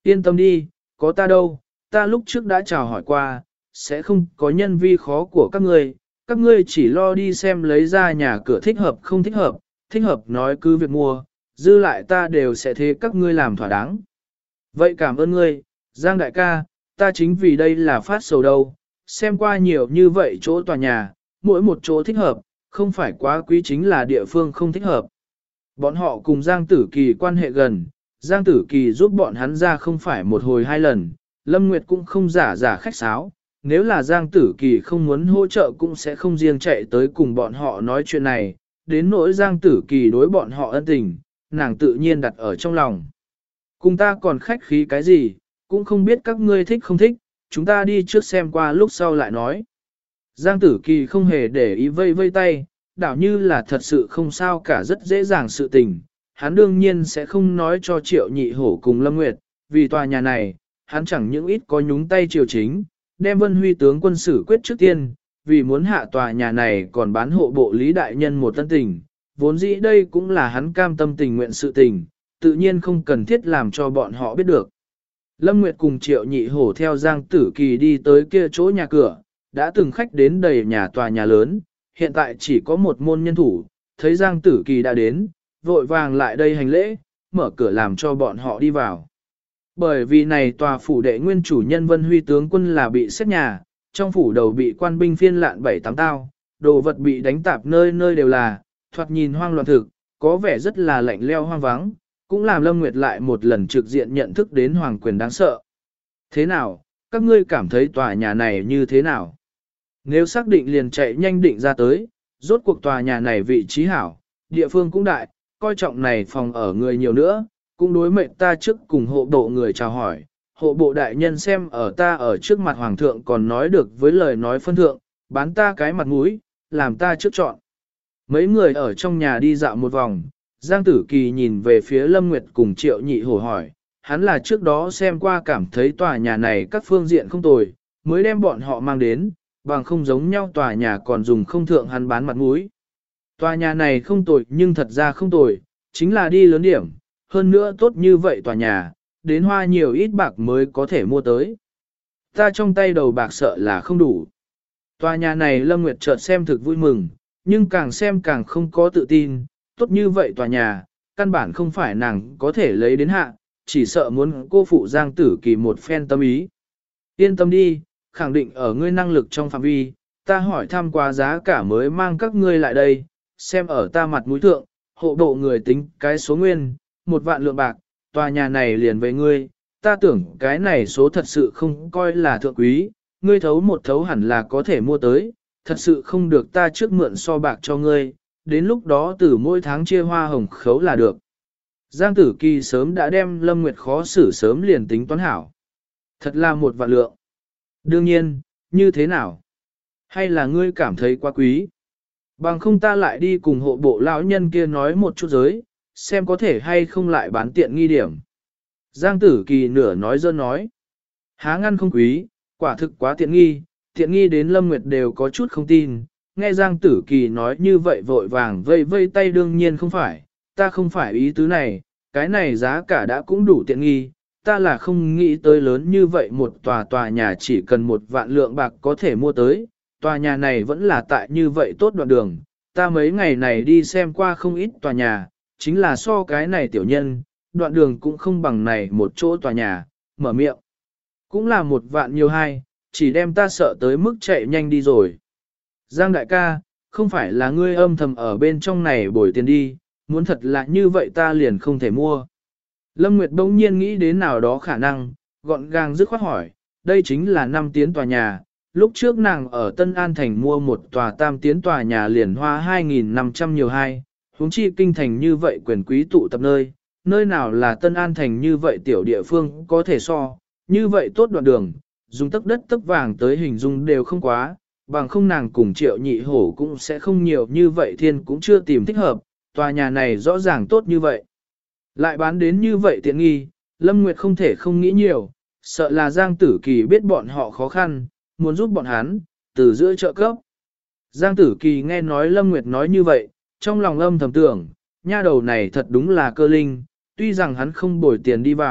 Yên tâm đi, có ta đâu, ta lúc trước đã chào hỏi qua, sẽ không có nhân vi khó của các ngươi chỉ lo đi xem lấy ra nhà cửa thích hợp không thích hợp nói cứ việc mua, dư lại ta đều sẽ thế các ngươi làm thỏa đáng. Vậy cảm ơn ngươi, Giang đại ca, ta chính vì đây là phát sầu đâu, xem qua nhiều như vậy chỗ tòa nhà, mỗi một chỗ thích hợp, không phải quá quý chính là địa phương không thích hợp. Bọn họ cùng Giang Tử Kỳ quan hệ gần, Giang Tử Kỳ giúp bọn hắn ra không phải một hồi hai lần, Lâm Nguyệt cũng không giả khách sáo, nếu là Giang Tử Kỳ không muốn hỗ trợ cũng sẽ không riêng chạy tới cùng bọn họ nói chuyện này, đến nỗi Giang Tử Kỳ đối bọn họ ân tình, nàng tự nhiên đặt ở trong lòng. Cùng ta còn khách khí cái gì, cũng không biết các ngươi thích không thích, chúng ta đi trước xem qua lúc sau lại nói. Giang Tử Kỳ không hề để ý vây vây tay, đảo như là thật sự không sao cả rất dễ dàng sự tình. Hắn đương nhiên sẽ không nói cho Triệu Nhị Hổ cùng Lâm Nguyệt, vì tòa nhà này, hắn chẳng những ít có nhúng tay triều chính, đem Vân Huy tướng quân xử quyết trước tiên, vì muốn hạ tòa nhà này còn bán hộ bộ Lý Đại Nhân một tân tình, vốn dĩ đây cũng là hắn cam tâm tình nguyện sự tình, tự nhiên không cần thiết làm cho bọn họ biết được. Lâm Nguyệt cùng Triệu Nhị Hổ theo Giang Tử Kỳ đi tới kia chỗ nhà cửa, đã từng khách đến đầy nhà tòa nhà lớn, hiện tại chỉ có một môn nhân thủ, thấy Giang Tử Kỳ đã đến, vội vàng lại đây hành lễ, mở cửa làm cho bọn họ đi vào. Bởi vì này tòa phủ đệ nguyên chủ nhân Vân Huy tướng quân là bị xét nhà, trong phủ đầu bị quan binh phiên lạn 7-8 tao, đồ vật bị đánh tạp nơi nơi đều là, thoạt nhìn hoang loạn thực, có vẻ rất là lạnh leo hoang vắng, cũng làm Lâm Nguyệt lại một lần trực diện nhận thức đến hoàng quyền đáng sợ. Thế nào, các ngươi cảm thấy tòa nhà này như thế nào? Nếu xác định liền chạy nhanh định ra tới, rốt cuộc tòa nhà này vị trí hảo, địa phương cũng đại, coi trọng này phòng ở người nhiều nữa, cũng đối mệnh ta trước cùng hộ bộ người chào hỏi, hộ bộ đại nhân xem ở ta ở trước mặt hoàng thượng còn nói được với lời nói phân thượng, bán ta cái mặt mũi, làm ta trước chọn. Mấy người ở trong nhà đi dạo một vòng, Giang Tử Kỳ nhìn về phía Lâm Nguyệt cùng Triệu Nhị Hổ hỏi, hắn là trước đó xem qua cảm thấy tòa nhà này các phương diện không tồi, mới đem bọn họ mang đến, bằng không giống nhau tòa nhà còn dùng không thượng hắn bán mặt mũi. Tòa nhà này không tồi nhưng thật ra không tồi, chính là đi lớn điểm, hơn nữa tốt như vậy tòa nhà, đến hoa nhiều ít bạc mới có thể mua tới. Ta trong tay đầu bạc sợ là không đủ. Tòa nhà này Lâm Nguyệt chợt xem thực vui mừng, nhưng càng xem càng không có tự tin, tốt như vậy tòa nhà, căn bản không phải nàng có thể lấy đến hạ, chỉ sợ muốn cô phụ Giang Tử Kỳ một phen tâm ý. Yên tâm đi, khẳng định ở ngươi năng lực trong phạm vi, ta hỏi thăm qua giá cả mới mang các ngươi lại đây, xem ở ta mặt mũi thượng, hộ bộ người tính cái số nguyên, 1 vạn lượng bạc, tòa nhà này liền với ngươi, ta tưởng cái này số thật sự không coi là thượng quý, ngươi thấu một thấu hẳn là có thể mua tới, thật sự không được ta trước mượn so bạc cho ngươi, đến lúc đó từ mỗi tháng chia hoa hồng khấu là được. Giang Tử Kỳ sớm đã đem Lâm Nguyệt khó xử sớm liền tính toán hảo. Thật là 1 vạn lượng. Đương nhiên, như thế nào? Hay là ngươi cảm thấy quá quý? Bằng không ta lại đi cùng hộ bộ lão nhân kia nói một chút giới, xem có thể hay không lại bán tiện nghi điểm. Giang Tử Kỳ nửa nói dơ nói. Há ngăn không quý, quả thực quá tiện nghi đến Lâm Nguyệt đều có chút không tin. Nghe Giang Tử Kỳ nói như vậy vội vàng vây vây tay đương nhiên không phải, ta không phải ý tứ này, cái này giá cả đã cũng đủ tiện nghi, ta là không nghĩ tới lớn như vậy một tòa nhà chỉ cần 1 vạn lượng bạc có thể mua tới, tòa nhà này vẫn là tại như vậy tốt đoạn đường, ta mấy ngày này đi xem qua không ít tòa nhà, chính là so cái này tiểu nhân, đoạn đường cũng không bằng này một chỗ tòa nhà, mở miệng. Cũng là 1 vạn nhiều hai, chỉ đem ta sợ tới mức chạy nhanh đi rồi. Giang đại ca, không phải là ngươi âm thầm ở bên trong này bồi tiền đi, muốn thật là như vậy ta liền không thể mua. Lâm Nguyệt bỗng nhiên nghĩ đến nào đó khả năng, gọn gàng dứt khoát hỏi, đây chính là 5 tiến tòa nhà, lúc trước nàng ở Tân An Thành mua một tòa tam tiến tòa nhà liền hoa 2.500 nhiều hai, huống chi kinh thành như vậy quyền quý tụ tập nơi nào là Tân An Thành như vậy tiểu địa phương có thể so, như vậy tốt đoạn đường, dùng tấc đất tấc vàng tới hình dung đều không quá, bằng không nàng cùng Triệu Nhị Hổ cũng sẽ không nhiều như vậy thiên cũng chưa tìm thích hợp, tòa nhà này rõ ràng tốt như vậy. Lại bán đến như vậy tiện nghi, Lâm Nguyệt không thể không nghĩ nhiều, sợ là Giang Tử Kỳ biết bọn họ khó khăn, muốn giúp bọn hắn, từ giữa trợ cấp. Giang Tử Kỳ nghe nói Lâm Nguyệt nói như vậy, trong lòng âm thầm tưởng, nha đầu này thật đúng là cơ linh, tuy rằng hắn không bồi tiền đi vào,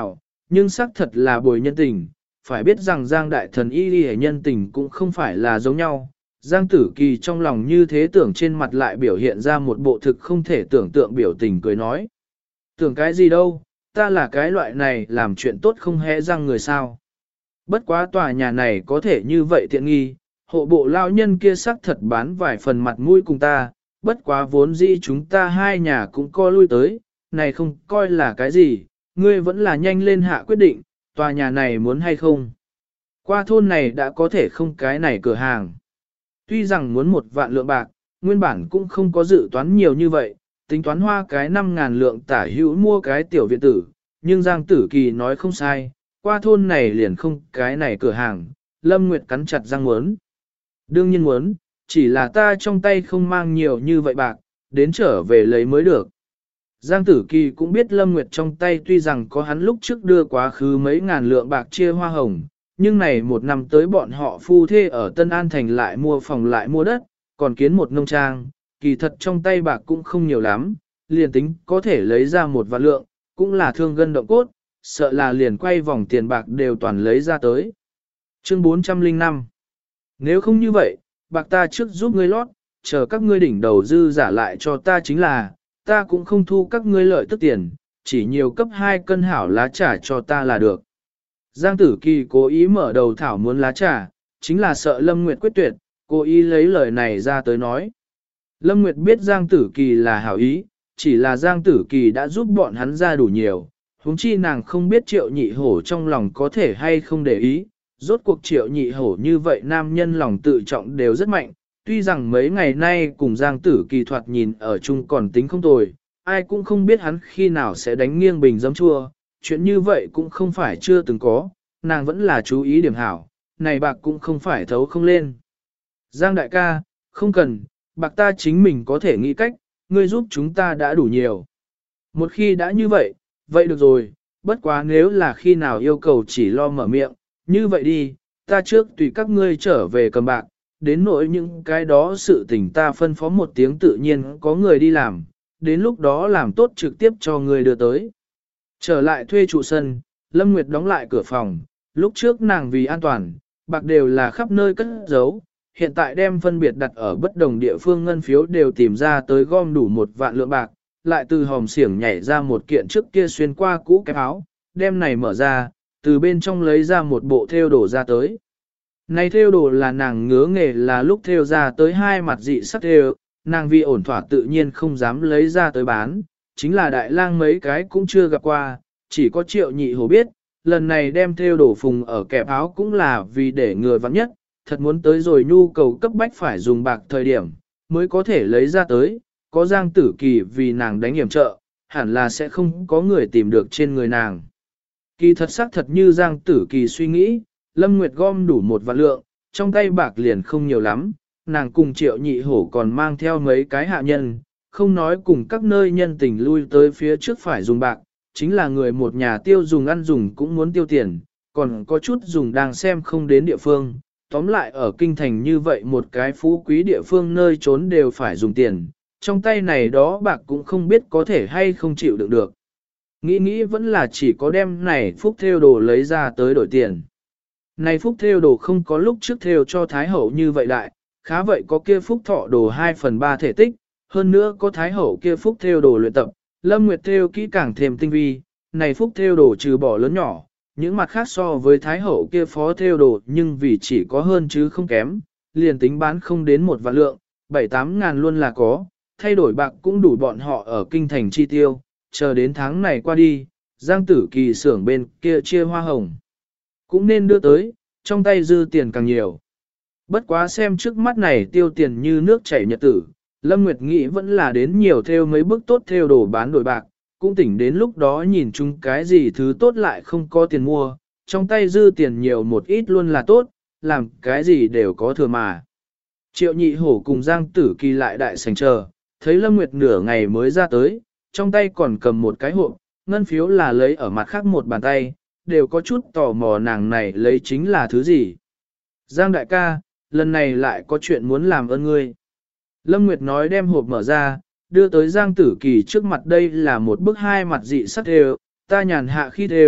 nhưng xác thật là bồi nhân tình, phải biết rằng Giang đại thần y y nhân tình cũng không phải là giống nhau. Giang Tử Kỳ trong lòng như thế tưởng trên mặt lại biểu hiện ra một bộ thực không thể tưởng tượng biểu tình cười nói. Tưởng cái gì đâu, ta là cái loại này làm chuyện tốt không hẽ răng người sao. Bất quá tòa nhà này có thể như vậy tiện nghi, hộ bộ lao nhân kia sắc thật bán vài phần mặt mũi cùng ta, bất quá vốn dĩ chúng ta hai nhà cũng co lui tới, này không coi là cái gì, ngươi vẫn là nhanh lên hạ quyết định, tòa nhà này muốn hay không. Qua thôn này đã có thể không cái này cửa hàng. Tuy rằng muốn 1 vạn lượng bạc, nguyên bản cũng không có dự toán nhiều như vậy, tính toán hoa cái 5.000 lượng tả hữu mua cái tiểu viện tử, nhưng Giang Tử Kỳ nói không sai, qua thôn này liền không cái này cửa hàng, Lâm Nguyệt cắn chặt răng muốn. Đương nhiên muốn, chỉ là ta trong tay không mang nhiều như vậy bạc, đến trở về lấy mới được. Giang Tử Kỳ cũng biết Lâm Nguyệt trong tay tuy rằng có hắn lúc trước đưa quá khứ mấy ngàn lượng bạc chia hoa hồng, nhưng này 1 năm tới bọn họ phu thê ở Tân An Thành lại mua phòng lại mua đất, còn kiến một nông trang, kỳ thật trong tay bạc cũng không nhiều lắm, liền tính có thể lấy ra 1 vạn lượng, cũng là thương gân động cốt, sợ là liền quay vòng tiền bạc đều toàn lấy ra tới. Chương 405. Nếu không như vậy, bạc ta trước giúp ngươi lót, chờ các ngươi đỉnh đầu dư giả lại cho ta chính là, ta cũng không thu các ngươi lợi tức tiền, chỉ nhiều cấp 2 cân hảo lá trà cho ta là được. Giang Tử Kỳ cố ý mở đầu thảo muốn lá trà, chính là sợ Lâm Nguyệt quyết tuyệt, cố ý lấy lời này ra tới nói. Lâm Nguyệt biết Giang Tử Kỳ là hảo ý, chỉ là Giang Tử Kỳ đã giúp bọn hắn ra đủ nhiều, huống chi nàng không biết Triệu Nhị Hổ trong lòng có thể hay không để ý, rốt cuộc Triệu Nhị Hổ như vậy nam nhân lòng tự trọng đều rất mạnh, tuy rằng mấy ngày nay cùng Giang Tử Kỳ thoạt nhìn ở chung còn tính không tồi, ai cũng không biết hắn khi nào sẽ đánh nghiêng bình giấm chua, chuyện như vậy cũng không phải chưa từng có, nàng vẫn là chú ý điểm hảo, này bạc cũng không phải thấu không lên. Giang đại ca, không cần, bạc ta chính mình có thể nghĩ cách, ngươi giúp chúng ta đã đủ nhiều. Một khi đã như vậy, vậy được rồi, bất quá nếu là khi nào yêu cầu chỉ lo mở miệng, như vậy đi, ta trước tùy các ngươi trở về cầm bạc, đến nỗi những cái đó sự tình ta phân phó một tiếng tự nhiên có người đi làm, đến lúc đó làm tốt trực tiếp cho người đưa tới. Trở lại thuê trụ sân, Lâm Nguyệt đóng lại cửa phòng, lúc trước nàng vì an toàn, bạc đều là khắp nơi cất giấu, hiện tại đem phân biệt đặt ở bất đồng địa phương ngân phiếu đều tìm ra tới gom đủ 1 vạn lượng bạc, lại từ hòm xiển nhảy ra một kiện trước kia xuyên qua cũ cái áo, đem này mở ra, từ bên trong lấy ra một bộ thêu đồ ra tới. Này thêu đồ là nàng ngứa nghề là lúc thêu ra tới 2 mặt dị sắc thêu, nàng vì ổn thỏa tự nhiên không dám lấy ra tới bán, chính là đại lang mấy cái cũng chưa gặp qua, chỉ có Triệu Nhị Hổ biết, lần này đem thêu đồ phùng ở kẹp áo cũng là vì để ngừa vắng nhất, thật muốn tới rồi nhu cầu cấp bách phải dùng bạc thời điểm, mới có thể lấy ra tới, có Giang Tử Kỳ vì nàng đánh hiểm trợ, hẳn là sẽ không có người tìm được trên người nàng. Kỳ thật xác thật như Giang Tử Kỳ suy nghĩ, Lâm Nguyệt gom đủ 1 vạn lượng, trong tay bạc liền không nhiều lắm, nàng cùng Triệu Nhị Hổ còn mang theo mấy cái hạ nhân, không nói cùng các nơi nhân tình lui tới phía trước phải dùng bạc, chính là người một nhà tiêu dùng ăn dùng cũng muốn tiêu tiền, còn có chút dùng đang xem không đến địa phương. Tóm lại ở kinh thành như vậy một cái phú quý địa phương nơi trốn đều phải dùng tiền, trong tay này đó bạc cũng không biết có thể hay không chịu đựng được. Nghĩ vẫn là chỉ có đem này phúc theo đồ lấy ra tới đổi tiền. Này phúc theo đồ không có lúc trước theo cho Thái Hậu như vậy đại, khá vậy có kia phúc thọ đồ 2/3 thể tích, hơn nữa có Thái Hậu kia phúc theo đồ luyện tập, Lâm Nguyệt theo kỹ càng thêm tinh vi, này phúc theo đồ trừ bỏ lớn nhỏ, những mặt khác so với Thái Hậu kia phó theo đồ nhưng vì chỉ có hơn chứ không kém, liền tính bán không đến 1 vạn lượng, 7-8 ngàn luôn là có, thay đổi bạc cũng đủ bọn họ ở kinh thành chi tiêu, chờ đến tháng này qua đi, Giang Tử Kỳ xưởng bên kia chia hoa hồng. Cũng nên đưa tới, trong tay dư tiền càng nhiều. Bất quá xem trước mắt này tiêu tiền như nước chảy nhật tử, Lâm Nguyệt nghĩ vẫn là đến nhiều theo mấy bức tốt theo đồ bán đổi bạc, cũng tỉnh đến lúc đó nhìn chung cái gì thứ tốt lại không có tiền mua, trong tay dư tiền nhiều một ít luôn là tốt, làm cái gì đều có thừa mà. Triệu Nhị Hổ cùng Giang Tử Kỳ lại đại sảnh chờ, thấy Lâm Nguyệt nửa ngày mới ra tới, trong tay còn cầm một cái hộp, ngân phiếu là lấy ở mặt khác một bàn tay, đều có chút tò mò nàng này lấy chính là thứ gì. Giang đại ca, lần này lại có chuyện muốn làm ơn ngươi. Lâm Nguyệt nói đem hộp mở ra, đưa tới Giang Tử Kỳ trước mặt đây là một bức 2 mặt dị sắc đều, ta nhàn hạ khi đều,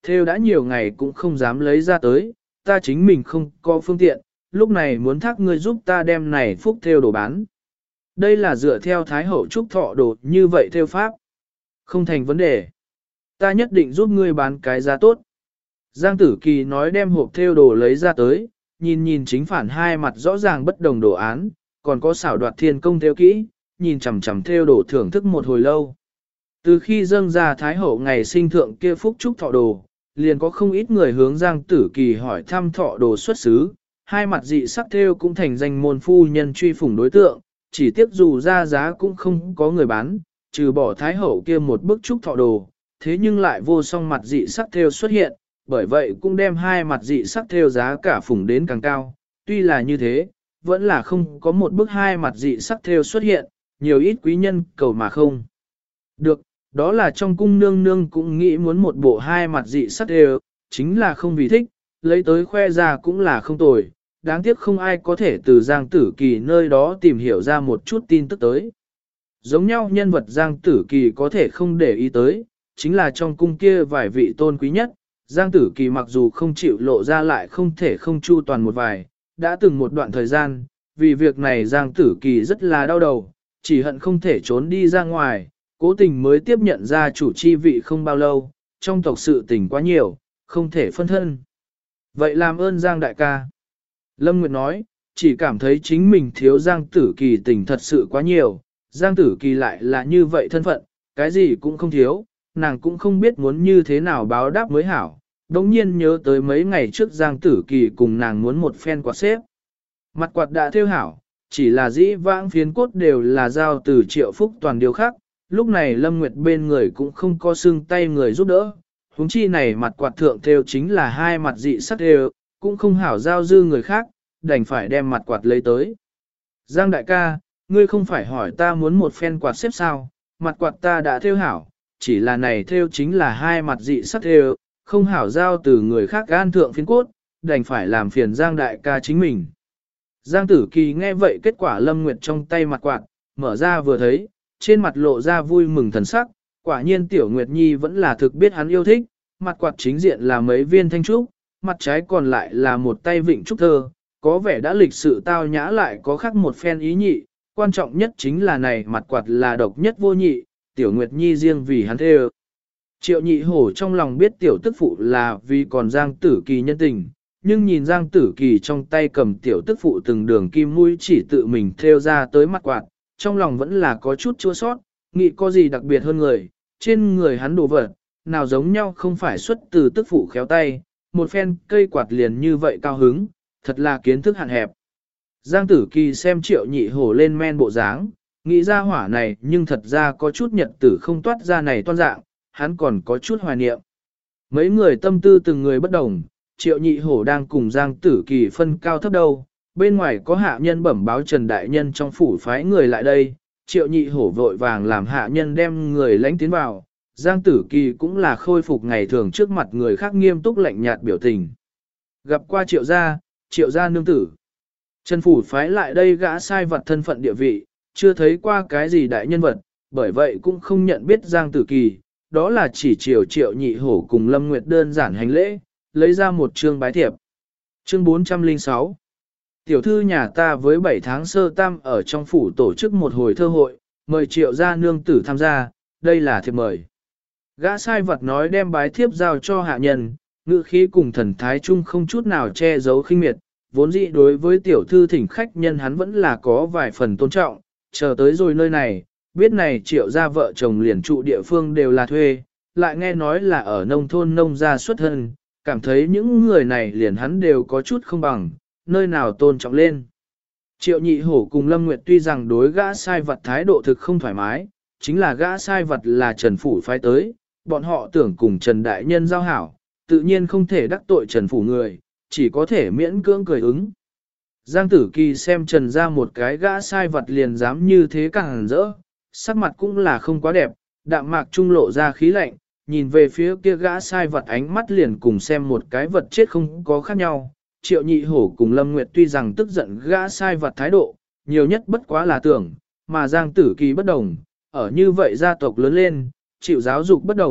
thêu đã nhiều ngày cũng không dám lấy ra tới, ta chính mình không có phương tiện, lúc này muốn thác ngươi giúp ta đem này phúc thêu đồ bán. Đây là dựa theo Thái Hậu Trúc Thọ đồ như vậy thêu pháp. Không thành vấn đề. Ta nhất định giúp ngươi bán cái giá tốt. Giang Tử Kỳ nói đem hộp thêu đồ lấy ra tới, nhìn nhìn chính phản hai mặt rõ ràng bất đồng đồ án, còn có xảo đoạt thiên công thêu kỹ, nhìn chằm chằm thêu đồ thưởng thức một hồi lâu. Từ khi dâng ra Thái Hậu ngày sinh thượng kia phúc Trúc Thọ đồ, liền có không ít người hướng Giang Tử Kỳ hỏi thăm thọ đồ xuất xứ, hai mặt dị sắc thêu cũng thành danh môn phu nhân truy phủng đối tượng, chỉ tiếc dù ra giá cũng không có người bán, trừ bỏ Thái Hậu kia một bức Trúc Thọ đồ, thế nhưng lại vô song mặt dị sắc thêu xuất hiện, bởi vậy cũng đem hai mặt dị sắc thêu giá cả phủng đến càng cao. Tuy là như thế, vẫn là không có một bức hai mặt dị sắc thêu xuất hiện, nhiều ít quý nhân cầu mà không được, đó là trong cung nương nương cũng nghĩ muốn một bộ hai mặt dị sắc thêu, chính là không vì thích, lấy tới khoe ra cũng là không tồi, đáng tiếc không ai có thể từ Giang Tử Kỳ nơi đó tìm hiểu ra một chút tin tức tới. Giống nhau nhân vật Giang Tử Kỳ có thể không để ý tới, chính là trong cung kia vài vị tôn quý nhất, Giang Tử Kỳ mặc dù không chịu lộ ra lại không thể không chu toàn một vài, đã từng một đoạn thời gian, vì việc này Giang Tử Kỳ rất là đau đầu, chỉ hận không thể trốn đi ra ngoài, cố tình mới tiếp nhận ra chủ chi vị không bao lâu, trong tộc sự tình quá nhiều, không thể phân thân. Vậy làm ơn Giang đại ca. Lâm Nguyệt nói, chỉ cảm thấy chính mình thiếu Giang Tử Kỳ tình thật sự quá nhiều, Giang Tử Kỳ lại là như vậy thân phận, cái gì cũng không thiếu, nàng cũng không biết muốn như thế nào báo đáp mới hảo. Đống nhiên nhớ tới mấy ngày trước Giang Tử Kỳ cùng nàng muốn một phen quạt xếp. Mặt quạt đã thêu hảo, chỉ là dĩ vãng phiến cốt đều là giao từ Triệu Phúc toàn điều khác, lúc này Lâm Nguyệt bên người cũng không có xương tay người giúp đỡ. Huống chi này mặt quạt thượng thêu chính là hai mặt dị sắc đều, cũng không hảo giao dư người khác, đành phải đem mặt quạt lấy tới. Giang đại ca, ngươi không phải hỏi ta muốn một phen quạt xếp sao, mặt quạt ta đã thêu hảo, chỉ là này thêu chính là hai mặt dị sắc thêu, không hảo giao từ người khác gan thượng phiến cốt, đành phải làm phiền Giang đại ca chính mình. Giang Tử Kỳ nghe vậy kết quả Lâm Nguyệt trong tay mặt quạt, mở ra vừa thấy, trên mặt lộ ra vui mừng thần sắc, quả nhiên Tiểu Nguyệt Nhi vẫn là thực biết hắn yêu thích, mặt quạt chính diện là mấy viên thanh trúc, mặt trái còn lại là một tay vịnh trúc thơ, có vẻ đã lịch sự tao nhã lại có khác một phen ý nhị, quan trọng nhất chính là này mặt quạt là độc nhất vô nhị, Tiểu Nguyệt Nhi riêng vì hắn thêu. Triệu nhị hổ trong lòng biết tiểu tức phụ là vì còn Giang Tử Kỳ nhân tình, nhưng nhìn Giang Tử Kỳ trong tay cầm tiểu tức phụ từng đường kim mũi chỉ tự mình thêu ra tới mặt quạt, trong lòng vẫn là có chút chua sót, nghĩ có gì đặc biệt hơn người, trên người hắn đồ vật, nào giống nhau không phải xuất từ tức phụ khéo tay, một phen cây quạt liền như vậy cao hứng, thật là kiến thức hạn hẹp. Giang Tử Kỳ xem Triệu nhị hổ lên men bộ dáng, nghĩ ra hỏa này nhưng thật ra có chút nhật tử không toát ra này toan dạng, hắn còn có chút hoài niệm. Mấy người tâm tư từng người bất đồng, Triệu nhị hổ đang cùng Giang Tử Kỳ phân cao thấp đâu, bên ngoài có hạ nhân bẩm báo Trần Đại Nhân trong phủ phái người lại đây, Triệu nhị hổ vội vàng làm hạ nhân đem người lãnh tiến vào, Giang Tử Kỳ cũng là khôi phục ngày thường trước mặt người khác nghiêm túc lạnh nhạt biểu tình. Gặp qua Triệu gia nương tử. Trần phủ phái lại đây gã sai vật thân phận địa vị, chưa thấy qua cái gì đại nhân vật, bởi vậy cũng không nhận biết Giang Tử Kỳ, đó là chỉ Triệu nhị hổ cùng Lâm Nguyệt đơn giản hành lễ, lấy ra một chương bái thiệp. Chương 406 Tiểu thư nhà ta với 7 tháng sơ tam ở trong phủ tổ chức một hồi thơ hội, mời Triệu gia nương tử tham gia, đây là thiệp mời. Gã sai vật nói đem bái thiếp giao cho hạ nhân, ngữ khí cùng thần thái chung không chút nào che giấu khinh miệt, vốn dĩ đối với tiểu thư thỉnh khách nhân hắn vẫn là có vài phần tôn trọng, chờ tới rồi nơi này, biết này Triệu gia vợ chồng liền trụ địa phương đều là thuê, lại nghe nói là ở nông thôn nông gia xuất thân, cảm thấy những người này liền hắn đều có chút không bằng, nơi nào tôn trọng lên. Triệu nhị hổ cùng Lâm Nguyệt tuy rằng đối gã sai vật thái độ thực không thoải mái, chính là gã sai vật là Trần Phủ phái tới, bọn họ tưởng cùng Trần Đại Nhân giao hảo, tự nhiên không thể đắc tội Trần Phủ người, chỉ có thể miễn cưỡng cười ứng. Giang Tử Kỳ xem Trần ra một cái gã sai vật liền dám như thế càng rỡ, sắc mặt cũng là không quá đẹp, đạm mạc trung lộ ra khí lạnh, nhìn về phía kia gã sai vật ánh mắt liền cùng xem một cái vật chết không có khác nhau. Triệu nhị hổ cùng Lâm Nguyệt tuy rằng tức giận gã sai vật thái độ, nhiều nhất bất quá là tưởng, mà Giang Tử Kỳ bất đồng, ở như vậy gia tộc lớn lên, chịu giáo dục bất đồng,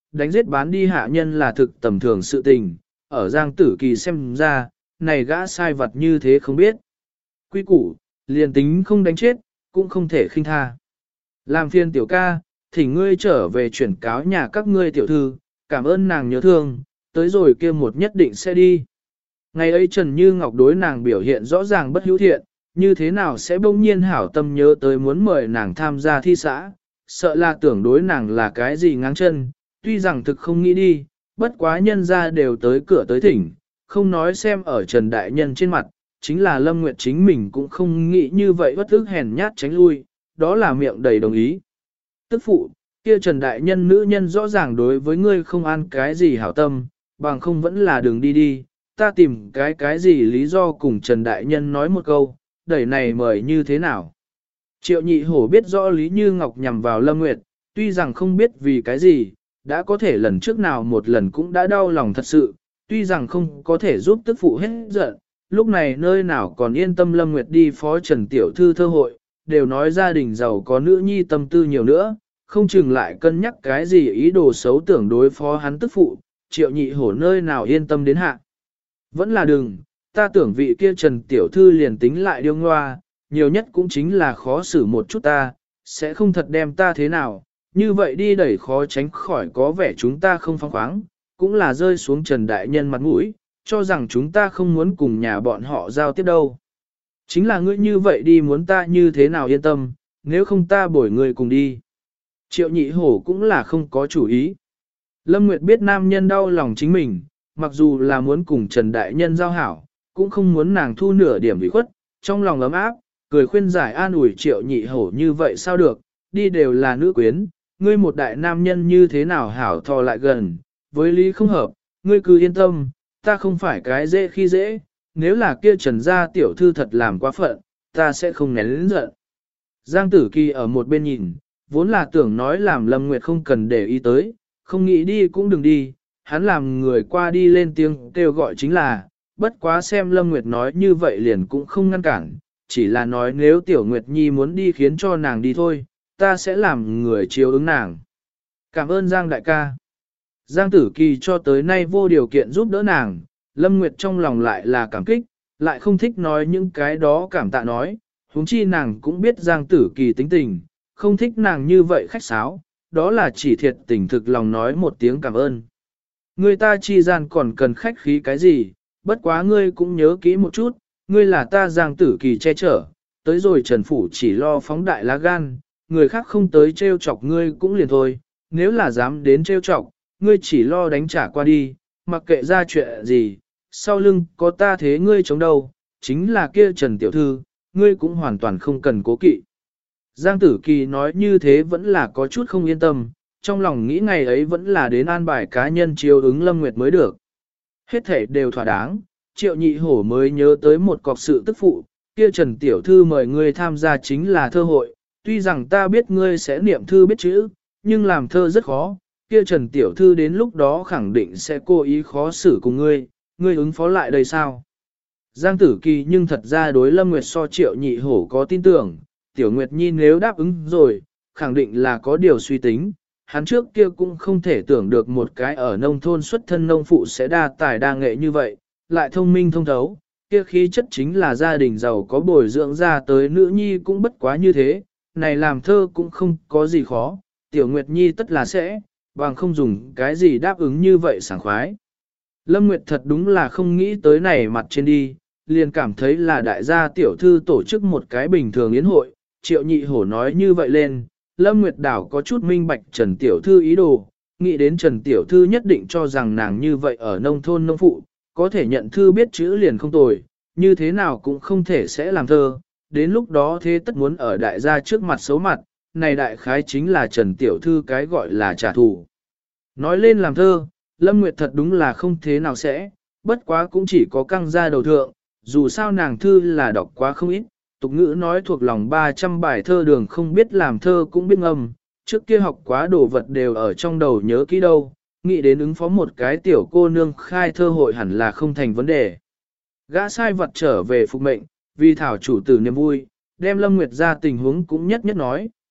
đánh giết bán đi hạ nhân là thực tầm thường sự tình, ở Giang Tử Kỳ xem ra, này gã sai vật như thế không biết. Quy củ, liền tính không đánh chết, cũng không thể khinh tha. Làm phiền tiểu ca, thỉnh ngươi trở về chuyển cáo nhà các ngươi tiểu thư, cảm ơn nàng nhớ thương, tới rồi kia một nhất định sẽ đi. Ngày ấy Trần Như Ngọc đối nàng biểu hiện rõ ràng bất hữu thiện, như thế nào sẽ bỗng nhiên hảo tâm nhớ tới muốn mời nàng tham gia thi xã, sợ là tưởng đối nàng là cái gì ngáng chân, tuy rằng thực không nghĩ đi, bất quá nhân ra đều tới cửa tới thỉnh, không nói xem ở Trần Đại Nhân trên mặt, chính là Lâm Nguyệt chính mình cũng không nghĩ như vậy bất ức hèn nhát tránh lui, đó là miệng đầy đồng ý. Tức phụ, kia Trần Đại Nhân nữ nhân rõ ràng đối với ngươi không ăn cái gì hảo tâm, bằng không vẫn là đường đi đi, ta tìm cái gì lý do cùng Trần Đại Nhân nói một câu, đẩy này mời như thế nào. Triệu nhị hổ biết rõ Lý Như Ngọc nhằm vào Lâm Nguyệt, tuy rằng không biết vì cái gì, đã có thể lần trước nào một lần cũng đã đau lòng thật sự, tuy rằng không có thể giúp tức phụ hết giận, lúc này nơi nào còn yên tâm Lâm Nguyệt đi phó Trần Tiểu Thư thơ hội, đều nói gia đình giàu có nữ nhi tâm tư nhiều nữa, không chừng lại cân nhắc cái gì ý đồ xấu tưởng đối phó hắn tức phụ, Triệu nhị hổ nơi nào yên tâm đến hạ. Vẫn là đừng, ta tưởng vị kia Trần Tiểu Thư liền tính lại điêu ngoa, nhiều nhất cũng chính là khó xử một chút ta, sẽ không thật đem ta thế nào, như vậy đi đẩy khó tránh khỏi có vẻ chúng ta không phóng khoáng, cũng là rơi xuống Trần Đại Nhân mặt mũi, cho rằng chúng ta không muốn cùng nhà bọn họ giao tiếp đâu. Chính là ngươi như vậy đi muốn ta như thế nào yên tâm, nếu không ta bổi người cùng đi. Triệu nhị hổ cũng là không có chủ ý. Lâm Nguyệt biết nam nhân đau lòng chính mình, mặc dù là muốn cùng Trần Đại Nhân giao hảo, cũng không muốn nàng thu nửa điểm ủy khuất, trong lòng ấm áp, cười khuyên giải an ủi Triệu nhị hổ như vậy sao được, đi đều là nữ quyến, ngươi một đại nam nhân như thế nào hảo thò lại gần, với lý không hợp, ngươi cứ yên tâm, ta không phải cái dễ khi dễ, nếu là kia Trần gia tiểu thư thật làm quá phận, ta sẽ không nén lĩnh giận. Giang Tử Kỳ ở một bên nhìn, vốn là tưởng nói làm Lâm Nguyệt không cần để ý tới, không nghĩ đi cũng đừng đi, hắn làm người qua đi lên tiếng kêu gọi chính là, bất quá xem Lâm Nguyệt nói như vậy liền cũng không ngăn cản, chỉ là nói nếu Tiểu Nguyệt Nhi muốn đi khiến cho nàng đi thôi, ta sẽ làm người chiếu ứng nàng. Cảm ơn Giang đại ca. Giang Tử Kỳ cho tới nay vô điều kiện giúp đỡ nàng, Lâm Nguyệt trong lòng lại là cảm kích, lại không thích nói những cái đó cảm tạ nói, huống chi nàng cũng biết Giang Tử Kỳ tính tình, không thích nàng như vậy khách sáo, đó là chỉ thiệt tình thực lòng nói một tiếng cảm ơn. Người ta chi gian còn cần khách khí cái gì, bất quá ngươi cũng nhớ kỹ một chút, ngươi là ta Giang Tử Kỳ che chở, tới rồi Trần Phủ chỉ lo phóng đại lá gan, người khác không tới trêu chọc ngươi cũng liền thôi, nếu là dám đến trêu chọc, ngươi chỉ lo đánh trả qua đi, mặc kệ ra chuyện gì, sau lưng có ta thế ngươi chống đầu, chính là kia Trần Tiểu Thư, ngươi cũng hoàn toàn không cần cố kỵ. Giang Tử Kỳ nói như thế vẫn là có chút không yên tâm, trong lòng nghĩ ngày ấy vẫn là đến an bài cá nhân chiếu ứng Lâm Nguyệt mới được. Hết thể đều thỏa đáng, Triệu nhị hổ mới nhớ tới một cọc sự tức phụ, kia Trần Tiểu Thư mời ngươi tham gia chính là thơ hội, tuy rằng ta biết ngươi sẽ niệm thư biết chữ, nhưng làm thơ rất khó, kia Trần Tiểu Thư đến lúc đó khẳng định sẽ cố ý khó xử cùng ngươi ứng phó lại đây sao? Giang Tử Kỳ nhưng thật ra đối Lâm Nguyệt so Triệu nhị hổ có tin tưởng, Tiểu Nguyệt Nhi nếu đáp ứng rồi, khẳng định là có điều suy tính, hắn trước kia cũng không thể tưởng được một cái ở nông thôn xuất thân nông phụ sẽ đa tài đa nghệ như vậy, lại thông minh thông thấu, kia khí chất chính là gia đình giàu có bồi dưỡng ra tới nữ nhi cũng bất quá như thế, này làm thơ cũng không có gì khó, Tiểu Nguyệt Nhi tất là sẽ, bằng không dùng cái gì đáp ứng như vậy sảng khoái. Lâm Nguyệt thật đúng là không nghĩ tới này mặt trên đi, liền cảm thấy là đại gia tiểu thư tổ chức một cái bình thường yến hội, Triệu nhị hổ nói như vậy lên, Lâm Nguyệt đảo có chút minh bạch Trần Tiểu Thư ý đồ, nghĩ đến Trần Tiểu Thư nhất định cho rằng nàng như vậy ở nông thôn nông phụ, có thể nhận thư biết chữ liền không tồi, như thế nào cũng không thể sẽ làm thơ, đến lúc đó thế tất muốn ở đại gia trước mặt xấu mặt, này đại khái chính là Trần Tiểu Thư cái gọi là trả thù. Nói lên làm thơ, Lâm Nguyệt thật đúng là không thế nào sẽ, bất quá cũng chỉ có căng ra đầu thượng, dù sao nàng thư là đọc quá không ít, tục ngữ nói thuộc lòng 300 bài thơ đường không biết làm thơ cũng biết ngâm, trước kia học quá đồ vật đều ở trong đầu nhớ kỹ đâu, nghĩ đến ứng phó một cái tiểu cô nương khai thơ hội hẳn là không thành vấn đề. Gã sai vật trở về phục mệnh, vì thảo chủ tử niềm vui, đem Lâm Nguyệt ra tình huống cũng nhất nhất nói,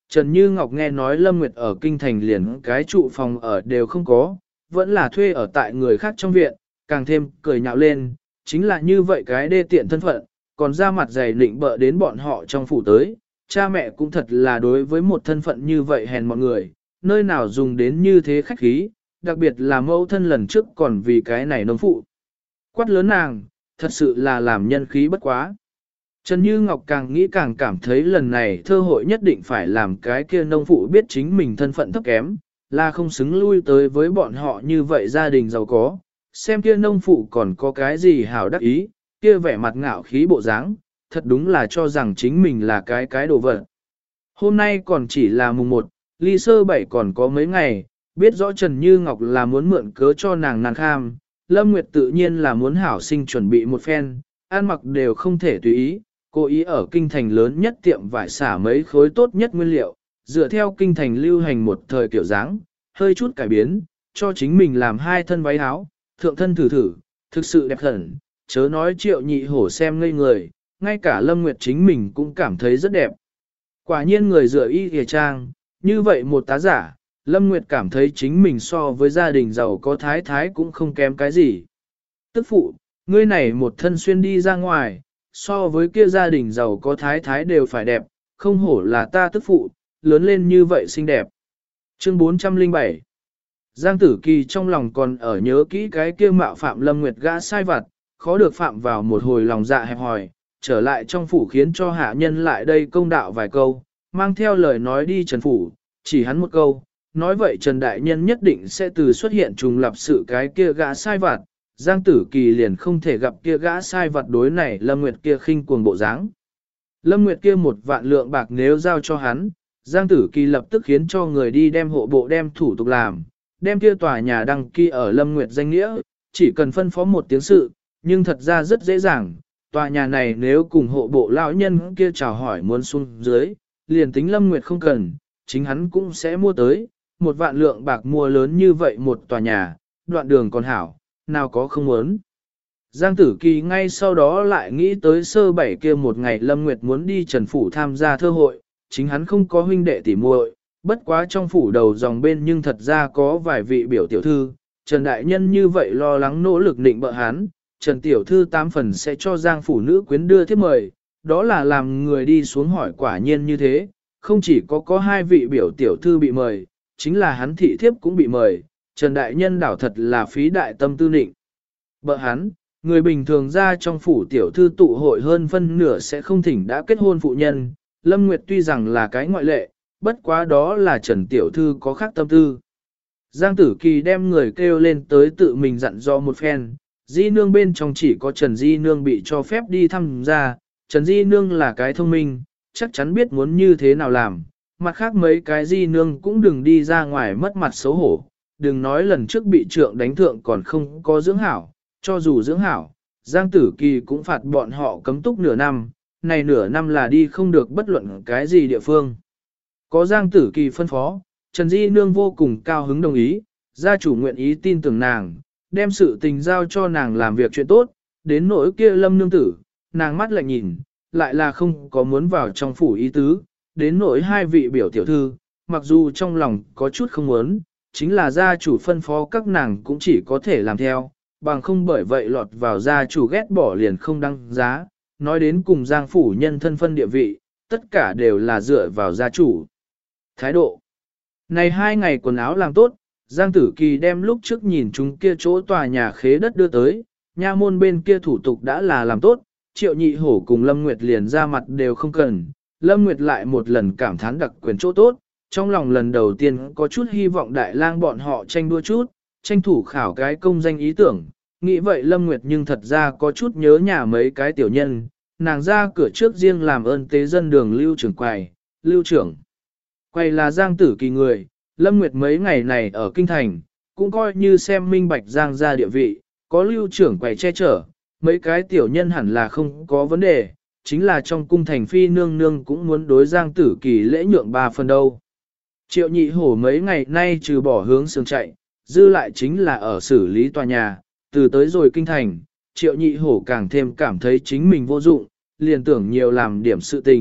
Trần Như Ngọc nghe nói Lâm Nguyệt ở kinh thành liền cái trụ phòng ở đều không có, vẫn là thuê ở tại người khác trong viện, càng thêm cười nhạo lên, chính là như vậy cái đê tiện thân phận, còn ra mặt dày định bợ đến bọn họ trong phủ tới, cha mẹ cũng thật là đối với một thân phận như vậy hèn mọi người, nơi nào dùng đến như thế khách khí, đặc biệt là mẫu thân lần trước còn vì cái này nông phụ. Quát lớn nàng, thật sự là làm nhân khí bất quá. Trần Như Ngọc càng nghĩ càng cảm thấy lần này thơ hội nhất định phải làm cái kia nông phụ biết chính mình thân phận thấp kém, là không xứng lui tới với bọn họ như vậy gia đình giàu có. Xem kia nông phụ còn có cái gì hảo đắc ý, kia vẻ mặt ngạo khí bộ dáng, thật đúng là cho rằng chính mình là cái đồ vật. Hôm nay còn chỉ là mùng 1, ly sơ 7 còn có mấy ngày, biết rõ Trần Như Ngọc là muốn mượn cớ cho nàng nàng kham, Lâm Nguyệt tự nhiên là muốn hảo sinh chuẩn bị một phen, ăn mặc đều không thể tùy ý, cố ý ở kinh thành lớn nhất tiệm vải xả mấy khối tốt nhất nguyên liệu, dựa theo kinh thành lưu hành một thời kiểu dáng, hơi chút cải biến, cho chính mình làm 2 thân váy áo, thượng thân thử thử, thực sự đẹp hẳn, chớ nói Triệu Nhị Hổ xem ngây người, ngay cả Lâm Nguyệt chính mình cũng cảm thấy rất đẹp. Quả nhiên người dựa y kìa trang, như vậy một tá giả, Lâm Nguyệt cảm thấy chính mình so với gia đình giàu có thái thái cũng không kém cái gì. Tức phụ, ngươi này một thân xuyên đi ra ngoài, so với kia gia đình giàu có thái thái đều phải đẹp, không hổ là ta tức phụ, lớn lên như vậy xinh đẹp. Chương 407 Giang Tử Kỳ trong lòng còn ở nhớ kỹ cái kia mạo phạm Lâm Nguyệt gã sai vặt, khó được phạm vào một hồi lòng dạ hẹp hòi, trở lại trong phủ khiến cho hạ nhân lại đây công đạo vài câu, mang theo lời nói đi Trần Phủ, chỉ hắn một câu, nói vậy Trần Đại Nhân nhất định sẽ từ xuất hiện trùng lập sự cái kia gã sai vặt, Giang Tử Kỳ liền không thể gặp kia gã sai vặt đối này Lâm Nguyệt kia khinh cuồng bộ dáng. Lâm Nguyệt kia 1 vạn lượng bạc nếu giao cho hắn, Giang Tử Kỳ lập tức khiến cho người đi đem hộ bộ đem thủ tục làm, đem kia tòa nhà đăng ký ở Lâm Nguyệt danh nghĩa, chỉ cần phân phó một tiếng sự, nhưng thật ra rất dễ dàng, tòa nhà này nếu cùng hộ bộ lão nhân kia chào hỏi muốn xuống dưới, liền tính Lâm Nguyệt không cần, chính hắn cũng sẽ mua tới, 1 vạn lượng bạc mua lớn như vậy một tòa nhà, đoạn đường còn hảo, nào có không muốn. Giang Tử Kỳ ngay sau đó lại nghĩ tới sơ 7 kia một ngày Lâm Nguyệt muốn đi Trần Phủ tham gia thơ hội, chính hắn không có huynh đệ tỉ muội, bất quá trong phủ đầu dòng bên nhưng thật ra có vài vị biểu tiểu thư, Trần Đại Nhân như vậy lo lắng nỗ lực định bợ hắn, Trần Tiểu Thư 8 phần sẽ cho Giang phủ nữ quyến đưa thiếp mời, đó là làm người đi xuống hỏi quả nhiên như thế, không chỉ có 2 vị biểu tiểu thư bị mời, chính là hắn thị thiếp cũng bị mời, Trần Đại Nhân đảo thật là phí đại tâm tư nịnh. Bợ hắn, người bình thường ra trong phủ tiểu thư tụ hội hơn phân nửa sẽ không thỉnh đã kết hôn phụ nhân, Lâm Nguyệt tuy rằng là cái ngoại lệ, bất quá đó là Trần Tiểu Thư có khác tâm tư. Giang Tử Kỳ đem người kêu lên tới tự mình dặn dò một phen, Di Nương bên trong chỉ có Trần Di Nương bị cho phép đi thăm ra, Trần Di Nương là cái thông minh, chắc chắn biết muốn như thế nào làm, mặt khác mấy cái Di Nương cũng đừng đi ra ngoài mất mặt xấu hổ, đừng nói lần trước bị trượng đánh thượng còn không có dưỡng hảo, cho dù dưỡng hảo, Giang Tử Kỳ cũng phạt bọn họ cấm túc nửa năm, này nửa năm là đi không được bất luận cái gì địa phương. Có Giang Tử Kỳ phân phó, Trần Di Nương vô cùng cao hứng đồng ý, gia chủ nguyện ý tin tưởng nàng, đem sự tình giao cho nàng làm việc chuyện tốt, đến nỗi kia Lâm nương tử, nàng mắt lại nhìn, lại là không có muốn vào trong phủ ý tứ, đến nỗi 2 vị biểu tiểu thư, mặc dù trong lòng có chút không muốn, chính là gia chủ phân phó các nàng cũng chỉ có thể làm theo, bằng không bởi vậy lọt vào gia chủ ghét bỏ liền không đăng giá, nói đến cùng Giang phủ nhân thân phân địa vị, tất cả đều là dựa vào gia chủ. Thái độ. Này 2 ngày quần áo làm tốt, Giang Tử Kỳ đem lúc trước nhìn chúng kia chỗ tòa nhà khế đất đưa tới, nha môn bên kia thủ tục đã là làm tốt, Triệu Nhị Hổ cùng Lâm Nguyệt liền ra mặt đều không cần, Lâm Nguyệt lại một lần cảm thán đặc quyền chỗ tốt, trong lòng lần đầu tiên có chút hy vọng đại lang bọn họ tranh đua chút, tranh thủ khảo cái công danh ý tưởng, nghĩ vậy Lâm Nguyệt nhưng thật ra có chút nhớ nhà mấy cái tiểu nhân, nàng ra cửa trước riêng làm ơn tế dân đường Lưu trưởng quầy, Lưu trưởng. Quầy là Giang Tử Kỳ người, Lâm Nguyệt mấy ngày này ở Kinh Thành, cũng coi như xem minh bạch Giang ra địa vị, có Lưu trưởng quầy che chở, mấy cái tiểu nhân hẳn là không có vấn đề, chính là trong cung thành phi nương nương cũng muốn đối Giang Tử Kỳ lễ nhượng 3 phần đâu. Triệu Nhị Hổ mấy ngày nay trừ bỏ hướng sương chạy, dư lại chính là ở xử lý tòa nhà, từ tới rồi Kinh Thành, Triệu Nhị Hổ càng thêm cảm thấy chính mình vô dụng, liền tưởng nhiều làm điểm sự tình,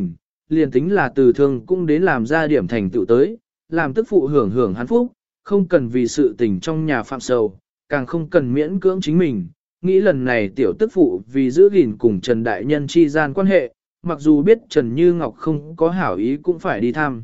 liền tính là từ thường cũng đến làm ra điểm thành tựu tới, làm tức phụ hưởng hưởng hắn phúc, không cần vì sự tình trong nhà phạm sầu, càng không cần miễn cưỡng chính mình. Nghĩ lần này tiểu tức phụ vì giữ gìn cùng Trần Đại Nhân chi gian quan hệ, mặc dù biết Trần Như Ngọc không có hảo ý cũng phải đi thăm.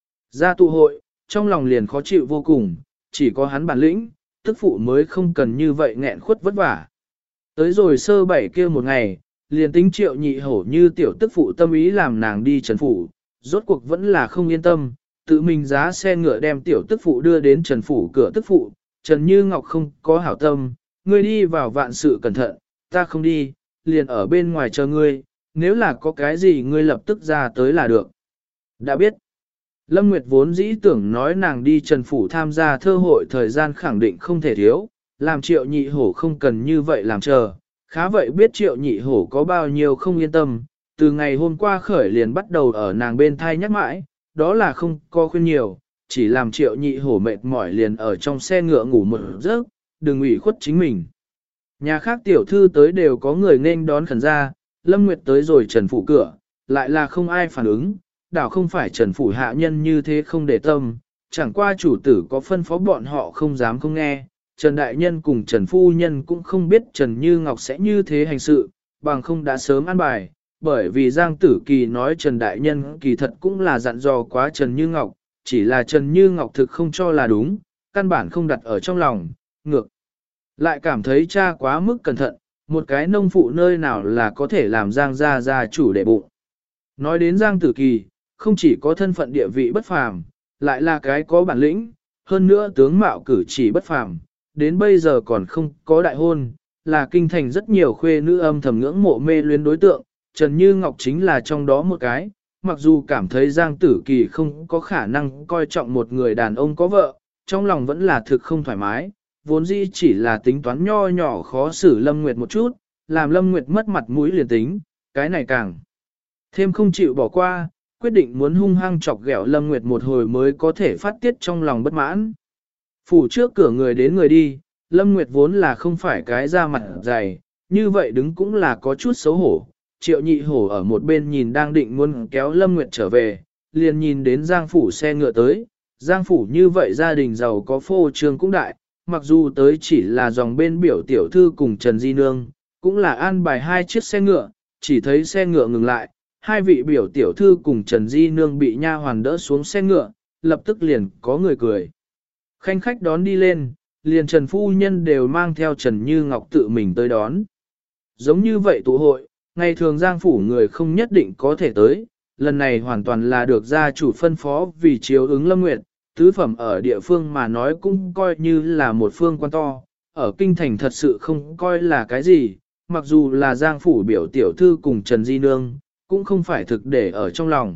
Ra tụ hội, trong lòng liền khó chịu vô cùng, chỉ có hắn bản lĩnh, tức phụ mới không cần như vậy nghẹn khuất vất vả. Tới rồi sơ bảy kia một ngày, liền tính Triệu Nhị Hổ như tiểu tức phụ tâm ý làm nàng đi Trần Phủ, rốt cuộc vẫn là không yên tâm, tự mình giá xe ngựa đem tiểu tức phụ đưa đến Trần Phủ cửa tức phụ. Trần Như Ngọc không có hảo tâm, ngươi đi vào vạn sự cẩn thận, ta không đi, liền ở bên ngoài chờ ngươi, nếu là có cái gì ngươi lập tức ra tới là được. Đã biết, Lâm Nguyệt vốn dĩ tưởng nói nàng đi Trần Phủ tham gia thơ hội thời gian khẳng định không thể thiếu, làm Triệu Nhị Hổ không cần như vậy làm chờ, khá vậy biết Triệu Nhị Hổ có bao nhiêu không yên tâm, từ ngày hôm qua khởi liền bắt đầu ở nàng bên thai nhắc mãi, đó là không có khuyên nhiều, chỉ làm Triệu Nhị Hổ mệt mỏi liền ở trong xe ngựa ngủ một giấc, đừng ủy khuất chính mình. Nhà khác tiểu thư tới đều có người nên đón khẩn ra, Lâm Nguyệt tới rồi Trần Phủ cửa, lại là không ai phản ứng, đảo không phải Trần Phủ hạ nhân như thế không để tâm, chẳng qua chủ tử có phân phó bọn họ không dám không nghe, Trần Đại Nhân cùng Trần Phu Nhân cũng không biết Trần Như Ngọc sẽ như thế hành sự, bằng không đã sớm ăn bài, bởi vì Giang Tử Kỳ nói Trần Đại Nhân kỳ thật cũng là dặn dò quá Trần Như Ngọc, chỉ là Trần Như Ngọc thực không cho là đúng, căn bản không đặt ở trong lòng, ngược. Lại cảm thấy cha quá mức cẩn thận, một cái nông phụ nơi nào là có thể làm Giang gia chủ để bụng. Nói đến Giang Tử Kỳ, không chỉ có thân phận địa vị bất phàm, lại là cái có bản lĩnh, hơn nữa tướng mạo cử chỉ bất phàm, đến bây giờ còn không có đại hôn, là kinh thành rất nhiều khuê nữ âm thầm ngưỡng mộ mê luyến đối tượng, Trần Như Ngọc chính là trong đó một cái, mặc dù cảm thấy Giang Tử Kỳ không có khả năng coi trọng một người đàn ông có vợ, trong lòng vẫn là thực không thoải mái, vốn dĩ chỉ là tính toán nho nhỏ khó xử Lâm Nguyệt một chút, làm Lâm Nguyệt mất mặt mũi liền tính, cái này càng thêm không chịu bỏ qua, quyết định muốn hung hăng chọc ghẹo Lâm Nguyệt một hồi mới có thể phát tiết trong lòng bất mãn. Phủ trước cửa người đến người đi, Lâm Nguyệt vốn là không phải cái da mặt dày, như vậy đứng cũng là có chút xấu hổ. Triệu Nhị Hổ ở một bên nhìn đang định muốn kéo Lâm Nguyệt trở về, liền nhìn đến Giang Phủ xe ngựa tới. Giang Phủ như vậy gia đình giàu có phô trương cũng đại, mặc dù tới chỉ là dòng bên biểu tiểu thư cùng Trần Di Nương, cũng là an bài hai chiếc xe ngựa, chỉ thấy xe ngựa ngừng lại, hai vị biểu tiểu thư cùng Trần Di Nương bị nha hoàn đỡ xuống xe ngựa, lập tức liền có người cười. Khanh khách đón đi lên, liền Trần Phu Nhân đều mang theo Trần Như Ngọc tự mình tới đón. Giống như vậy tụ hội, ngày thường Giang Phủ người không nhất định có thể tới, lần này hoàn toàn là được gia chủ phân phó vì chiếu ứng Lâm Nguyệt, tứ phẩm ở địa phương mà nói cũng coi như là một phương quan to, ở kinh thành thật sự không coi là cái gì, mặc dù là Giang Phủ biểu tiểu thư cùng Trần Di Nương, cũng không phải thực để ở trong lòng.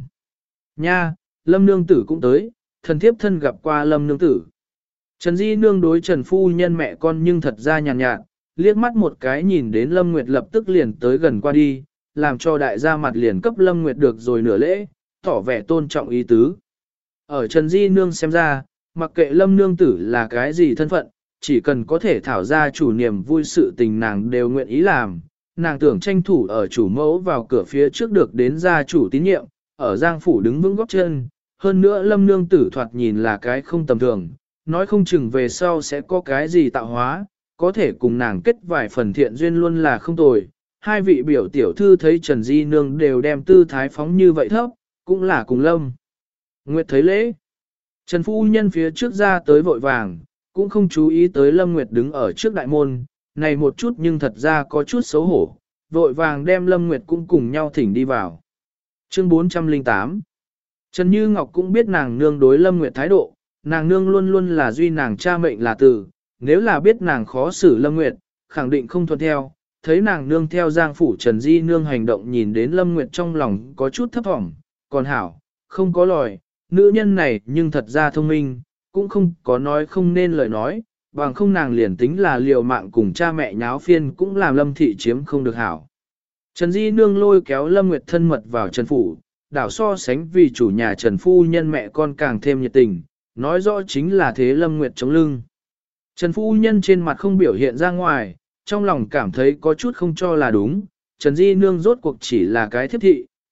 Nha, Lâm Nương Tử cũng tới, thần thiếp thân gặp qua Lâm Nương Tử. Trần Di Nương đối Trần Phu Nhân mẹ con nhưng thật ra nhàn nhạt, liếc mắt một cái nhìn đến Lâm Nguyệt lập tức liền tới gần qua đi, làm cho đại gia mặt liền cấp Lâm Nguyệt được rồi nửa lễ, tỏ vẻ tôn trọng ý tứ. Ở Trần Di Nương xem ra, mặc kệ Lâm Nương Tử là cái gì thân phận, chỉ cần có thể thảo ra chủ niềm vui sự tình nàng đều nguyện ý làm. Nàng tưởng tranh thủ ở chủ mẫu vào cửa phía trước được đến gia chủ tín nhiệm, ở Giang Phủ đứng vững góp chân. Hơn nữa Lâm Nương Tử thoạt nhìn là cái không tầm thường, nói không chừng về sau sẽ có cái gì tạo hóa, có thể cùng nàng kết vài phần thiện duyên luôn là không tồi. Hai vị biểu tiểu thư thấy Trần Di Nương đều đem tư thái phóng như vậy thấp, cũng là cùng Lâm Nguyệt thấy lễ. Trần Phu Nhân phía trước ra tới vội vàng, cũng không chú ý tới Lâm Nguyệt đứng ở trước đại môn, này một chút nhưng thật ra có chút xấu hổ, vội vàng đem Lâm Nguyệt cũng cùng nhau thỉnh đi vào. Chương 408 Trần Như Ngọc cũng biết nàng nương đối Lâm Nguyệt thái độ, nàng nương luôn luôn là duy nàng cha mệnh là tử, nếu là biết nàng khó xử Lâm Nguyệt, khẳng định không thuận theo, thấy nàng nương theo Giang Phủ Trần Di Nương hành động nhìn đến Lâm Nguyệt trong lòng có chút thấp thỏm, còn hảo, không có lòi, nữ nhân này nhưng thật ra thông minh, cũng không có nói không nên lời nói, bằng không nàng liền tính là liều mạng cùng cha mẹ nháo phiên cũng làm Lâm Thị chiếm không được hảo. Trần Di Nương lôi kéo Lâm Nguyệt thân mật vào Trần Phủ, đảo so sánh vì chủ nhà Trần Phu Nhân mẹ con càng thêm nhiệt tình, nói rõ chính là thế Lâm Nguyệt chống lưng. Trần Phu Nhân trên mặt không biểu hiện ra ngoài, trong lòng cảm thấy có chút không cho là đúng, Trần Di Nương rốt cuộc chỉ là cái thiếp thị,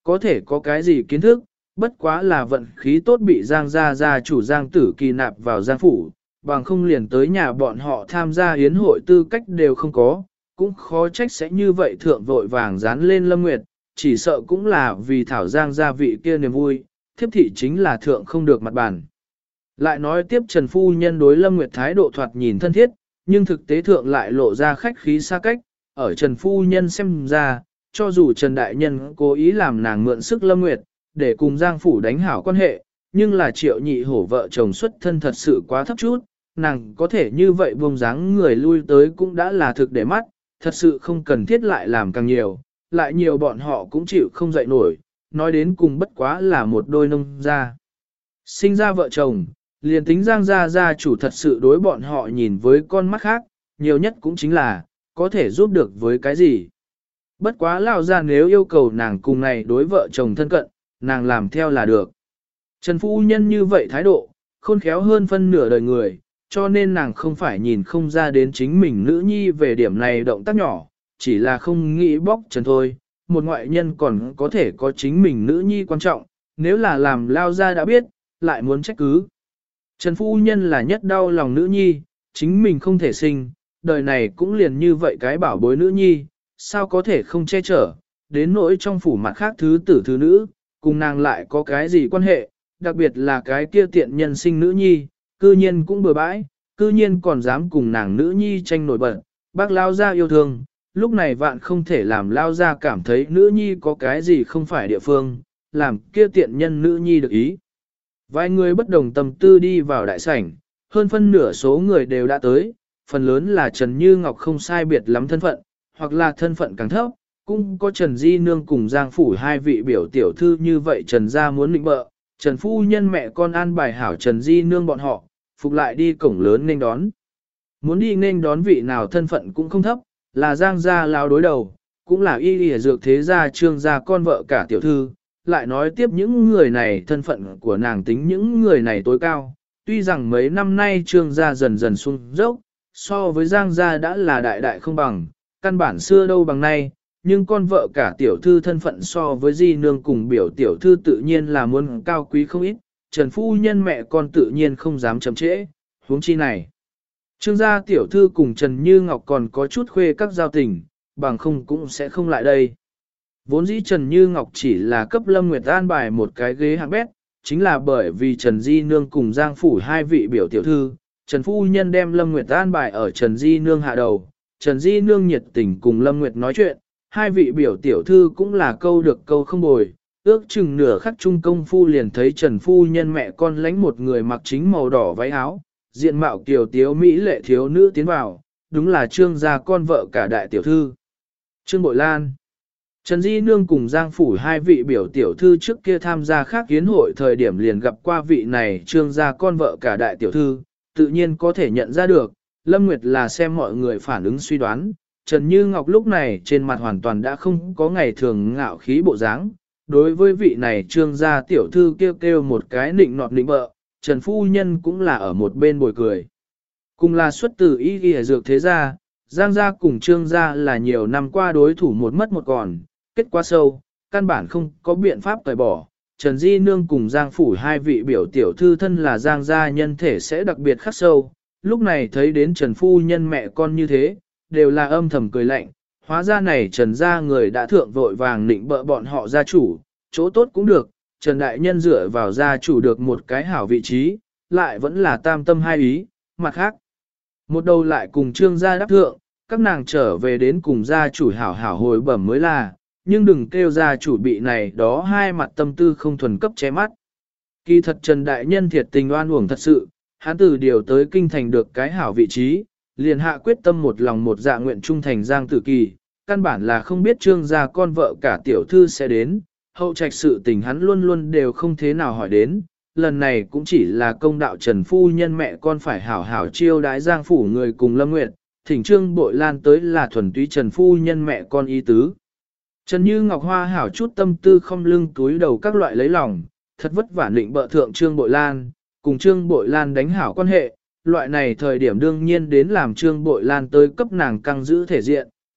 có thể có cái gì kiến thức, bất quá là vận khí tốt bị Giang gia chủ Giang Tử Kỳ nạp vào Giang phủ, bằng không liền tới nhà bọn họ tham gia yến hội tư cách đều không có, cũng khó trách sẽ như vậy thượng vội vàng dán lên Lâm Nguyệt, chỉ sợ cũng là vì Thảo Giang gia vị kia niềm vui, thiếp thị chính là thượng không được mặt bàn. Lại nói tiếp Trần Phu Nhân đối Lâm Nguyệt thái độ thoạt nhìn thân thiết, nhưng thực tế thượng lại lộ ra khách khí xa cách, ở Trần Phu Nhân xem ra, cho dù Trần Đại Nhân cố ý làm nàng mượn sức Lâm Nguyệt, để cùng Giang Phủ đánh hảo quan hệ, nhưng là Triệu Nhị Hổ vợ chồng xuất thân thật sự quá thấp chút, nàng có thể như vậy buông dáng người lui tới cũng đã là thực để mắt, thật sự không cần thiết lại làm càng nhiều, lại nhiều bọn họ cũng chịu không dậy nổi, nói đến cùng bất quá là một đôi nông gia. Sinh ra vợ chồng, liền tính Giang gia chủ thật sự đối bọn họ nhìn với con mắt khác, nhiều nhất cũng chính là, có thể giúp được với cái gì. Bất quá lão gia nếu yêu cầu nàng cùng này đối vợ chồng thân cận, nàng làm theo là được. Trần Phu Nhân như vậy thái độ, khôn khéo hơn phân nửa đời người, cho nên nàng không phải nhìn không ra đến chính mình nữ nhi về điểm này động tác nhỏ, chỉ là không nghĩ bóc trần thôi. Một ngoại nhân còn có thể có chính mình nữ nhi quan trọng, nếu là làm lao ra đã biết, lại muốn trách cứ. Trần Phu Nhân là nhất đau lòng nữ nhi, chính mình không thể sinh, đời này cũng liền như vậy cái bảo bối nữ nhi, sao có thể không che chở, đến nỗi trong phủ mặt khác thứ tử thứ nữ, cùng nàng lại có cái gì quan hệ, đặc biệt là cái kia tiện nhân sinh nữ nhi, cư nhiên cũng bừa bãi, cư nhiên còn dám cùng nàng nữ nhi tranh nổi bật, bác lao ra yêu thương, lúc này vạn không thể làm lao ra cảm thấy nữ nhi có cái gì không phải địa phương, làm kia tiện nhân nữ nhi được ý. Vài người bất đồng tâm tư đi vào đại sảnh, hơn phân nửa số người đều đã tới, phần lớn là Trần Như Ngọc không sai biệt lắm thân phận, hoặc là thân phận càng thấp, cũng có Trần Di Nương cùng Giang Phủ hai vị biểu tiểu thư như vậy Trần gia muốn định bợ, Trần Phu Nhân mẹ con an bài hảo Trần Di Nương bọn họ, phục lại đi cổng lớn nên đón. Muốn đi nên đón vị nào thân phận cũng không thấp, là Giang gia lao đối đầu, cũng là y lìa dược thế gia Trương gia con vợ cả tiểu thư, lại nói tiếp những người này thân phận của nàng tính những người này tối cao, tuy rằng mấy năm nay Trương gia dần dần xuống dốc, so với Giang gia đã là đại đại không bằng, căn bản xưa đâu bằng nay, nhưng con vợ cả tiểu thư thân phận so với Di Nương cùng biểu tiểu thư tự nhiên là muốn cao quý không ít, Trần Phu Nhân mẹ con tự nhiên không dám chậm trễ, huống chi này. Trương gia tiểu thư cùng Trần Như Ngọc còn có chút khuê các giao tình, bằng không cũng sẽ không lại đây. Vốn dĩ Trần Như Ngọc chỉ là cấp Lâm Nguyệt an bài một cái ghế hạng bét, chính là bởi vì Trần Di Nương cùng Giang Phủ hai vị biểu tiểu thư, Trần Phu Nhân đem Lâm Nguyệt an bài ở Trần Di Nương hạ đầu, Trần Di Nương nhiệt tình cùng Lâm Nguyệt nói chuyện, hai vị biểu tiểu thư cũng là câu được câu không bồi, ước chừng nửa khắc chung công phu liền thấy Trần Phu Nhân mẹ con lãnh một người mặc chính màu đỏ váy áo, diện mạo kiều tiếu mỹ lệ thiếu nữ tiến vào, đúng là Trương gia con vợ cả đại tiểu thư. Trương Bội Lan. Trần Di Nương cùng Giang Phủ hai vị biểu tiểu thư trước kia tham gia khác kiến hội thời điểm liền gặp qua vị này Trương gia con vợ cả đại tiểu thư, tự nhiên có thể nhận ra được, Lâm Nguyệt là xem mọi người phản ứng suy đoán, Trần Như Ngọc lúc này trên mặt hoàn toàn đã không có ngày thường ngạo khí bộ dáng. Đối với vị này Trương gia tiểu thư kêu kêu một cái nịnh nọt nịnh bợ, Trần Phu Nhân cũng là ở một bên bồi cười. Cùng là xuất từ y y dược thế gia, Giang gia cùng Trương gia là nhiều năm qua đối thủ một mất một còn, kết quả sâu, căn bản không có biện pháp tẩy bỏ. Trần Di Nương cùng Giang Phủ hai vị biểu tiểu thư thân là Giang gia nhân thể sẽ đặc biệt khắc sâu, lúc này thấy đến Trần Phu Nhân mẹ con như thế, đều là âm thầm cười lạnh, hóa ra này Trần gia người đã thượng vội vàng nịnh bợ bọn họ gia chủ, chỗ tốt cũng được, Trần Đại Nhân dựa vào gia chủ được một cái hảo vị trí, lại vẫn là tam tâm hai ý, mặt khác. Một đầu lại cùng Trương gia đáp thượng, các nàng trở về đến cùng gia chủ hảo hảo hồi bẩm mới là, nhưng đừng kêu gia chủ bị này đó hai mặt tâm tư không thuần cấp che mắt. Kỳ thật Trần Đại Nhân thiệt tình oan uổng thật sự, hắn từ điều tới kinh thành được cái hảo vị trí, liền hạ quyết tâm một lòng một dạ nguyện trung thành Giang Tử Kỳ, căn bản là không biết Trương gia con vợ cả tiểu thư sẽ đến, hậu trạch sự tình hắn luôn luôn đều không thế nào hỏi đến, lần này cũng chỉ là công đạo Trần Phu Nhân mẹ con phải hảo hảo chiêu đái Giang Phủ người cùng Lâm Nguyệt, thỉnh Trương Bội Lan tới là thuần túy Trần Phu Nhân mẹ con ý tứ. Trần Như Ngọc Hoa hảo chút tâm tư không lưng túi đầu các loại lấy lòng, thật vất vả định bợ thượng Trương Bội Lan, cùng Trương Bội Lan đánh hảo quan hệ, loại này thời điểm đương nhiên đến làm Trương Bội Lan tới cấp nàng căng giữ thể diện,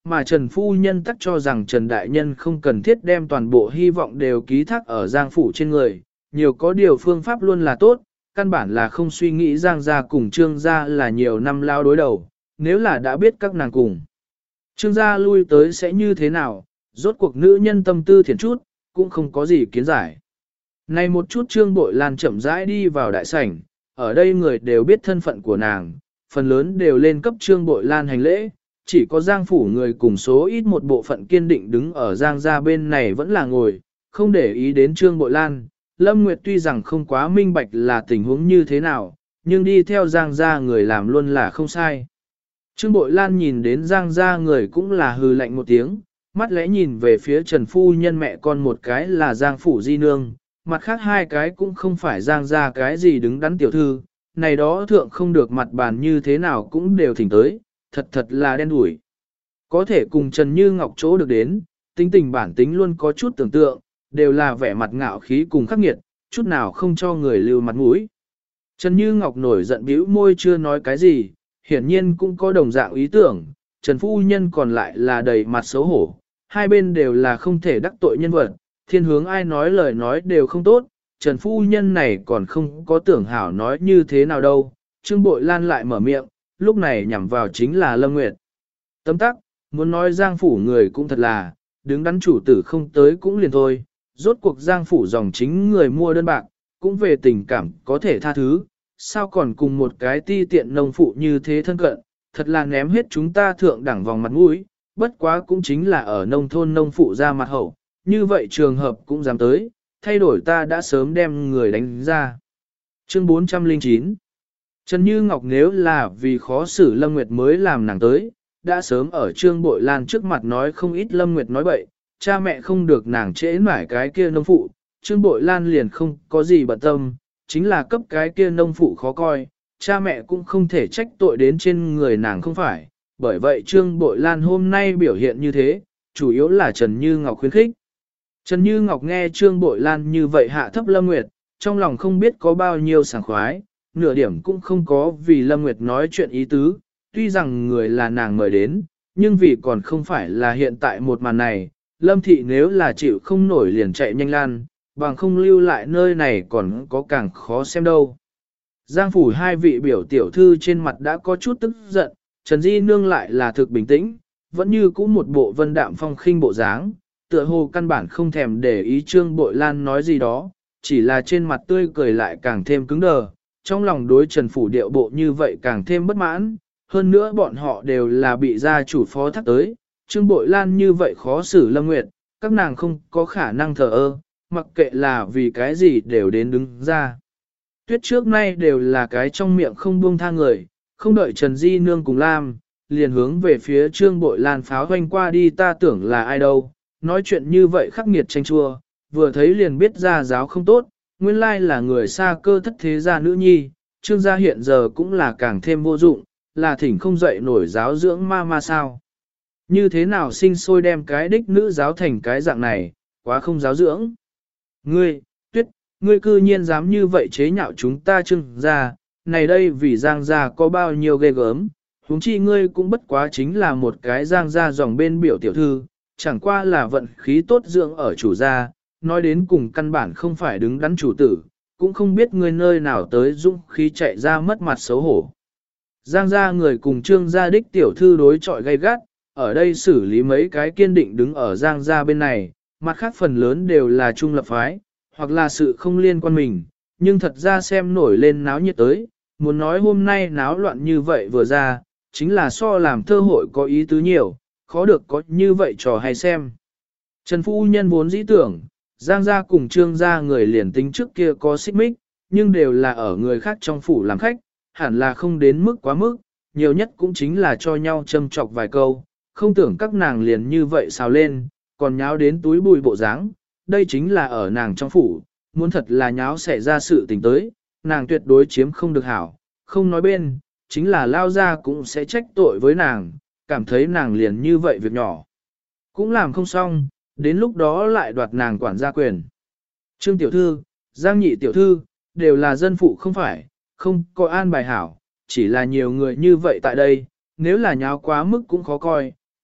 mà Trần Phu Nhân tắc cho rằng Trần Đại Nhân không cần thiết đem toàn bộ hy vọng đều ký thác ở Giang Phủ trên người, nhiều có điều phương pháp luôn là tốt, căn bản là không suy nghĩ Giang gia cùng Trương gia là nhiều năm lao đối đầu, nếu là đã biết các nàng cùng. Trương gia lui tới sẽ như thế nào, rốt cuộc nữ nhân tâm tư thiền chút, cũng không có gì kiến giải. Này một chút Trương Bội Lan chậm rãi đi vào đại sảnh, ở đây người đều biết thân phận của nàng, phần lớn đều lên cấp Trương Bội Lan hành lễ, chỉ có Giang Phủ người cùng số ít một bộ phận kiên định đứng ở Giang gia bên này vẫn là ngồi, không để ý đến Trương Bội Lan. Lâm Nguyệt tuy rằng không quá minh bạch là tình huống như thế nào, nhưng đi theo Giang gia người làm luôn là không sai. Trương Bội Lan nhìn đến Giang gia người cũng là hừ lạnh một tiếng, mắt lẽ nhìn về phía Trần Phu Nhân mẹ con một cái là Giang Phủ Di Nương, mặt khác hai cái cũng không phải Giang gia cái gì đứng đắn tiểu thư, này đó thượng không được mặt bàn như thế nào cũng đều thỉnh tới, thật là đen đủi. Có thể cùng Trần Như Ngọc chỗ được đến, tính tình bản tính luôn có chút tưởng tượng, đều là vẻ mặt ngạo khí cùng khắc nghiệt, chút nào không cho người lưu mặt mũi. Trần Như Ngọc nổi giận bĩu môi chưa nói cái gì, hiển nhiên cũng có đồng dạng ý tưởng, Trần Phu Nhân còn lại là đầy mặt xấu hổ, hai bên đều là không thể đắc tội nhân vật, thiên hướng ai nói lời nói đều không tốt, Trần Phu Nhân này còn không có tưởng hảo nói như thế nào đâu, Trương Bội Lan lại mở miệng, lúc này nhằm vào chính là Lâm Nguyệt. Tấm tắc, muốn nói Giang Phủ người cũng thật là, đứng đắn chủ tử không tới cũng liền thôi, rốt cuộc Giang Phủ dòng chính người mua đơn bạc, cũng về tình cảm có thể tha thứ, sao còn cùng một cái ti tiện nông phụ như thế thân cận, thật là ném hết chúng ta thượng đẳng vòng mặt mũi, bất quá cũng chính là ở nông thôn nông phụ ra mặt hậu, như vậy trường hợp cũng dám tới, thay đổi ta đã sớm đem người đánh ra. Chương 409 Trần Như Ngọc nếu là vì khó xử Lâm Nguyệt mới làm nàng tới, đã sớm ở Trương Bội Lan trước mặt nói không ít Lâm Nguyệt nói bậy, cha mẹ không được nàng trễ mải cái kia nông phụ, Trương Bội Lan liền không có gì bận tâm, chính là cấp cái kia nông phụ khó coi, cha mẹ cũng không thể trách tội đến trên người nàng không phải, bởi vậy Trương Bội Lan hôm nay biểu hiện như thế, chủ yếu là Trần Như Ngọc khuyến khích. Trần Như Ngọc nghe Trương Bội Lan như vậy hạ thấp Lâm Nguyệt, trong lòng không biết có bao nhiêu sảng khoái, nửa điểm cũng không có vì Lâm Nguyệt nói chuyện ý tứ, tuy rằng người là nàng mời đến, nhưng vì còn không phải là hiện tại một màn này, Lâm Thị nếu là chịu không nổi liền chạy nhanh lan, bằng không lưu lại nơi này còn có càng khó xem đâu. Giang Phủ hai vị biểu tiểu thư trên mặt đã có chút tức giận, Trần Di Nương lại là thực bình tĩnh, vẫn như cũ một bộ vân đạm phong khinh bộ dáng, tựa hồ căn bản không thèm để ý Trương Bội Lan nói gì đó, chỉ là trên mặt tươi cười lại càng thêm cứng đờ, trong lòng đối Trần Phủ điệu bộ như vậy càng thêm bất mãn, hơn nữa bọn họ đều là bị gia chủ phó thác tới, Trương Bội Lan như vậy khó xử Lâm Nguyệt, các nàng không có khả năng thờ ơ, mặc kệ là vì cái gì đều đến đứng ra. Tuyết trước nay đều là cái trong miệng không buông tha người, không đợi Trần Di Nương cùng Lam, liền hướng về phía Trương Bội Lan pháo hoanh qua đi ta tưởng là ai đâu, nói chuyện như vậy khắc nghiệt tranh chua, vừa thấy liền biết ra giáo không tốt, nguyên lai là người xa cơ thất thế gia nữ nhi, Trương gia hiện giờ cũng là càng thêm vô dụng, là thỉnh không dậy nổi giáo dưỡng ma sao. Như thế nào sinh sôi đem cái đích nữ giáo thành cái dạng này, quá không giáo dưỡng. Ngươi, Tuyết, ngươi cư nhiên dám như vậy chế nhạo chúng ta Trương gia, này đây vì Giang gia có bao nhiêu ghê gớm, huống chi ngươi cũng bất quá chính là một cái Giang gia dòng bên biểu tiểu thư, chẳng qua là vận khí tốt dưỡng ở chủ gia, nói đến cùng căn bản không phải đứng đắn chủ tử, cũng không biết ngươi nơi nào tới dũng khí chạy ra mất mặt xấu hổ. Giang gia người cùng Trương gia đích tiểu thư đối chọi gay gắt, ở đây xử lý mấy cái kiên định đứng ở Giang gia bên này, mặt khác phần lớn đều là trung lập phái, hoặc là sự không liên quan mình, nhưng thật ra xem nổi lên náo nhiệt tới, muốn nói hôm nay náo loạn như vậy vừa ra, chính là so làm thơ hội có ý tứ nhiều, khó được có như vậy trò hay xem. Trần Phu Nhân vốn dĩ tưởng, Giang gia cùng Trương gia người liền tính trước kia có xích mích, nhưng đều là ở người khác trong phủ làm khách, hẳn là không đến mức quá mức, nhiều nhất cũng chính là cho nhau châm chọc vài câu, không tưởng các nàng liền như vậy xào lên, còn nháo đến túi bùi bộ dáng, đây chính là ở nàng trong phủ, muốn thật là nháo xảy ra sự tình tới, nàng tuyệt đối chiếm không được hảo, không nói bên, chính là lao ra cũng sẽ trách tội với nàng, cảm thấy nàng liền như vậy việc nhỏ. Cũng làm không xong, đến lúc đó lại đoạt nàng quản gia quyền. Trương tiểu thư, Giang nhị tiểu thư, đều là dân phụ không phải, không có an bài hảo, chỉ là nhiều người như vậy tại đây, nếu là nháo quá mức cũng khó coi,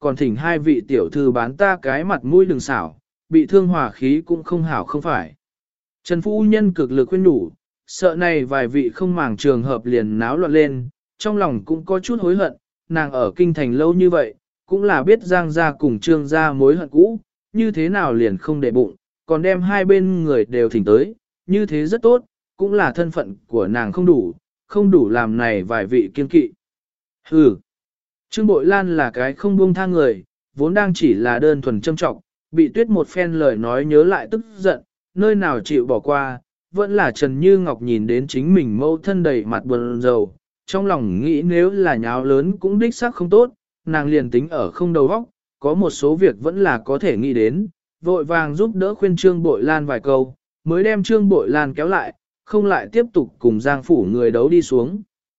còn thỉnh hai vị tiểu thư bán ta cái mặt mũi đừng xảo, bị thương hòa khí cũng không hảo không phải. Trần phu nhân cực lực khuyên nhủ, sợ này vài vị không màng trường hợp liền náo loạn lên, trong lòng cũng có chút hối hận, nàng ở kinh thành lâu như vậy, cũng là biết Giang gia cùng Trương gia mối hận cũ, như thế nào liền không để bụng, còn đem hai bên người đều thỉnh tới, như thế rất tốt, cũng là thân phận của nàng không đủ làm này vài vị kiên kỵ. Hừ, Trương Bội Lan là cái không buông tha người, vốn đang chỉ là đơn thuần châm trọng, bị Tuyết một phen lời nói nhớ lại tức giận, nơi nào chịu bỏ qua, vẫn là Trần Như Ngọc nhìn đến chính mình mâu thân đầy mặt buồn rầu, trong lòng nghĩ nếu là nháo lớn cũng đích xác không tốt, nàng liền tính ở không đầu óc, có một số việc vẫn là có thể nghĩ đến, vội vàng giúp đỡ khuyên Trương Bội Lan vài câu, mới đem Trương Bội Lan kéo lại, không lại tiếp tục cùng Giang phủ người đấu đi xuống.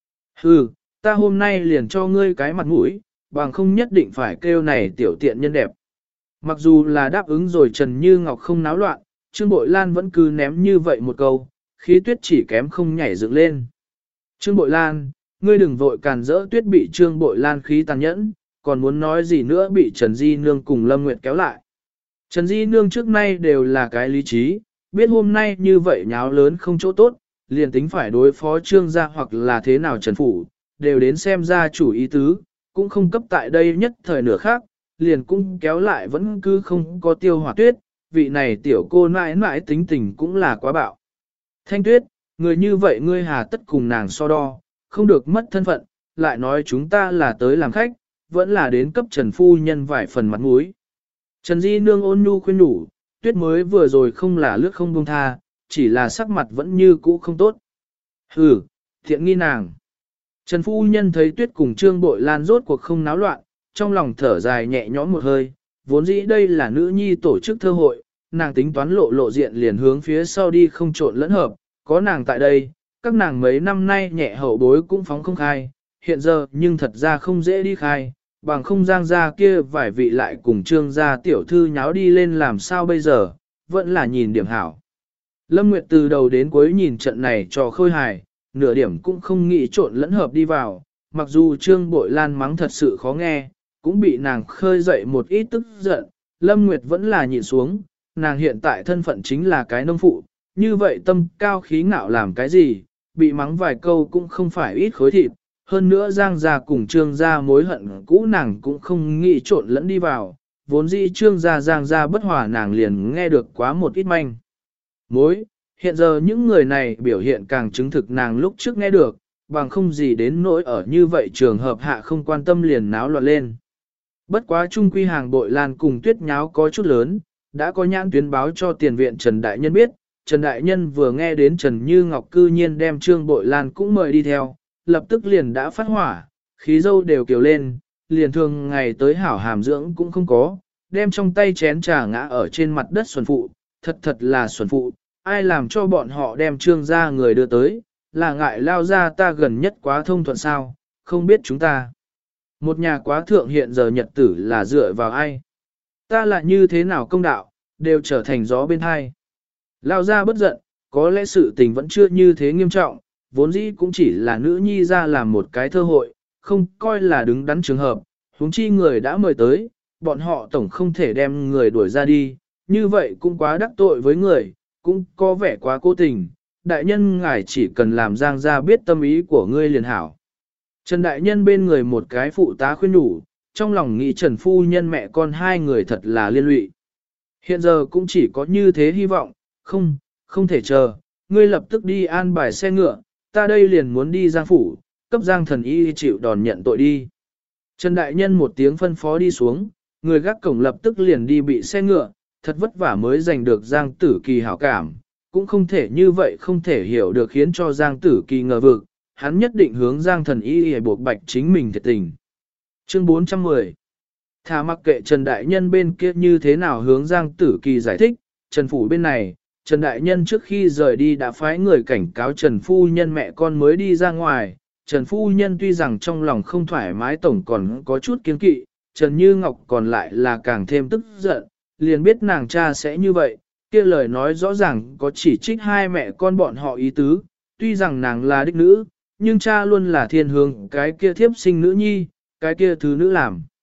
Hừ, ta hôm nay liền cho ngươi cái mặt mũi, bằng không nhất định phải kêu này tiểu tiện nhân đẹp. Mặc dù là đáp ứng rồi Trần Như Ngọc không náo loạn, Trương Bội Lan vẫn cứ ném như vậy một câu, khí Tuyết chỉ kém không nhảy dựng lên. Trương Bội Lan, ngươi đừng vội càn rỡ. Tuyết bị Trương Bội Lan khí tàn nhẫn, còn muốn nói gì nữa bị Trần Di Nương cùng Lâm Nguyệt kéo lại. Trần Di Nương trước nay đều là cái lý trí, biết hôm nay như vậy nháo lớn không chỗ tốt, liền tính phải đối phó Trương gia hoặc là thế nào Trần Phủ, đều đến xem ra chủ ý tứ, cũng không cấp tại đây nhất thời nửa khác, liền cũng kéo lại vẫn cứ không có Tiêu Hỏa Tuyết, vị này tiểu cô mãi mãi tính tình cũng là quá bạo. Thanh Tuyết, người như vậy ngươi hà tất cùng nàng so đo, không được mất thân phận, lại nói chúng ta là tới làm khách, vẫn là đến cấp Trần Phu Nhân vài phần mặt mũi. Trần Di Nương ôn nhu khuyên nhủ, Tuyết mới vừa rồi không là lướt không buông tha, chỉ là sắc mặt vẫn như cũ không tốt. Hừ, thiện nghi nàng. Trần Phu Nhân thấy Tuyết cùng Trương Bội Lan rốt cuộc không náo loạn, trong lòng thở dài nhẹ nhõm một hơi, vốn dĩ đây là nữ nhi tổ chức thơ hội, nàng tính toán lộ diện liền hướng phía sau đi không trộn lẫn hợp, có nàng tại đây, các nàng mấy năm nay nhẹ hậu bối cũng phóng không khai, hiện giờ nhưng thật ra không dễ đi khai, bằng không Giang gia kia vài vị lại cùng Trương gia tiểu thư nháo đi lên làm sao bây giờ, vẫn là nhìn điểm hảo. Lâm Nguyệt từ đầu đến cuối nhìn trận này cho khôi hài, nửa điểm cũng không nghĩ trộn lẫn hợp đi vào, mặc dù Trương Bội Lan mắng thật sự khó nghe, cũng bị nàng khơi dậy một ít tức giận, Lâm Nguyệt vẫn là nhịn xuống, nàng hiện tại thân phận chính là cái nông phụ, như vậy tâm cao khí ngạo làm cái gì, bị mắng vài câu cũng không phải ít khối thịt, hơn nữa Giang gia cùng Trương gia mối hận cũ nàng cũng không nghĩ trộn lẫn đi vào, vốn dĩ Trương gia Giang gia bất hòa nàng liền nghe được quá một ít manh mối, hiện giờ những người này biểu hiện càng chứng thực nàng lúc trước nghe được, bằng không gì đến nỗi ở như vậy trường hợp hạ không quan tâm liền náo loạn lên. Bất quá trung quy hàng Bội Lan cùng Tuyết nháo có chút lớn, đã có nhãn tuyến báo cho tiền viện Trần Đại Nhân biết, Trần Đại Nhân vừa nghe đến Trần Như Ngọc cư nhiên đem Trương Bội Lan cũng mời đi theo, lập tức liền đã phát hỏa, khí dâu đều kiều lên, liền thường ngày tới hảo hàm dưỡng cũng không có, đem trong tay chén trà ngã ở trên mặt đất xuẩn phụ, thật là xuẩn phụ, ai làm cho bọn họ đem Trương gia người đưa tới, là ngại lao ra ta gần nhất quá thông thuận sao, không biết chúng ta. Một nhà quá thượng hiện giờ nhật tử là dựa vào ai? Ta là như thế nào công đạo, đều trở thành gió bên hai. Lao ra bất giận, có lẽ sự tình vẫn chưa như thế nghiêm trọng, vốn dĩ cũng chỉ là nữ nhi ra làm một cái thơ hội, không coi là đứng đắn trường hợp, huống chi người đã mời tới, bọn họ tổng không thể đem người đuổi ra đi, như vậy cũng quá đắc tội với người, cũng có vẻ quá cố tình, đại nhân ngài chỉ cần làm Giang gia biết tâm ý của ngươi liền hảo. Trần Đại Nhân bên người một cái phụ tá khuyên nhủ, trong lòng nghĩ Trần Phu Nhân mẹ con hai người thật là liên lụy. Hiện giờ cũng chỉ có như thế hy vọng, không thể chờ, ngươi lập tức đi an bài xe ngựa, ta đây liền muốn đi Giang Phủ, cấp Giang thần y chịu đòn nhận tội đi. Trần Đại Nhân một tiếng phân phó đi xuống, người gác cổng lập tức liền đi bị xe ngựa, thật vất vả mới giành được Giang Tử Kỳ hảo cảm, cũng không thể như vậy không thể hiểu được khiến cho Giang Tử Kỳ ngờ vực, hắn nhất định hướng Giang thần y để buộc bạch chính mình thiệt tình. Chương 410 Thà mặc kệ Trần Đại Nhân bên kia như thế nào hướng Giang Tử Kỳ giải thích, Trần Phủ bên này, Trần Đại Nhân trước khi rời đi đã phái người cảnh cáo Trần Phu Nhân mẹ con mới đi ra ngoài. Trần Phu Nhân tuy rằng trong lòng không thoải mái tổng còn có chút kiên kỵ, Trần Như Ngọc còn lại là càng thêm tức giận, liền biết nàng cha sẽ như vậy, kia lời nói rõ ràng có chỉ trích hai mẹ con bọn họ ý tứ, tuy rằng nàng là đích nữ, nhưng cha luôn là thiên hướng cái kia thiếp sinh nữ nhi, cái kia thứ nữ làm.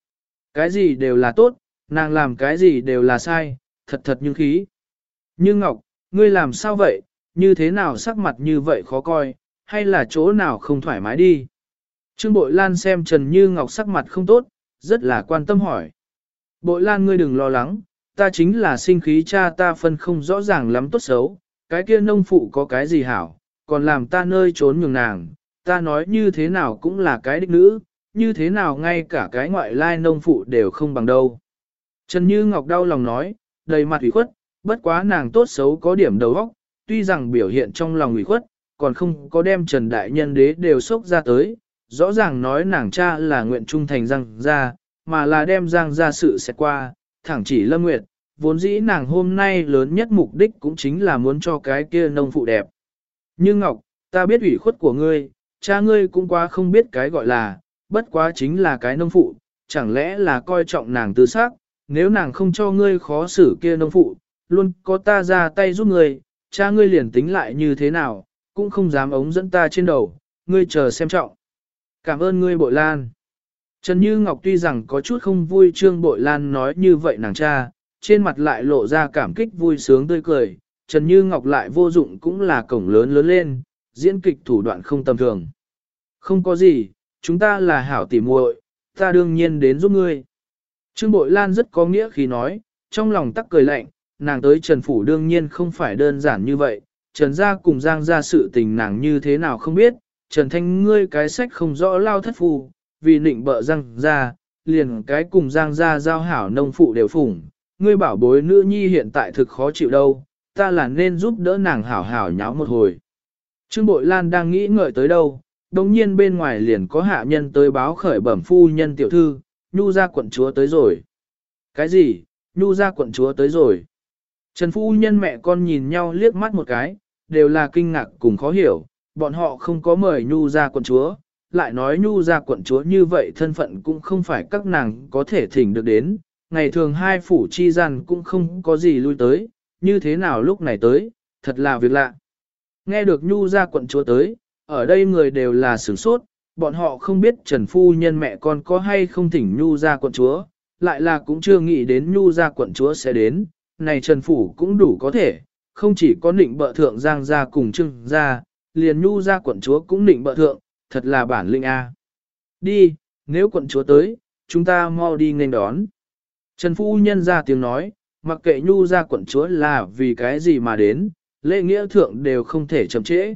Cái gì đều là tốt, nàng làm cái gì đều là sai, thật thật nhưng khí. Như Ngọc, ngươi làm sao vậy, như thế nào sắc mặt như vậy khó coi, hay là chỗ nào không thoải mái đi. Trương Bội Lan xem Trần Như Ngọc sắc mặt không tốt, rất là quan tâm hỏi. Bội Lan ngươi đừng lo lắng, ta chính là sinh khí cha ta phân không rõ ràng lắm tốt xấu, cái kia nông phụ có cái gì hảo, còn làm ta nơi trốn nhường nàng, ta nói như thế nào cũng là cái đích nữ, như thế nào ngay cả cái ngoại lai nông phụ đều không bằng đâu. Trần Như Ngọc đau lòng nói, đầy mặt ủy khuất, bất quá nàng tốt xấu có điểm đầu óc, tuy rằng biểu hiện trong lòng ủy khuất, còn không có đem Trần Đại Nhân Đế đều sốc ra tới, rõ ràng nói nàng cha là nguyện trung thành Giang gia, mà là đem Giang gia sự sẽ qua, thẳng chỉ Lâm Nguyệt, vốn dĩ nàng hôm nay lớn nhất mục đích cũng chính là muốn cho cái kia nông phụ đẹp. Như Ngọc, ta biết ủy khuất của ngươi, cha ngươi cũng quá không biết cái gọi là, bất quá chính là cái nông phụ, chẳng lẽ là coi trọng nàng tư xác, nếu nàng không cho ngươi khó xử kia nông phụ, luôn có ta ra tay giúp ngươi, cha ngươi liền tính lại như thế nào, cũng không dám ống dẫn ta trên đầu, ngươi chờ xem trọng. Cảm ơn ngươi Bội Lan. Trần Như Ngọc tuy rằng có chút không vui Trương Bội Lan nói như vậy nàng cha, trên mặt lại lộ ra cảm kích vui sướng tươi cười, Trần Như Ngọc lại vô dụng cũng là cổng lớn lớn lên, diễn kịch thủ đoạn không tầm thường. Không có gì, chúng ta là hảo tỉ muội, ta đương nhiên đến giúp ngươi. Trương Bội Lan rất có nghĩa khi nói, trong lòng tắc cười lạnh, nàng tới Trần Phủ đương nhiên không phải đơn giản như vậy, Trần gia cùng Giang gia sự tình nàng như thế nào không biết, Trần Thanh ngươi cái sách không rõ lao thất phù, vì nịnh bợ Giang gia, liền cái cùng Giang gia giao hảo nông phụ đều phủng, ngươi bảo bối nữ nhi hiện tại thực khó chịu đâu, ta là nên giúp đỡ nàng hảo hảo nháo một hồi. Trương Bội Lan đang nghĩ ngợi tới đâu, đồng nhiên bên ngoài liền có hạ nhân tới báo khởi bẩm phu nhân tiểu thư, Nhu gia quận chúa tới rồi. Cái gì, Nhu gia quận chúa tới rồi? Trần phu nhân mẹ con nhìn nhau liếc mắt một cái, đều là kinh ngạc cùng khó hiểu, bọn họ không có mời Nhu gia quận chúa, lại nói Nhu gia quận chúa như vậy thân phận cũng không phải các nàng có thể thỉnh được đến, ngày thường hai phủ chi gian cũng không có gì lui tới, như thế nào lúc này tới, thật là việc lạ. Nghe được Nhu gia quận chúa tới, ở đây người đều là sửng sốt, bọn họ không biết Trần phu nhân mẹ con có hay không thỉnh Nhu gia quận chúa, lại là cũng chưa nghĩ đến Nhu gia quận chúa sẽ đến, này Trần phủ cũng đủ có thể, không chỉ có định bợ thượng Giang gia cùng Trương gia, liền Nhu gia quận chúa cũng định bợ thượng, thật là bản lĩnh a. Đi, nếu quận chúa tới, chúng ta mau đi nghênh đón. Trần phu nhân ra tiếng nói, mặc kệ Nhu gia quận chúa là vì cái gì mà đến, lễ nghĩa thượng đều không thể chậm trễ.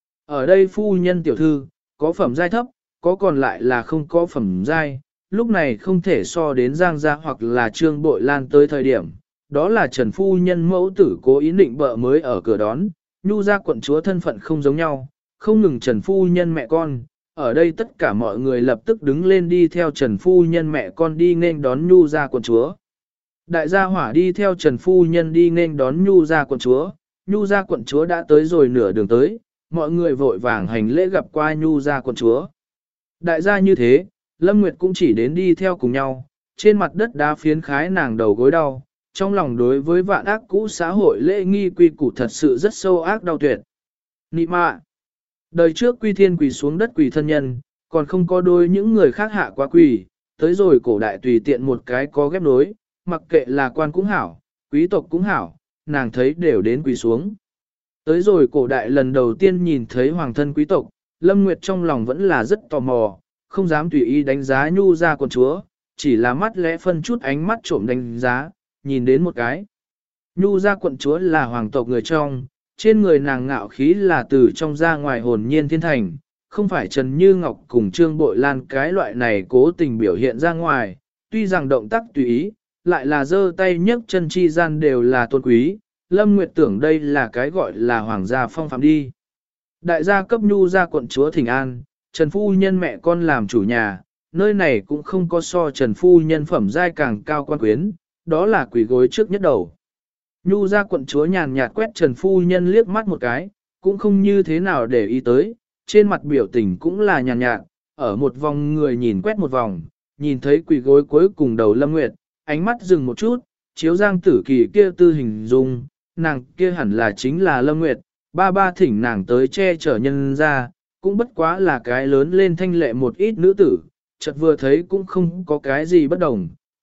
Ở đây phu nhân tiểu thư, có phẩm giai thấp, có còn lại là không có phẩm giai, lúc này không thể so đến Giang gia hoặc là Trương Bội Lan tới thời điểm, đó là Trần phu nhân mẫu tử cố ý định bợ mới ở cửa đón, Nhu gia quận chúa thân phận không giống nhau, không ngừng Trần phu nhân mẹ con, ở đây tất cả mọi người lập tức đứng lên đi theo Trần phu nhân mẹ con đi nghênh đón Nhu gia quận chúa. Đại gia hỏa đi theo Trần phu nhân đi nghênh đón Nhu gia quận chúa, Nhu gia quận chúa đã tới rồi nửa đường tới, mọi người vội vàng hành lễ gặp qua Nhu gia quận chúa. Đại gia như thế, Lâm Nguyệt cũng chỉ đến đi theo cùng nhau, trên mặt đất đá phiến khái nàng đầu gối đau, trong lòng đối với vạn ác cũ xã hội lễ nghi quy củ thật sự rất sâu ác đau tuyệt. Nị mạ! Đời trước quy thiên quỳ xuống đất quỳ thân nhân, còn không có đôi những người khác hạ quá quỳ, tới rồi cổ đại tùy tiện một cái có ghép nối, mặc kệ là quan cũng hảo, quý tộc cũng hảo, nàng thấy đều đến quỳ xuống. Tới rồi cổ đại lần đầu tiên nhìn thấy hoàng thân quý tộc, Lâm Nguyệt trong lòng vẫn là rất tò mò, không dám tùy ý đánh giá Nhu gia quận chúa, chỉ là mắt lẽ phân chút ánh mắt trộm đánh giá, nhìn đến một cái. Nhu gia quận chúa là hoàng tộc người trong, trên người nàng ngạo khí là từ trong ra ngoài hồn nhiên thiên thành, không phải Trần Như Ngọc cùng Trương Bội Lan cái loại này cố tình biểu hiện ra ngoài, tuy rằng động tác tùy ý, lại là giơ tay nhấc chân chi gian đều là tôn quý, Lâm Nguyệt tưởng đây là cái gọi là hoàng gia phong phạm đi. Đại gia cấp Nhu gia quận chúa thỉnh an, Trần phu nhân mẹ con làm chủ nhà, nơi này cũng không có so Trần phu nhân phẩm giai càng cao quan quyến, đó là quỷ gối trước nhất đầu. Nhu gia quận chúa nhàn nhạt quét Trần phu nhân liếc mắt một cái, cũng không như thế nào để ý tới, trên mặt biểu tình cũng là nhàn nhạt, ở một vòng người nhìn quét một vòng, nhìn thấy quỷ gối cuối cùng đầu Lâm Nguyệt, ánh mắt dừng một chút, chiếu Giang Tử Kỳ kia tư hình dung, nàng kia hẳn là chính là Lâm Nguyệt, ba thỉnh nàng tới che chở nhân ra, cũng bất quá là cái lớn lên thanh lệ một ít nữ tử, chợt vừa thấy cũng không có cái gì bất đồng,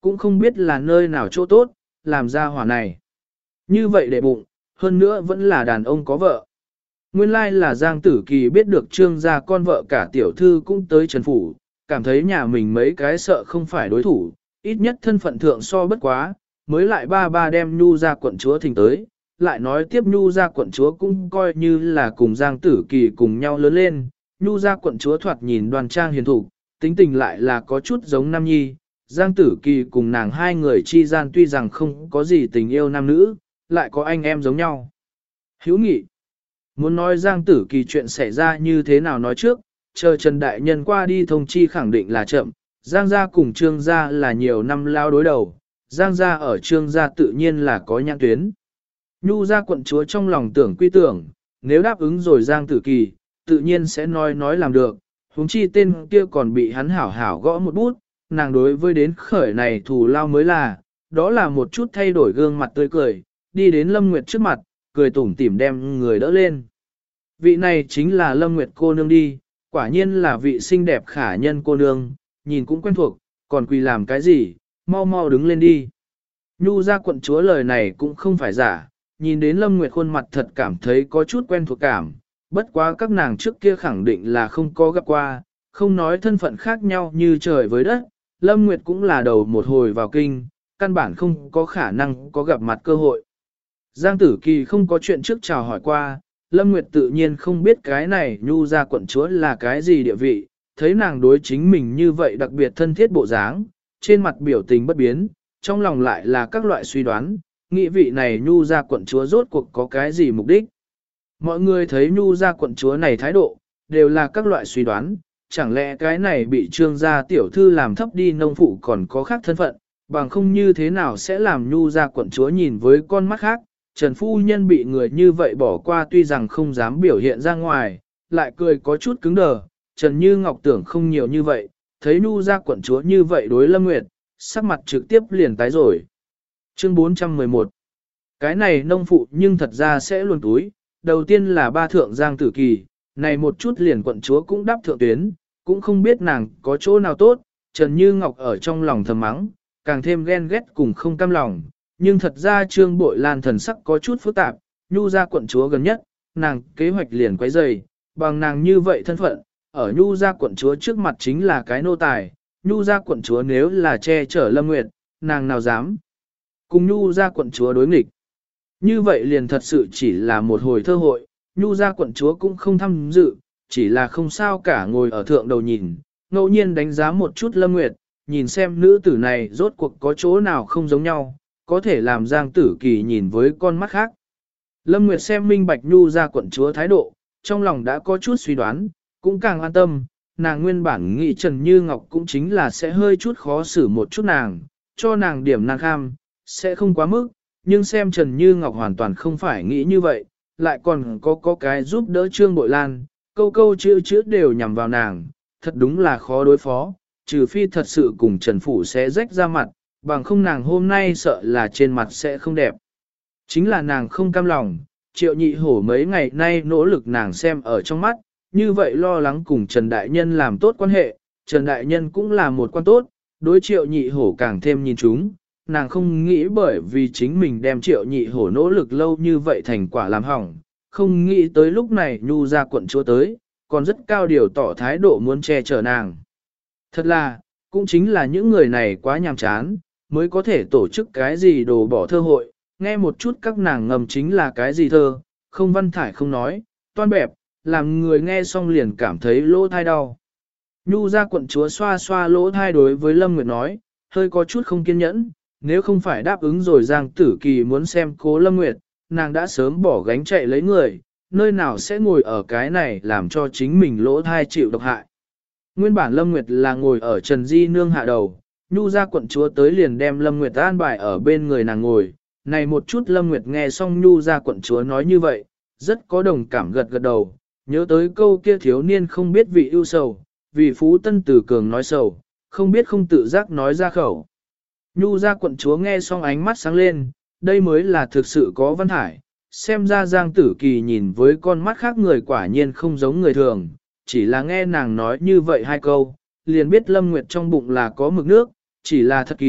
cũng không biết là nơi nào chỗ tốt, làm ra hỏa này. Như vậy để bụng, hơn nữa vẫn là đàn ông có vợ. Nguyên lai là Giang Tử Kỳ biết được Trương gia con vợ cả tiểu thư cũng tới Trần Phủ, cảm thấy nhà mình mấy cái sợ không phải đối thủ, ít nhất thân phận thượng so bất quá, mới lại ba đem Nhu gia quận chúa thỉnh tới, lại nói tiếp Nhu gia quận chúa cũng coi như là cùng Giang Tử Kỳ cùng nhau lớn lên, Nhu gia quận chúa thoạt nhìn đoan trang hiền thục, tính tình lại là có chút giống Nam Nhi, Giang Tử Kỳ cùng nàng hai người chi gian tuy rằng không có gì tình yêu nam nữ, lại có anh em giống nhau. Hữu nghị. Muốn nói Giang Tử Kỳ chuyện xảy ra như thế nào nói trước, chờ Trần Đại Nhân qua đi thông chi khẳng định là chậm, Giang gia cùng Trương gia là nhiều năm lao đối đầu, Giang gia ở Trương gia tự nhiên là có nhãn tuyến. Nhu gia quận chúa trong lòng tưởng quy tưởng, nếu đáp ứng rồi Giang Tử Kỳ, tự nhiên sẽ nói làm được, huống chi tên kia còn bị hắn hảo hảo gõ một bút, nàng đối với đến khởi này thù lao mới là, đó là một chút thay đổi gương mặt tươi cười, đi đến Lâm Nguyệt trước mặt, cười tủm tỉm đem người đỡ lên. Vị này chính là Lâm Nguyệt cô nương đi, quả nhiên là vị xinh đẹp khả nhân cô nương, nhìn cũng quen thuộc, còn quỳ làm cái gì, mau mau đứng lên đi. Nhu gia quận chúa lời này cũng không phải giả, nhìn đến Lâm Nguyệt khuôn mặt thật cảm thấy có chút quen thuộc cảm, bất quá các nàng trước kia khẳng định là không có gặp qua, không nói thân phận khác nhau như trời với đất, Lâm Nguyệt cũng là đầu một hồi vào kinh, căn bản không có khả năng có gặp mặt cơ hội. Giang Tử Kỳ không có chuyện trước chào hỏi qua, Lâm Nguyệt tự nhiên không biết cái này Nhu gia quận chúa là cái gì địa vị, thấy nàng đối chính mình như vậy đặc biệt thân thiết bộ dáng, trên mặt biểu tình bất biến, trong lòng lại là các loại suy đoán, nghĩ vị này Nhu gia quận chúa rốt cuộc có cái gì mục đích. Mọi người thấy Nhu gia quận chúa này thái độ, đều là các loại suy đoán, chẳng lẽ cái này bị Trương gia tiểu thư làm thấp đi nông phụ còn có khác thân phận, bằng không như thế nào sẽ làm Nhu gia quận chúa nhìn với con mắt khác. Trần Phu Nhân bị người như vậy bỏ qua tuy rằng không dám biểu hiện ra ngoài, lại cười có chút cứng đờ, Trần Như Ngọc tưởng không nhiều như vậy, thấy Nhu gia quận chúa như vậy đối Lâm Nguyệt, sắc mặt trực tiếp liền tái rồi. Chương 411 Cái này nông phụ nhưng thật ra sẽ luôn túi, đầu tiên là ba thượng Giang Tử Kỳ, này một chút liền quận chúa cũng đáp thượng tuyến, cũng không biết nàng có chỗ nào tốt, Trần Như Ngọc ở trong lòng thầm mắng, càng thêm ghen ghét cùng không cam lòng. Nhưng thật ra Trương Bội Lan thần sắc có chút phức tạp, Nhu gia quận chúa gần nhất, nàng kế hoạch liền quấy rầy, bằng nàng như vậy thân phận, ở Nhu gia quận chúa trước mặt chính là cái nô tài, Nhu gia quận chúa nếu là che chở Lâm Nguyệt, nàng nào dám cùng Nhu gia quận chúa đối nghịch. Như vậy liền thật sự chỉ là một hồi thơ hội, Nhu gia quận chúa cũng không tham dự, chỉ là không sao cả ngồi ở thượng đầu nhìn, ngẫu nhiên đánh giá một chút Lâm Nguyệt, nhìn xem nữ tử này rốt cuộc có chỗ nào không giống nhau, có thể làm Giang Tử Kỳ nhìn với con mắt khác. Lâm Nguyệt xem minh bạch Nhu gia quận chúa thái độ, trong lòng đã có chút suy đoán, cũng càng an tâm, nàng nguyên bản nghĩ Trần Như Ngọc cũng chính là sẽ hơi chút khó xử một chút nàng, cho nàng điểm nàng kham, sẽ không quá mức, nhưng xem Trần Như Ngọc hoàn toàn không phải nghĩ như vậy, lại còn có cái giúp đỡ Trương Bội Lan, câu câu chữ chữ đều nhằm vào nàng, thật đúng là khó đối phó, trừ phi thật sự cùng Trần Phủ sẽ rách ra mặt, bằng không nàng hôm nay sợ là trên mặt sẽ không đẹp. Chính là nàng không cam lòng, Triệu Nhị Hổ mấy ngày nay nỗ lực nàng xem ở trong mắt, như vậy lo lắng cùng Trần Đại Nhân làm tốt quan hệ, Trần Đại Nhân cũng là một quan tốt, đối Triệu Nhị Hổ càng thêm nhìn chúng, nàng không nghĩ bởi vì chính mình đem Triệu Nhị Hổ nỗ lực lâu như vậy thành quả làm hỏng, không nghĩ tới lúc này Nhu gia quận chúa tới, còn rất cao điều tỏ thái độ muốn che chở nàng. Thật là, cũng chính là những người này quá nhàm chán, mới có thể tổ chức cái gì đồ bỏ thơ hội, nghe một chút các nàng ngầm chính là cái gì thơ, không văn thải không nói, toan bẹp, làm người nghe xong liền cảm thấy lỗ thai đau. Nhu gia quận chúa xoa xoa lỗ thai đối với Lâm Nguyệt nói, hơi có chút không kiên nhẫn, nếu không phải đáp ứng rồi Giang Tử Kỳ muốn xem cố Lâm Nguyệt, nàng đã sớm bỏ gánh chạy lấy người, nơi nào sẽ ngồi ở cái này làm cho chính mình lỗ thai chịu độc hại. Nguyên bản Lâm Nguyệt là ngồi ở Trần Di Nương hạ đầu, Nhu gia quận chúa tới liền đem Lâm Nguyệt an bài ở bên người nàng ngồi. Này một chút Lâm Nguyệt nghe xong Nhu gia quận chúa nói như vậy, rất có đồng cảm gật gật đầu, nhớ tới câu kia thiếu niên không biết vị ưu sầu, vì phú tân tử cường nói sầu, không biết không tự giác nói ra khẩu. Nhu gia quận chúa nghe xong ánh mắt sáng lên, đây mới là thực sự có văn hải, xem ra Giang Tử Kỳ nhìn với con mắt khác người quả nhiên không giống người thường, chỉ là nghe nàng nói như vậy hai câu, liền biết Lâm Nguyệt trong bụng là có mực nước, chỉ là thật kỳ,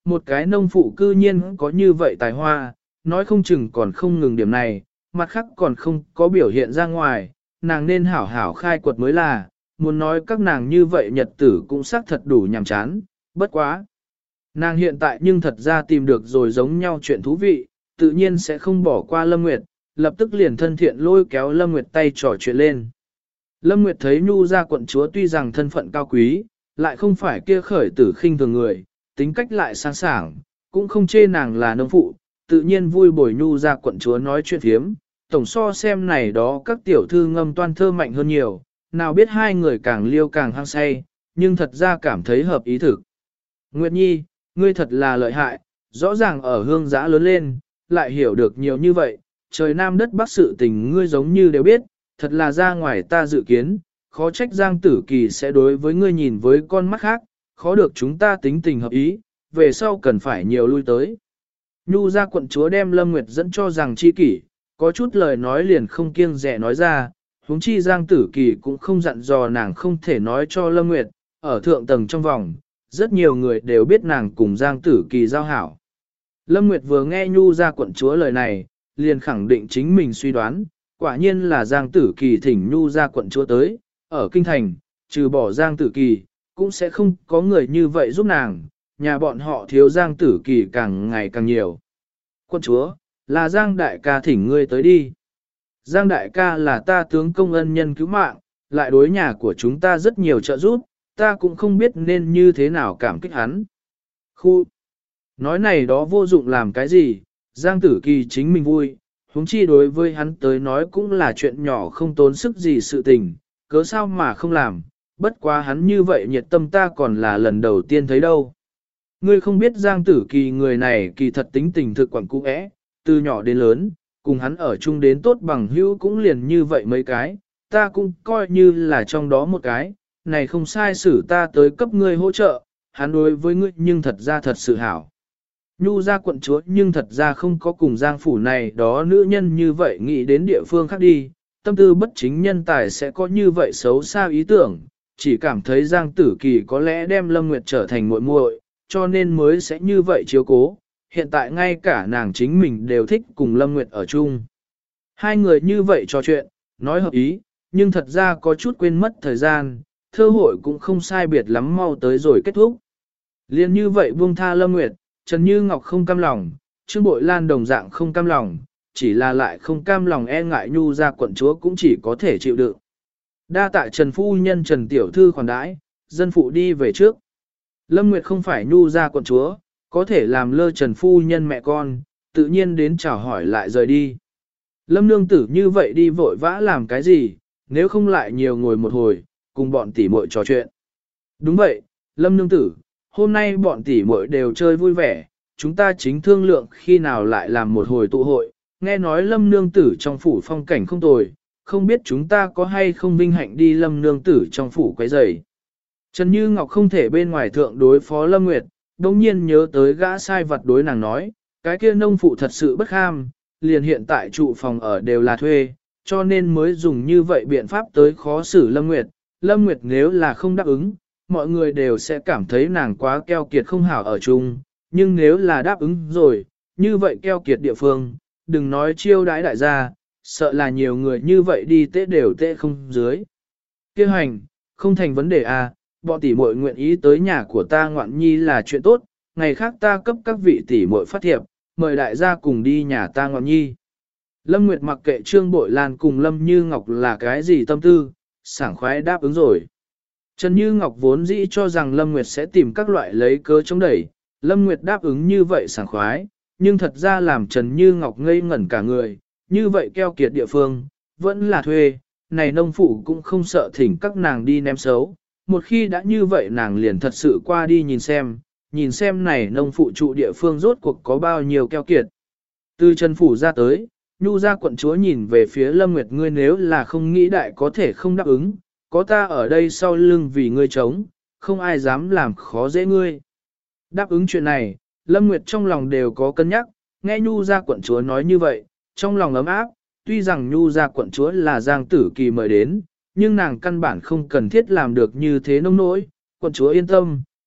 một cái nông phụ cư nhiên có như vậy tài hoa, nói không chừng còn không ngừng điểm này, mặt khác còn không có biểu hiện ra ngoài, nàng nên hảo hảo khai quật mới là, muốn nói các nàng như vậy nhật tử cũng xác thật đủ nhàm chán, bất quá. Nàng hiện tại nhưng thật ra tìm được rồi giống nhau chuyện thú vị, tự nhiên sẽ không bỏ qua Lâm Nguyệt, lập tức liền thân thiện lôi kéo Lâm Nguyệt tay trò chuyện lên. Lâm Nguyệt thấy Nhu gia quận chúa tuy rằng thân phận cao quý, lại không phải kia khởi tử khinh thường người, tính cách lại sáng sảng, cũng không chê nàng là nông phụ, tự nhiên vui bồi Nhu gia quận chúa nói chuyện thiếm, tổng so xem này đó các tiểu thư ngâm toan thơ mạnh hơn nhiều, nào biết hai người càng liêu càng hăng say, nhưng thật ra cảm thấy hợp ý thực. Nguyệt Nhi, ngươi thật là lợi hại, rõ ràng ở hương giã lớn lên, lại hiểu được nhiều như vậy, trời nam đất bắc sự tình ngươi giống như đều biết, thật là ra ngoài ta dự kiến, khó trách Giang Tử Kỳ sẽ đối với ngươi nhìn với con mắt khác, khó được chúng ta tính tình hợp ý, về sau cần phải nhiều lui tới. Nhu gia quận chúa đem Lâm Nguyệt dẫn cho rằng chi kỷ, có chút lời nói liền không kiêng dè nói ra, huống chi Giang Tử Kỳ cũng không dặn dò nàng không thể nói cho Lâm Nguyệt, ở thượng tầng trong vòng, rất nhiều người đều biết nàng cùng Giang Tử Kỳ giao hảo. Lâm Nguyệt vừa nghe Nhu gia quận chúa lời này, liền khẳng định chính mình suy đoán, quả nhiên là Giang Tử Kỳ thỉnh Nhu gia quận chúa tới, ở kinh thành, trừ bỏ Giang Tử Kỳ, cũng sẽ không có người như vậy giúp nàng, nhà bọn họ thiếu Giang Tử Kỳ càng ngày càng nhiều. Quận chúa, là Giang đại ca thỉnh ngươi tới đi. Giang đại ca là ta tướng công ân nhân cứu mạng, lại đối nhà của chúng ta rất nhiều trợ giúp, ta cũng không biết nên như thế nào cảm kích hắn. Khu, nói này đó vô dụng làm cái gì, Giang Tử Kỳ chính mình vui, huống chi đối với hắn tới nói cũng là chuyện nhỏ không tốn sức gì sự tình, cớ sao mà không làm, bất quá hắn như vậy nhiệt tâm ta còn là lần đầu tiên thấy đâu. Ngươi không biết Giang Tử Kỳ người này kỳ thật tính tình thực quẩn cũ ẽ, từ nhỏ đến lớn, cùng hắn ở chung đến tốt bằng hữu cũng liền như vậy mấy cái, ta cũng coi như là trong đó một cái, này không sai xử ta tới cấp ngươi hỗ trợ, hắn đối với ngươi nhưng thật ra thật sự hảo. Nhu gia quận chúa nhưng thật ra không có cùng Giang phủ này đó nữ nhân như vậy nghĩ đến địa phương khác đi, tâm tư bất chính nhân tài sẽ có như vậy xấu xa ý tưởng, chỉ cảm thấy Giang Tử Kỳ có lẽ đem Lâm Nguyệt trở thành muội muội, cho nên mới sẽ như vậy chiếu cố, hiện tại ngay cả nàng chính mình đều thích cùng Lâm Nguyệt ở chung. Hai người như vậy trò chuyện, nói hợp ý, nhưng thật ra có chút quên mất thời gian, thơ hội cũng không sai biệt lắm mau tới rồi kết thúc. Liên như vậy buông tha Lâm Nguyệt, Trần Như Ngọc không cam lòng, Trương Bội Lan đồng dạng không cam lòng, chỉ là lại không cam lòng e ngại Nhu gia quận chúa cũng chỉ có thể chịu đựng. Đa tạ Trần Phu Nhân Trần Tiểu Thư khoản đãi, dân phụ đi về trước. Lâm Nguyệt không phải Nhu gia quận chúa, có thể làm lơ Trần Phu Nhân mẹ con, tự nhiên đến chào hỏi lại rời đi. Lâm nương tử như vậy đi vội vã làm cái gì, nếu không lại nhiều ngồi một hồi, cùng bọn tỷ muội trò chuyện. Đúng vậy, Lâm nương tử, hôm nay bọn tỷ muội đều chơi vui vẻ, chúng ta chính thương lượng khi nào lại làm một hồi tụ hội, nghe nói Lâm nương tử trong phủ phong cảnh không tồi, không biết chúng ta có hay không vinh hạnh đi Lâm nương tử trong phủ quấy rầy. Trần Như Ngọc không thể bên ngoài thượng đối phó Lâm Nguyệt, đồng nhiên nhớ tới gã sai vật đối nàng nói, cái kia nông phụ thật sự bất kham, liền hiện tại trụ phòng ở đều là thuê, cho nên mới dùng như vậy biện pháp tới khó xử Lâm Nguyệt. Lâm Nguyệt nếu là không đáp ứng, mọi người đều sẽ cảm thấy nàng quá keo kiệt không hảo ở chung, nhưng nếu là đáp ứng rồi, như vậy keo kiệt địa phương, đừng nói chiêu đãi đại gia, sợ là nhiều người như vậy đi tế đều tế không dưới. Kêu hành, không thành vấn đề à, bọn tỷ muội nguyện ý tới nhà của ta ngoạn nhi là chuyện tốt, ngày khác ta cấp các vị tỷ muội phát thiệp, mời đại gia cùng đi nhà ta ngoạn nhi. Lâm Nguyệt mặc kệ Trương Bội Lan cùng Lâm Như Ngọc là cái gì tâm tư, sảng khoái đáp ứng rồi. Trần Như Ngọc vốn dĩ cho rằng Lâm Nguyệt sẽ tìm các loại lấy cớ chống đẩy, Lâm Nguyệt đáp ứng như vậy sảng khoái, nhưng thật ra làm Trần Như Ngọc ngây ngẩn cả người, như vậy keo kiệt địa phương, vẫn là thuê, này nông phụ cũng không sợ thỉnh các nàng đi ném xấu, một khi đã như vậy nàng liền thật sự qua đi nhìn xem này nông phụ trụ địa phương rốt cuộc có bao nhiêu keo kiệt. Từ Trần Phủ ra tới, Nhu gia quận chúa nhìn về phía Lâm Nguyệt ngươi nếu là không nghĩ đại có thể không đáp ứng, có ta ở đây sau lưng vì ngươi chống, không ai dám làm khó dễ ngươi. Đáp ứng chuyện này, Lâm Nguyệt trong lòng đều có cân nhắc, nghe Nhu gia quận chúa nói như vậy, trong lòng ấm áp, tuy rằng Nhu gia quận chúa là Giang Tử Kỳ mời đến, nhưng nàng căn bản không cần thiết làm được như thế nông nỗi, quận chúa yên tâm,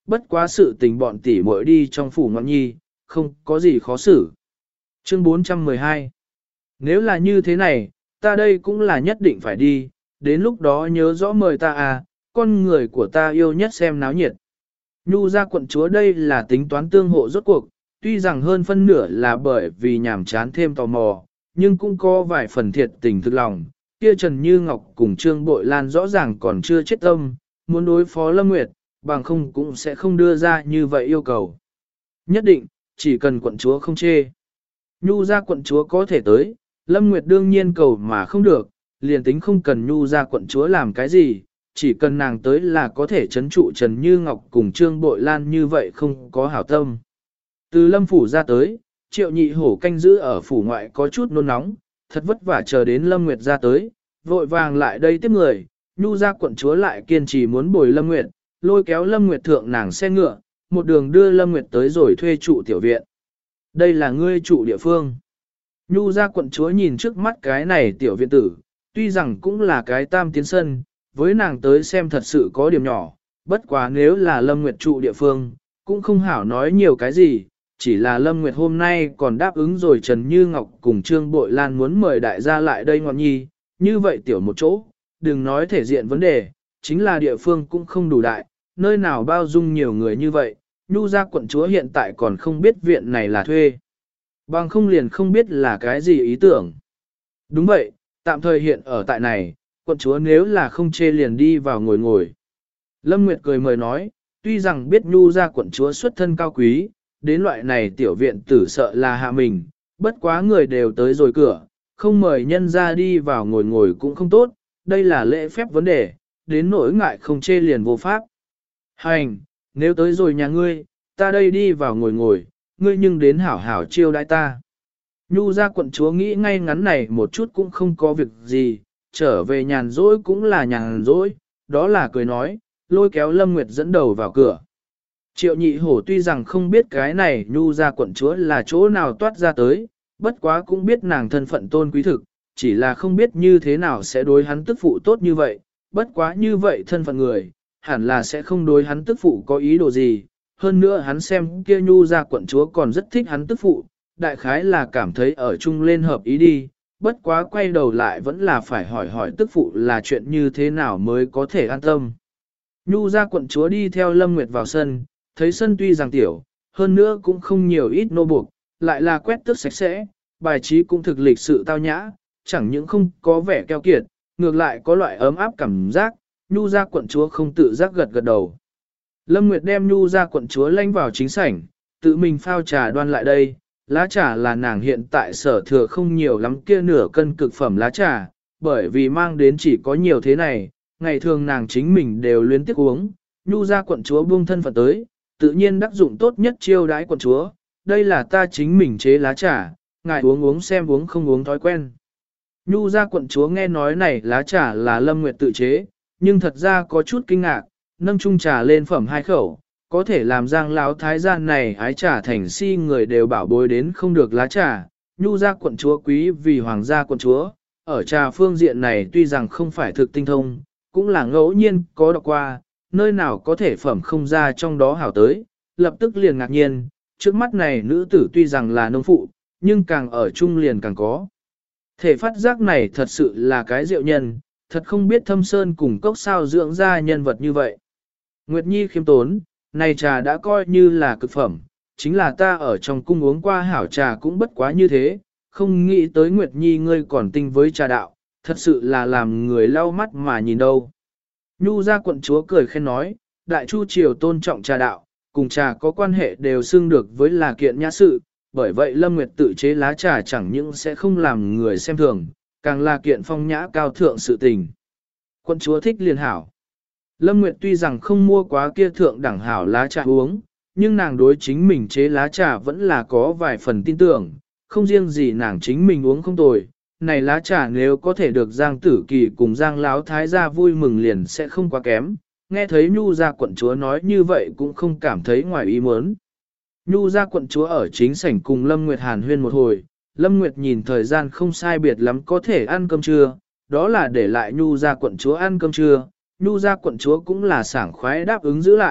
bất quá sự tình bọn tỷ muội đi trong phủ ngọn nhi, không có gì khó xử. Chương 412. Nếu là như thế này, ta đây cũng là nhất định phải đi, đến lúc đó nhớ rõ mời ta à, con người của ta yêu nhất xem náo nhiệt. Nhu ra quận chúa đây là tính toán tương hộ rốt cuộc, tuy rằng hơn phân nửa là bởi vì nhàm chán thêm tò mò, nhưng cũng có vài phần thiệt tình thực lòng. Kia Trần Như Ngọc cùng Trương Bội Lan rõ ràng còn chưa chết tâm, muốn đối phó Lâm Nguyệt, bằng không cũng sẽ không đưa ra như vậy yêu cầu. Nhất định, chỉ cần quận chúa không chê. Nhu ra quận chúa có thể tới, Lâm Nguyệt đương nhiên cầu mà không được, liền tính không cần Nhu ra quận chúa làm cái gì, chỉ cần nàng tới là có thể chấn trụ Trần Như Ngọc cùng Trương Bội Lan như vậy không có hảo tâm. Từ Lâm phủ ra tới, Triệu Nhị Hổ canh giữ ở phủ ngoại có chút nôn nóng, thật vất vả chờ đến Lâm Nguyệt ra tới, vội vàng lại đây tiếp người, Nhu ra quận chúa lại kiên trì muốn bồi Lâm Nguyệt, lôi kéo Lâm Nguyệt thượng nàng xe ngựa, một đường đưa Lâm Nguyệt tới rồi thuê trụ tiểu viện. Đây là ngươi trụ địa phương. Nhu ra quận chúa nhìn trước mắt cái này tiểu viện tử, tuy rằng cũng là cái tam tiến sân, với nàng tới xem thật sự có điểm nhỏ, bất quá nếu là Lâm Nguyệt trụ địa phương, cũng không hảo nói nhiều cái gì, chỉ là Lâm Nguyệt hôm nay còn đáp ứng rồi Trần Như Ngọc cùng Trương Bội Lan muốn mời đại gia lại đây ngọn nhi, như vậy tiểu một chỗ, đừng nói thể diện vấn đề, chính là địa phương cũng không đủ đại, nơi nào bao dung nhiều người như vậy, Nhu ra quận chúa hiện tại còn không biết viện này là thuê. Bằng không liền không biết là cái gì ý tưởng. Đúng vậy, tạm thời hiện ở tại này, quận chúa nếu là không chê liền đi vào ngồi ngồi. Lâm Nguyệt cười mời nói, tuy rằng biết Nhu ra quận chúa xuất thân cao quý, đến loại này tiểu viện tử sợ là hạ mình, bất quá người đều tới rồi cửa, không mời nhân ra đi vào ngồi ngồi cũng không tốt, đây là lễ phép vấn đề, đến nỗi ngại không chê liền vô pháp. Hành, nếu tới rồi nhà ngươi, ta đây đi vào ngồi ngồi, ngươi nhưng đến hảo hảo chiêu đãi ta. Nhu ra quận chúa nghĩ ngay ngắn này một chút cũng không có việc gì, trở về nhàn rỗi cũng là nhàn rỗi, đó là cười nói, lôi kéo Lâm Nguyệt dẫn đầu vào cửa. Triệu Nhị Hổ tuy rằng không biết cái này Nhu ra quận chúa là chỗ nào toát ra tới, bất quá cũng biết nàng thân phận tôn quý thực, chỉ là không biết như thế nào sẽ đối hắn tức phụ tốt như vậy, bất quá như vậy thân phận người, hẳn là sẽ không đối hắn tức phụ có ý đồ gì, hơn nữa hắn xem kia Nhu ra quận chúa còn rất thích hắn tức phụ, đại khái là cảm thấy ở chung lên hợp ý đi, bất quá quay đầu lại vẫn là phải hỏi hỏi tức phụ là chuyện như thế nào mới có thể an tâm. Nhu ra quận chúa đi theo Lâm Nguyệt vào sân, thấy sân tuy rằng tiểu, hơn nữa cũng không nhiều ít nô buộc, lại là quét tước sạch sẽ, bài trí cũng thực lịch sự tao nhã, chẳng những không có vẻ keo kiệt, ngược lại có loại ấm áp cảm giác, Nhu ra quận chúa không tự giác gật gật đầu. Lâm Nguyệt đem Nhu ra quận chúa lanh vào chính sảnh, tự mình phao trà đoan lại đây, lá trà là nàng hiện tại sở thừa không nhiều lắm kia nửa cân cực phẩm lá trà, bởi vì mang đến chỉ có nhiều thế này, ngày thường nàng chính mình đều luyến tiếc uống, Nhu ra quận chúa buông thân phận tới, tự nhiên đắc dụng tốt nhất chiêu đãi quận chúa, đây là ta chính mình chế lá trà, ngài uống xem uống không uống thói quen. Nhu ra quận chúa nghe nói này lá trà là Lâm Nguyệt tự chế, nhưng thật ra có chút kinh ngạc, nâng chung trà lên phẩm hai khẩu, có thể làm Giang lão thái gia này ái trà thành si người đều bảo bối đến không được lá trà. Nhu ra quận chúa quý vì hoàng gia quận chúa, ở trà phương diện này tuy rằng không phải thực tinh thông, cũng là ngẫu nhiên có đọc qua, nơi nào có thể phẩm không ra trong đó hảo tới, lập tức liền ngạc nhiên, trước mắt này nữ tử tuy rằng là nông phụ, nhưng càng ở chung liền càng có. Thể phát giác này thật sự là cái diệu nhân, thật không biết thâm sơn cùng cốc sao dưỡng ra nhân vật như vậy. Nguyệt Nhi khiêm tốn, này trà đã coi như là cực phẩm, chính là ta ở trong cung uống qua hảo trà cũng bất quá như thế, không nghĩ tới Nguyệt Nhi ngươi còn tinh với trà đạo, thật sự là làm người lau mắt mà nhìn đâu. Nhu ra quận chúa cười khen nói, đại chu triều tôn trọng trà đạo, cùng trà có quan hệ đều xưng được với là kiện nhã sự, bởi vậy Lâm Nguyệt tự chế lá trà chẳng những sẽ không làm người xem thường, càng là kiện phong nhã cao thượng sự tình. Quận chúa thích liền hảo. Lâm Nguyệt tuy rằng không mua quá kia thượng đẳng hảo lá trà uống, nhưng nàng đối chính mình chế lá trà vẫn là có vài phần tin tưởng, không riêng gì nàng chính mình uống không tồi. Này lá trà nếu có thể được Giang Tử Kỳ cùng Giang Láo Thái gia vui mừng liền sẽ không quá kém. Nghe thấy Nhu gia quận chúa nói như vậy cũng không cảm thấy ngoài ý muốn. Nhu gia quận chúa ở chính sảnh cùng Lâm Nguyệt hàn huyên một hồi, Lâm Nguyệt nhìn thời gian không sai biệt lắm có thể ăn cơm trưa, đó là để lại Nhu gia quận chúa ăn cơm trưa. Nhu gia quận chúa cũng là sảng khoái đáp ứng giữ lại,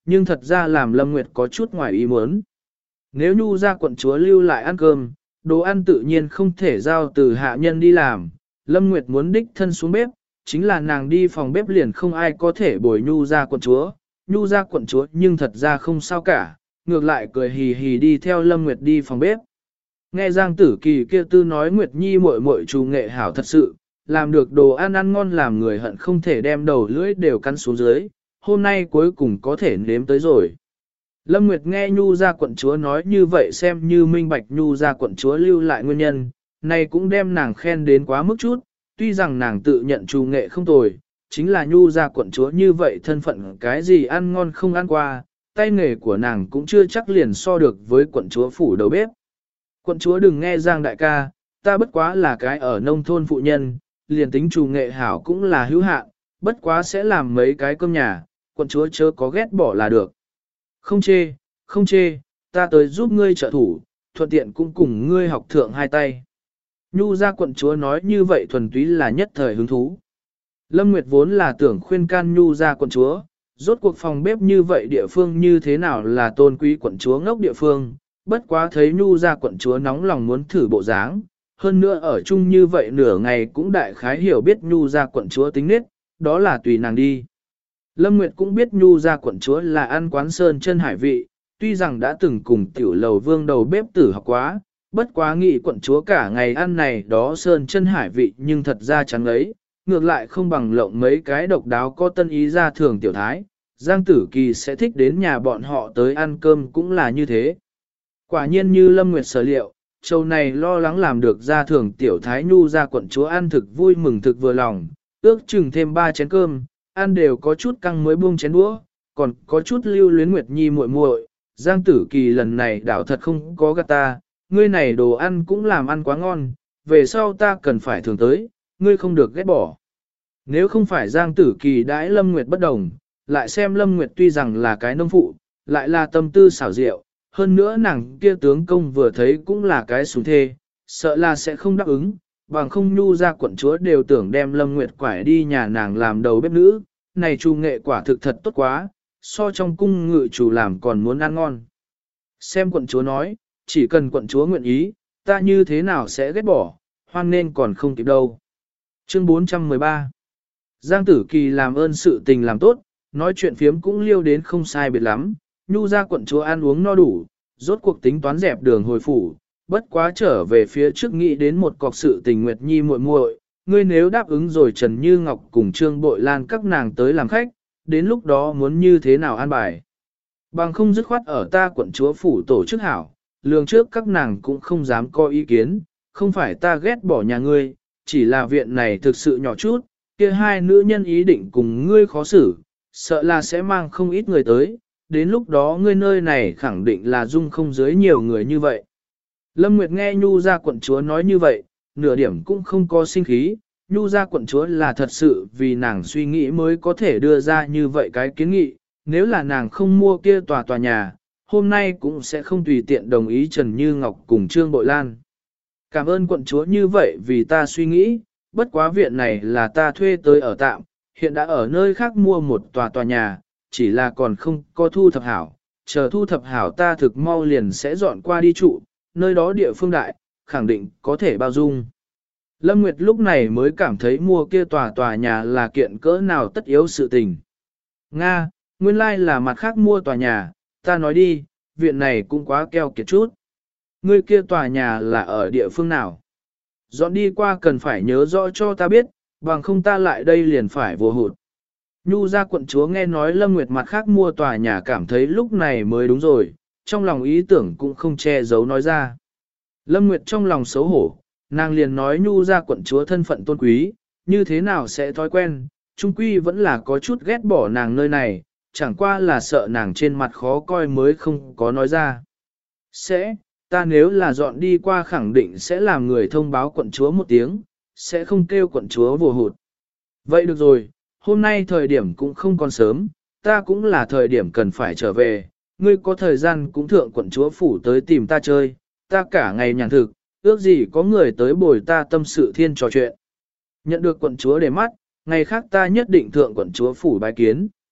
nhưng thật ra làm Lâm Nguyệt có chút ngoài ý muốn. Nếu Nhu gia quận chúa lưu lại ăn cơm, đồ ăn tự nhiên không thể giao từ hạ nhân đi làm, Lâm Nguyệt muốn đích thân xuống bếp, chính là nàng đi phòng bếp liền không ai có thể bồi Nhu gia quận chúa. Nhu gia quận chúa nhưng thật ra không sao cả, ngược lại cười hì hì đi theo Lâm Nguyệt đi phòng bếp. Nghe Giang Tử Kỳ kia tư nói Nguyệt Nhi muội muội chủ nghệ hảo thật sự, làm được đồ ăn ăn ngon làm người hận không thể đem đầu lưỡi đều cắn xuống dưới, hôm nay cuối cùng có thể nếm tới rồi. Lâm Nguyệt nghe Nhu gia quận chúa nói như vậy xem như minh bạch Nhu gia quận chúa lưu lại nguyên nhân, này cũng đem nàng khen đến quá mức chút, tuy rằng nàng tự nhận chủ nghệ không tồi, chính là Nhu gia quận chúa như vậy thân phận cái gì ăn ngon không ăn qua, tay nghề của nàng cũng chưa chắc liền so được với quận chúa phủ đầu bếp. Quận chúa đừng nghe Giang đại ca, ta bất quá là cái ở nông thôn phụ nhân, liền tính chủ nghệ hảo cũng là hữu hạn, bất quá sẽ làm mấy cái cơm nhà, quận chúa chớ có ghét bỏ là được. Không chê, không chê, ta tới giúp ngươi trợ thủ, thuận tiện cũng cùng ngươi học thượng hai tay. Nhu gia quận chúa nói như vậy thuần túy là nhất thời hứng thú. Lâm Nguyệt vốn là tưởng khuyên can Nhu gia quận chúa, rốt cuộc phòng bếp như vậy địa phương như thế nào là tôn quý quận chúa ngốc địa phương, bất quá thấy Nhu gia quận chúa nóng lòng muốn thử bộ dáng, hơn nữa ở chung như vậy nửa ngày cũng đại khái hiểu biết Nhu gia quận chúa tính nết, đó là tùy nàng đi. Lâm Nguyệt cũng biết Nhu gia quận chúa là ăn quán sơn chân hải vị, tuy rằng đã từng cùng tiểu lầu vương đầu bếp tử học quá, bất quá nghĩ quận chúa cả ngày ăn này đó sơn chân hải vị nhưng thật ra chẳng ấy, ngược lại không bằng lộng mấy cái độc đáo có tân ý ra thường tiểu thái, Giang Tử Kỳ sẽ thích đến nhà bọn họ tới ăn cơm cũng là như thế. Quả nhiên như Lâm Nguyệt sở liệu, châu này lo lắng làm được ra thường tiểu thái Nhu gia quận chúa ăn thực vui mừng thực vừa lòng, ước chừng thêm 3 chén cơm, ăn đều có chút căng mới buông chén đũa, còn có chút lưu luyến Nguyệt Nhi muội muội. Giang Tử Kỳ lần này đảo thật không có gạt ta, ngươi này đồ ăn cũng làm ăn quá ngon, về sau ta cần phải thường tới, ngươi không được ghét bỏ. Nếu không phải Giang Tử Kỳ đãi Lâm Nguyệt bất đồng, lại xem Lâm Nguyệt tuy rằng là cái nông phụ, lại là tâm tư xảo diệu, hơn nữa nàng kia tướng công vừa thấy cũng là cái sủng thê, sợ là sẽ không đáp ứng, bằng không Nhu gia quận chúa đều tưởng đem Lâm Nguyệt quải đi nhà nàng làm đầu bếp nữ, này chủ nghệ quả thực thật tốt quá, so trong cung ngự chủ làm còn muốn ăn ngon. Xem quận chúa nói, chỉ cần quận chúa nguyện ý, ta như thế nào sẽ ghét bỏ, hoan nên còn không kịp đâu. Chương 413 Giang Tử Kỳ làm ơn sự tình làm tốt, nói chuyện phiếm cũng liêu đến không sai biệt lắm, Nhu gia quận chúa ăn uống no đủ, rốt cuộc tính toán dẹp đường hồi phủ, bất quá trở về phía trước nghĩ đến một cọc sự tình Nguyệt Nhi muội muội, ngươi nếu đáp ứng rồi Trần Như Ngọc cùng Trương Bội Lan các nàng tới làm khách, đến lúc đó muốn như thế nào an bài. Bằng không dứt khoát ở ta quận chúa phủ tổ chức hảo, lường trước các nàng cũng không dám có ý kiến, không phải ta ghét bỏ nhà ngươi, chỉ là viện này thực sự nhỏ chút, kia hai nữ nhân ý định cùng ngươi khó xử, sợ là sẽ mang không ít người tới, đến lúc đó ngươi nơi này khẳng định là dung không dưới nhiều người như vậy. Lâm Nguyệt nghe Nhu gia quận chúa nói như vậy, nửa điểm cũng không có sinh khí, Nhu gia quận chúa là thật sự vì nàng suy nghĩ mới có thể đưa ra như vậy cái kiến nghị, nếu là nàng không mua kia tòa nhà, hôm nay cũng sẽ không tùy tiện đồng ý Trần Như Ngọc cùng Trương Bội Lan. Cảm ơn quận chúa như vậy vì ta suy nghĩ, bất quá viện này là ta thuê tới ở tạm, hiện đã ở nơi khác mua một tòa nhà, chỉ là còn không có thu thập hảo, chờ thu thập hảo ta thực mau liền sẽ dọn qua đi trụ, nơi đó địa phương đại, khẳng định có thể bao dung. Lâm Nguyệt lúc này mới cảm thấy mua kia tòa nhà là kiện cỡ nào tất yếu sự tình. Nga, nguyên lai là mặt khác mua tòa nhà, ta nói đi, viện này cũng quá keo kiệt chút. Ngươi kia tòa nhà là ở địa phương nào? Dọn đi qua cần phải nhớ rõ cho ta biết, bằng không ta lại đây liền phải vô hụt. Nhu gia quận chúa nghe nói Lâm Nguyệt mặt khác mua tòa nhà cảm thấy lúc này mới đúng rồi, trong lòng ý tưởng cũng không che giấu nói ra. Lâm Nguyệt trong lòng xấu hổ, nàng liền nói Nhu gia quận chúa thân phận tôn quý, như thế nào sẽ thói quen, trung quy vẫn là có chút ghét bỏ nàng nơi này, chẳng qua là sợ nàng trên mặt khó coi mới không có nói ra. Ta nếu là dọn đi qua khẳng định sẽ làm người thông báo quận chúa một tiếng, sẽ không kêu quận chúa vô hụt. Vậy được rồi, hôm nay thời điểm cũng không còn sớm, ta cũng là thời điểm cần phải trở về, ngươi có thời gian cũng thượng quận chúa phủ tới tìm ta chơi, ta cả ngày nhàn thực, ước gì có người tới bồi ta tâm sự thiên trò chuyện. Nhận được quận chúa để mắt, ngày khác ta nhất định thượng quận chúa phủ bái kiến.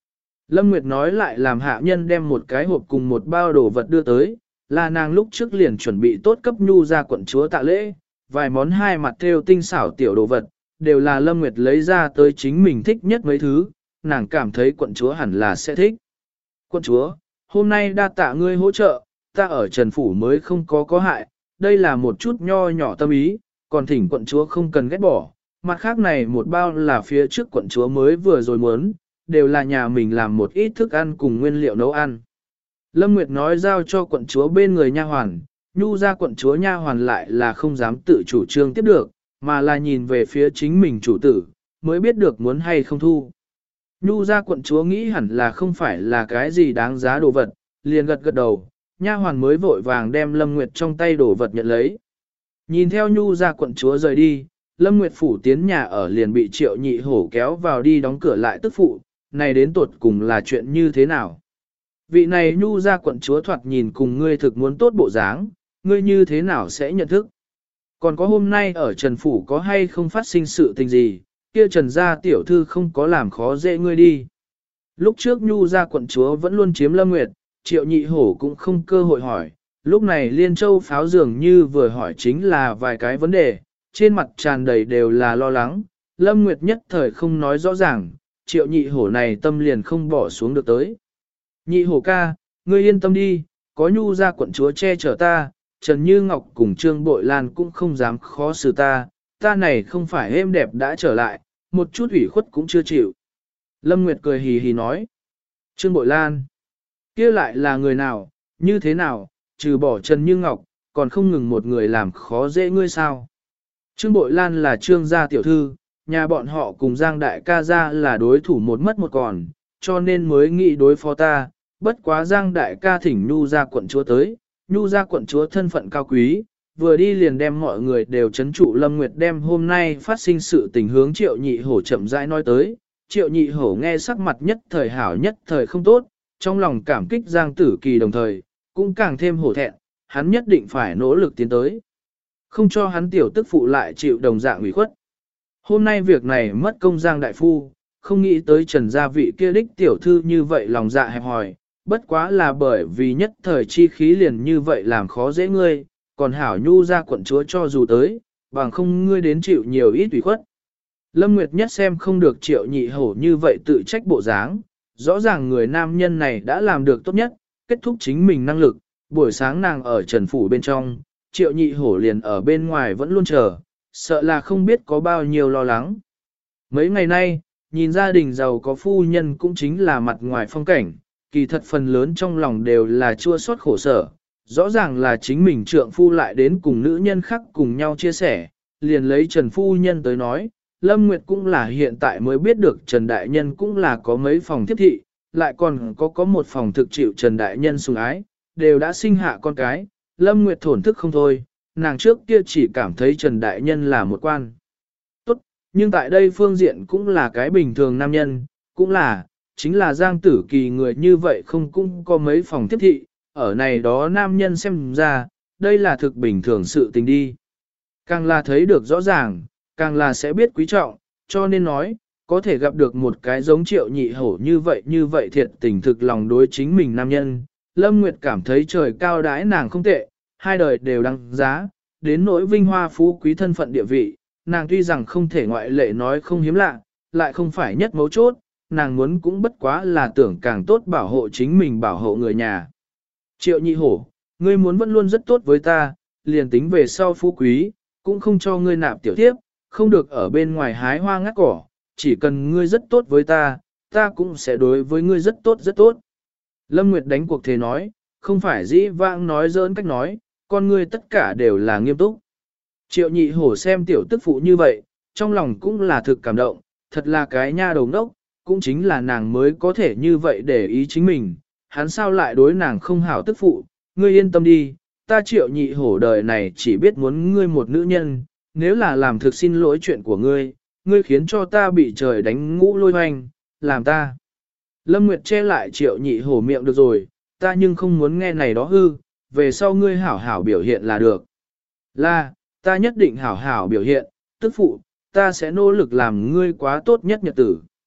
Lâm Nguyệt nói lại làm hạ nhân đem một cái hộp cùng một bao đồ vật đưa tới, là nàng lúc trước liền chuẩn bị tốt cấp nhu ra quận chúa tạ lễ, vài món hai mặt thêu tinh xảo tiểu đồ vật, đều là Lâm Nguyệt lấy ra tới chính mình thích nhất mấy thứ, nàng cảm thấy quận chúa hẳn là sẽ thích. Quận chúa, hôm nay đa tạ ngươi hỗ trợ, ta ở Trần Phủ mới không có hại, đây là một chút nho nhỏ tâm ý, còn thỉnh quận chúa không cần ghét bỏ, mặt khác này một bao là phía trước quận chúa mới vừa rồi muốn, đều là nhà mình làm một ít thức ăn cùng nguyên liệu nấu ăn. Lâm Nguyệt nói giao cho quận chúa bên người nha hoàn, nhu ra quận chúa nha hoàn lại là không dám tự chủ trương tiếp được, mà là nhìn về phía chính mình chủ tử, mới biết được muốn hay không thu. Nhu ra quận chúa nghĩ hẳn là không phải là cái gì đáng giá đồ vật, liền gật gật đầu, nha hoàn mới vội vàng đem Lâm Nguyệt trong tay đồ vật nhận lấy. Nhìn theo Nhu ra quận chúa rời đi, Lâm Nguyệt phủ tiến nhà ở liền bị Triệu Nhị Hổ kéo vào đi đóng cửa lại tức phụ, này đến tuột cùng là chuyện như thế nào? Vị này Nhu ra quận chúa thoạt nhìn cùng ngươi thực muốn tốt bộ dáng, ngươi như thế nào sẽ nhận thức? Còn có hôm nay ở Trần Phủ có hay không phát sinh sự tình gì, kia Trần gia tiểu thư không có làm khó dễ ngươi đi. Lúc trước Nhu ra quận chúa vẫn luôn chiếm Lâm Nguyệt, Triệu Nhị Hổ cũng không cơ hội hỏi, lúc này Liên Châu Pháo dường như vừa hỏi chính là vài cái vấn đề, trên mặt tràn đầy đều là lo lắng, Lâm Nguyệt nhất thời không nói rõ ràng, Triệu Nhị Hổ này tâm liền không bỏ xuống được tới. Nhị Hổ ca, ngươi yên tâm đi, có Nhu ra quận chúa che chở ta, Trần Như Ngọc cùng Trương Bội Lan cũng không dám khó xử ta, ta này không phải êm đẹp đã trở lại, một chút ủy khuất cũng chưa chịu. Lâm Nguyệt cười hì hì nói. Trương Bội Lan, kia lại là người nào, như thế nào, trừ bỏ Trần Như Ngọc, còn không ngừng một người làm khó dễ ngươi sao. Trương Bội Lan là Trương gia tiểu thư, nhà bọn họ cùng Giang Đại ca gia là đối thủ một mất một còn, cho nên mới nghĩ đối phó ta, bất quá Giang Đại ca thỉnh Nhu ra quận chúa tới, Nhu ra quận chúa thân phận cao quý, vừa đi liền đem mọi người đều chấn trụ. Lâm Nguyệt đem hôm nay phát sinh sự tình hướng Triệu Nhị Hổ chậm rãi nói tới, Triệu Nhị Hổ nghe sắc mặt nhất thời hảo nhất thời không tốt, trong lòng cảm kích Giang Tử Kỳ đồng thời, cũng càng thêm hổ thẹn, hắn nhất định phải nỗ lực tiến tới. Không cho hắn tiểu tức phụ lại chịu đồng dạng ủy khuất. Hôm nay việc này mất công Giang Đại Phu, không nghĩ tới Trần gia vị kia đích tiểu thư như vậy lòng dạ hẹp hòi, bất quá là bởi vì nhất thời chi khí liền như vậy làm khó dễ ngươi, còn hảo Nhu ra quận chúa cho dù tới, bằng không ngươi đến chịu nhiều ít ủy khuất. Lâm Nguyệt nhất xem không được Triệu Nhị Hổ như vậy tự trách bộ dáng, rõ ràng người nam nhân này đã làm được tốt nhất, kết thúc chính mình năng lực, buổi sáng nàng ở Trần Phủ bên trong, Triệu Nhị Hổ liền ở bên ngoài vẫn luôn chờ, sợ là không biết có bao nhiêu lo lắng. Mấy ngày nay, nhìn gia đình giàu có phu nhân cũng chính là mặt ngoài phong cảnh, kỳ thật phần lớn trong lòng đều là chua xót khổ sở, rõ ràng là chính mình trượng phu lại đến cùng nữ nhân khác cùng nhau chia sẻ, liền lấy Trần Phu Nhân tới nói, Lâm Nguyệt cũng là hiện tại mới biết được Trần Đại Nhân cũng là có mấy phòng tiếp thị, lại còn có một phòng thực chịu Trần Đại Nhân sủng ái, đều đã sinh hạ con cái, Lâm Nguyệt thổn thức không thôi, nàng trước kia chỉ cảm thấy Trần Đại Nhân là một quan. Tốt, nhưng tại đây phương diện cũng là cái bình thường nam nhân, cũng là, chính là Giang Tử Kỳ người như vậy không cũng có mấy phòng tiếp thị, ở này đó nam nhân xem ra, đây là thực bình thường sự tình đi. Càng là thấy được rõ ràng, càng là sẽ biết quý trọng, cho nên nói, có thể gặp được một cái giống Triệu Nhị Hổ như vậy thiệt tình thực lòng đối chính mình nam nhân. Lâm Nguyệt cảm thấy trời cao đãi nàng không tệ, hai đời đều đăng giá, đến nỗi vinh hoa phú quý thân phận địa vị, nàng tuy rằng không thể ngoại lệ nói không hiếm lạ, lại không phải nhất mấu chốt, nàng muốn cũng bất quá là tưởng càng tốt bảo hộ chính mình bảo hộ người nhà. Triệu Nhị Hổ, ngươi muốn vẫn luôn rất tốt với ta, liền tính về sau phú quý, cũng không cho ngươi nạp tiểu thiếp, không được ở bên ngoài hái hoa ngắt cỏ, chỉ cần ngươi rất tốt với ta, ta cũng sẽ đối với ngươi rất tốt rất tốt. Lâm Nguyệt đánh cuộc thế nói, không phải dĩ vãng nói giỡn cách nói, con ngươi tất cả đều là nghiêm túc. Triệu Nhị Hổ xem tiểu tức phụ như vậy, trong lòng cũng là thực cảm động, thật là cái nha đầu ngốc, cũng chính là nàng mới có thể như vậy để ý chính mình, hắn sao lại đối nàng không hảo tức phụ, ngươi yên tâm đi, ta Triệu Nhị Hổ đời này chỉ biết muốn ngươi một nữ nhân, nếu là làm thực xin lỗi chuyện của ngươi, ngươi khiến cho ta bị trời đánh ngũ lôi hoành, làm ta. Lâm Nguyệt che lại Triệu Nhị Hổ miệng được rồi, ta nhưng không muốn nghe này đó hư, về sau ngươi hảo hảo biểu hiện là được. Là, ta nhất định hảo hảo biểu hiện, tức phụ, ta sẽ nỗ lực làm ngươi quá tốt nhất nhật tử.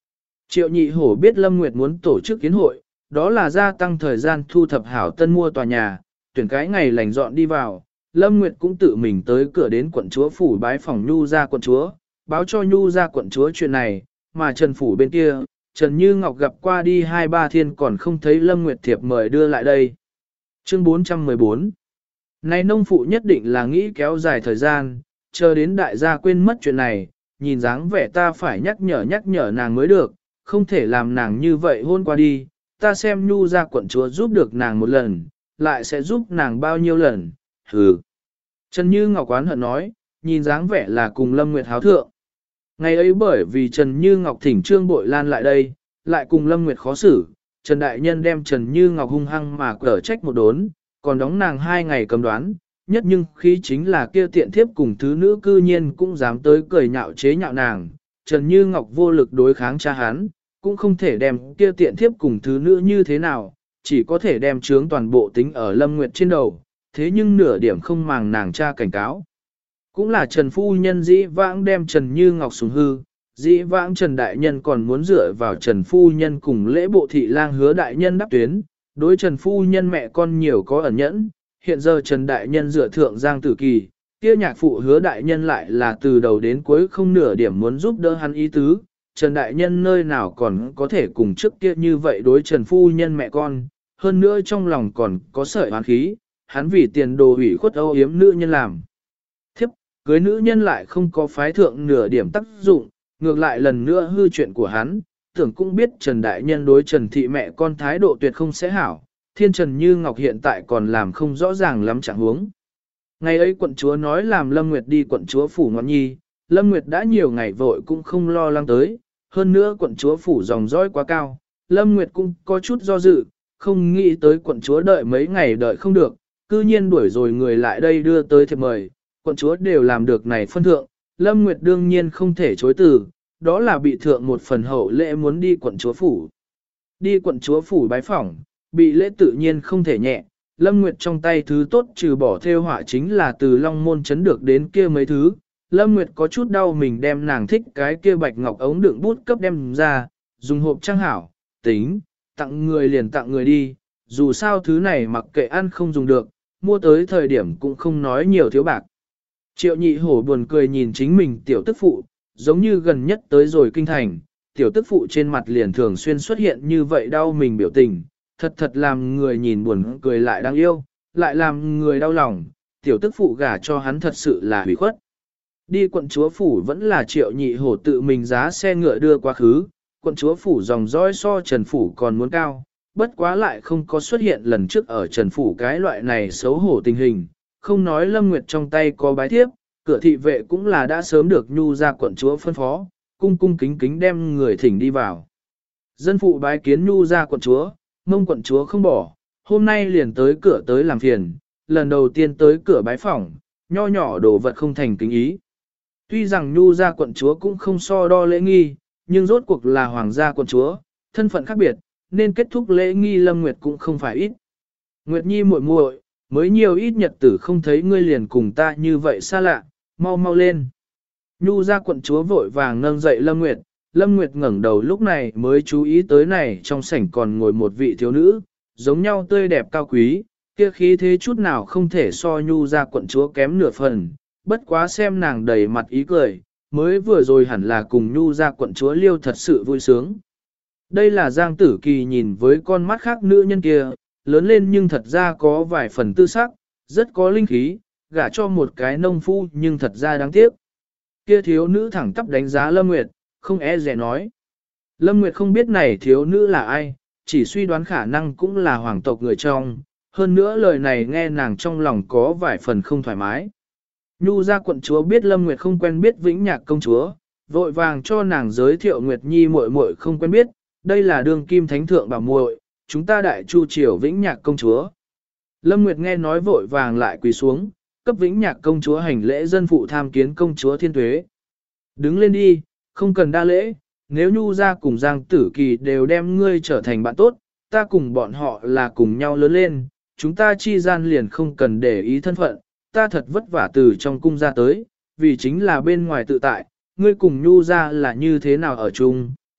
Triệu Nhị Hổ biết Lâm Nguyệt muốn tổ chức kiến hội, đó là gia tăng thời gian thu thập hảo tân mua tòa nhà, tuyển cái ngày lành dọn đi vào. Lâm Nguyệt cũng tự mình tới cửa đến quận chúa phủ bái phòng Nhu gia quận chúa, báo cho Nhu gia quận chúa chuyện này, mà Trần phủ bên kia, Trần Như Ngọc gặp qua đi 2-3 thiên còn không thấy Lâm Nguyệt thiệp mời đưa lại đây. Chương 414. Này nông phụ nhất định là nghĩ kéo dài thời gian, chờ đến đại gia quên mất chuyện này, nhìn dáng vẻ ta phải nhắc nhở nàng mới được, không thể làm nàng như vậy hôn qua đi, ta xem Nhu gia quận chúa giúp được nàng một lần, lại sẽ giúp nàng bao nhiêu lần, hừ. Trần Như Ngọc oán hận nói, nhìn dáng vẻ là cùng Lâm Nguyệt háo thượng. Ngày ấy bởi vì Trần Như Ngọc thỉnh Trương Bội Lan lại đây, lại cùng Lâm Nguyệt khó xử, Trần Đại Nhân đem Trần Như Ngọc hung hăng mà cở trách một đốn, còn đóng nàng 2 ngày cầm đoán, nhất nhưng khí chính là kia tiện thiếp cùng thứ nữ cư nhiên cũng dám tới cười nhạo chế nhạo nàng, Trần Như Ngọc vô lực đối kháng cha hắn, cũng không thể đem kia tiện thiếp cùng thứ nữ như thế nào, chỉ có thể đem chướng toàn bộ tính ở Lâm Nguyệt trên đầu, thế nhưng nửa điểm không màng nàng cha cảnh cáo. Cũng là Trần Phu Nhân dĩ vãng đem Trần Như Ngọc xuống hư, dĩ vãng Trần Đại Nhân còn muốn dựa vào Trần Phu Nhân cùng lễ bộ thị lang Hứa Đại Nhân đáp tuyến, đối Trần Phu Nhân mẹ con nhiều có ẩn nhẫn, hiện giờ Trần Đại Nhân dựa thượng Giang Tử Kỳ, kia nhạc phụ Hứa Đại Nhân lại là từ đầu đến cuối không nửa điểm muốn giúp đỡ hắn ý tứ, Trần Đại Nhân nơi nào còn có thể cùng trước kia như vậy đối Trần Phu Nhân mẹ con, hơn nữa trong lòng còn có sợi oán khí, hắn vì tiền đồ ủy khuất âu yếm nữ nhân làm. Thiếp, cưới nữ nhân lại không có phái thượng nửa điểm tác dụng, ngược lại lần nữa hư chuyện của hắn, tưởng cũng biết Trần Đại Nhân đối Trần Thị mẹ con thái độ tuyệt không sẽ hảo, thiên Trần Như Ngọc hiện tại còn làm không rõ ràng lắm chẳng huống. Ngày ấy quận chúa nói làm Lâm Nguyệt đi quận chúa phủ ngọn nhi, Lâm Nguyệt đã nhiều ngày vội cũng không lo lắng tới, hơn nữa quận chúa phủ dòng dõi quá cao, Lâm Nguyệt cũng có chút do dự, không nghĩ tới quận chúa đợi mấy ngày đợi không được, cư nhiên đuổi rồi người lại đây đưa tới thiệp mời, quận chúa đều làm được này phân thượng, Lâm Nguyệt đương nhiên không thể chối từ, đó là bị thượng một phần hậu lễ muốn đi quận chúa phủ. Đi quận chúa phủ bái phỏng, bị lễ tự nhiên không thể nhẹ, Lâm Nguyệt trong tay thứ tốt trừ bỏ theo họa chính là từ Long Môn chấn được đến kia mấy thứ. Lâm Nguyệt có chút đau mình đem nàng thích cái kia bạch ngọc ống đựng bút cấp đem ra, dùng hộp trang hảo, tính, tặng người liền tặng người đi, dù sao thứ này mặc kệ ăn không dùng được, mua tới thời điểm cũng không nói nhiều thiếu bạc. Triệu Nhị Hổ buồn cười nhìn chính mình tiểu tức phụ, giống như gần nhất tới rồi kinh thành, tiểu tức phụ trên mặt liền thường xuyên xuất hiện như vậy đau mình biểu tình, thật thật làm người nhìn buồn cười lại đáng yêu, lại làm người đau lòng, tiểu tức phụ gả cho hắn thật sự là hủy khuất. Đi quận chúa phủ vẫn là Triệu Nhị Hổ tự mình giá xe ngựa đưa quá khứ, quận chúa phủ dòng dõi so Trần phủ còn muốn cao, bất quá lại không có xuất hiện lần trước ở Trần phủ cái loại này xấu hổ tình hình, không nói Lâm Nguyệt trong tay có bái thiếp, cửa thị vệ cũng là đã sớm được Nhu ra quận chúa phân phó, cung cung kính kính đem người thỉnh đi vào. Dân phụ bái kiến Nhu ra quận chúa, mông quận chúa không bỏ, hôm nay liền tới cửa tới làm phiền, lần đầu tiên tới cửa bái phỏng, nho nhỏ đồ vật không thành kính ý. Tuy rằng Nhu gia quận chúa cũng không so đo lễ nghi, nhưng rốt cuộc là hoàng gia quận chúa, thân phận khác biệt, nên kết thúc lễ nghi Lâm Nguyệt cũng không phải ít. Nguyệt Nhi muội muội, mới nhiều ít nhật tử không thấy ngươi liền cùng ta như vậy xa lạ, mau mau lên. Nhu gia quận chúa vội vàng nâng dậy Lâm Nguyệt ngẩng đầu lúc này mới chú ý tới này trong sảnh còn ngồi một vị thiếu nữ, giống nhau tươi đẹp cao quý, kia khí thế chút nào không thể so Nhu gia quận chúa kém nửa phần, bất quá xem nàng đầy mặt ý cười, mới vừa rồi hẳn là cùng Nhu gia quận chúa liêu thật sự vui sướng. Đây là Giang Tử Kỳ nhìn với con mắt khác nữ nhân kia, lớn lên nhưng thật ra có vài phần tư sắc, rất có linh khí, gả cho một cái nông phu nhưng thật ra đáng tiếc. Kia thiếu nữ thẳng tắp đánh giá Lâm Nguyệt, không e dè nói. Lâm Nguyệt không biết này thiếu nữ là ai, chỉ suy đoán khả năng cũng là hoàng tộc người trong, hơn nữa lời này nghe nàng trong lòng có vài phần không thoải mái. Nhu gia quận chúa biết Lâm Nguyệt không quen biết Vĩnh Nhạc công chúa, vội vàng cho nàng giới thiệu Nguyệt Nhi muội muội không quen biết, đây là đương kim thánh thượng bảo muội, chúng ta đại chu triều Vĩnh Nhạc công chúa. Lâm Nguyệt nghe nói vội vàng lại quỳ xuống, cấp Vĩnh Nhạc công chúa hành lễ dân phụ tham kiến công chúa thiên tuế. Đứng lên đi, không cần đa lễ, nếu Nhu gia cùng Giang Tử Kỳ đều đem ngươi trở thành bạn tốt, ta cùng bọn họ là cùng nhau lớn lên, chúng ta chi gian liền không cần để ý thân phận, ta thật vất vả từ trong cung ra tới, vì chính là bên ngoài tự tại, ngươi cùng Nhu gia là như thế nào ở chung,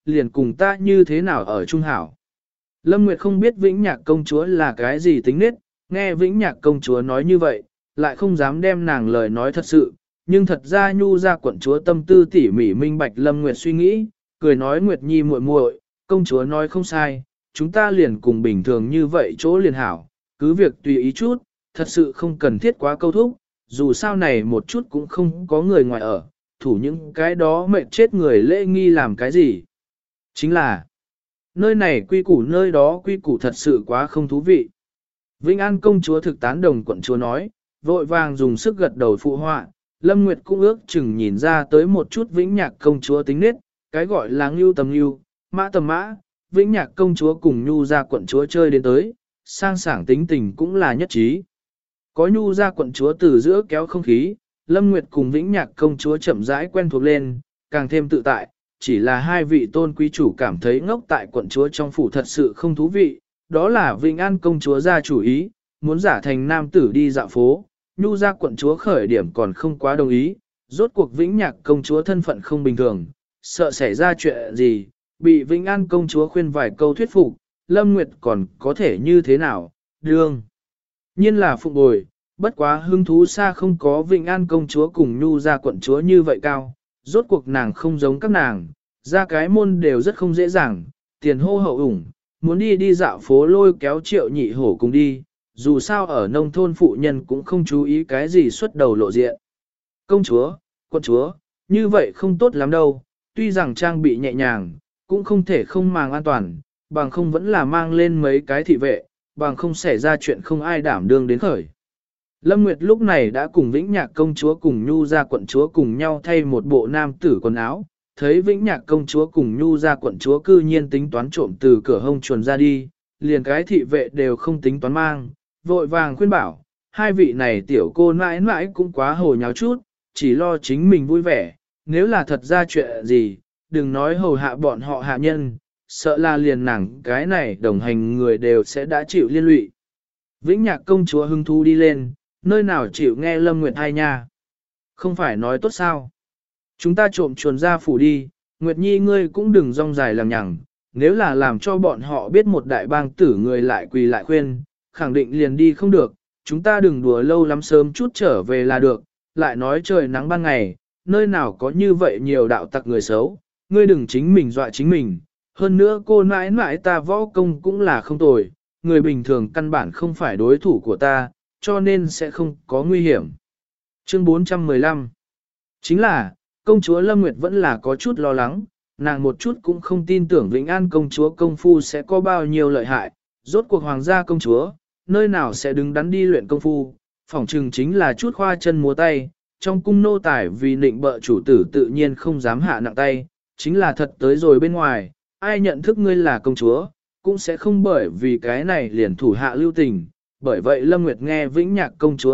liền cùng ta như thế nào ở trung hảo. Lâm Nguyệt không biết Vĩnh Nhạc công chúa là cái gì tính nết, nghe Vĩnh Nhạc công chúa nói như vậy, lại không dám đem nàng lời nói thật sự, nhưng thật ra Nhu ra quận chúa tâm tư tỉ mỉ minh bạch Lâm Nguyệt suy nghĩ, cười nói Nguyệt Nhi muội muội, công chúa nói không sai, chúng ta liền cùng bình thường như vậy chỗ liền hảo, cứ việc tùy ý chút, thật sự không cần thiết quá câu thúc, dù sao này một chút cũng không có người ngoài ở, thủ những cái đó mệt chết người lễ nghi làm cái gì. Chính là, nơi này quy củ nơi đó quy củ thật sự quá không thú vị. Vĩnh An công chúa thực tán đồng quận chúa nói, vội vàng dùng sức gật đầu phụ họa, Lâm Nguyệt cũng ước chừng nhìn ra tới một chút Vĩnh Nhạc công chúa tính nết, cái gọi là ngưu tầm ngưu, mã tầm mã, Vĩnh Nhạc công chúa cùng Nhu ra quận chúa chơi đến tới, sang sảng tính tình cũng là nhất trí. Có Nhu ra quận chúa từ giữa kéo không khí, Lâm Nguyệt cùng Vĩnh Nhạc công chúa chậm rãi quen thuộc lên, càng thêm tự tại, chỉ là hai vị tôn quý chủ cảm thấy ngốc tại quận chúa trong phủ thật sự không thú vị, đó là Vĩnh An công chúa ra chủ ý, muốn giả thành nam tử đi dạo phố, Nhu ra quận chúa khởi điểm còn không quá đồng ý, rốt cuộc Vĩnh Nhạc công chúa thân phận không bình thường, sợ xảy ra chuyện gì, bị Vĩnh An công chúa khuyên vài câu thuyết phục, Lâm Nguyệt còn có thể như thế nào, đương. Nhiên là phục bồi, bất quá hứng thú xa không có Vĩnh An công chúa cùng Nhu ra quận chúa như vậy cao, rốt cuộc nàng không giống các nàng, ra cái môn đều rất không dễ dàng, tiền hô hậu ủng, muốn đi dạo phố lôi kéo Triệu Nhị Hổ cùng đi, dù sao ở nông thôn phụ nhân cũng không chú ý cái gì xuất đầu lộ diện. Công chúa, quận chúa, như vậy không tốt lắm đâu, tuy rằng trang bị nhẹ nhàng, cũng không thể không màng an toàn, bằng không vẫn là mang lên mấy cái thị vệ, bằng không xảy ra chuyện không ai đảm đương đến khởi. Lâm Nguyệt lúc này đã cùng Vĩnh Nhạc công chúa cùng Nhu ra quận chúa cùng nhau thay một bộ nam tử quần áo, thấy Vĩnh Nhạc công chúa cùng Nhu ra quận chúa cư nhiên tính toán trộm từ cửa hông chuồn ra đi, liền cái thị vệ đều không tính toán mang, vội vàng khuyên bảo, hai vị này tiểu cô mãi mãi cũng quá hồ nháo chút, chỉ lo chính mình vui vẻ, nếu là thật ra chuyện gì, đừng nói hầu hạ bọn họ hạ nhân, sợ là liền nàng cái này đồng hành người đều sẽ đã chịu liên lụy. Vĩnh Nhạc công chúa hưng thu đi lên, nơi nào chịu nghe Lâm Nguyệt hay nha. Không phải nói tốt sao. Chúng ta trộm chuồn ra phủ đi, Nguyệt Nhi ngươi cũng đừng rong dài lằng nhằng, nếu là làm cho bọn họ biết một đại bang tử người lại quỳ lại khuyên, khẳng định liền đi không được, chúng ta đừng đùa lâu lắm sớm chút trở về là được, lại nói trời nắng ban ngày, nơi nào có như vậy nhiều đạo tặc người xấu, ngươi đừng chính mình dọa chính mình, hơn nữa cô nãi nãi ta võ công cũng là không tồi, người bình thường căn bản không phải đối thủ của ta, cho nên sẽ không có nguy hiểm. Chương 415 chính là, công chúa Lâm Nguyệt vẫn là có chút lo lắng, nàng một chút cũng không tin tưởng Vĩnh An công chúa công phu sẽ có bao nhiêu lợi hại, rốt cuộc hoàng gia công chúa, nơi nào sẽ đứng đắn đi luyện công phu, phỏng chừng chính là chút khoa chân múa tay, trong cung nô tài vì nịnh bợ chủ tử tự nhiên không dám hạ nặng tay, chính là thật tới rồi bên ngoài, ai nhận thức ngươi là công chúa, cũng sẽ không bởi vì cái này liền thủ hạ lưu tình, bởi vậy Lâm Nguyệt nghe Vĩnh Nhạc công chúa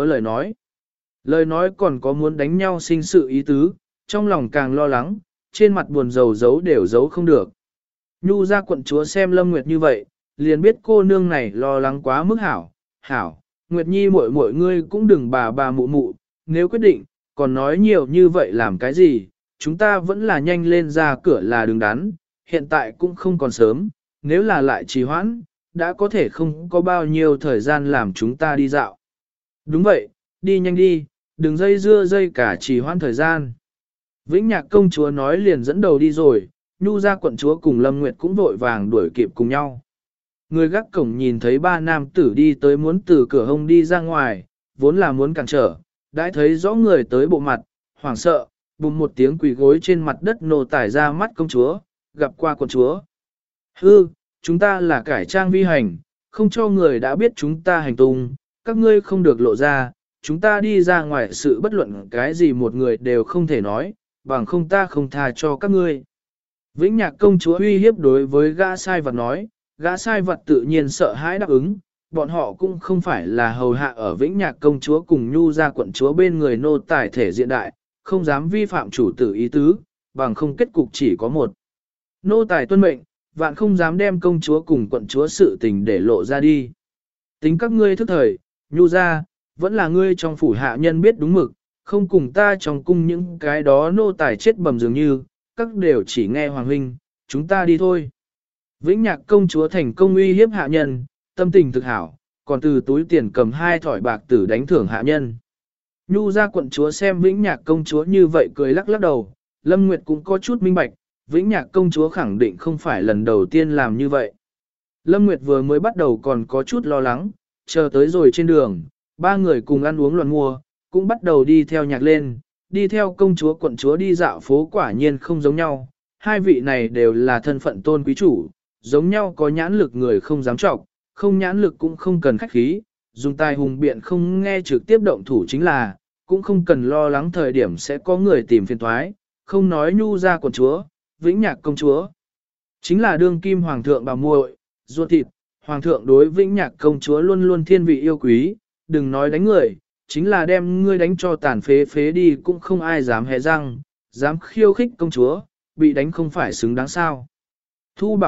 lời nói còn có muốn đánh nhau sinh sự ý tứ, trong lòng càng lo lắng, trên mặt buồn rầu giấu đều giấu không được. Nhu ra quận chúa xem Lâm Nguyệt như vậy, liền biết cô nương này lo lắng quá mức hảo, Nguyệt Nhi muội muội ngươi cũng đừng bà mụ mụ, nếu quyết định, còn nói nhiều như vậy làm cái gì, chúng ta vẫn là nhanh lên ra cửa là đứng đắn, hiện tại cũng không còn sớm, nếu là lại trì hoãn, đã có thể không có bao nhiêu thời gian làm chúng ta đi dạo. Đúng vậy, đi nhanh đi, đừng dây dưa dây cả trì hoãn thời gian. Vĩnh Nhạc công chúa nói liền dẫn đầu đi rồi, Nhu ra quận chúa cùng Lâm Nguyệt cũng vội vàng đuổi kịp cùng nhau. Người gác cổng nhìn thấy ba nam tử đi tới muốn từ cửa hông đi ra ngoài, vốn là muốn cản trở, đã thấy rõ người tới bộ mặt, hoảng sợ, bùng một tiếng quỳ gối trên mặt đất nổ tải ra mắt công chúa, gặp qua quận chúa. Hư, chúng ta là cải trang vi hành, không cho người đã biết chúng ta hành tung, các ngươi không được lộ ra, chúng ta đi ra ngoài sự bất luận cái gì một người đều không thể nói, bằng không ta không tha cho các ngươi. Vĩnh Nhạc công chúa uy hiếp đối với gã sai vật nói, gã sai vật tự nhiên sợ hãi đáp ứng, bọn họ cũng không phải là hầu hạ ở Vĩnh Nhạc công chúa cùng Nhu ra quận chúa bên người nô tài thể diện đại, không dám vi phạm chủ tử ý tứ, bằng không kết cục chỉ có một. Nô tài tuân mệnh, vạn không dám đem công chúa cùng quận chúa sự tình để lộ ra đi. Tính các ngươi thức thời, Nhu ra, vẫn là ngươi trong phủ hạ nhân biết đúng mực, không cùng ta trong cung những cái đó nô tài chết bầm dường như, các đều chỉ nghe hoàng huynh, chúng ta đi thôi. Vĩnh Nhạc công chúa thành công uy hiếp hạ nhân, tâm tình thực hảo, còn từ túi tiền cầm 2 thỏi bạc tử đánh thưởng hạ nhân. Nhu ra quận chúa xem Vĩnh Nhạc công chúa như vậy cười lắc lắc đầu, Lâm Nguyệt cũng có chút minh bạch, Vĩnh Nhạc công chúa khẳng định không phải lần đầu tiên làm như vậy. Lâm Nguyệt vừa mới bắt đầu còn có chút lo lắng, chờ tới rồi trên đường, 3 người cùng ăn uống loạn mua, cũng bắt đầu đi theo nhạc lên, đi theo công chúa quận chúa đi dạo phố quả nhiên không giống nhau. Hai vị này đều là thân phận tôn quý chủ, giống nhau có nhãn lực người không dám trọng, không nhãn lực cũng không cần khách khí, dùng tài hùng biện không nghe trực tiếp động thủ chính là, cũng không cần lo lắng thời điểm sẽ có người tìm phiền toái, không nói nhu ra quận chúa, Vĩnh Nhạc công chúa. Chính là đương kim hoàng thượng bà muội, ruột thịt, hoàng thượng đối Vĩnh Nhạc công chúa luôn luôn thiên vị yêu quý, đừng nói đánh người, chính là đem ngươi đánh cho tàn phế phế đi cũng không ai dám hé răng, dám khiêu khích công chúa, bị đánh không phải xứng đáng sao. Thu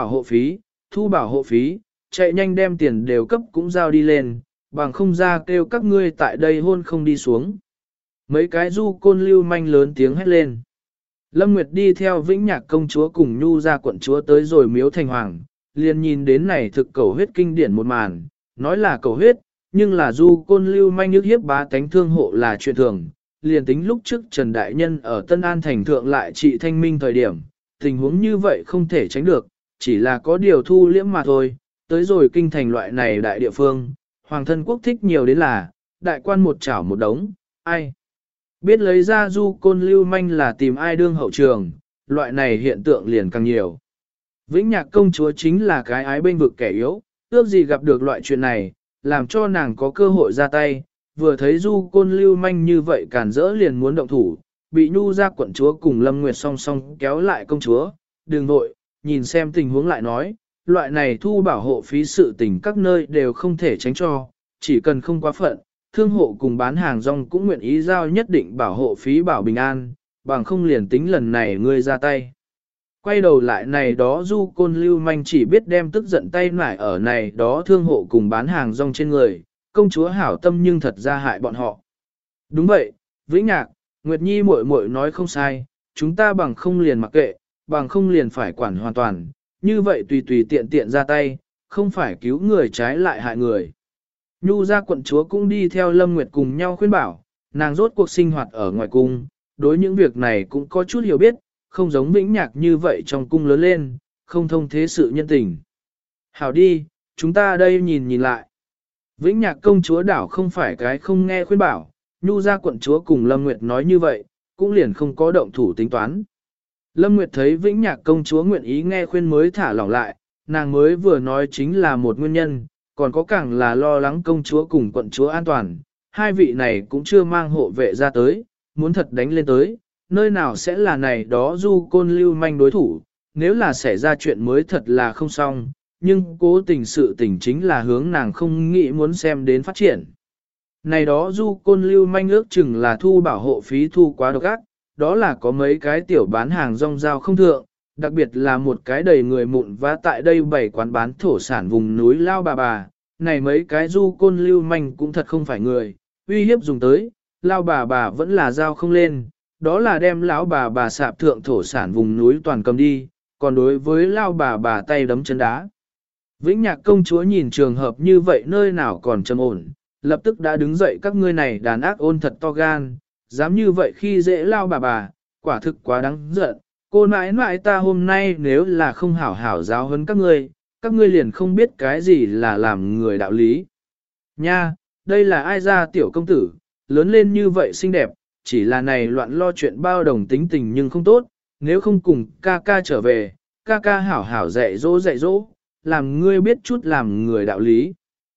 bảo hộ phí, chạy nhanh đem tiền đều cấp cũng giao đi lên, bằng không ra kêu các ngươi tại đây hôn không đi xuống. Mấy cái du côn lưu manh lớn tiếng hét lên. Lâm Nguyệt đi theo Vĩnh Nhạc công chúa cùng Nhu ra quận chúa tới rồi miếu thành hoàng, liền nhìn đến này thực cầu huyết kinh điển một màn, nói là cầu huyết, nhưng là du côn lưu manh nhức hiếp bá tánh thương hộ là chuyện thường. Liền tính lúc trước Trần Đại Nhân ở Tân An thành thượng lại trị thanh minh thời điểm, tình huống như vậy không thể tránh được, chỉ là có điều thu liễm mà thôi, tới rồi kinh thành loại này đại địa phương, hoàng thân quốc thích nhiều đến là, đại quan một chảo một đống, ai biết lấy ra du côn lưu manh là tìm ai đương hậu trường, loại này hiện tượng liền càng nhiều. Vĩnh Nhạc công chúa chính là cái ái bênh vực kẻ yếu, ước gì gặp được loại chuyện này, làm cho nàng có cơ hội ra tay, vừa thấy du côn lưu manh như vậy cản rỡ liền muốn động thủ, bị Nhu ra quận chúa cùng Lâm Nguyệt song song kéo lại công chúa, đừng nội, nhìn xem tình huống lại nói, loại này thu bảo hộ phí sự tình các nơi đều không thể tránh cho, chỉ cần không quá phận, thương hộ cùng bán hàng rong cũng nguyện ý giao nhất định bảo hộ phí bảo bình an, bằng không liền tính lần này ngươi ra tay. Quay đầu lại này đó du côn lưu manh chỉ biết đem tức giận tay nải ở này đó thương hộ cùng bán hàng rong trên người, công chúa hảo tâm nhưng thật ra hại bọn họ. Đúng vậy, Vĩnh Nhạc, Nguyệt Nhi muội muội nói không sai, chúng ta bằng không liền mặc kệ, bằng không liền phải quản hoàn toàn, như vậy tùy tùy tiện tiện ra tay, không phải cứu người trái lại hại người. Nhu ra quận chúa cũng đi theo Lâm Nguyệt cùng nhau khuyên bảo, nàng rốt cuộc sinh hoạt ở ngoài cung, đối những việc này cũng có chút hiểu biết, không giống Vĩnh Nhạc như vậy trong cung lớn lên, không thông thế sự nhân tình. Hảo đi, chúng ta đây nhìn nhìn lại. Vĩnh Nhạc công chúa đảo không phải cái không nghe khuyên bảo, Nhu ra quận chúa cùng Lâm Nguyệt nói như vậy, cũng liền không có động thủ tính toán. Lâm Nguyệt thấy Vĩnh Nhạc công chúa nguyện ý nghe khuyên mới thả lỏng lại, nàng mới vừa nói chính là một nguyên nhân, còn có càng là lo lắng công chúa cùng quận chúa an toàn. Hai vị này cũng chưa mang hộ vệ ra tới, muốn thật đánh lên tới, nơi nào sẽ là này đó du côn lưu manh đối thủ, nếu là xảy ra chuyện mới thật là không xong, nhưng cố tình sự tình chính là hướng nàng không nghĩ muốn xem đến phát triển. Này đó du côn lưu manh ước chừng là thu bảo hộ phí thu quá độc ác, đó là có mấy cái tiểu bán hàng rong rao không thượng, đặc biệt là một cái đầy người mụn và tại đây bảy quán bán thổ sản vùng núi Lao Bà, này mấy cái du côn lưu manh cũng thật không phải người, uy hiếp dùng tới, Lao Bà vẫn là giao không lên, đó là đem lão bà sạp thượng thổ sản vùng núi toàn cầm đi, còn đối với Lao Bà tay đấm chân đá. Vĩnh Nhạc công chúa nhìn trường hợp như vậy nơi nào còn trầm ổn, lập tức đã đứng dậy các ngươi này đàn ác ôn thật to gan, dám như vậy khi dễ Lao bà, quả thực quá đáng giận. Cô nãi nãi ta hôm nay nếu là không hảo hảo giáo huấn các ngươi liền không biết cái gì là làm người đạo lý. Nha, đây là ai ra tiểu công tử, lớn lên như vậy xinh đẹp, chỉ là này loạn lo chuyện bao đồng tính tình nhưng không tốt, nếu không cùng ca ca trở về, ca ca hảo hảo dạy dỗ, làm ngươi biết chút làm người đạo lý.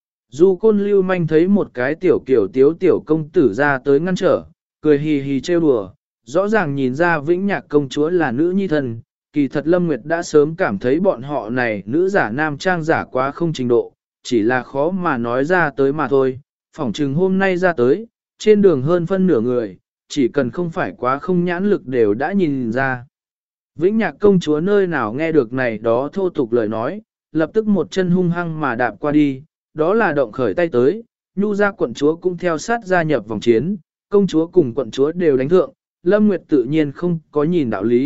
Du côn lưu manh thấy một cái tiểu kiểu tiếu tiểu công tử ra tới ngăn trở, cười hì hì trêu đùa, rõ ràng nhìn ra Vĩnh Nhạc công chúa là nữ nhi thân, kỳ thật Lâm Nguyệt đã sớm cảm thấy bọn họ này nữ giả nam trang giả quá không trình độ, chỉ là khó mà nói ra tới mà thôi, phỏng chừng hôm nay ra tới, trên đường hơn phân nửa người, chỉ cần không phải quá không nhãn lực đều đã nhìn ra. Vĩnh Nhạc công chúa nơi nào nghe được này đó thô tục lời nói, lập tức một chân hung hăng mà đạp qua đi, đó là động khởi tay tới, Nhu ra quận chúa cũng theo sát gia nhập vòng chiến, công chúa cùng quận chúa đều đánh thượng, Lâm Nguyệt tự nhiên không có nhìn đạo lý,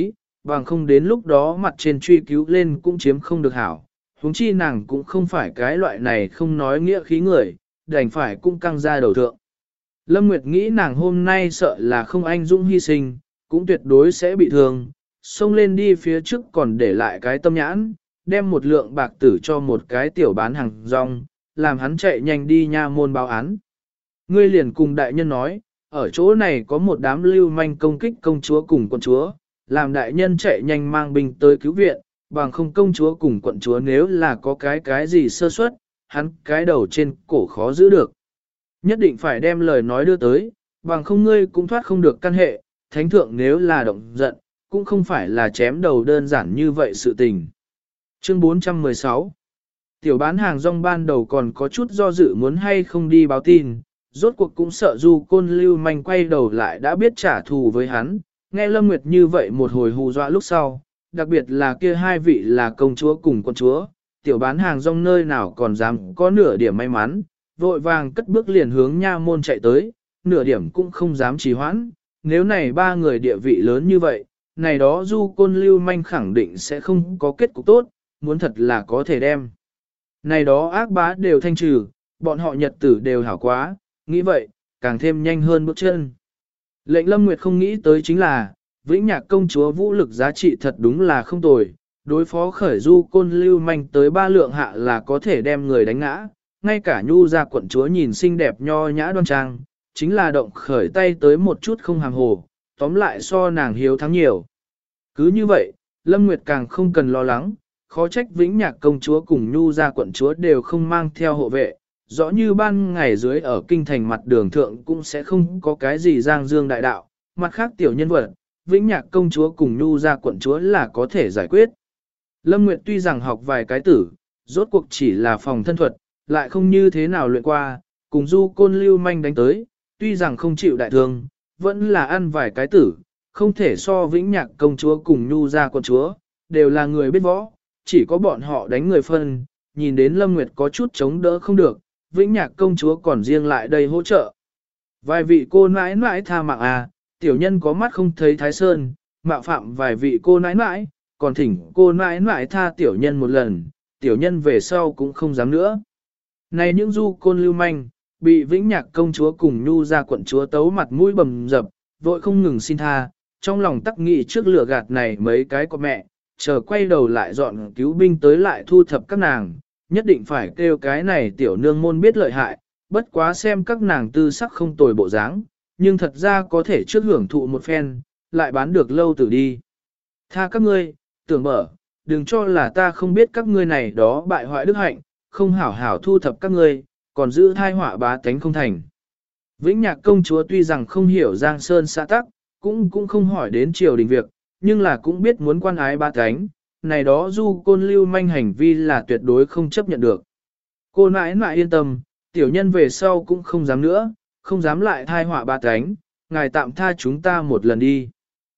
bằng không đến lúc đó mặt trên truy cứu lên cũng chiếm không được hảo. Huống chi nàng cũng không phải cái loại này không nói nghĩa khí người, đành phải cũng căng ra đầu thượng. Lâm Nguyệt nghĩ nàng hôm nay sợ là không anh dũng hy sinh, cũng tuyệt đối sẽ bị thương, xông lên đi phía trước còn để lại cái tâm nhãn, đem một lượng bạc tử cho một cái tiểu bán hàng rong, làm hắn chạy nhanh đi nha môn báo án. Ngươi liền cùng đại nhân nói, ở chỗ này có một đám lưu manh công kích công chúa cùng quận chúa, làm đại nhân chạy nhanh mang binh tới cứu viện, bằng không công chúa cùng quận chúa nếu là có cái gì sơ suất, hắn cái đầu trên cổ khó giữ được. Nhất định phải đem lời nói đưa tới, bằng không ngươi cũng thoát không được căn hệ, thánh thượng nếu là động giận, cũng không phải là chém đầu đơn giản như vậy sự tình. Chương 416 Tiểu bán hàng rong ban đầu còn có chút do dự muốn hay không đi báo tin, rốt cuộc cũng sợ Du Côn lưu manh quay đầu lại đã biết trả thù với hắn, nghe Lâm Nguyệt như vậy một hồi hù dọa lúc sau, đặc biệt là kia hai vị là công chúa cùng con chúa, tiểu bán hàng rong nơi nào còn dám có nửa điểm may mắn, vội vàng cất bước liền hướng nha môn chạy tới, nửa điểm cũng không dám trì hoãn, nếu này ba người địa vị lớn như vậy, này đó Du Côn lưu manh khẳng định sẽ không có kết cục tốt, muốn thật là có thể đem. Này đó ác bá đều thanh trừ, bọn họ nhật tử đều hảo quá, nghĩ vậy, càng thêm nhanh hơn bước chân. Lệnh Lâm Nguyệt không nghĩ tới chính là, Vĩnh Nhạc công chúa vũ lực giá trị thật đúng là không tồi, đối phó khởi Du Côn lưu manh tới ba lượng hạ là có thể đem người đánh ngã, ngay cả Nhu gia quận chúa nhìn xinh đẹp nho nhã đoan trang, chính là động khởi tay tới một chút không hàm hồ, tóm lại so nàng hiếu thắng nhiều. Cứ như vậy, Lâm Nguyệt càng không cần lo lắng, khó trách Vĩnh Nhạc công chúa cùng Nhu gia quận chúa đều không mang theo hộ vệ, rõ như ban ngày dưới ở kinh thành mặt đường thượng cũng sẽ không có cái gì giang dương đại đạo, mặt khác tiểu nhân vật, Vĩnh Nhạc công chúa cùng Nhu gia quận chúa là có thể giải quyết. Lâm Nguyệt tuy rằng học vài cái tử, rốt cuộc chỉ là phòng thân thuật, lại không như thế nào luyện qua, cùng Du Côn lưu manh đánh tới, tuy rằng không chịu đại thương, vẫn là ăn vài cái tử, không thể so Vĩnh Nhạc công chúa cùng Nhu gia quận chúa, đều là người biết võ, chỉ có bọn họ đánh người phân, nhìn đến Lâm Nguyệt có chút chống đỡ không được, Vĩnh Nhạc công chúa còn riêng lại đây hỗ trợ. Vài vị cô nãi nãi tha mạng à, tiểu nhân có mắt không thấy Thái Sơn, mạo phạm vài vị cô nãi nãi, còn thỉnh cô nãi nãi tha tiểu nhân một lần, tiểu nhân về sau cũng không dám nữa. Này những Du Côn lưu manh, bị Vĩnh Nhạc công chúa cùng Nhu gia quận chúa tấu mặt mũi bầm dập, vội không ngừng xin tha, trong lòng tắc nghị trước lửa gạt này mấy cái con mẹ, chờ quay đầu lại dọn cứu binh tới lại thu thập các nàng, nhất định phải kêu cái này tiểu nương môn biết lợi hại, bất quá xem các nàng tư sắc không tồi bộ dáng, nhưng thật ra có thể trước hưởng thụ một phen, lại bán được lâu tử đi. Tha các ngươi, tưởng mở, đừng cho là ta không biết các ngươi này đó bại hoại đức hạnh, không hảo hảo thu thập các ngươi, còn giữ thai họa bá tánh không thành. Vĩnh Nhạc công chúa tuy rằng không hiểu Giang Sơn xã tắc, cũng không hỏi đến triều đình việc, nhưng là cũng biết muốn quan ái bá tánh, này đó Du Côn lưu manh hành vi là tuyệt đối không chấp nhận được. Cô nãi nãi yên tâm, tiểu nhân về sau cũng không dám nữa, không dám lại thai họa bá tánh, ngài tạm tha chúng ta một lần đi.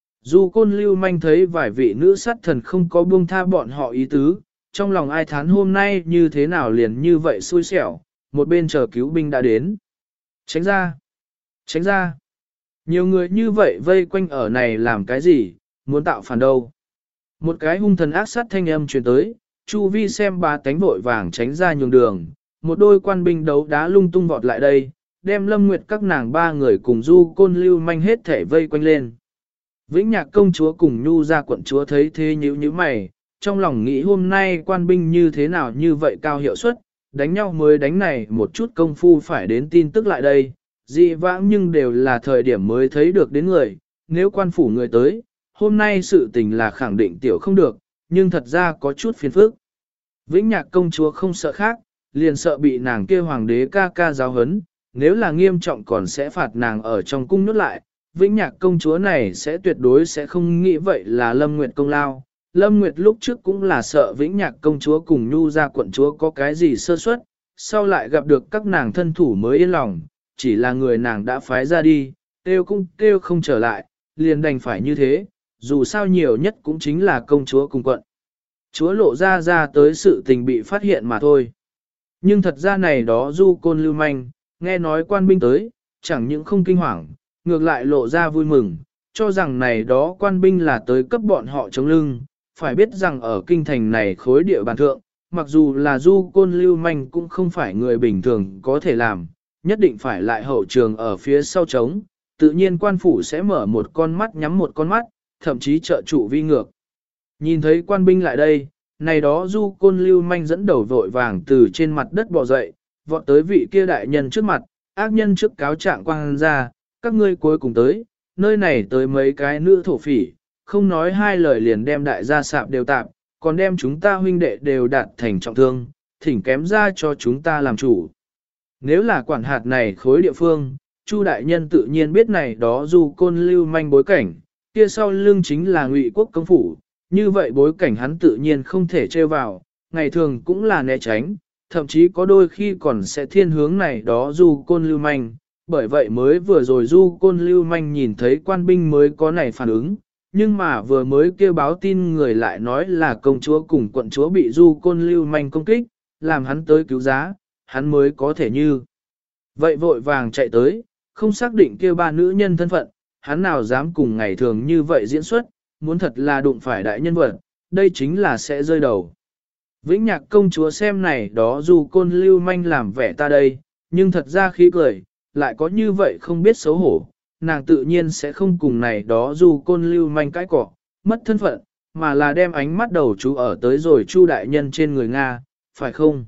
Du Côn lưu manh thấy vài vị nữ sát thần không có buông tha bọn họ ý tứ, trong lòng ai thán hôm nay như thế nào liền như vậy xui xẻo, một bên chờ cứu binh đã đến. Tránh ra! Tránh ra! Nhiều người như vậy vây quanh ở này làm cái gì, muốn tạo phản đâu. Một cái hung thần ác sát thanh âm truyền tới, Chu Vi xem ba tánh vội vàng tránh ra nhường đường, một đôi quan binh đấu đá lung tung vọt lại đây, đem Lâm Nguyệt các nàng ba người cùng Du Côn lưu manh hết thể vây quanh lên. Vĩnh Nhạc công chúa cùng Nhu gia quận chúa thấy thế nhíu nhíu mày, trong lòng nghĩ hôm nay quan binh như thế nào như vậy cao hiệu suất, đánh nhau mới đánh này một chút công phu phải đến tin tức lại đây, dị vãng nhưng đều là thời điểm mới thấy được đến người, nếu quan phủ người tới, hôm nay sự tình là khẳng định tiểu không được, nhưng thật ra có chút phiền phức. Vĩnh Nhạc công chúa không sợ khác, liền sợ bị nàng kia hoàng đế ca ca giáo hấn, nếu là nghiêm trọng còn sẽ phạt nàng ở trong cung nhốt lại, Vĩnh Nhạc công chúa này sẽ tuyệt đối sẽ không nghĩ vậy là Lâm Nguyệt công lao. Lâm Nguyệt lúc trước cũng là sợ Vĩnh Nhạc công chúa cùng Nhu gia quận chúa có cái gì sơ suất, sau lại gặp được các nàng thân thủ mới yên lòng, chỉ là người nàng đã phái ra đi, kêu cũng kêu không trở lại, liền đành phải như thế, dù sao nhiều nhất cũng chính là công chúa cùng quận. Chúa lộ ra tới sự tình bị phát hiện mà thôi. Nhưng thật ra này đó Du Côn lưu manh, nghe nói quan binh tới, chẳng những không kinh hoàng, ngược lại lộ ra vui mừng, cho rằng này đó quan binh là tới cấp bọn họ chống lưng, phải biết rằng ở kinh thành này khối địa bàn thượng, mặc dù là du côn lưu manh cũng không phải người bình thường có thể làm, nhất định phải lại hậu trường ở phía sau chống, tự nhiên quan phủ sẽ mở một con mắt nhắm một con mắt, thậm chí trợ trụ vi ngược. Nhìn thấy quan binh lại đây, này đó du côn lưu manh dẫn đầu vội vàng từ trên mặt đất bò dậy, vọt tới vị kia đại nhân trước mặt, ác nhân trước cáo trạng quang ra, các ngươi cuối cùng tới, nơi này tới mấy cái nữ thổ phỉ, không nói hai lời liền đem đại gia sạp đều tạp, còn đem chúng ta huynh đệ đều đạt thành trọng thương, thỉnh kém ra cho chúng ta làm chủ. Nếu là quản hạt này khối địa phương, Chu đại nhân tự nhiên biết này đó du côn lưu manh bối cảnh, kia sau lưng chính là Ngụy quốc công phủ, như vậy bối cảnh hắn tự nhiên không thể trêu vào, ngày thường cũng là né tránh, thậm chí có đôi khi còn sẽ thiên hướng này đó du côn lưu manh, bởi vậy mới vừa rồi du côn lưu manh nhìn thấy quan binh mới có này phản ứng, nhưng mà vừa mới kêu báo tin người lại nói là công chúa cùng quận chúa bị du côn lưu manh công kích, làm hắn tới cứu giá, hắn mới có thể như. Vậy vội vàng chạy tới, không xác định kêu ba nữ nhân thân phận, hắn nào dám cùng ngày thường như vậy diễn xuất, muốn thật là đụng phải đại nhân vật, đây chính là sẽ rơi đầu. Vĩnh Nhạc công chúa xem này đó dù côn lưu manh làm vẻ ta đây, nhưng thật ra khí cười, lại có như vậy không biết xấu hổ, nàng tự nhiên sẽ không cùng này đó dù côn lưu manh cái cỏ, mất thân phận, mà là đem ánh mắt đầu chú ở tới rồi Chu đại nhân trên người Nga, phải không?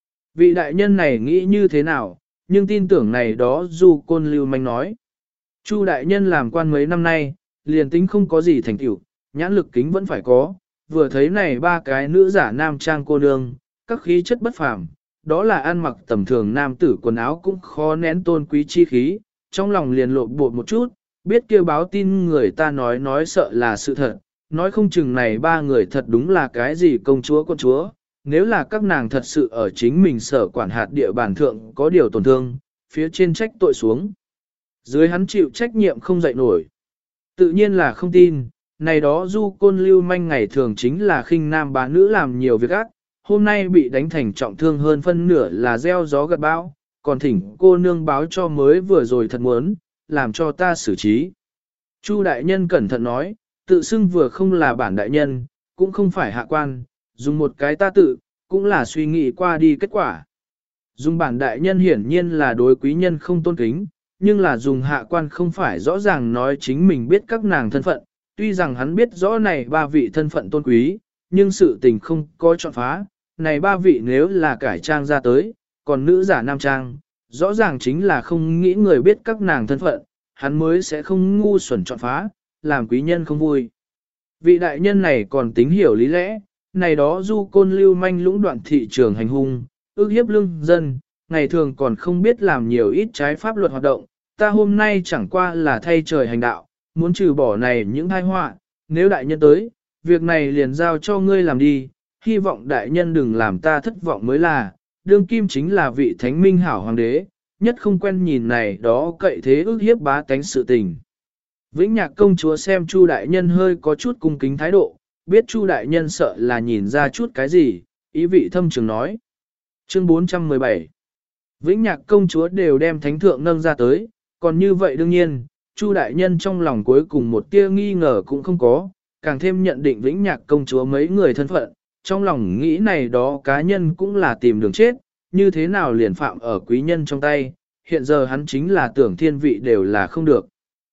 Vị đại nhân này nghĩ như thế nào, nhưng tin tưởng này đó dù côn lưu manh nói. Chu đại nhân làm quan mấy năm nay, liền tính không có gì thành tựu, nhãn lực kính vẫn phải có, vừa thấy này ba cái nữ giả nam trang cô nương, các khí chất bất phàm, đó là ăn mặc tầm thường nam tử quần áo cũng khó nén tôn quý chi khí, trong lòng liền lộn bột một chút, biết kêu báo tin người ta nói sợ là sự thật, nói không chừng này ba người thật đúng là cái gì công chúa con chúa, nếu là các nàng thật sự ở chính mình sở quản hạt địa bàn thượng có điều tổn thương, phía trên trách tội xuống. Dưới hắn chịu trách nhiệm không dậy nổi. Tự nhiên là không tin, này đó du côn lưu manh ngày thường chính là khinh nam bá nữ làm nhiều việc ác, hôm nay bị đánh thành trọng thương hơn phân nửa là gieo gió gặt bão, còn thỉnh cô nương báo cho mới vừa rồi thật muốn, làm cho ta xử trí. Chu đại nhân cẩn thận nói, tự xưng vừa không là bản đại nhân, cũng không phải hạ quan, dùng một cái ta tự, cũng là suy nghĩ qua đi kết quả. Dùng bản đại nhân hiển nhiên là đối quý nhân không tôn kính, nhưng là dùng hạ quan không phải rõ ràng nói chính mình biết các nàng thân phận, tuy rằng hắn biết rõ này ba vị thân phận tôn quý, nhưng sự tình không có chọn phá, này ba vị nếu là cải trang ra tới, còn nữ giả nam trang, rõ ràng chính là không nghĩ người biết các nàng thân phận, hắn mới sẽ không ngu xuẩn chọn phá, làm quý nhân không vui. Vị đại nhân này còn tính hiểu lý lẽ, này đó du côn lưu manh lũng đoạn thị trường hành hung, ước hiếp lương dân, ngày thường còn không biết làm nhiều ít trái pháp luật hoạt động, ta hôm nay chẳng qua là thay trời hành đạo, muốn trừ bỏ này những tai họa, nếu đại nhân tới, việc này liền giao cho ngươi làm đi, hy vọng đại nhân đừng làm ta thất vọng mới là, đương kim chính là vị thánh minh hảo hoàng đế, nhất không quen nhìn này đó cậy thế ước hiếp bá tánh sự tình. Vĩnh Nhạc công chúa xem Chu đại nhân hơi có chút cung kính thái độ, biết Chu đại nhân sợ là nhìn ra chút cái gì, ý vị thâm trường nói. Chương 417 Vĩnh Nhạc công chúa đều đem thánh thượng nâng ra tới, còn như vậy đương nhiên, Chu đại nhân trong lòng cuối cùng một tia nghi ngờ cũng không có, càng thêm nhận định Vĩnh Nhạc công chúa mấy người thân phận, trong lòng nghĩ này đó cá nhân cũng là tìm đường chết, như thế nào liền phạm ở quý nhân trong tay, hiện giờ hắn chính là tưởng thiên vị đều là không được.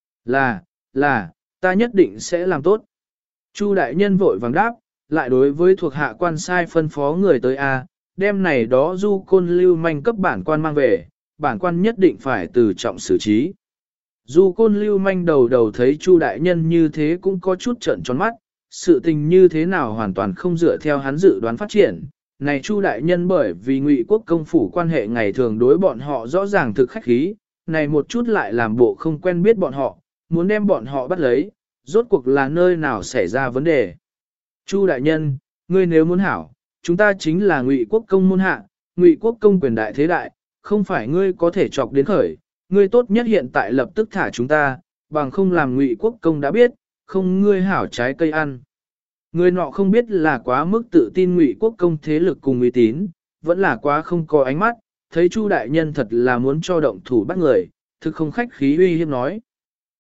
Là, ta nhất định sẽ làm tốt. Chu đại nhân vội vàng đáp, lại đối với thuộc hạ quan sai phân phó người tới A, đem này đó du côn lưu manh cấp bản quan mang về, bản quan nhất định phải từ trọng xử trí. Du côn lưu manh đầu thấy Chu đại nhân như thế cũng có chút trợn tròn mắt, sự tình như thế nào hoàn toàn không dựa theo hắn dự đoán phát triển. Này Chu đại nhân bởi vì Ngụy quốc công phủ quan hệ ngày thường đối bọn họ rõ ràng thực khách khí, này một chút lại làm bộ không quen biết bọn họ, muốn đem bọn họ bắt lấy, rốt cuộc là nơi nào xảy ra vấn đề. Chu đại nhân, ngươi nếu muốn hảo, chúng ta chính là Ngụy quốc công môn hạ, Ngụy quốc công quyền đại thế đại, không phải ngươi có thể chọc đến khởi, ngươi tốt nhất hiện tại lập tức thả chúng ta, bằng không làm Ngụy quốc công đã biết, không ngươi hảo trái cây ăn. Người nọ không biết là quá mức tự tin Ngụy quốc công thế lực cùng uy tín, vẫn là quá không có ánh mắt, thấy Chu đại nhân thật là muốn cho động thủ bắt người, thực không khách khí uy hiếp nói.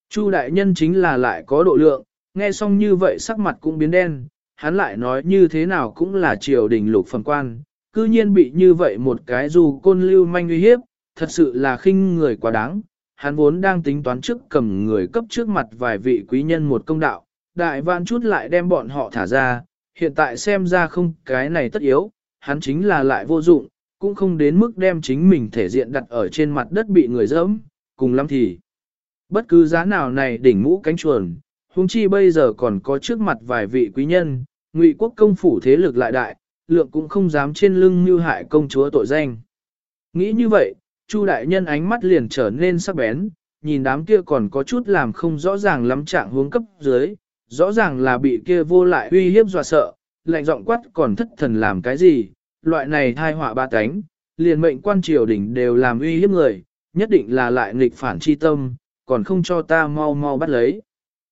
Chu đại nhân chính là lại có độ lượng, nghe xong như vậy sắc mặt cũng biến đen, hắn lại nói như thế nào cũng là triều đình lục phẩm quan, cư nhiên bị như vậy một cái dù côn lưu manh uy hiếp, thật sự là khinh người quá đáng. Hắn vốn đang tính toán trước cầm người cấp trước mặt vài vị quý nhân một công đạo, đại vạn chút lại đem bọn họ thả ra, hiện tại xem ra không cái này tất yếu, hắn chính là lại vô dụng, cũng không đến mức đem chính mình thể diện đặt ở trên mặt đất bị người dẫm, cùng lắm thì. Bất cứ giá nào này đỉnh mũ cánh chuồn, huống chi bây giờ còn có trước mặt vài vị quý nhân, Ngụy quốc công phủ thế lực lại đại, lượng cũng không dám trên lưng mưu hại công chúa tội danh. Nghĩ như vậy, Chu đại nhân ánh mắt liền trở nên sắc bén, nhìn đám kia còn có chút làm không rõ ràng lắm trạng hướng cấp dưới, rõ ràng là bị kia vô lại uy hiếp dọa sợ, lạnh giọng quát còn thất thần làm cái gì, loại này thai họa ba cánh, liền mệnh quan triều đình đều làm uy hiếp người, nhất định là lại nghịch phản chi tâm, còn không cho ta mau mau bắt lấy.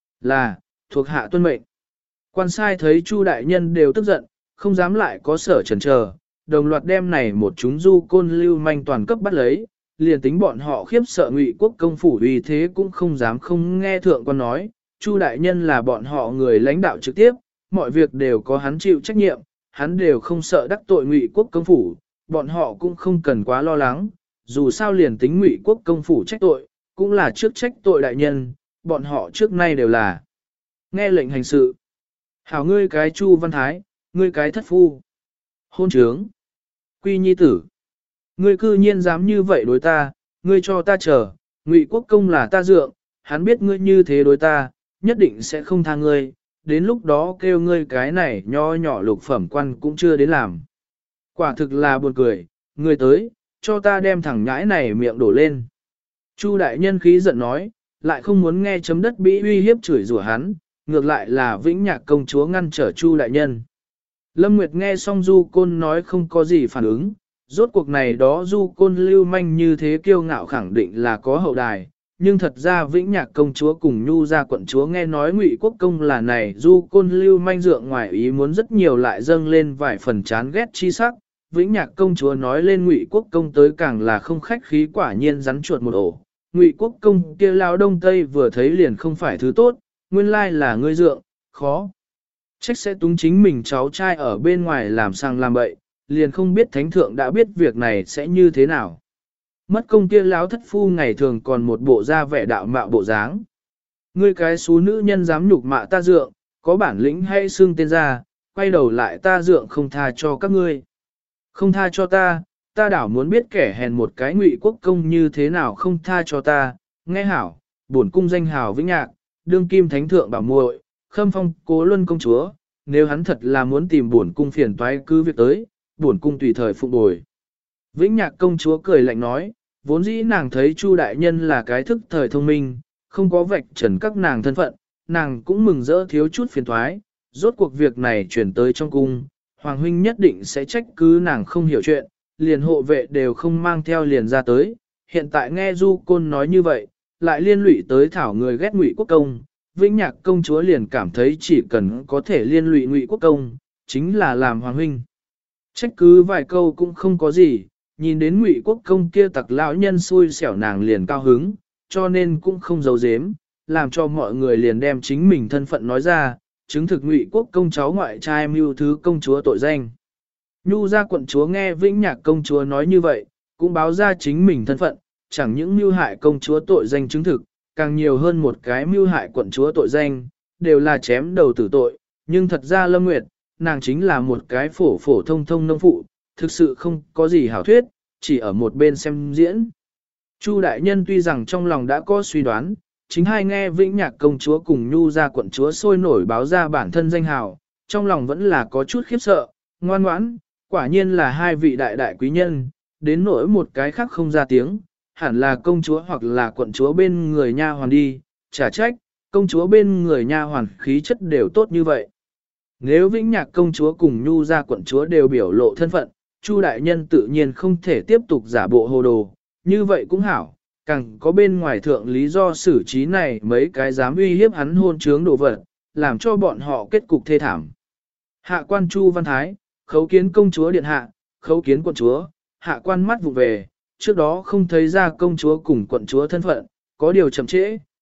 Là, thuộc hạ tuân mệnh. Quan sai thấy Chu đại nhân đều tức giận, không dám lại có sở chần chờ, đồng loạt đem này một chúng du côn lưu manh toàn cấp bắt lấy, liền tính bọn họ khiếp sợ Ngụy quốc công phủ uy thế cũng không dám không nghe thượng quan nói, Chu đại nhân là bọn họ người lãnh đạo trực tiếp, mọi việc đều có hắn chịu trách nhiệm, hắn đều không sợ đắc tội Ngụy quốc công phủ, bọn họ cũng không cần quá lo lắng, dù sao liền tính Ngụy quốc công phủ trách tội, cũng là trước trách tội đại nhân, bọn họ trước nay đều là nghe lệnh hành sự. Hảo ngươi cái Chu Văn Thái, ngươi cái thất phu, hôn trướng, quy nhi tử, ngươi cư nhiên dám như vậy đối ta, ngươi cho ta chờ, Ngụy quốc công là ta dượng, hắn biết ngươi như thế đối ta, nhất định sẽ không tha ngươi, đến lúc đó kêu ngươi cái này nho nhỏ lục phẩm quan cũng chưa đến làm. Quả thực là buồn cười, ngươi tới, cho ta đem thằng nhãi này miệng đổ lên. Chu đại nhân khí giận nói, lại không muốn nghe chấm đất bị uy hiếp chửi rủa hắn, ngược lại là Vĩnh Nhạc công chúa ngăn trở Chu đại nhân. Lâm Nguyệt nghe xong Du Côn nói không có gì phản ứng, rốt cuộc này đó Du Côn lưu manh như thế kiêu ngạo khẳng định là có hậu đài, nhưng thật ra Vĩnh Nhạc công chúa cùng Nhu gia quận chúa nghe nói Ngụy quốc công là này Du Côn lưu manh dượng ngoài ý muốn rất nhiều lại dâng lên vài phần chán ghét chi sắc. Vĩnh Nhạc công chúa nói lên Ngụy quốc công tới càng là không khách khí, quả nhiên rắn chuột một ổ. Ngụy quốc công kia lao đông tây vừa thấy liền không phải thứ tốt, nguyên lai là ngươi dượng, khó trách sẽ túng chính mình cháu trai ở bên ngoài làm sang làm bậy, liền không biết thánh thượng đã biết việc này sẽ như thế nào. Mất công kia láo thất phu ngày thường còn một bộ da vẻ đạo mạo bộ dáng. Ngươi cái xú nữ nhân dám nhục mạ ta dượng, có bản lĩnh hay xưng tên ra, quay đầu lại ta dượng không tha cho các ngươi. Không tha cho ta, ta đảo muốn biết kẻ hèn một cái Ngụy quốc công như thế nào không tha cho ta, nghe hảo, bổn cung danh hào Vĩnh Nhạc, đương kim thánh thượng bảo muội, khâm phong Cố Luân công chúa, nếu hắn thật là muốn tìm bổn cung phiền toái cứ việc tới, bổn cung tùy thời phụng bồi. Vĩnh Nhạc công chúa cười lạnh nói, vốn dĩ nàng thấy Chu đại nhân là cái thức thời thông minh, không có vạch trần các nàng thân phận, nàng cũng mừng rỡ thiếu chút phiền toái, rốt cuộc việc này chuyển tới trong cung, Hoàng huynh nhất định sẽ trách cứ nàng không hiểu chuyện, liền hộ vệ đều không mang theo liền ra tới, hiện tại nghe Du Côn nói như vậy, lại liên lụy tới thảo người ghét Ngụy quốc công, Vĩnh Nhạc công chúa liền cảm thấy chỉ cần có thể liên lụy Ngụy quốc công, chính là làm Hoàng huynh. Trách cứ vài câu cũng không có gì, nhìn đến Ngụy quốc công kia tặc lão nhân xui xẻo nàng liền cao hứng, cho nên cũng không giấu giếm, làm cho mọi người liền đem chính mình thân phận nói ra, chứng thực Ngụy quốc công cháu ngoại trai mưu thứ công chúa tội danh. Nhu gia quận chúa nghe Vĩnh Nhạc công chúa nói như vậy, cũng báo ra chính mình thân phận, chẳng những mưu hại công chúa tội danh chứng thực, càng nhiều hơn một cái mưu hại quận chúa tội danh, đều là chém đầu tử tội, nhưng thật ra Lâm Nguyệt, nàng chính là một cái phổ phổ thông thông nông phụ, thực sự không có gì hảo thuyết, chỉ ở một bên xem diễn. Chu đại nhân tuy rằng trong lòng đã có suy đoán, chính hai nghe Vĩnh Nhạc công chúa cùng Nhu gia quận chúa sôi nổi báo ra bản thân danh hào, trong lòng vẫn là có chút khiếp sợ, ngoan ngoãn, quả nhiên là hai vị đại đại quý nhân, đến nỗi một cái khác không ra tiếng, hẳn là công chúa hoặc là quận chúa bên người nha hoàn đi, chả trách, công chúa bên người nha hoàn khí chất đều tốt như vậy. Nếu Vĩnh Nhạc công chúa cùng Nhu gia quận chúa đều biểu lộ thân phận, Chu đại nhân tự nhiên không thể tiếp tục giả bộ hồ đồ, như vậy cũng hảo, càng có bên ngoài thượng lý do xử trí này mấy cái dám uy hiếp hắn hôn trướng đồ vật, làm cho bọn họ kết cục thê thảm. Hạ quan Chu Văn Thái, khấu kiến công chúa điện hạ, khấu kiến quận chúa, hạ quan mắt vụ về, trước đó không thấy ra công chúa cùng quận chúa thân phận, có điều chậm trễ,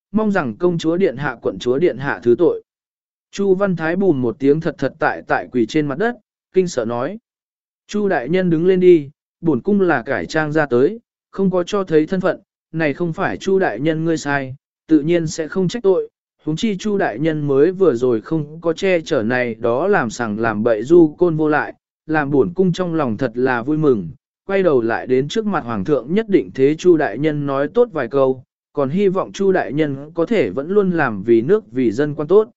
mong rằng công chúa điện hạ quận chúa điện hạ thứ tội. Chu Văn Thái bùn một tiếng thật thật tại quỳ trên mặt đất, kinh sợ nói. Chu đại nhân đứng lên đi, bổn cung là cải trang ra tới, không có cho thấy thân phận, này không phải Chu đại nhân ngươi sai, tự nhiên sẽ không trách tội. Huống chi Chu đại nhân mới vừa rồi không có che chở này đó làm sằng làm bậy du côn vô lại, làm bổn cung trong lòng thật là vui mừng, quay đầu lại đến trước mặt hoàng thượng nhất định thế Chu đại nhân nói tốt vài câu, còn hy vọng Chu đại nhân có thể vẫn luôn làm vì nước vì dân quan tốt.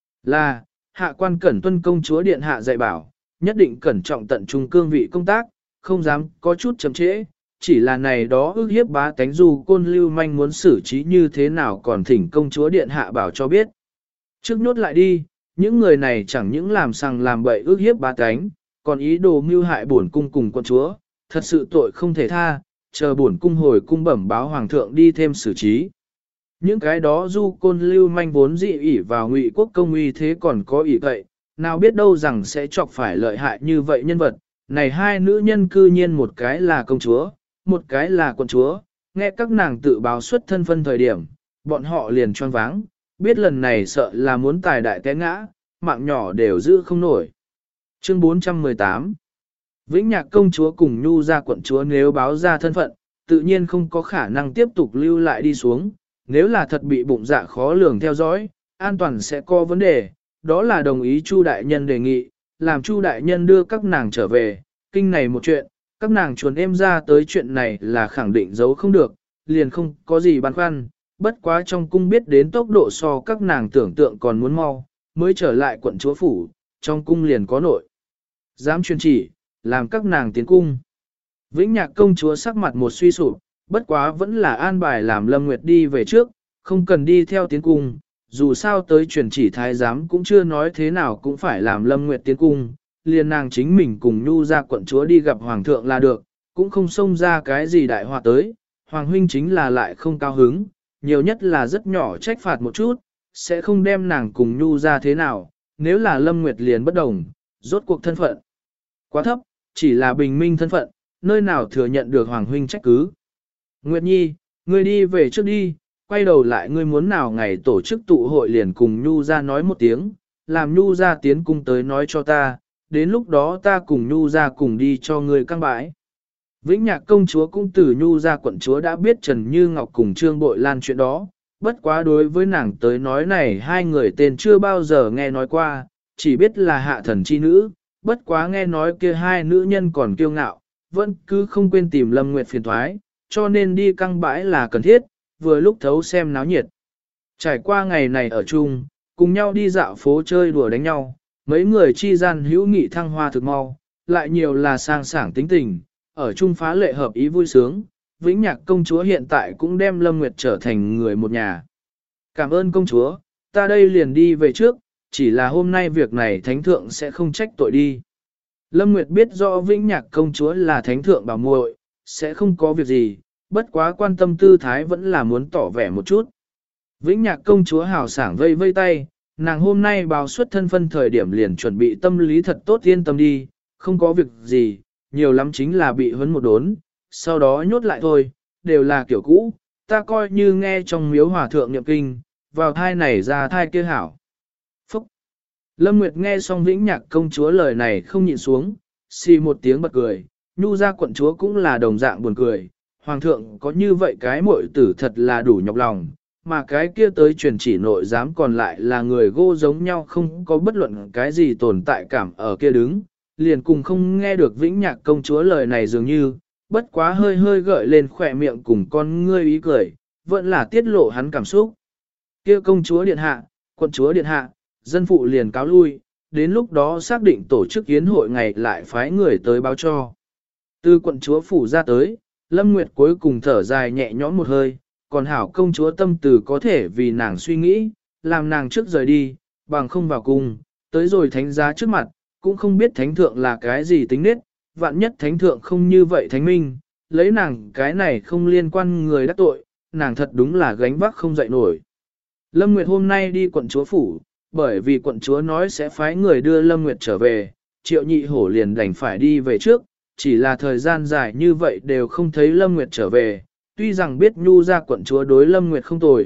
Là, hạ quan cẩn tuân công chúa điện hạ dạy bảo, nhất định cẩn trọng tận trung cương vị công tác, không dám có chút chậm trễ, chỉ là này đó ước hiếp bá tánh du côn lưu manh muốn xử trí như thế nào còn thỉnh công chúa điện hạ bảo cho biết. Trước nhốt lại đi, những người này chẳng những làm sằng làm bậy ước hiếp bá tánh, còn ý đồ mưu hại bổn cung cùng con chúa, thật sự tội không thể tha, chờ bổn cung hồi cung bẩm báo hoàng thượng đi thêm xử trí. Những cái đó du côn lưu manh vốn dị ỷ vào Ngụy quốc công uy thế còn có ỷ vậy, nào biết đâu rằng sẽ chọc phải lợi hại như vậy nhân vật. Này hai nữ nhân cư nhiên một cái là công chúa, một cái là quận chúa, nghe các nàng tự báo xuất thân phân thời điểm, bọn họ liền choáng váng, biết lần này sợ là muốn tài đại té ngã, mạng nhỏ đều giữ không nổi. Chương 418 Vĩnh Nhạc công chúa cùng Nhu gia quận chúa nếu báo ra thân phận, tự nhiên không có khả năng tiếp tục lưu lại đi xuống, nếu là thật bị bụng dạ khó lường theo dõi, an toàn sẽ có vấn đề, đó là đồng ý Chu đại nhân đề nghị, làm Chu đại nhân đưa các nàng trở về, kinh này một chuyện, các nàng chuồn em ra tới chuyện này là khẳng định giấu không được, liền không có gì băn khoăn, bất quá trong cung biết đến tốc độ so các nàng tưởng tượng còn muốn mau, mới trở lại quận chúa phủ, trong cung liền có nội. Dám truyền chỉ, làm các nàng tiến cung. Vĩnh Nhạc công chúa sắc mặt một suy sụp, bất quá vẫn là an bài làm Lâm Nguyệt đi về trước, không cần đi theo tiến cung, dù sao tới truyền chỉ thái giám cũng chưa nói thế nào cũng phải làm Lâm Nguyệt tiến cung, liền nàng chính mình cùng Nhu gia quận chúa đi gặp hoàng thượng là được, cũng không xông ra cái gì đại họa tới, hoàng huynh chính là lại không cao hứng, nhiều nhất là rất nhỏ trách phạt một chút, sẽ không đem nàng cùng Nhu gia thế nào, nếu là Lâm Nguyệt liền bất đồng, rốt cuộc thân phận quá thấp, chỉ là bình minh thân phận, nơi nào thừa nhận được hoàng huynh trách cứ. Nguyệt Nhi, ngươi đi về trước đi, quay đầu lại ngươi muốn nào ngày tổ chức tụ hội liền cùng Nhu gia nói một tiếng, làm Nhu gia tiến cung tới nói cho ta, đến lúc đó ta cùng Nhu gia cùng đi cho ngươi căng bãi. Vĩnh Nhạc công chúa cũng từ Nhu gia quận chúa đã biết Trần Như Ngọc cùng Trương Bội Lan chuyện đó, bất quá đối với nàng tới nói này hai người tên chưa bao giờ nghe nói qua, chỉ biết là hạ thần chi nữ, bất quá nghe nói kia hai nữ nhân còn kiêu ngạo, vẫn cứ không quên tìm Lâm Nguyệt phiền thoái, cho nên đi căng bãi là cần thiết, vừa lúc thấu xem náo nhiệt. Trải qua ngày này ở chung, cùng nhau đi dạo phố chơi đùa đánh nhau, mấy người chi gian hữu nghị thăng hoa thực mau, lại nhiều là sang sảng tính tình, ở chung phá lệ hợp ý vui sướng, Vĩnh Nhạc công chúa hiện tại cũng đem Lâm Nguyệt trở thành người một nhà. Cảm ơn công chúa, ta đây liền đi về trước, chỉ là hôm nay việc này thánh thượng sẽ không trách tội đi. Lâm Nguyệt biết rõ Vĩnh Nhạc công chúa là thánh thượng bảo muội, sẽ không có việc gì, bất quá quan tâm tư thái vẫn là muốn tỏ vẻ một chút. Vĩnh Nhạc công chúa hào sảng vây vây tay, nàng hôm nay báo xuất thân phân thời điểm liền chuẩn bị tâm lý thật tốt yên tâm đi, không có việc gì, nhiều lắm chính là bị huấn một đốn, sau đó nhốt lại thôi, đều là kiểu cũ, ta coi như nghe trong miếu hòa thượng niệm kinh, vào thai này ra thai kia hảo. Phúc! Lâm Nguyệt nghe xong Vĩnh Nhạc công chúa lời này không nhịn xuống, xì một tiếng bật cười, Nhu gia quận chúa cũng là đồng dạng buồn cười, hoàng thượng có như vậy cái muội tử thật là đủ nhọc lòng, mà cái kia tới truyền chỉ nội giám còn lại là người gô giống nhau không có bất luận cái gì tồn tại cảm ở kia đứng, liền cùng không nghe được Vĩnh Nhạc công chúa lời này dường như, bất quá hơi hơi gợi lên khỏe miệng cùng con ngươi ý cười, vẫn là tiết lộ hắn cảm xúc. Kia công chúa điện hạ, quận chúa điện hạ, dân phụ liền cáo lui, đến lúc đó xác định tổ chức yến hội ngày lại phái người tới báo cho. Từ quận chúa phủ ra tới, Lâm Nguyệt cuối cùng thở dài nhẹ nhõm một hơi, còn hảo công chúa tâm từ có thể vì nàng suy nghĩ, làm nàng trước rời đi, bằng không vào cung, tới rồi thánh giá trước mặt, cũng không biết thánh thượng là cái gì tính nết, vạn nhất thánh thượng không như vậy thánh minh, lấy nàng cái này không liên quan người đắc tội, nàng thật đúng là gánh vác không dậy nổi. Lâm Nguyệt hôm nay đi quận chúa phủ, bởi vì quận chúa nói sẽ phái người đưa Lâm Nguyệt trở về, Triệu Nhị Hổ liền đành phải đi về trước, chỉ là thời gian dài như vậy đều không thấy Lâm Nguyệt trở về, tuy rằng biết Nhu gia quận chúa đối Lâm Nguyệt không tồi,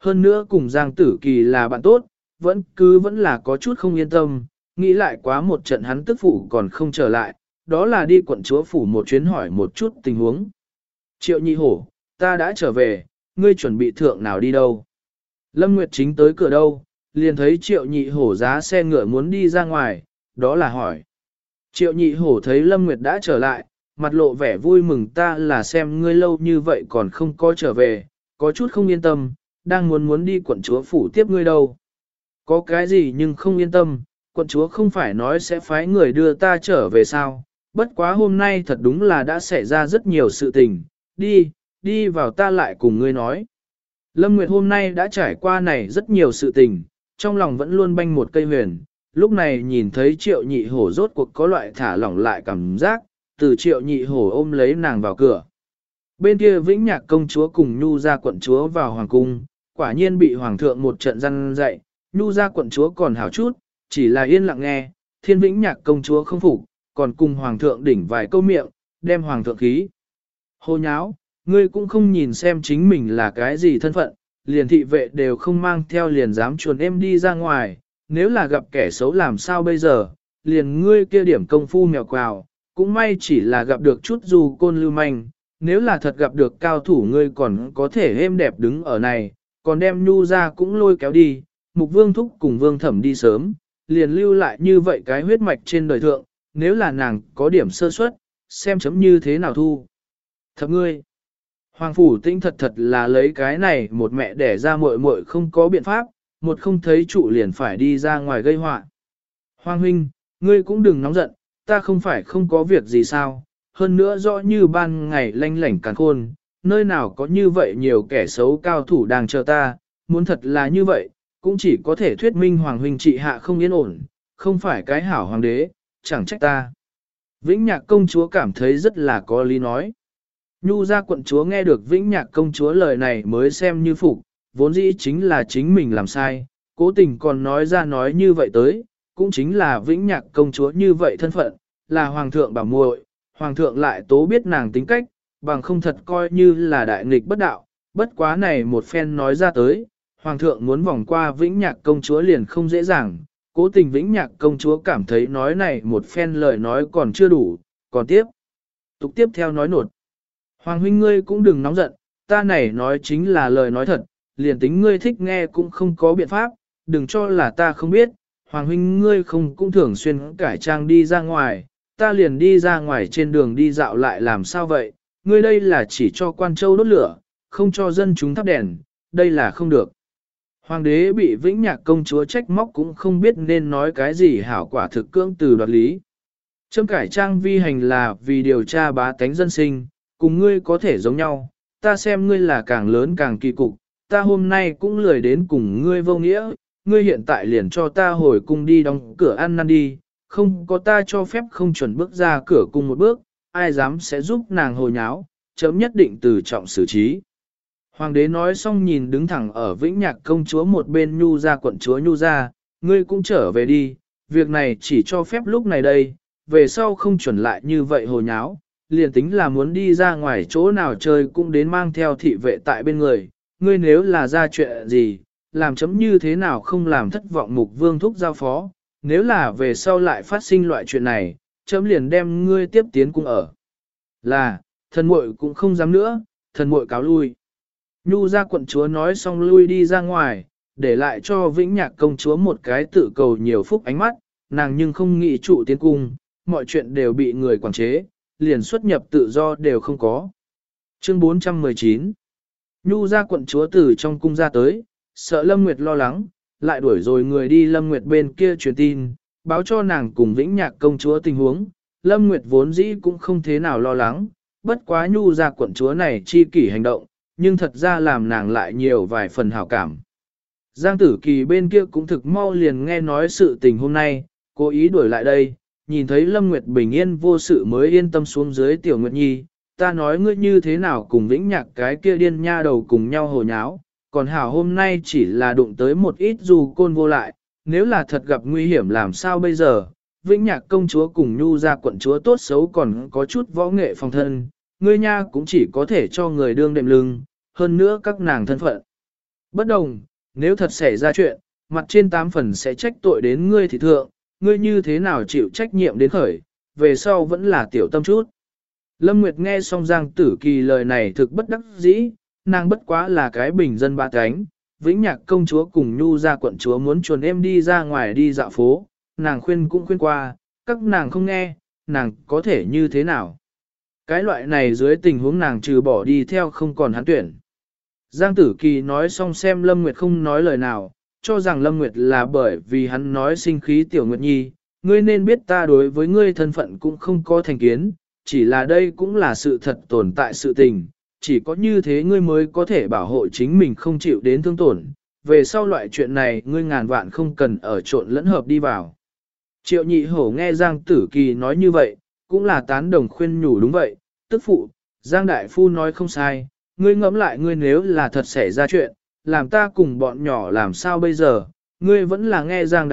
hơn nữa cùng Giang Tử Kỳ là bạn tốt, vẫn là có chút không yên tâm, nghĩ lại quá một trận hắn tức phụ còn không trở lại, đó là đi quận chúa phủ một chuyến hỏi một chút tình huống. Triệu Nhị Hổ, ta đã trở về, ngươi chuẩn bị thượng nào đi đâu? Lâm Nguyệt chính tới cửa đâu, liền thấy Triệu Nhị Hổ giá xe ngựa muốn đi ra ngoài, đó là hỏi. Triệu Nhị Hổ thấy Lâm Nguyệt đã trở lại, mặt lộ vẻ vui mừng, ta là xem ngươi lâu như vậy còn không có trở về, có chút không yên tâm, đang muốn đi quận chúa phủ tiếp ngươi đâu. Có cái gì nhưng không yên tâm, quận chúa không phải nói sẽ phái người đưa ta trở về sao, bất quá hôm nay thật đúng là đã xảy ra rất nhiều sự tình, đi vào ta lại cùng ngươi nói. Lâm Nguyệt hôm nay đã trải qua này rất nhiều sự tình, trong lòng vẫn luôn banh một cây huyền, lúc này nhìn thấy Triệu Nhị Hổ rốt cuộc có loại thả lỏng lại cảm giác, từ Triệu Nhị Hổ ôm lấy nàng vào cửa. Bên kia Vĩnh Nhạc công chúa cùng Nhu gia quận chúa vào hoàng cung, quả nhiên bị hoàng thượng một trận răn dạy, Nhu gia quận chúa còn hảo chút, chỉ là yên lặng nghe, Thiên Vĩnh Nhạc công chúa không phục, còn cùng hoàng thượng đỉnh vài câu miệng, đem hoàng thượng khí. Hô nháo, ngươi cũng không nhìn xem chính mình là cái gì thân phận, liền thị vệ đều không mang theo liền dám chuồn em đi ra ngoài, nếu là gặp kẻ xấu làm sao bây giờ, liền ngươi kia điểm công phu mèo quào, cũng may chỉ là gặp được chút dù côn lưu manh, nếu là thật gặp được cao thủ ngươi còn có thể êm đẹp đứng ở này, còn đem Nhu ra cũng lôi kéo đi, Mục Vương Thúc cùng Vương Thẩm đi sớm, liền lưu lại như vậy cái huyết mạch trên đời thượng, nếu là nàng có điểm sơ suất, xem chấm như thế nào thu. Thập ngươi, Hoàng Phủ Tĩnh thật là lấy cái này một mẹ đẻ ra muội muội không có biện pháp, một không thấy trụ liền phải đi ra ngoài gây họa. Hoàng huynh, ngươi cũng đừng nóng giận, ta không phải không có việc gì sao, hơn nữa rõ như ban ngày lanh lảnh càn khôn, nơi nào có như vậy nhiều kẻ xấu cao thủ đang chờ ta, muốn thật là như vậy, cũng chỉ có thể thuyết minh Hoàng huynh trị hạ không yên ổn, không phải cái hảo hoàng đế, chẳng trách ta. Vĩnh Nhạc công chúa cảm thấy rất là có lý nói. Nhu gia quận chúa nghe được Vĩnh Nhạc công chúa lời này mới xem như phục, vốn dĩ chính là chính mình làm sai, cố tình còn nói ra nói như vậy tới, cũng chính là Vĩnh Nhạc công chúa như vậy thân phận, là hoàng thượng bảo muội, hoàng thượng lại tố biết nàng tính cách, bằng không thật coi như là đại nghịch bất đạo, bất quá này một phen nói ra tới, hoàng thượng muốn vòng qua Vĩnh Nhạc công chúa liền không dễ dàng, cố tình Vĩnh Nhạc công chúa cảm thấy nói này một phen lời nói còn chưa đủ, còn tiếp theo nói nột. Hoàng huynh ngươi cũng đừng nóng giận, ta này nói chính là lời nói thật, liền tính ngươi thích nghe cũng không có biện pháp, đừng cho là ta không biết, Hoàng huynh ngươi không cũng thường xuyên cải trang đi ra ngoài, ta liền đi ra ngoài trên đường đi dạo lại làm sao vậy, ngươi đây là chỉ cho quan châu đốt lửa, không cho dân chúng thắp đèn, đây là không được. Hoàng đế bị Vĩnh Nhạc công chúa trách móc cũng không biết nên nói cái gì hảo quả thực cưỡng từ đoạt lý. Trâm cải trang vi hành là vì điều tra bá tánh dân sinh, cùng ngươi có thể giống nhau, ta xem ngươi là càng lớn càng kỳ cục, ta hôm nay cũng lười đến cùng ngươi vô nghĩa, ngươi hiện tại liền cho ta hồi cung đi đóng cửa ăn năn đi, không có ta cho phép không chuẩn bước ra cửa cung một bước, ai dám sẽ giúp nàng hồi nháo, chấm nhất định từ trọng xử trí. Hoàng đế nói xong nhìn đứng thẳng ở Vĩnh Nhạc công chúa một bên Nhu ra quận chúa Nhu ra, ngươi cũng trở về đi, việc này chỉ cho phép lúc này đây, về sau không chuẩn lại như vậy hồi nháo, liền tính là muốn đi ra ngoài chỗ nào chơi cũng đến mang theo thị vệ tại bên người, ngươi nếu là ra chuyện gì, làm chấm như thế nào không làm thất vọng Mục Vương thúc giao phó, nếu là về sau lại phát sinh loại chuyện này, chấm liền đem ngươi tiếp tiến cung ở. Là, thần muội cũng không dám nữa, thần muội cáo lui. Nhu ra quận chúa nói xong lui đi ra ngoài, để lại cho Vĩnh Nhạc công chúa một cái tự cầu nhiều phúc ánh mắt, nàng nhưng không nghĩ trụ tiến cung, mọi chuyện đều bị người quản chế, liền xuất nhập tự do đều không có. Chương 419 Nhu ra quận chúa từ trong cung ra tới, sợ Lâm Nguyệt lo lắng, lại đuổi rồi người đi Lâm Nguyệt bên kia truyền tin, báo cho nàng cùng Vĩnh Nhạc công chúa tình huống. Lâm Nguyệt vốn dĩ cũng không thế nào lo lắng, bất quá Nhu ra quận chúa này chi kỷ hành động, nhưng thật ra làm nàng lại nhiều vài phần hảo cảm. Giang Tử Kỳ bên kia cũng thực mau liền nghe nói sự tình hôm nay, cố ý đuổi lại đây, nhìn thấy Lâm Nguyệt bình yên vô sự mới yên tâm xuống dưới Tiểu Nguyệt Nhi, ta nói ngươi như thế nào cùng Vĩnh Nhạc cái kia điên nha đầu cùng nhau hồ nháo, còn hảo hôm nay chỉ là đụng tới một ít dù côn vô lại, nếu là thật gặp nguy hiểm làm sao bây giờ, Vĩnh Nhạc công chúa cùng Nhu ra quận chúa tốt xấu còn có chút võ nghệ phòng thân, ngươi nha cũng chỉ có thể cho người đương đệm lưng, hơn nữa các nàng thân phận. Bất đồng, nếu thật xảy ra chuyện, mặt trên 8 phần sẽ trách tội đến ngươi thì thượng, ngươi như thế nào chịu trách nhiệm đến khởi, về sau vẫn là tiểu tâm chút. Lâm Nguyệt nghe xong Giang Tử Kỳ lời này thực bất đắc dĩ, nàng bất quá là cái bình dân ba cánh, Vĩnh Nhạc công chúa cùng Nhu gia quận chúa muốn chuồn em đi ra ngoài đi dạo phố, nàng khuyên cũng khuyên qua, các nàng không nghe, nàng có thể như thế nào. Cái loại này dưới tình huống nàng trừ bỏ đi theo không còn hắn tuyển. Giang Tử Kỳ nói xong xem Lâm Nguyệt không nói lời nào, cho rằng Lâm Nguyệt là bởi vì hắn nói sinh khí Tiểu Nguyệt Nhi, ngươi nên biết ta đối với ngươi thân phận cũng không có thành kiến, chỉ là đây cũng là sự thật tồn tại sự tình, chỉ có như thế ngươi mới có thể bảo hộ chính mình không chịu đến thương tổn, về sau loại chuyện này ngươi ngàn vạn không cần ở trộn lẫn hợp đi vào. Triệu Nhị Hổ nghe Giang Tử Kỳ nói như vậy, cũng là tán đồng khuyên nhủ đúng vậy, tức phụ, Giang Đại Phu nói không sai, ngươi ngẫm lại ngươi nếu là thật xảy ra chuyện, làm ta cùng bọn nhỏ làm sao bây giờ, ngươi vẫn là nghe Giang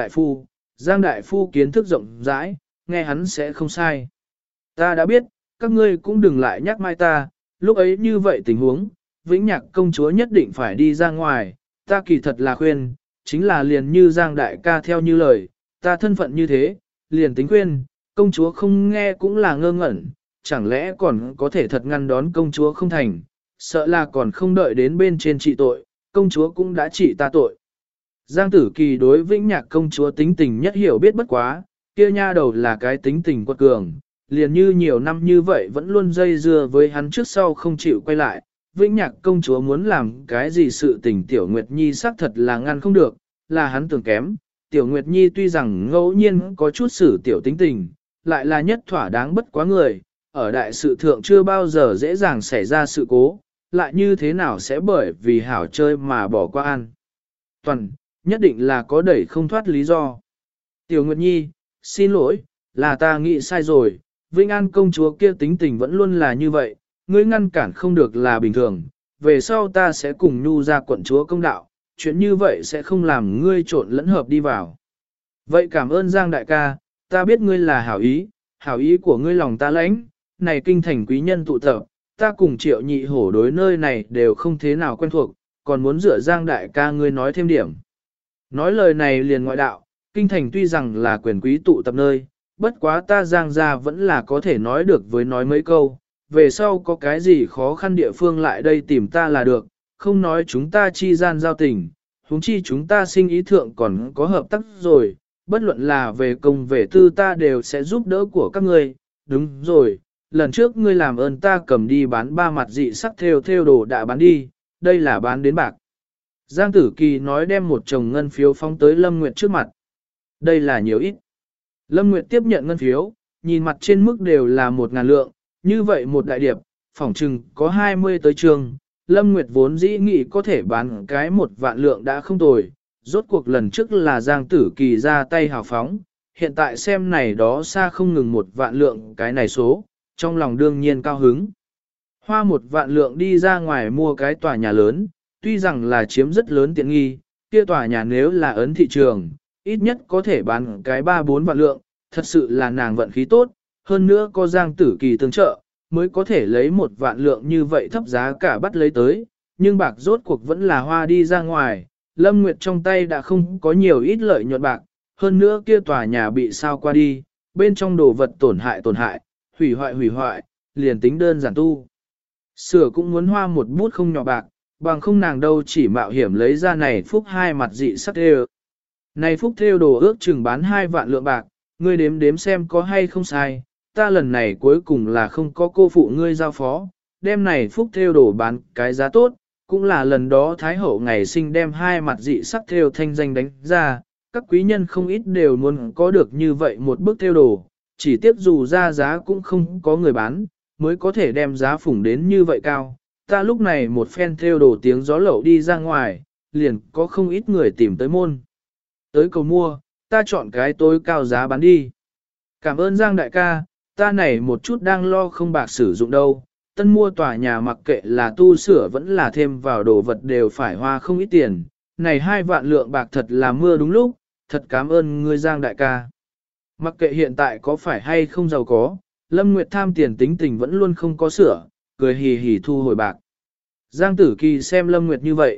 Đại Phu kiến thức rộng rãi, nghe hắn sẽ không sai. Ta đã biết, các ngươi cũng đừng lại nhắc mai ta, lúc ấy như vậy tình huống, Vĩnh Nhạc công chúa nhất định phải đi ra ngoài, ta kỳ thật là khuyên, chính là liền như Giang Đại ca theo như lời, ta thân phận như thế, liền tính khuyên, công chúa không nghe cũng là ngơ ngẩn, chẳng lẽ còn có thể thật ngăn đón công chúa không thành, sợ là còn không đợi đến bên trên trị tội, công chúa cũng đã trị ta tội. Giang Tử Kỳ đối Vĩnh Nhạc công chúa tính tình nhất hiểu biết bất quá, kia nha đầu là cái tính tình quật cường, liền như nhiều năm như vậy vẫn luôn dây dưa với hắn trước sau không chịu quay lại. Vĩnh Nhạc công chúa muốn làm cái gì sự tình Tiểu Nguyệt Nhi xác thật là ngăn không được, là hắn tưởng kém. Tiểu Nguyệt Nhi tuy rằng ngẫu nhiên có chút xử tiểu tính tình, lại là nhất thỏa đáng bất quá người, ở đại sự thượng chưa bao giờ dễ dàng xảy ra sự cố, lại như thế nào sẽ bởi vì hảo chơi mà bỏ qua ăn. Toàn, nhất định là có đẩy không thoát lý do. Tiểu Nguyệt Nhi, xin lỗi, là ta nghĩ sai rồi, Vĩnh An công chúa kia tính tình vẫn luôn là như vậy, ngươi ngăn cản không được là bình thường, về sau ta sẽ cùng Nhu ra quận chúa công đạo, chuyện như vậy sẽ không làm ngươi trộn lẫn hợp đi vào. Vậy cảm ơn Giang đại ca, ta biết ngươi là hảo ý của ngươi lòng ta lãnh, này kinh thành quý nhân tụ tập, ta cùng Triệu Nhị Hổ đối nơi này đều không thế nào quen thuộc, còn muốn dựa Giang đại ca ngươi nói thêm điểm. Nói lời này liền ngoại đạo, kinh thành tuy rằng là quyền quý tụ tập nơi, bất quá ta Giang gia vẫn là có thể nói được với nói mấy câu, về sau có cái gì khó khăn địa phương lại đây tìm ta là được, không nói chúng ta chi gian giao tình, huống chi chúng ta sinh ý thượng còn có hợp tác rồi, bất luận là về công về tư ta đều sẽ giúp đỡ của các ngươi, đúng rồi, lần trước ngươi làm ơn ta cầm đi bán 3 mặt dị sắc theo đồ đã bán đi, đây là bán đến bạc. Giang Tử Kỳ nói đem một chồng ngân phiếu phóng tới Lâm Nguyệt trước mặt. Đây là nhiều ít. Lâm Nguyệt tiếp nhận ngân phiếu, nhìn mặt trên mức đều là 1.000 lượng, như vậy một đại điệp, phỏng chừng có 20 tới trường. Lâm Nguyệt vốn dĩ nghĩ có thể bán cái 1 vạn lượng đã không tồi, rốt cuộc lần trước là Giang Tử Kỳ ra tay hào phóng, hiện tại xem này đó xa không ngừng 1 vạn lượng cái này số, trong lòng đương nhiên cao hứng. Hoa 1 vạn lượng đi ra ngoài mua cái tòa nhà lớn, tuy rằng là chiếm rất lớn tiện nghi, kia tòa nhà nếu là ấn thị trường, ít nhất có thể bán cái 3-4 vạn lượng, thật sự là nàng vận khí tốt, hơn nữa có Giang Tử Kỳ tương trợ, mới có thể lấy 1 vạn lượng như vậy thấp giá cả bắt lấy tới, nhưng bạc rốt cuộc vẫn là hoa đi ra ngoài, Lâm Nguyệt trong tay đã không có nhiều ít lợi nhuận bạc, hơn nữa kia tòa nhà bị sao qua đi, bên trong đồ vật tổn hại, hủy hoại, liền tính đơn giản tu. Sửa cũng muốn hoa một bút không nhỏ bạc, bằng không nàng đâu chỉ mạo hiểm lấy ra này phúc 2 mặt dị sắc thêu. Này phúc thêu đồ ước chừng bán 2 vạn lượng bạc, ngươi đếm xem có hay không sai, ta lần này cuối cùng là không có cô phụ ngươi giao phó, đem này phúc thêu đồ bán cái giá tốt, cũng là lần đó Thái Hậu ngày sinh đem 2 mặt dị sắc thêu thanh danh đánh ra, các quý nhân không ít đều muốn có được như vậy một bức thêu đồ, chỉ tiếc dù ra giá cũng không có người bán, mới có thể đem giá phủng đến như vậy cao. Ta lúc này một phen thêu đồ tiếng gió lậu đi ra ngoài, liền có không ít người tìm tới môn. Tới cầu mua, ta chọn cái tối cao giá bán đi. Cảm ơn Giang đại ca, ta này một chút đang lo không bạc sử dụng đâu. Tân mua tòa nhà mặc kệ là tu sửa vẫn là thêm vào đồ vật đều phải hoa không ít tiền. Này 2 vạn lượng bạc thật là mưa đúng lúc, thật cảm ơn ngươi Giang đại ca. Mặc kệ hiện tại có phải hay không giàu có, Lâm Nguyệt tham tiền tính tình vẫn luôn không có sửa, cười hì hì thu hồi bạc. Giang Tử Kỳ xem Lâm Nguyệt như vậy,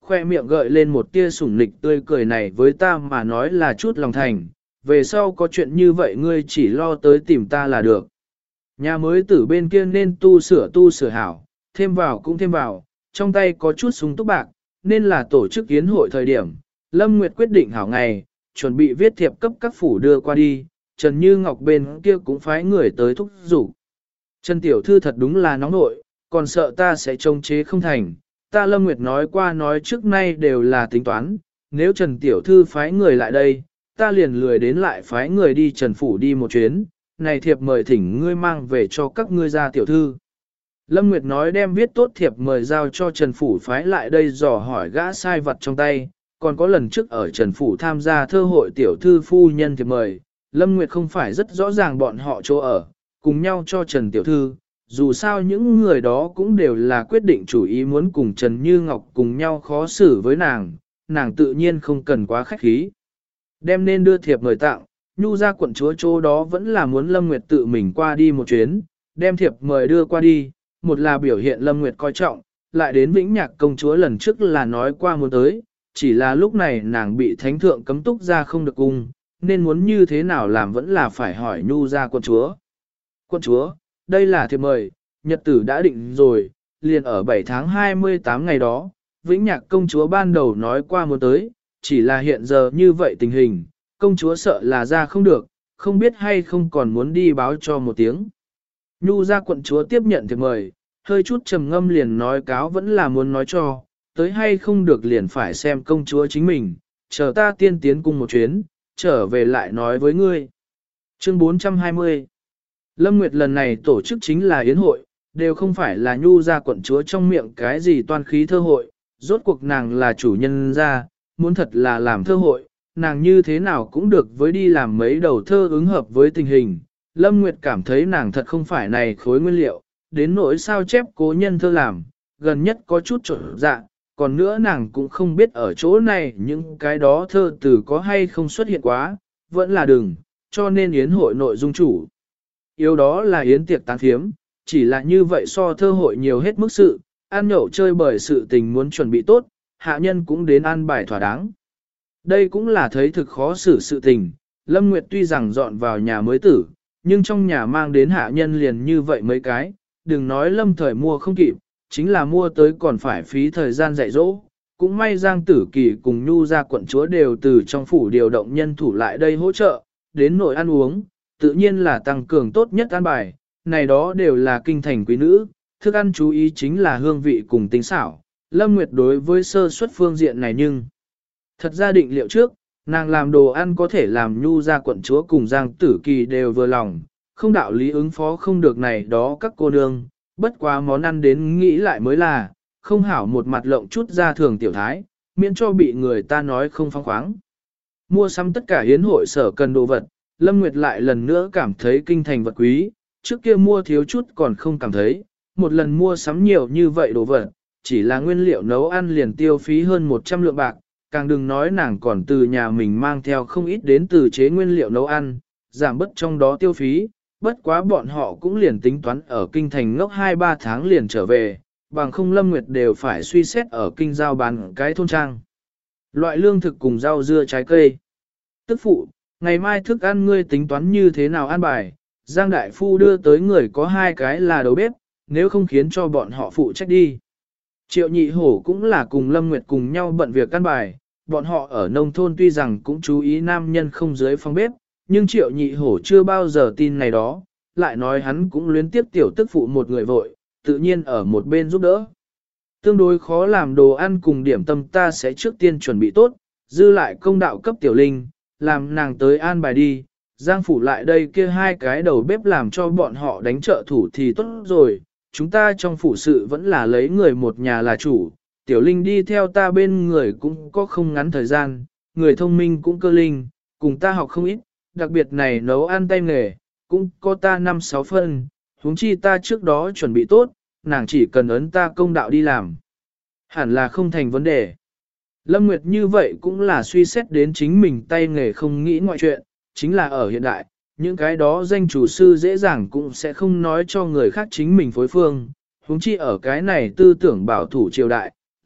khoe miệng gợi lên một tia sủng nịch tươi cười này với ta mà nói là chút lòng thành, về sau có chuyện như vậy ngươi chỉ lo tới tìm ta là được. Nhà mới tử bên kia nên tu sửa hảo, thêm vào cũng thêm vào, trong tay có chút súng túc bạc, nên là tổ chức yến hội thời điểm. Lâm Nguyệt quyết định hảo ngày, chuẩn bị viết thiệp cấp các phủ đưa qua đi, Trần Như Ngọc bên kia cũng phái người tới thúc giục. Trần Tiểu Thư thật đúng là nóng nội, còn sợ ta sẽ trông chế không thành. Ta Lâm Nguyệt nói qua nói trước nay đều là tính toán, nếu Trần Tiểu Thư phái người lại đây, ta liền lười đến lại phái người đi Trần Phủ đi một chuyến, này thiệp mời thỉnh ngươi mang về cho các ngươi gia Tiểu Thư. Lâm Nguyệt nói đem viết tốt thiệp mời giao cho Trần Phủ phái lại đây dò hỏi gã sai vật trong tay, còn có lần trước ở Trần Phủ tham gia thơ hội Tiểu Thư phu nhân thiệp mời, Lâm Nguyệt không phải rất rõ ràng bọn họ chỗ ở, cùng nhau cho Trần Tiểu Thư, dù sao những người đó cũng đều là quyết định chủ ý muốn cùng Trần Như Ngọc cùng nhau khó xử với nàng tự nhiên không cần quá khách khí. Đem nên đưa thiệp mời tặng, Nhu ra quận chúa chỗ đó vẫn là muốn Lâm Nguyệt tự mình qua đi một chuyến, đem thiệp mời đưa qua đi, một là biểu hiện Lâm Nguyệt coi trọng, lại đến Vĩnh Nhạc công chúa lần trước là nói qua muốn tới, chỉ là lúc này nàng bị thánh thượng cấm túc ra không được cung, nên muốn như thế nào làm vẫn là phải hỏi Nhu ra quận chúa. Quận chúa, đây là thiệp mời, nhật tử đã định rồi, liền ở 7 tháng 28 ngày đó, Vĩnh Nhạc công chúa ban đầu nói qua muốn tới, chỉ là hiện giờ như vậy tình hình, công chúa sợ là ra không được, không biết hay không còn muốn đi báo cho một tiếng. Nhu ra quận chúa tiếp nhận thiệp mời, hơi chút trầm ngâm liền nói cáo vẫn là muốn nói cho, tới hay không được liền phải xem công chúa chính mình, chờ ta tiên tiến cùng một chuyến, trở về lại nói với ngươi. Chương 420 Lâm Nguyệt lần này tổ chức chính là yến hội, đều không phải là Nhu ra quận chúa trong miệng cái gì toan khí thơ hội, rốt cuộc nàng là chủ nhân ra, muốn thật là làm thơ hội, nàng như thế nào cũng được với đi làm mấy đầu thơ ứng hợp với tình hình. Lâm Nguyệt cảm thấy nàng thật không phải này khối nguyên liệu, đến nỗi sao chép cố nhân thơ làm, gần nhất có chút trộn dạ, còn nữa nàng cũng không biết ở chỗ này những cái đó thơ từ có hay không xuất hiện quá, vẫn là đừng, cho nên yến hội nội dung chủ. Yếu đó là yến tiệc tán phiếm, chỉ là như vậy so thơ hội nhiều hết mức sự, ăn nhậu chơi bởi sự tình muốn chuẩn bị tốt, hạ nhân cũng đến ăn bài thỏa đáng. Đây cũng là thấy thực khó xử sự tình, Lâm Nguyệt tuy rằng dọn vào nhà mới tử, nhưng trong nhà mang đến hạ nhân liền như vậy mấy cái, đừng nói Lâm thời mua không kịp, chính là mua tới còn phải phí thời gian dạy dỗ. Cũng may Giang Tử Kỳ cùng Nhu ra quận chúa đều từ trong phủ điều động nhân thủ lại đây hỗ trợ, đến nội ăn uống, tự nhiên là tăng cường tốt nhất ăn bài, này đó đều là kinh thành quý nữ, thức ăn chú ý chính là hương vị cùng tính xảo. Lâm Nguyệt đối với sơ suất phương diện này nhưng thật ra định liệu trước, nàng làm đồ ăn có thể làm Nhu ra quận chúa cùng Giang Tử Kỳ đều vừa lòng, không đạo lý ứng phó không được này đó các cô nương, bất quá món ăn đến nghĩ lại mới là, không hảo một mặt lộng chút ra thường tiểu thái, miễn cho bị người ta nói không phóng khoáng. Mua sắm tất cả hiến hội sở cần đồ vật, Lâm Nguyệt lại lần nữa cảm thấy kinh thành vật quý, trước kia mua thiếu chút còn không cảm thấy, một lần mua sắm nhiều như vậy đồ vật, chỉ là nguyên liệu nấu ăn liền tiêu phí hơn 100 lượng bạc, càng đừng nói nàng còn từ nhà mình mang theo không ít đến từ chế nguyên liệu nấu ăn, giảm bớt trong đó tiêu phí, bất quá bọn họ cũng liền tính toán ở kinh thành ngốc 2-3 tháng liền trở về, bằng không Lâm Nguyệt đều phải suy xét ở kinh giao bán cái thôn trang. Loại lương thực cùng rau dưa trái cây. Tức phụ, ngày mai thức ăn ngươi tính toán như thế nào ăn bài, Giang Đại Phu đưa tới người có 2 cái là đầu bếp, nếu không khiến cho bọn họ phụ trách đi. Triệu Nhị Hổ cũng là cùng Lâm Nguyệt cùng nhau bận việc ăn bài, bọn họ ở nông thôn tuy rằng cũng chú ý nam nhân không dưới phòng bếp, nhưng Triệu Nhị Hổ chưa bao giờ tin này đó, lại nói hắn cũng luyến tiếp tiểu tức phụ một người vội, tự nhiên ở một bên giúp đỡ. Tương đối khó làm đồ ăn cùng điểm tâm ta sẽ trước tiên chuẩn bị tốt, dư lại công đạo cấp tiểu linh, làm nàng tới an bài đi, Giang phủ lại đây kia 2 cái đầu bếp làm cho bọn họ đánh trợ thủ thì tốt rồi, chúng ta trong phủ sự vẫn là lấy người một nhà là chủ, tiểu linh đi theo ta bên người cũng có không ngắn thời gian, người thông minh cũng cơ linh, cùng ta học không ít, đặc biệt này nấu ăn tay nghề, cũng có ta 5-6 phân, huống chi ta trước đó chuẩn bị tốt, nàng chỉ cần ấn ta công đạo đi làm. Hẳn là không thành vấn đề. Lâm Nguyệt như vậy cũng là suy xét đến chính mình tay nghề không nghĩ ngoại chuyện, chính là ở hiện đại, những cái đó danh chủ sư dễ dàng cũng sẽ không nói cho người khác chính mình phối phương, huống chi ở cái này tư tưởng bảo thủ triều đại,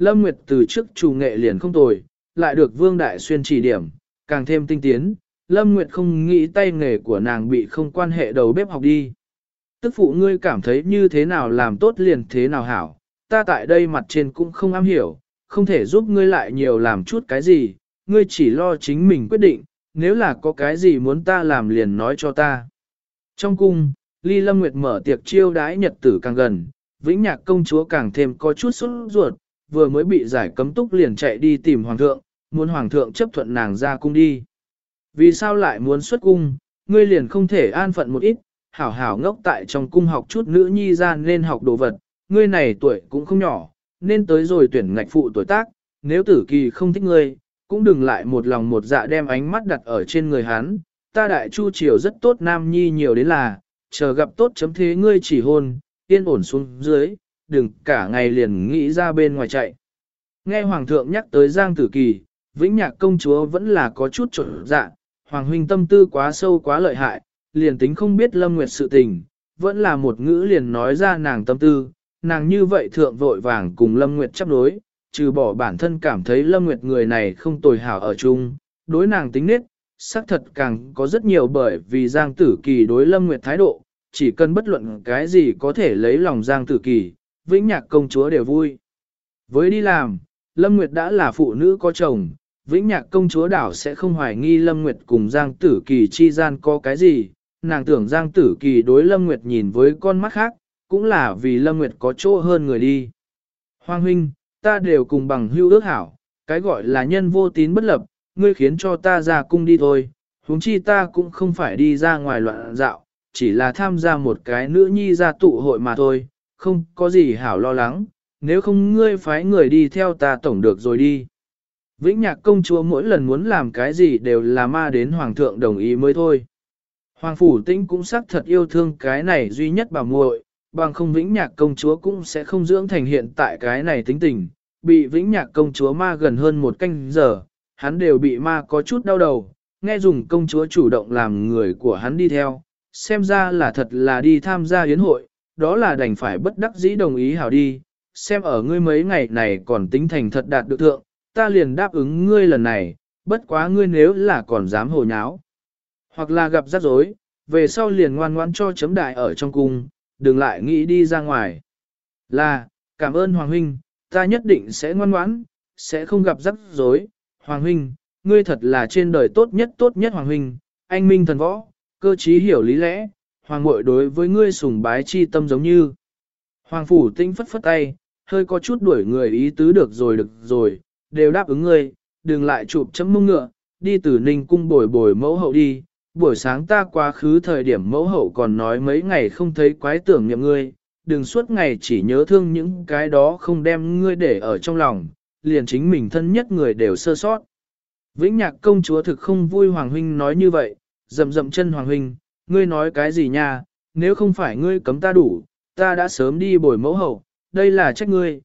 Lâm Nguyệt từ trước chủ nghệ liền không tồi, lại được Vương Đại Xuyên chỉ điểm, càng thêm tinh tiến. Lâm Nguyệt không nghĩ tay nghề của nàng bị không quan hệ đầu bếp học đi. Tức phụ ngươi cảm thấy như thế nào làm tốt liền thế nào hảo, ta tại đây mặt trên cũng không am hiểu, không thể giúp ngươi lại nhiều làm chút cái gì, ngươi chỉ lo chính mình quyết định, nếu là có cái gì muốn ta làm liền nói cho ta. Trong cung, Ly Lâm Nguyệt mở tiệc chiêu đãi nhật tử càng gần, Vĩnh Nhạc công chúa càng thêm có chút sốt ruột, vừa mới bị giải cấm túc liền chạy đi tìm hoàng thượng, muốn hoàng thượng chấp thuận nàng ra cung đi. Vì sao lại muốn xuất cung, ngươi liền không thể an phận một ít, hảo hảo ngốc tại trong cung học chút nữ nhi ra nên học đồ vật, ngươi này tuổi cũng không nhỏ, nên tới rồi tuyển ngạch phụ tuổi tác, nếu tử kỳ không thích ngươi, cũng đừng lại một lòng một dạ đem ánh mắt đặt ở trên người hắn, ta đại chu triều rất tốt nam nhi nhiều đến là, chờ gặp tốt chấm thế ngươi chỉ hôn, yên ổn xuống dưới, đừng cả ngày liền nghĩ ra bên ngoài chạy. Nghe hoàng thượng nhắc tới Giang Tử Kỳ, Vĩnh Nhạc công chúa vẫn là có chút trộn dạ, hoàng huynh tâm tư quá sâu quá lợi hại, liền tính không biết Lâm Nguyệt sự tình, vẫn là một ngữ liền nói ra nàng tâm tư, nàng như vậy thượng vội vàng cùng Lâm Nguyệt chấp đối, trừ bỏ bản thân cảm thấy Lâm Nguyệt người này không tồi hảo ở chung, đối nàng tính nết, xác thật càng có rất nhiều bởi vì Giang Tử Kỳ đối Lâm Nguyệt thái độ, chỉ cần bất luận cái gì có thể lấy lòng Giang Tử Kỳ, Vĩnh Nhạc công chúa đều vui. Với đi làm, Lâm Nguyệt đã là phụ nữ có chồng, Vĩnh Nhạc công chúa đảo sẽ không hoài nghi Lâm Nguyệt cùng Giang Tử Kỳ chi gian có cái gì, nàng tưởng Giang Tử Kỳ đối Lâm Nguyệt nhìn với con mắt khác, cũng là vì Lâm Nguyệt có chỗ hơn người đi. Hoàng huynh, ta đều cùng bằng hữu ước hảo, cái gọi là nhân vô tín bất lập, ngươi khiến cho ta ra cung đi thôi, huống chi ta cũng không phải đi ra ngoài loạn dạo, chỉ là tham gia một cái nữ nhi gia tụ hội mà thôi, không có gì hảo lo lắng, nếu không ngươi phái người đi theo ta tổng được rồi đi. Vĩnh Nhạc công chúa mỗi lần muốn làm cái gì đều là ma đến hoàng thượng đồng ý mới thôi. Hoàng phủ tĩnh cũng xác thật yêu thương cái này duy nhất bà muội, bằng không Vĩnh Nhạc công chúa cũng sẽ không dưỡng thành hiện tại cái này tính tình, bị Vĩnh Nhạc công chúa ma gần hơn một canh giờ, hắn đều bị ma có chút đau đầu, nghe dùng công chúa chủ động làm người của hắn đi theo, xem ra là thật là đi tham gia yến hội, đó là đành phải bất đắc dĩ đồng ý hảo đi, xem ở ngươi mấy ngày này còn tính thành thật đạt được thượng, ta liền đáp ứng ngươi lần này, bất quá ngươi nếu là còn dám hồ nháo, hoặc là gặp rắc rối, về sau liền ngoan ngoãn cho chấm đại ở trong cung, đừng lại nghĩ đi ra ngoài. Là, cảm ơn Hoàng huynh, ta nhất định sẽ ngoan ngoãn, sẽ không gặp rắc rối. Hoàng huynh, ngươi thật là trên đời tốt nhất Hoàng huynh, anh minh thần võ, cơ trí hiểu lý lẽ, Hoàng muội đối với ngươi sùng bái chi tâm giống như. Hoàng phủ tinh phất phất tay, hơi có chút đuổi người ý tứ được rồi, đều đáp ứng ngươi, đừng lại chụp chấm mông ngựa, đi từ Ninh cung bồi bồi mẫu hậu đi. Buổi sáng ta quá khứ thời điểm mẫu hậu còn nói mấy ngày không thấy quái tưởng niệm ngươi, đừng suốt ngày chỉ nhớ thương những cái đó không đem ngươi để ở trong lòng, liền chính mình thân nhất người đều sơ sót. Vĩnh Nhạc công chúa thực không vui Hoàng huynh nói như vậy, dậm chân Hoàng huynh, ngươi nói cái gì nha, nếu không phải ngươi cấm ta đủ, ta đã sớm đi bồi mẫu hậu, đây là trách ngươi,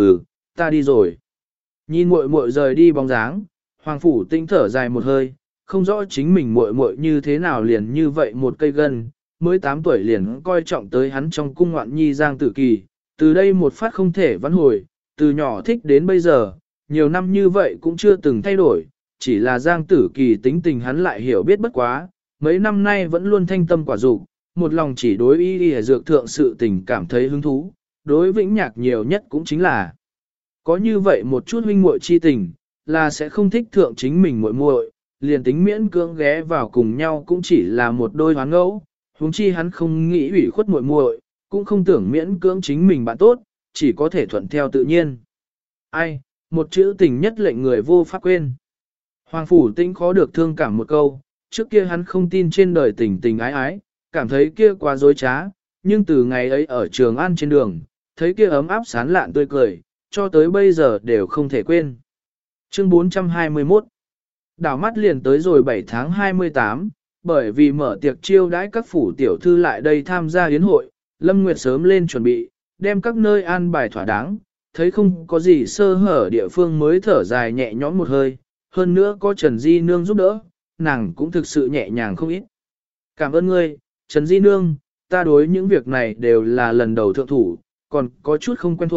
ta đi rồi. Nhìn muội muội rời đi bóng dáng, Hoàng phủ tinh thở dài một hơi, không rõ chính mình muội muội như thế nào liền như vậy một cây gân, mới 8 tuổi liền coi trọng tới hắn trong cung ngoạn nhi Giang Tử Kỳ, từ đây một phát không thể vãn hồi, từ nhỏ thích đến bây giờ, nhiều năm như vậy cũng chưa từng thay đổi, chỉ là Giang Tử Kỳ tính tình hắn lại hiểu biết bất quá, mấy năm nay vẫn luôn thanh tâm quả dục, một lòng chỉ đối y dược thượng sự tình cảm thấy hứng thú, đối Vĩnh Nhạc nhiều nhất cũng chính là có như vậy một chút huynh muội chi tình, là sẽ không thích thượng chính mình muội muội, liền tính miễn cưỡng ghé vào cùng nhau cũng chỉ là một đôi hoán ngẫu, huống chi hắn không nghĩ ủy khuất muội muội, cũng không tưởng miễn cưỡng chính mình bạn tốt, chỉ có thể thuận theo tự nhiên. Ai, một chữ tình nhất lệnh người vô pháp quên. Hoàng phủ tinh khó được thương cảm một câu, trước kia hắn không tin trên đời tình tình ái ái, cảm thấy kia quá dối trá, nhưng từ ngày ấy ở Trường An trên đường, thấy kia ấm áp sán lạn tươi cười, cho tới bây giờ đều không thể quên. Chương 421 Đảo mắt liền tới rồi 7 tháng 28, bởi vì mở tiệc chiêu đãi các phủ tiểu thư lại đây tham gia yến hội, Lâm Nguyệt sớm lên chuẩn bị, đem các nơi an bài thỏa đáng, thấy không có gì sơ hở địa phương mới thở dài nhẹ nhõm một hơi, hơn nữa có Trần Di Nương giúp đỡ, nàng cũng thực sự nhẹ nhàng không ít. Cảm ơn ngươi, Trần Di Nương, ta đối những việc này đều là lần đầu thượng thủ, còn có chút không quen thuộc,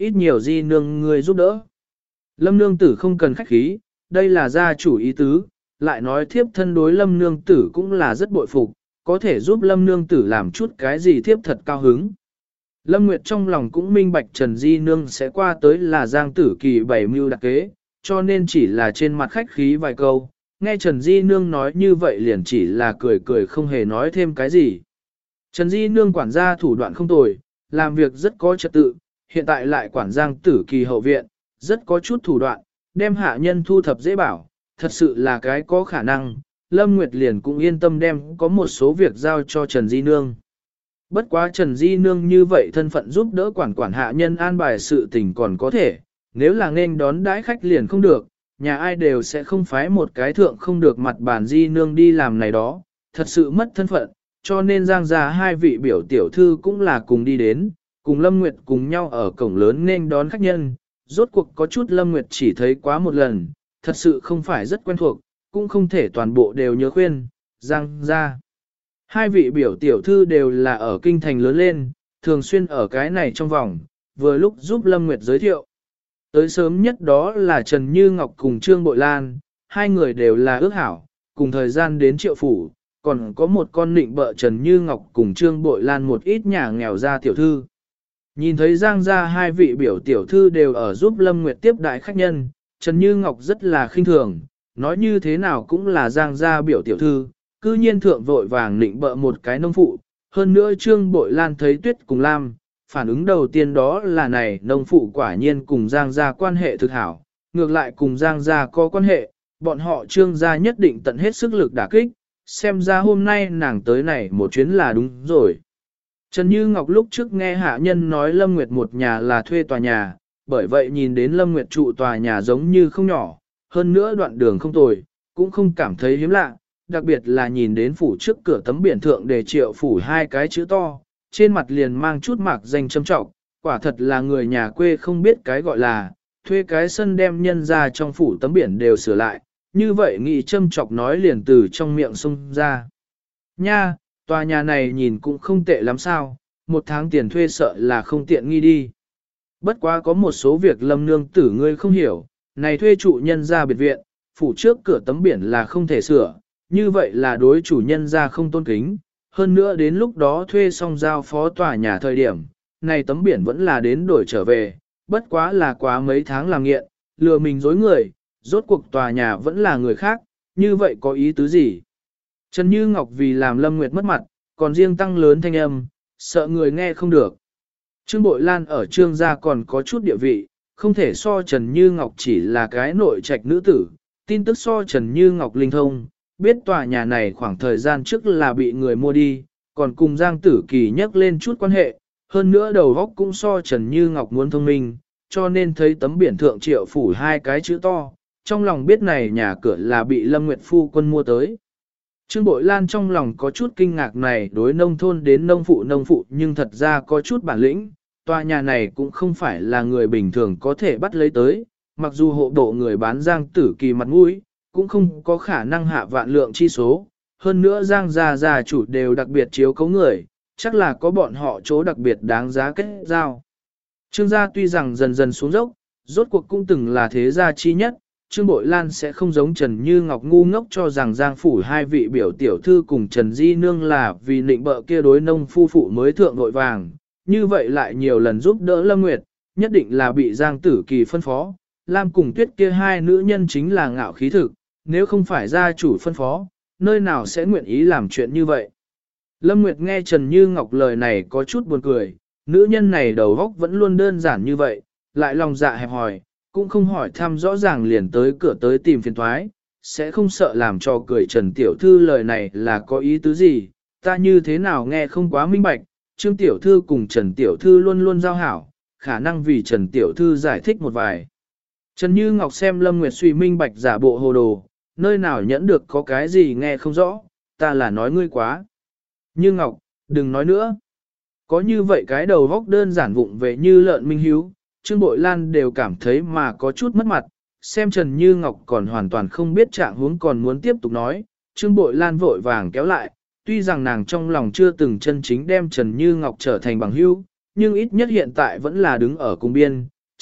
ít nhiều di nương người giúp đỡ. Lâm nương tử không cần khách khí, đây là gia chủ ý tứ, lại nói thiếp thân đối lâm nương tử cũng là rất bội phục, có thể giúp lâm nương tử làm chút cái gì thiếp thật cao hứng. Lâm Nguyệt trong lòng cũng minh bạch Trần Di Nương sẽ qua tới là Giang Tử Kỳ bày mưu đặc kế, cho nên chỉ là trên mặt khách khí vài câu, nghe Trần Di Nương nói như vậy liền chỉ là cười cười không hề nói thêm cái gì. Trần Di Nương quản gia thủ đoạn không tồi, làm việc rất có trật tự, hiện tại lại quản Giang Tử Kỳ hậu viện, rất có chút thủ đoạn, đem hạ nhân thu thập dễ bảo, thật sự là cái có khả năng, Lâm Nguyệt liền cũng yên tâm đem có một số việc giao cho Trần Di Nương. Bất quá Trần Di Nương như vậy thân phận giúp đỡ quản hạ nhân an bài sự tình còn có thể, nếu là nên đón đãi khách liền không được, nhà ai đều sẽ không phái một cái thượng không được mặt bản Di Nương đi làm này đó, thật sự mất thân phận, cho nên Giang gia hai vị biểu tiểu thư cũng là cùng đi đến, cùng Lâm Nguyệt cùng nhau ở cổng lớn nên đón khách nhân, rốt cuộc có chút Lâm Nguyệt chỉ thấy quá một lần, thật sự không phải rất quen thuộc, cũng không thể toàn bộ đều nhớ khuyên, Giang gia. Hai vị biểu tiểu thư đều là ở kinh thành lớn lên, thường xuyên ở cái này trong vòng, vừa lúc giúp Lâm Nguyệt giới thiệu. Tới sớm nhất đó là Trần Như Ngọc cùng Trương Bội Lan, hai người đều là ước hảo, cùng thời gian đến Triệu Phủ, còn có một con nịnh bợ Trần Như Ngọc cùng Trương Bội Lan một ít nhà nghèo gia tiểu thư. Nhìn thấy Giang gia hai vị biểu tiểu thư đều ở giúp Lâm Nguyệt tiếp đại khách nhân, Trần Như Ngọc rất là khinh thường, nói như thế nào cũng là Giang gia biểu tiểu thư, cư nhiên thượng vội vàng nịnh bợ một cái nông phụ, hơn nữa Trương Bội Lan thấy Tuyết cùng Lam, phản ứng đầu tiên đó là này nông phụ quả nhiên cùng Giang gia quan hệ thực hảo, ngược lại cùng Giang gia có quan hệ, bọn họ Trương gia nhất định tận hết sức lực đả kích, xem ra hôm nay nàng tới này một chuyến là đúng rồi. Trần Như Ngọc lúc trước nghe hạ nhân nói Lâm Nguyệt một nhà là thuê tòa nhà, bởi vậy nhìn đến Lâm Nguyệt trụ tòa nhà giống như không nhỏ, hơn nữa đoạn đường không tồi, cũng không cảm thấy hiếm lạ, đặc biệt là nhìn đến phủ trước cửa tấm biển thượng để Triệu Phủ hai cái chữ to, trên mặt liền mang chút mạc danh châm trọng, quả thật là người nhà quê không biết cái gọi là, thuê cái sân đem nhân ra trong phủ tấm biển đều sửa lại, như vậy nghị châm chọc nói liền từ trong miệng xông ra. Nha, tòa nhà này nhìn cũng không tệ lắm sao, một tháng tiền thuê sợ là không tiện nghi đi. Bất quá có một số việc Lâm nương tử ngươi không hiểu, này thuê trụ nhân ra biệt viện, phủ trước cửa tấm biển là không thể sửa, như vậy là đối chủ nhân ra không tôn kính, hơn nữa đến lúc đó thuê xong giao phó tòa nhà thời điểm, này tấm biển vẫn là đến đổi trở về, bất quá là quá mấy tháng làm nghiện, lừa mình dối người, rốt cuộc tòa nhà vẫn là người khác, như vậy có ý tứ gì? Trần Như Ngọc vì làm Lâm Nguyệt mất mặt, còn riêng tăng lớn thanh âm, sợ người nghe không được. Trương Bội Lan ở Trương gia còn có chút địa vị, không thể so Trần Như Ngọc chỉ là cái nội trạch nữ tử, tin tức so Trần Như Ngọc linh thông, biết tòa nhà này khoảng thời gian trước là bị người mua đi, còn cùng Giang Tử Kỳ nhắc lên chút quan hệ, hơn nữa đầu góc cũng so Trần Như Ngọc muốn thông minh, cho nên thấy tấm biển thượng Triệu Phủ hai cái chữ to, trong lòng biết này nhà cửa là bị Lâm Nguyệt Phu quân mua tới. Trương Bội Lan trong lòng có chút kinh ngạc này đối nông thôn đến nông phụ nhưng thật ra có chút bản lĩnh, tòa nhà này cũng không phải là người bình thường có thể bắt lấy tới, mặc dù hộ độ người bán Giang Tử Kỳ mặt mũi, cũng không có khả năng hạ vạn lượng chi số, hơn nữa Giang gia chủ đều đặc biệt chiếu cấu người, chắc là có bọn họ chỗ đặc biệt đáng giá kết giao. Trương gia tuy rằng dần dần xuống dốc, rốt cuộc cũng từng là thế gia chi nhất, Trương Bội Lan sẽ không giống Trần Như Ngọc ngu ngốc cho rằng Giang phủ hai vị biểu tiểu thư cùng Trần Di Nương là vì nịnh bợ kia đối nông phu phụ mới thượng vội vàng, như vậy lại nhiều lần giúp đỡ Lâm Nguyệt, nhất định là bị Giang Tử Kỳ phân phó, Lam cùng Tuyết kia hai nữ nhân chính là ngạo khí thực, nếu không phải gia chủ phân phó, nơi nào sẽ nguyện ý làm chuyện như vậy. Lâm Nguyệt nghe Trần Như Ngọc lời này có chút buồn cười, nữ nhân này đầu óc vẫn luôn đơn giản như vậy, lại lòng dạ hẹp hòi, cũng không hỏi thăm rõ ràng liền tới cửa tới tìm phiền thoái, sẽ không sợ làm cho cười Trần Tiểu Thư lời này là có ý tứ gì, ta như thế nào nghe không quá minh bạch, Trương Tiểu Thư cùng Trần Tiểu Thư luôn luôn giao hảo, khả năng vì Trần Tiểu Thư giải thích một vài. Trần Như Ngọc xem Lâm Nguyệt suy minh bạch giả bộ hồ đồ, nơi nào nhẫn được có cái gì nghe không rõ, ta là nói ngươi quá. Như Ngọc, đừng nói nữa. Có như vậy cái đầu góc đơn giản vụng về như lợn minh hiếu, Trương Bội Lan đều cảm thấy mà có chút mất mặt, xem Trần Như Ngọc còn hoàn toàn không biết trạng huống còn muốn tiếp tục nói, Trương Bội Lan vội vàng kéo lại, tuy rằng nàng trong lòng chưa từng chân chính đem Trần Như Ngọc trở thành bằng hữu, nhưng ít nhất hiện tại vẫn là đứng ở cùng biên,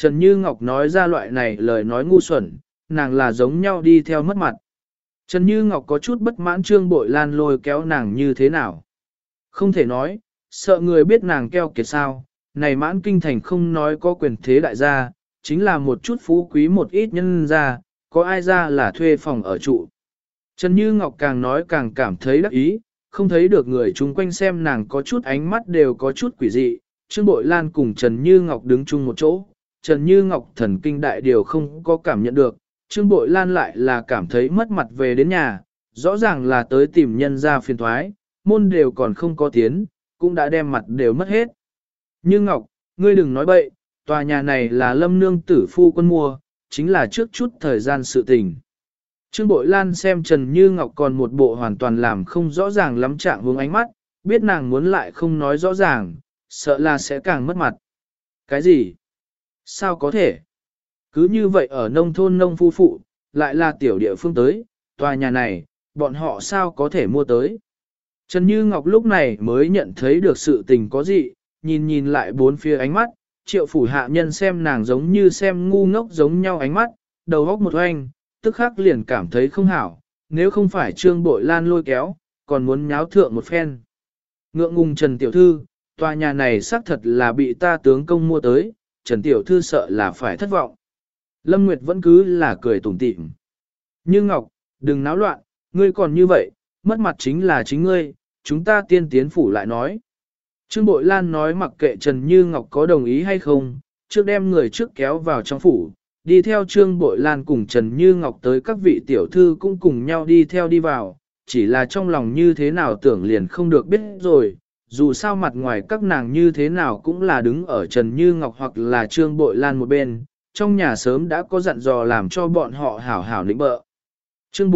Trần Như Ngọc nói ra loại này lời nói ngu xuẩn, nàng là giống nhau đi theo mất mặt. Trần Như Ngọc có chút bất mãn Trương Bội Lan lôi kéo nàng như thế nào. Không thể nói, sợ người biết nàng keo kiệt sao, này mãn kinh thành không nói có quyền thế đại gia, chính là một chút phú quý một ít nhân gia, có ai ra là thuê phòng ở trụ. Trần Như Ngọc càng nói càng cảm thấy đắc ý, không thấy được người chung quanh xem nàng có chút ánh mắt đều có chút quỷ dị. Trương Bội Lan cùng Trần Như Ngọc đứng chung một chỗ, Trần Như Ngọc thần kinh đại điều không có cảm nhận được, Trương Bội Lan lại là cảm thấy mất mặt về đến nhà, rõ ràng là tới tìm nhân ra phiền thoái, môn đều còn không có tiến, cũng đã đem mặt đều mất hết. Như Ngọc, ngươi đừng nói bậy, tòa nhà này là Lâm Nương tử phu quân mua, chính là trước chút thời gian sự tình. Trương Bội Lan xem Trần Như Ngọc còn một bộ hoàn toàn làm không rõ ràng lắm trạng hướng ánh mắt, biết nàng muốn lại không nói rõ ràng, sợ là sẽ càng mất mặt. Cái gì? Sao có thể? Cứ như vậy ở nông thôn nông phu phụ, lại là tiểu địa phương tới, tòa nhà này, bọn họ sao có thể mua tới? Trần Như Ngọc lúc này mới nhận thấy được sự tình có gì, nhìn lại bốn phía ánh mắt, triệu phủ hạ nhân xem nàng giống như xem ngu ngốc giống nhau ánh mắt, đầu góc một oanh, tức khắc liền cảm thấy không hảo, nếu không phải Trương Bội Lan lôi kéo, còn muốn nháo thượng một phen. Ngượng ngùng Trần Tiểu Thư, tòa nhà này xác thật là bị ta tướng công mua tới, Trần Tiểu Thư sợ là phải thất vọng. Lâm Nguyệt vẫn cứ là cười tủm tỉm. Như Ngọc, đừng náo loạn, ngươi còn như vậy, mất mặt chính là chính ngươi, chúng ta tiên tiến phủ lại nói. Trương Bội Lan nói mặc kệ Trần Như Ngọc có đồng ý hay không, trước đem người trước kéo vào trong phủ, đi theo Trương Bội Lan cùng Trần Như Ngọc tới các vị tiểu thư cũng cùng nhau đi theo đi vào, chỉ là trong lòng như thế nào tưởng liền không được biết rồi, dù sao mặt ngoài các nàng như thế nào cũng là đứng ở Trần Như Ngọc hoặc là Trương Bội Lan một bên, trong nhà sớm đã có dặn dò làm cho bọn họ hảo hảo lĩnh bợ. Chương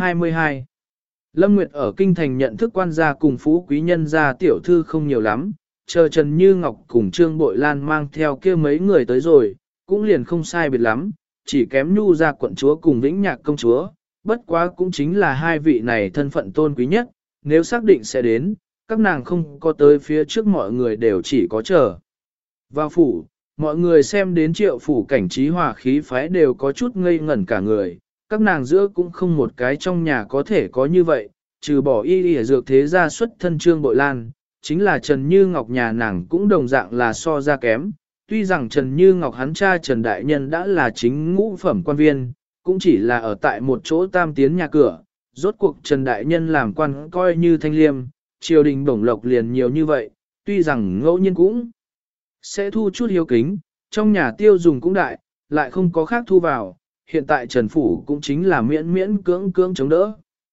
422 Lâm Nguyệt ở kinh thành nhận thức quan gia cùng phú quý nhân gia tiểu thư không nhiều lắm, chờ Trần Như Ngọc cùng Trương Bội Lan mang theo kia mấy người tới rồi, cũng liền không sai biệt lắm, chỉ kém Nhu ra quận chúa cùng Vĩnh Nhạc công chúa, bất quá cũng chính là hai vị này thân phận tôn quý nhất, nếu xác định sẽ đến, các nàng không có tới phía trước mọi người đều chỉ có chờ. Vào phủ, mọi người xem đến triệu phủ cảnh trí hòa khí phái đều có chút ngây ngẩn cả người, các nàng giữa cũng không một cái trong nhà có thể có như vậy, trừ bỏ y dược thế gia xuất thân Trương Bội Lan, chính là Trần Như Ngọc nhà nàng cũng đồng dạng là so ra kém. Tuy rằng Trần Như Ngọc hắn cha Trần Đại Nhân đã là chính ngũ phẩm quan viên, cũng chỉ là ở tại một chỗ tam tiến nhà cửa, rốt cuộc Trần Đại Nhân làm quan coi như thanh liêm, triều đình bổng lộc liền nhiều như vậy, tuy rằng ngẫu nhiên cũng sẽ thu chút hiếu kính, trong nhà tiêu dùng cũng đại, lại không có khác thu vào, hiện tại Trần Phủ cũng chính là miễn cưỡng chống đỡ.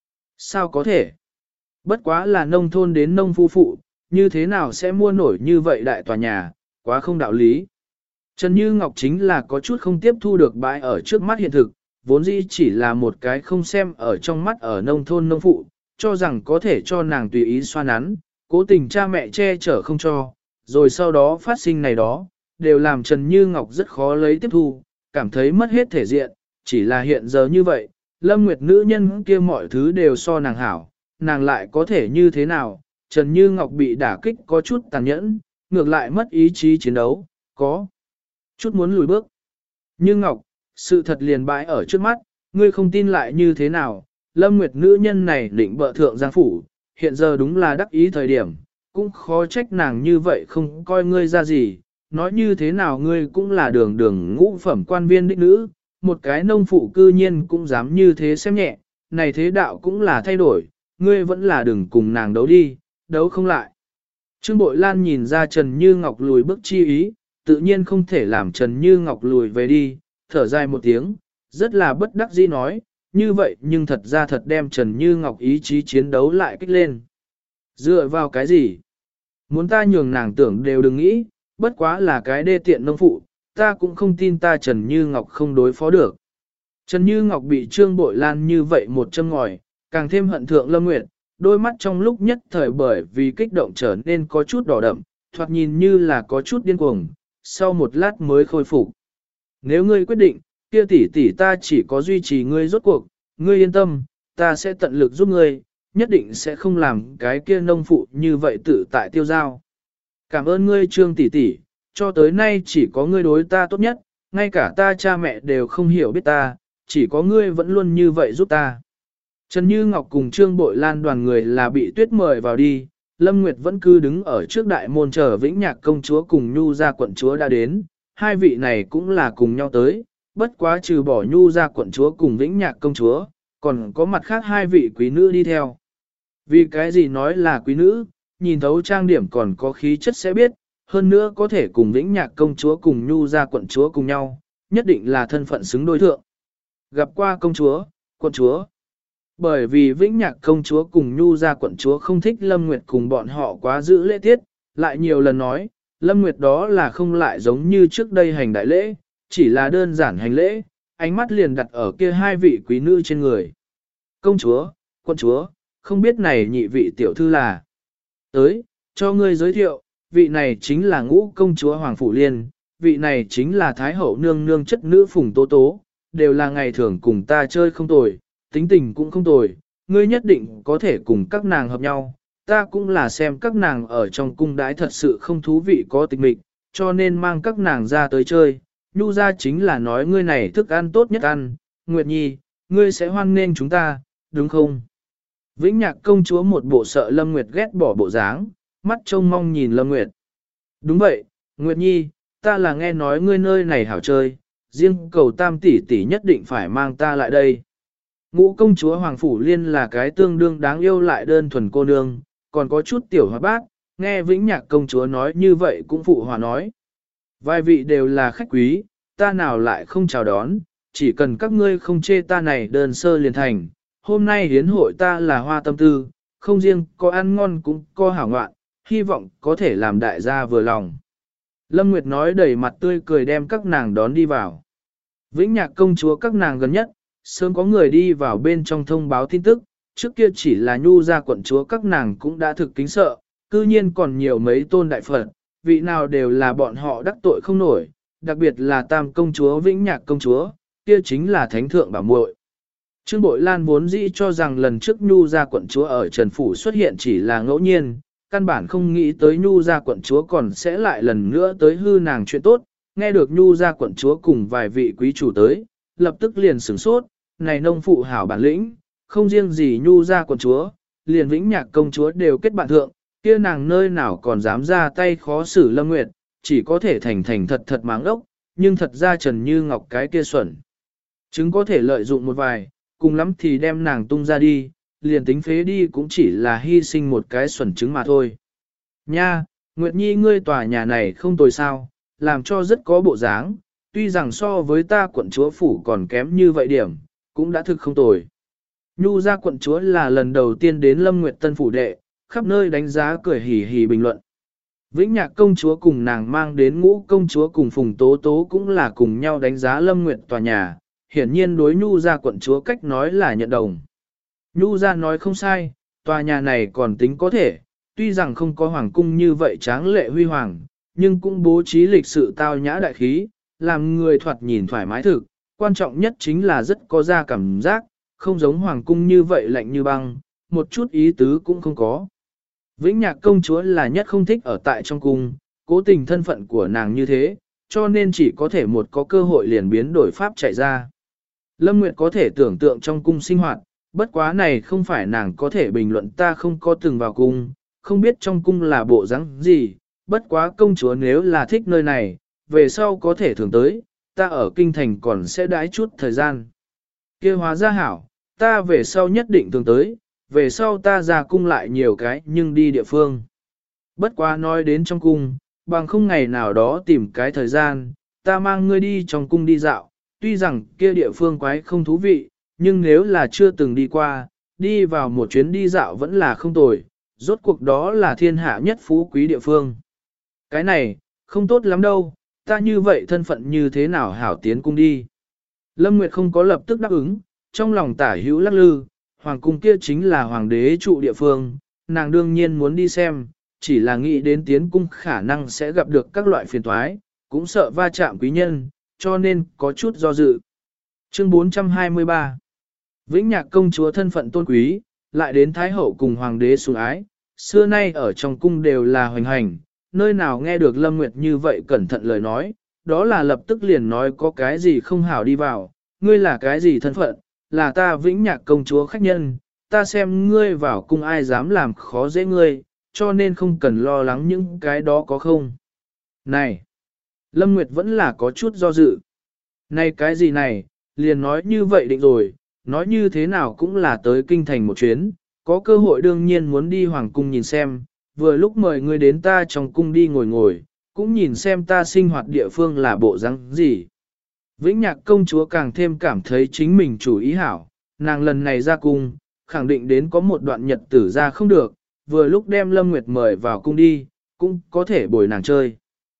Sao có thể? Bất quá là nông thôn đến nông phu phụ, như thế nào sẽ mua nổi như vậy đại tòa nhà, quá không đạo lý. Trần Như Ngọc chính là có chút không tiếp thu được bãi ở trước mắt hiện thực, vốn dĩ chỉ là một cái không xem ở trong mắt ở nông thôn nông phụ, cho rằng có thể cho nàng tùy ý xoa nắn, cố tình cha mẹ che chở không cho, rồi sau đó phát sinh này đó, đều làm Trần Như Ngọc rất khó lấy tiếp thu, cảm thấy mất hết thể diện, chỉ là hiện giờ như vậy, Lâm Nguyệt nữ nhân kia mọi thứ đều so nàng hảo, nàng lại có thể như thế nào, Trần Như Ngọc bị đả kích có chút tàn nhẫn, ngược lại mất ý chí chiến đấu, có chút muốn lùi bước. Như Ngọc, sự thật liền bãi ở trước mắt, ngươi không tin lại như thế nào, Lâm Nguyệt nữ nhân này định bợ thượng giang phủ, hiện giờ đúng là đắc ý thời điểm, cũng khó trách nàng như vậy không coi ngươi ra gì, nói như thế nào ngươi cũng là đường ngũ phẩm quan viên đích nữ, một cái nông phụ cư nhiên cũng dám như thế xem nhẹ, này thế đạo cũng là thay đổi, ngươi vẫn là đừng cùng nàng đấu đi, đấu không lại. Trương Bội Lan nhìn ra Trần Như Ngọc lùi bước chi ý, tự nhiên không thể làm Trần Như Ngọc lùi về đi, thở dài một tiếng, rất là bất đắc dĩ nói, như vậy nhưng thật ra thật đem Trần Như Ngọc ý chí chiến đấu lại kích lên. Dựa vào cái gì? Muốn ta nhường nàng tưởng đều đừng nghĩ, bất quá là cái đê tiện nông phụ, ta cũng không tin ta Trần Như Ngọc không đối phó được. Trần Như Ngọc bị Trương Bội Lan như vậy một châm ngòi, càng thêm hận thượng Lâm Nguyệt, đôi mắt trong lúc nhất thời bởi vì kích động trở nên có chút đỏ đậm, thoạt nhìn như là có chút điên cuồng, sau một lát mới khôi phục. Nếu ngươi quyết định, kia tỷ ta chỉ có duy trì ngươi rốt cuộc, ngươi yên tâm, ta sẽ tận lực giúp ngươi, nhất định sẽ không làm cái kia nông phụ như vậy tự tại tiêu giao. Cảm ơn ngươi Trương tỷ, cho tới nay chỉ có ngươi đối ta tốt nhất, ngay cả ta cha mẹ đều không hiểu biết ta, chỉ có ngươi vẫn luôn như vậy giúp ta. Trần Như Ngọc cùng Trương Bội Lan đoàn người là bị tuyết mời vào đi, Lâm Nguyệt vẫn cứ đứng ở trước đại môn chờ Vĩnh Nhạc công chúa cùng Nhu gia quận chúa đã đến, hai vị này cũng là cùng nhau tới, bất quá trừ bỏ Nhu gia quận chúa cùng Vĩnh Nhạc công chúa, còn có mặt khác hai vị quý nữ đi theo. Vì cái gì nói là quý nữ, nhìn thấu trang điểm còn có khí chất sẽ biết, hơn nữa có thể cùng Vĩnh Nhạc công chúa cùng Nhu gia quận chúa cùng nhau, nhất định là thân phận xứng đối thượng. Gặp qua công chúa, quận chúa. Bởi vì Vĩnh Nhạc công chúa cùng Nhu gia quận chúa không thích Lâm Nguyệt cùng bọn họ quá giữ lễ tiết, lại nhiều lần nói, Lâm Nguyệt đó là không lại giống như trước đây hành đại lễ, chỉ là đơn giản hành lễ, ánh mắt liền đặt ở kia hai vị quý nữ trên người. Công chúa, quận chúa, không biết này nhị vị tiểu thư là. Tới, cho ngươi giới thiệu, vị này chính là Ngũ công chúa Hoàng Phủ Liên, vị này chính là Thái hậu nương nương chất nữ Phùng Tố Tố, đều là ngày thường cùng ta chơi không tồi, tính tình cũng không tồi, ngươi nhất định có thể cùng các nàng hợp nhau. Ta cũng là xem các nàng ở trong cung đái thật sự không thú vị có tịch mịch, cho nên mang các nàng ra tới chơi. Nhu ra chính là nói ngươi này thức ăn tốt nhất ăn, Nguyệt Nhi, ngươi sẽ hoan nghênh chúng ta, đúng không? Vĩnh Nhạc công chúa một bộ sợ Lâm Nguyệt ghét bỏ bộ dáng, mắt trông mong nhìn Lâm Nguyệt. Đúng vậy, Nguyệt Nhi, ta là nghe nói ngươi nơi này hảo chơi, riêng cầu tam tỷ tỷ nhất định phải mang ta lại đây. Ngũ công chúa Hoàng Phủ Liên là cái tương đương đáng yêu lại đơn thuần cô nương, còn có chút tiểu hoạt bát, nghe Vĩnh Nhạc công chúa nói như vậy cũng phụ hòa nói. Vài vị đều là khách quý, ta nào lại không chào đón, chỉ cần các ngươi không chê ta này đơn sơ liền thành. Hôm nay hiến hội ta là hoa tâm tư, không riêng có ăn ngon cũng có hảo ngoạn, hy vọng có thể làm đại gia vừa lòng. Lâm Nguyệt nói đầy mặt tươi cười đem các nàng đón đi vào. Vĩnh Nhạc công chúa các nàng gần nhất, sớm có người đi vào bên trong thông báo tin tức, trước kia chỉ là Nhu gia quận chúa các nàng cũng đã thực kính sợ, cư nhiên còn nhiều mấy tôn đại Phật, vị nào đều là bọn họ đắc tội không nổi, đặc biệt là Tam công chúa Vĩnh Nhạc công chúa, kia chính là thánh thượng bảo muội. Trương Bội Lan vốn dĩ cho rằng lần trước Nhu gia quận chúa ở Trần Phủ xuất hiện chỉ là ngẫu nhiên, căn bản không nghĩ tới Nhu gia quận chúa còn sẽ lại lần nữa tới hư nàng chuyện tốt, nghe được Nhu gia quận chúa cùng vài vị quý chủ tới, lập tức liền sửng sốt, này nông phụ hảo bản lĩnh, không riêng gì Nhu gia quận chúa, liền Vĩnh Nhạc công chúa đều kết bạn thượng, kia nàng nơi nào còn dám ra tay khó xử Lâm Nguyệt, chỉ có thể thành thành thật thật máng ốc, nhưng thật ra Trần Như Ngọc cái kia xuẩn. Chứng có thể lợi dụng một vài, cùng lắm thì đem nàng tung ra đi, liền tính phế đi cũng chỉ là hy sinh một cái xuẩn trứng mà thôi. Nha, Nguyệt Nhi ngươi tòa nhà này không tồi sao, làm cho rất có bộ dáng, tuy rằng so với ta quận chúa phủ còn kém như vậy điểm, cũng đã thực không tồi. Nhu gia quận chúa là lần đầu tiên đến Lâm Nguyệt Tân phủ đệ, khắp nơi đánh giá cười hì hì bình luận. Vĩnh Nhạc công chúa cùng nàng mang đến Ngũ công chúa cùng Phùng Tố Tố cũng là cùng nhau đánh giá Lâm Nguyệt tòa nhà, hiển nhiên đối Nhu gia quận chúa cách nói là nhận đồng. Nhu gia nói không sai, tòa nhà này còn tính có thể, tuy rằng không có hoàng cung như vậy tráng lệ huy hoàng, nhưng cũng bố trí lịch sự tao nhã đại khí, làm người thoạt nhìn thoải mái thực, quan trọng nhất chính là rất có ra cảm giác, không giống hoàng cung như vậy lạnh như băng, một chút ý tứ cũng không có. Vĩnh Nhạc công chúa là nhất không thích ở tại trong cung, cố tình thân phận của nàng như thế, cho nên chỉ có thể một có cơ hội liền biến đổi pháp chạy ra. Lâm Nguyệt có thể tưởng tượng trong cung sinh hoạt, bất quá này không phải nàng có thể bình luận, ta không có từng vào cung, không biết trong cung là bộ dáng gì, bất quá công chúa nếu là thích nơi này, về sau có thể thường tới, ta ở kinh thành còn sẽ đãi chút thời gian. Kia hóa ra hảo, ta về sau nhất định thường tới, về sau ta ra cung lại nhiều cái nhưng đi địa phương. Bất quá nói đến trong cung, bằng không ngày nào đó tìm cái thời gian, ta mang ngươi đi trong cung đi dạo, tuy rằng kia địa phương quái không thú vị, nhưng nếu là chưa từng đi qua, đi vào một chuyến đi dạo vẫn là không tồi, rốt cuộc đó là thiên hạ nhất phú quý địa phương. Cái này, không tốt lắm đâu, ta như vậy thân phận như thế nào hảo tiến cung đi. Lâm Nguyệt không có lập tức đáp ứng, trong lòng tả hữu lắc lư, hoàng cung kia chính là hoàng đế trụ địa phương, nàng đương nhiên muốn đi xem, chỉ là nghĩ đến tiến cung khả năng sẽ gặp được các loại phiền toái, cũng sợ va chạm quý nhân, cho nên có chút do dự. Chương 423 Vĩnh Nhạc công chúa thân phận tôn quý, lại đến Thái hậu cùng hoàng đế sủng ái, xưa nay ở trong cung đều là hoành hành, nơi nào nghe được Lâm Nguyệt như vậy cẩn thận lời nói, đó là lập tức liền nói có cái gì không hảo đi vào, ngươi là cái gì thân phận, là ta Vĩnh Nhạc công chúa khách nhân, ta xem ngươi vào cung ai dám làm khó dễ ngươi, cho nên không cần lo lắng những cái đó có không. Này, Lâm Nguyệt vẫn là có chút do dự. Này cái gì này, liền nói như vậy định rồi, nói như thế nào cũng là tới kinh thành một chuyến, có cơ hội đương nhiên muốn đi hoàng cung nhìn xem, vừa lúc mời ngươi đến ta trong cung đi ngồi ngồi, cũng nhìn xem ta sinh hoạt địa phương là bộ rắn gì. Vĩnh Nhạc công chúa càng thêm cảm thấy chính mình chủ ý hảo, nàng lần này ra cung, khẳng định đến có một đoạn nhật tử ra không được, vừa lúc đem Lâm Nguyệt mời vào cung đi, cũng có thể bồi nàng chơi.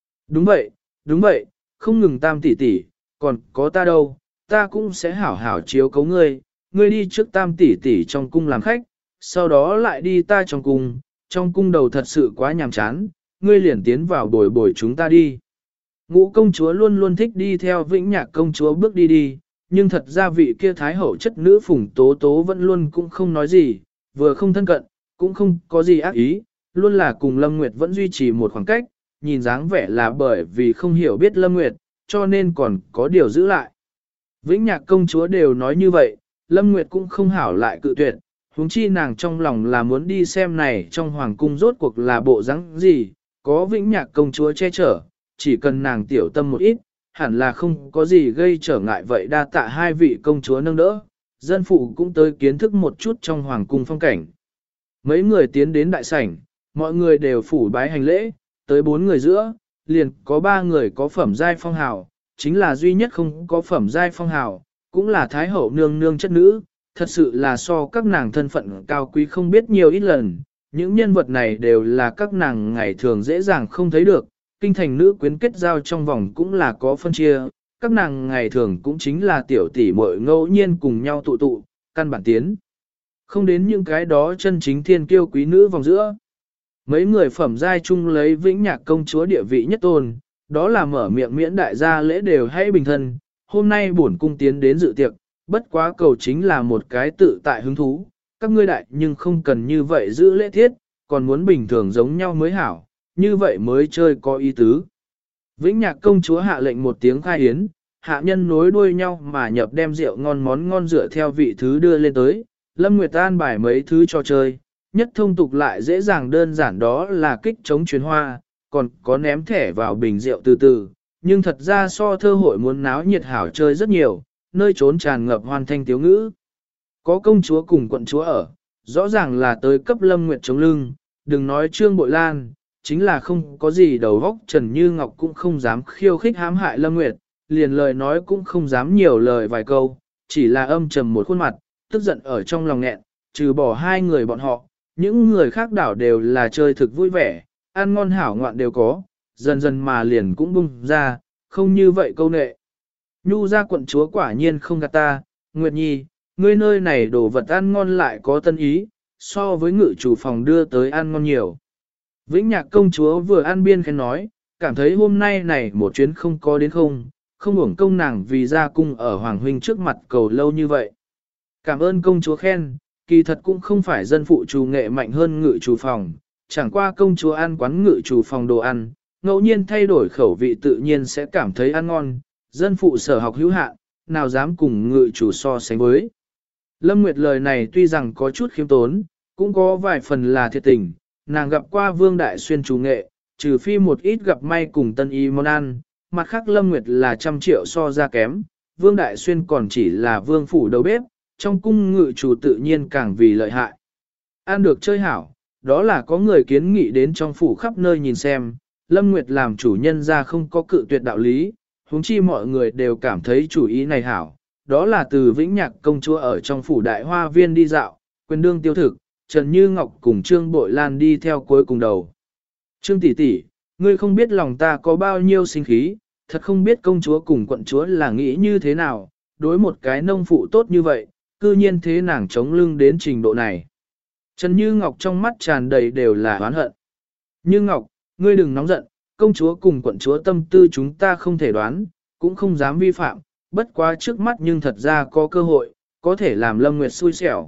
Đúng vậy, không ngừng tam tỷ tỷ, còn có ta đâu, ta cũng sẽ hảo hảo chiếu cấu ngươi, ngươi đi trước tam tỷ tỷ trong cung làm khách, sau đó lại đi ta trong cung đầu thật sự quá nhàm chán, ngươi liền tiến vào bồi bồi chúng ta đi. Ngũ công chúa luôn luôn thích đi theo Vĩnh Nhạc công chúa bước đi đi, nhưng thật ra vị kia thái hậu chất nữ Phùng Tố Tố vẫn luôn cũng không nói gì, vừa không thân cận, cũng không có gì ác ý, luôn là cùng Lâm Nguyệt vẫn duy trì một khoảng cách, nhìn dáng vẻ là bởi vì không hiểu biết Lâm Nguyệt, cho nên còn có điều giữ lại. Vĩnh Nhạc công chúa đều nói như vậy, Lâm Nguyệt cũng không hảo lại cự tuyệt, huống chi nàng trong lòng là muốn đi xem này trong hoàng cung rốt cuộc là bộ dáng gì, có Vĩnh Nhạc công chúa che chở, chỉ cần nàng tiểu tâm một ít, hẳn là không có gì gây trở ngại vậy đa tạ hai vị công chúa nâng đỡ, dân phụ cũng tới kiến thức một chút trong hoàng cung phong cảnh. Mấy người tiến đến đại sảnh, mọi người đều phủ bái hành lễ, tới 4 người giữa, liền có 3 người có phẩm giai phong hào, chính là duy nhất không có phẩm giai phong hào, cũng là thái hậu nương nương chất nữ, thật sự là so các nàng thân phận cao quý không biết nhiều ít lần, những nhân vật này đều là các nàng ngày thường dễ dàng không thấy được, kinh thành nữ quyến kết giao trong vòng cũng là có phân chia, các nàng ngày thường cũng chính là tiểu tỷ muội ngẫu nhiên cùng nhau tụ tụ, căn bản tiến. Không đến những cái đó chân chính thiên kiêu quý nữ vòng giữa. Mấy người phẩm giai chung lấy Vĩnh Nhạc công chúa địa vị nhất tôn, đó là mở miệng miễn đại gia lễ đều hãy bình thân, hôm nay bổn cung tiến đến dự tiệc, bất quá cầu chính là một cái tự tại hứng thú, các ngươi đại nhưng không cần như vậy giữ lễ thiết, còn muốn bình thường giống nhau mới hảo, như vậy mới chơi có ý tứ. Vĩnh Nhạc công chúa hạ lệnh một tiếng khai hiến, hạ nhân nối đuôi nhau mà nhập đem rượu ngon món ngon dựa theo vị thứ đưa lên tới, Lâm Nguyệt an bài mấy thứ cho chơi, nhất thông tục lại dễ dàng đơn giản đó là kích chống chuyến hoa, còn có ném thẻ vào bình rượu từ từ, nhưng thật ra so thơ hội muốn náo nhiệt hảo chơi rất nhiều, nơi trốn tràn ngập hoàn thanh tiếu ngữ. Có công chúa cùng quận chúa ở, rõ ràng là tới cấp Lâm Nguyệt chống lưng, đừng nói Trương Bội Lan, chính là không có gì đầu óc Trần Như Ngọc cũng không dám khiêu khích hãm hại Lâm Nguyệt, liền lời nói cũng không dám nhiều lời vài câu, chỉ là âm trầm một khuôn mặt, tức giận ở trong lòng nghẹn, trừ bỏ hai người bọn họ, những người khác đảo đều là chơi thực vui vẻ, ăn ngon hảo ngoạn đều có, dần dần mà liền cũng bung ra, không như vậy câu nệ. Nhu ra quận chúa quả nhiên không gạt ta, Nguyệt Nhi, ngươi nơi này đồ vật ăn ngon lại có tân ý, so với ngự chủ phòng đưa tới ăn ngon nhiều. Vĩnh Nhạc công chúa vừa ăn biên khen nói, cảm thấy hôm nay này một chuyến không có đến không uổng công nàng vì ra cung ở Hoàng Huynh trước mặt cầu lâu như vậy. Cảm ơn công chúa khen, kỳ thật cũng không phải dân phụ chủ nghệ mạnh hơn ngự chủ phòng, chẳng qua công chúa ăn quán ngự chủ phòng đồ ăn, ngẫu nhiên thay đổi khẩu vị tự nhiên sẽ cảm thấy ăn ngon, dân phụ sở học hữu hạn, nào dám cùng ngự chủ so sánh với. Lâm Nguyệt lời này tuy rằng có chút khiêm tốn, cũng có vài phần là thiệt tình, nàng gặp qua Vương Đại Xuyên chủ nghệ, trừ phi một ít gặp may cùng tân y món ăn, mặt khác Lâm Nguyệt là 100 triệu so ra kém, Vương Đại Xuyên còn chỉ là vương phủ đầu bếp, trong cung ngự chủ tự nhiên càng vì lợi hại. Ăn được chơi hảo, đó là có người kiến nghị đến trong phủ khắp nơi nhìn xem, Lâm Nguyệt làm chủ nhân ra không có cự tuyệt đạo lý, huống chi mọi người đều cảm thấy chủ ý này hảo, đó là từ Vĩnh Nhạc công chúa ở trong phủ đại hoa viên đi dạo, quyền đương tiêu thực, Trần Như Ngọc cùng Trương Bội Lan đi theo cuối cùng đầu. Trương tỷ tỷ, ngươi không biết lòng ta có bao nhiêu sinh khí, thật không biết công chúa cùng quận chúa là nghĩ như thế nào, đối một cái nông phụ tốt như vậy, cư nhiên thế nàng chống lưng đến trình độ này. Trần Như Ngọc trong mắt tràn đầy đều là oán hận. Như Ngọc, ngươi đừng nóng giận, công chúa cùng quận chúa tâm tư chúng ta không thể đoán, cũng không dám vi phạm, bất quá trước mắt nhưng thật ra có cơ hội, có thể làm Lâm Nguyệt xui xẻo.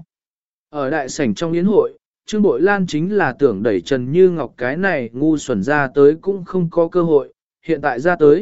Ở đại sảnh trong yến hội, Trương Bội Lan chính là tưởng đẩy Trần Như Ngọc cái này ngu xuẩn ra tới cũng không có cơ hội, hiện tại ra tới,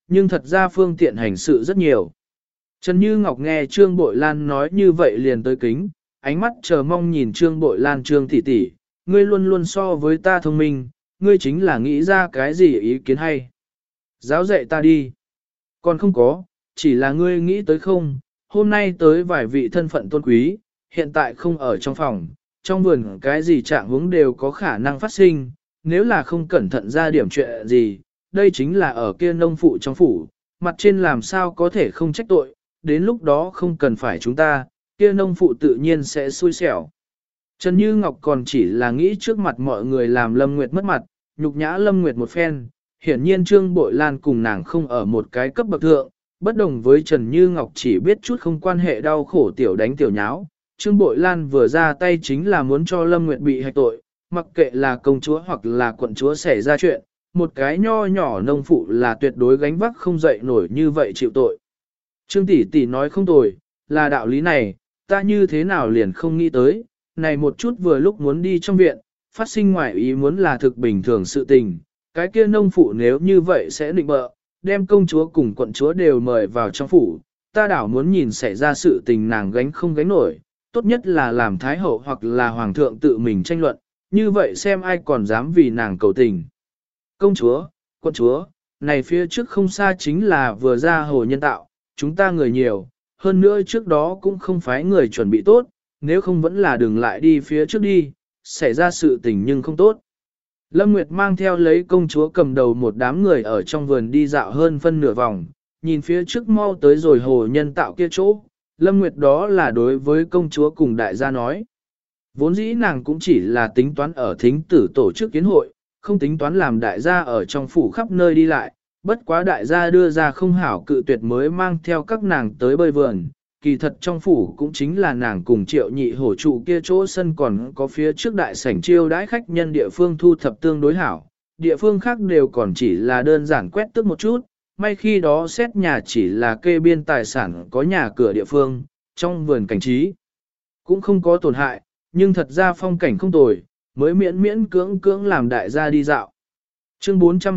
nhưng thật ra phương tiện hành sự rất nhiều. Trần Như Ngọc nghe Trương Bội Lan nói như vậy liền tới kính, ánh mắt chờ mong nhìn Trương Bội Lan Trương tỷ tỷ, ngươi luôn luôn so với ta thông minh, ngươi chính là nghĩ ra cái gì ý kiến hay. Giáo dạy ta đi. Còn không có, chỉ là ngươi nghĩ tới không, hôm nay tới vài vị thân phận tôn quý, hiện tại không ở trong phòng, trong vườn cái gì trạng huống đều có khả năng phát sinh, nếu là không cẩn thận ra điểm chuyện gì, đây chính là ở kia nông phụ trong phủ, mặt trên làm sao có thể không trách tội, đến lúc đó không cần phải chúng ta, kia nông phụ tự nhiên sẽ xui xẻo. Trần Như Ngọc còn chỉ là nghĩ trước mặt mọi người làm Lâm Nguyệt mất mặt, nhục nhã Lâm Nguyệt một phen, hiển nhiên Trương Bội Lan cùng nàng không ở một cái cấp bậc thượng, bất đồng với Trần Như Ngọc chỉ biết chút không quan hệ đau khổ tiểu đánh tiểu nháo. Trương Bội Lan vừa ra tay chính là muốn cho Lâm Nguyệt bị hạch tội, mặc kệ là công chúa hoặc là quận chúa xảy ra chuyện, một cái nho nhỏ nông phụ là tuyệt đối gánh vác không dậy nổi như vậy chịu tội. Trương tỷ tỷ nói không tồi, là đạo lý này, ta như thế nào liền không nghĩ tới, này một chút vừa lúc muốn đi trong viện, phát sinh ngoại ý muốn là thực bình thường sự tình, cái kia nông phụ nếu như vậy sẽ định bợ, đem công chúa cùng quận chúa đều mời vào trong phủ, ta đảo muốn nhìn xảy ra sự tình nàng gánh không gánh nổi, tốt nhất là làm thái hậu hoặc là hoàng thượng tự mình tranh luận, như vậy xem ai còn dám vì nàng cầu tình. Công chúa, quận chúa, này phía trước không xa chính là vừa ra hồ nhân tạo, chúng ta người nhiều, hơn nữa trước đó cũng không phải người chuẩn bị tốt, nếu không vẫn là đừng lại đi phía trước đi, xảy ra sự tình nhưng không tốt. Lâm Nguyệt mang theo lấy công chúa cầm đầu một đám người ở trong vườn đi dạo hơn phân nửa vòng, nhìn phía trước mau tới rồi hồ nhân tạo kia chỗ, Lâm Nguyệt đó là đối với công chúa cùng đại gia nói. Vốn dĩ nàng cũng chỉ là tính toán ở thính tử tổ chức kiến hội, không tính toán làm đại gia ở trong phủ khắp nơi đi lại, bất quá đại gia đưa ra không hảo cự tuyệt mới mang theo các nàng tới bơi vườn. Kỳ thật trong phủ cũng chính là nàng cùng Triệu Nhị hổ trụ kia chỗ sân còn có phía trước đại sảnh chiêu đãi khách nhân địa phương thu thập tương đối hảo, địa phương khác đều còn chỉ là đơn giản quét tước một chút, may khi đó xét nhà chỉ là kê biên tài sản có nhà cửa địa phương, trong vườn cảnh trí cũng không có tổn hại, nhưng thật ra phong cảnh không tồi, mới miễn miễn cưỡng làm đại gia đi dạo. Chương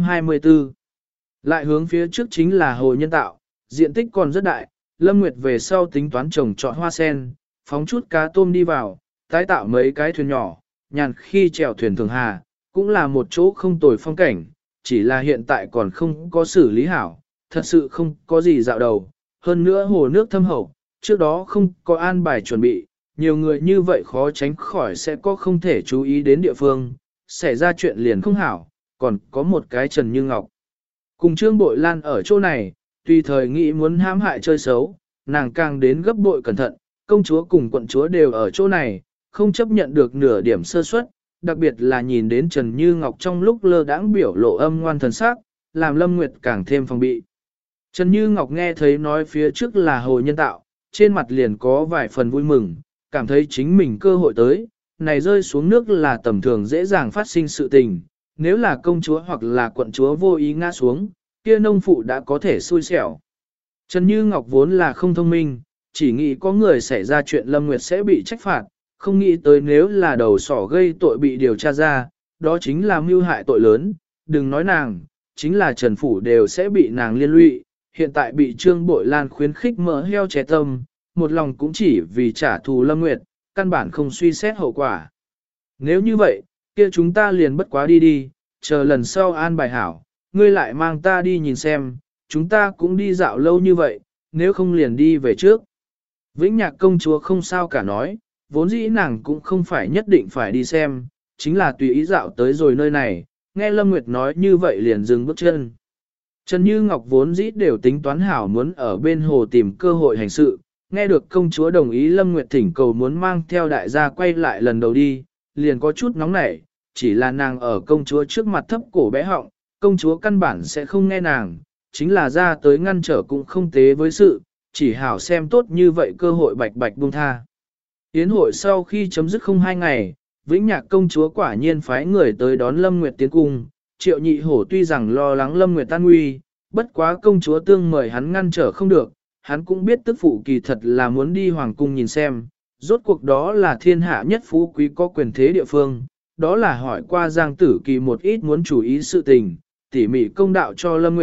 424 lại hướng phía trước chính là hồ nhân tạo, diện tích còn rất đại. Lâm Nguyệt về sau tính toán trồng trọt hoa sen, phóng chút cá tôm đi vào, tái tạo mấy cái thuyền nhỏ, nhàn khi chèo thuyền thường hà, cũng là một chỗ không tồi phong cảnh, chỉ là hiện tại còn không có xử lý hảo, thật sự không có gì dạo đầu. Hơn nữa hồ nước thâm hậu, trước đó không có an bài chuẩn bị, nhiều người như vậy khó tránh khỏi sẽ có không thể chú ý đến địa phương, xảy ra chuyện liền không hảo, còn có một cái Trần Như Ngọc. Cùng Trương Bội Lan ở chỗ này, tùy thời nghĩ muốn hãm hại chơi xấu, nàng càng đến gấp bội cẩn thận, công chúa cùng quận chúa đều ở chỗ này, không chấp nhận được nửa điểm sơ suất, đặc biệt là nhìn đến Trần Như Ngọc trong lúc lơ đãng biểu lộ âm ngoan thần sắc, làm Lâm Nguyệt càng thêm phòng bị. Trần Như Ngọc nghe thấy nói phía trước là hồ nhân tạo, trên mặt liền có vài phần vui mừng, cảm thấy chính mình cơ hội tới, này rơi xuống nước là tầm thường dễ dàng phát sinh sự tình, nếu là công chúa hoặc là quận chúa vô ý ngã xuống, kia nông phụ đã có thể xui xẻo. Trần Như Ngọc vốn là không thông minh, chỉ nghĩ có người xảy ra chuyện Lâm Nguyệt sẽ bị trách phạt, không nghĩ tới nếu là đầu sỏ gây tội bị điều tra ra, đó chính là mưu hại tội lớn, đừng nói nàng, chính là Trần Phủ đều sẽ bị nàng liên lụy, hiện tại bị Trương Bội Lan khuyến khích mỡ heo trẻ tâm, một lòng cũng chỉ vì trả thù Lâm Nguyệt, căn bản không suy xét hậu quả. Nếu như vậy, kia chúng ta liền bất quá đi đi, chờ lần sau an bài hảo, ngươi lại mang ta đi nhìn xem, chúng ta cũng đi dạo lâu như vậy, nếu không liền đi về trước. Vĩnh Nhạc công chúa không sao cả nói, vốn dĩ nàng cũng không phải nhất định phải đi xem, chính là tùy ý dạo tới rồi nơi này, nghe Lâm Nguyệt nói như vậy liền dừng bước chân. Trần Như Ngọc vốn dĩ đều tính toán hảo muốn ở bên hồ tìm cơ hội hành sự, nghe được công chúa đồng ý Lâm Nguyệt thỉnh cầu muốn mang theo đại gia quay lại lần đầu đi, liền có chút nóng nảy, chỉ là nàng ở công chúa trước mặt thấp cổ bé họng, công chúa căn bản sẽ không nghe nàng, chính là ra tới ngăn trở cũng không tế với sự, chỉ hảo xem tốt như vậy cơ hội bạch bạch buông tha. Yến hội sau khi chấm dứt không 2 ngày, Vĩnh Nhạc công chúa quả nhiên phái người tới đón Lâm Nguyệt tiến cung, Triệu Nhị hổ tuy rằng lo lắng Lâm Nguyệt tan nguy, bất quá công chúa tương mời hắn ngăn trở không được, hắn cũng biết tức phụ kỳ thật là muốn đi hoàng cung nhìn xem, rốt cuộc đó là thiên hạ nhất phú quý có quyền thế địa phương, đó là hỏi qua Giang Tử Kỳ một ít muốn chú ý sự tình, tỉ mỉ công đạo cho Lâm Nguyệt,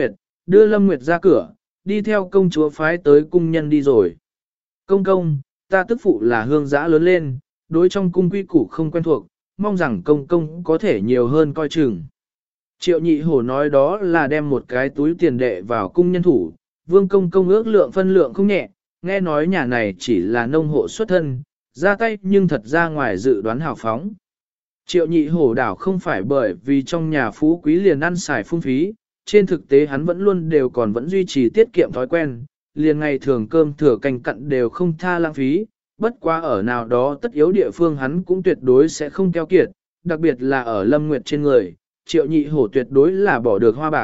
đưa Lâm Nguyệt ra cửa, đi theo công chúa phái tới cung nhân đi rồi. Công công, ta tức phụ là hương giã lớn lên, đối trong cung quy củ không quen thuộc, mong rằng công công có thể nhiều hơn coi chừng. Triệu nhị hổ nói đó là đem một cái túi tiền đệ vào cung nhân thủ, vương công công ước lượng phân lượng không nhẹ, nghe nói nhà này chỉ là nông hộ xuất thân, ra tay nhưng thật ra ngoài dự đoán hào phóng. Triệu nhị hổ đảo không phải bởi vì trong nhà phú quý liền ăn xài phung phí, trên thực tế hắn vẫn luôn đều còn vẫn duy trì tiết kiệm thói quen, liền ngày thường cơm thừa canh cặn đều không tha lãng phí, bất quá ở nào đó tất yếu địa phương hắn cũng tuyệt đối sẽ không keo kiệt, đặc biệt là ở Lâm Nguyệt trên người, Triệu nhị hổ tuyệt đối là bỏ được hoa bạc.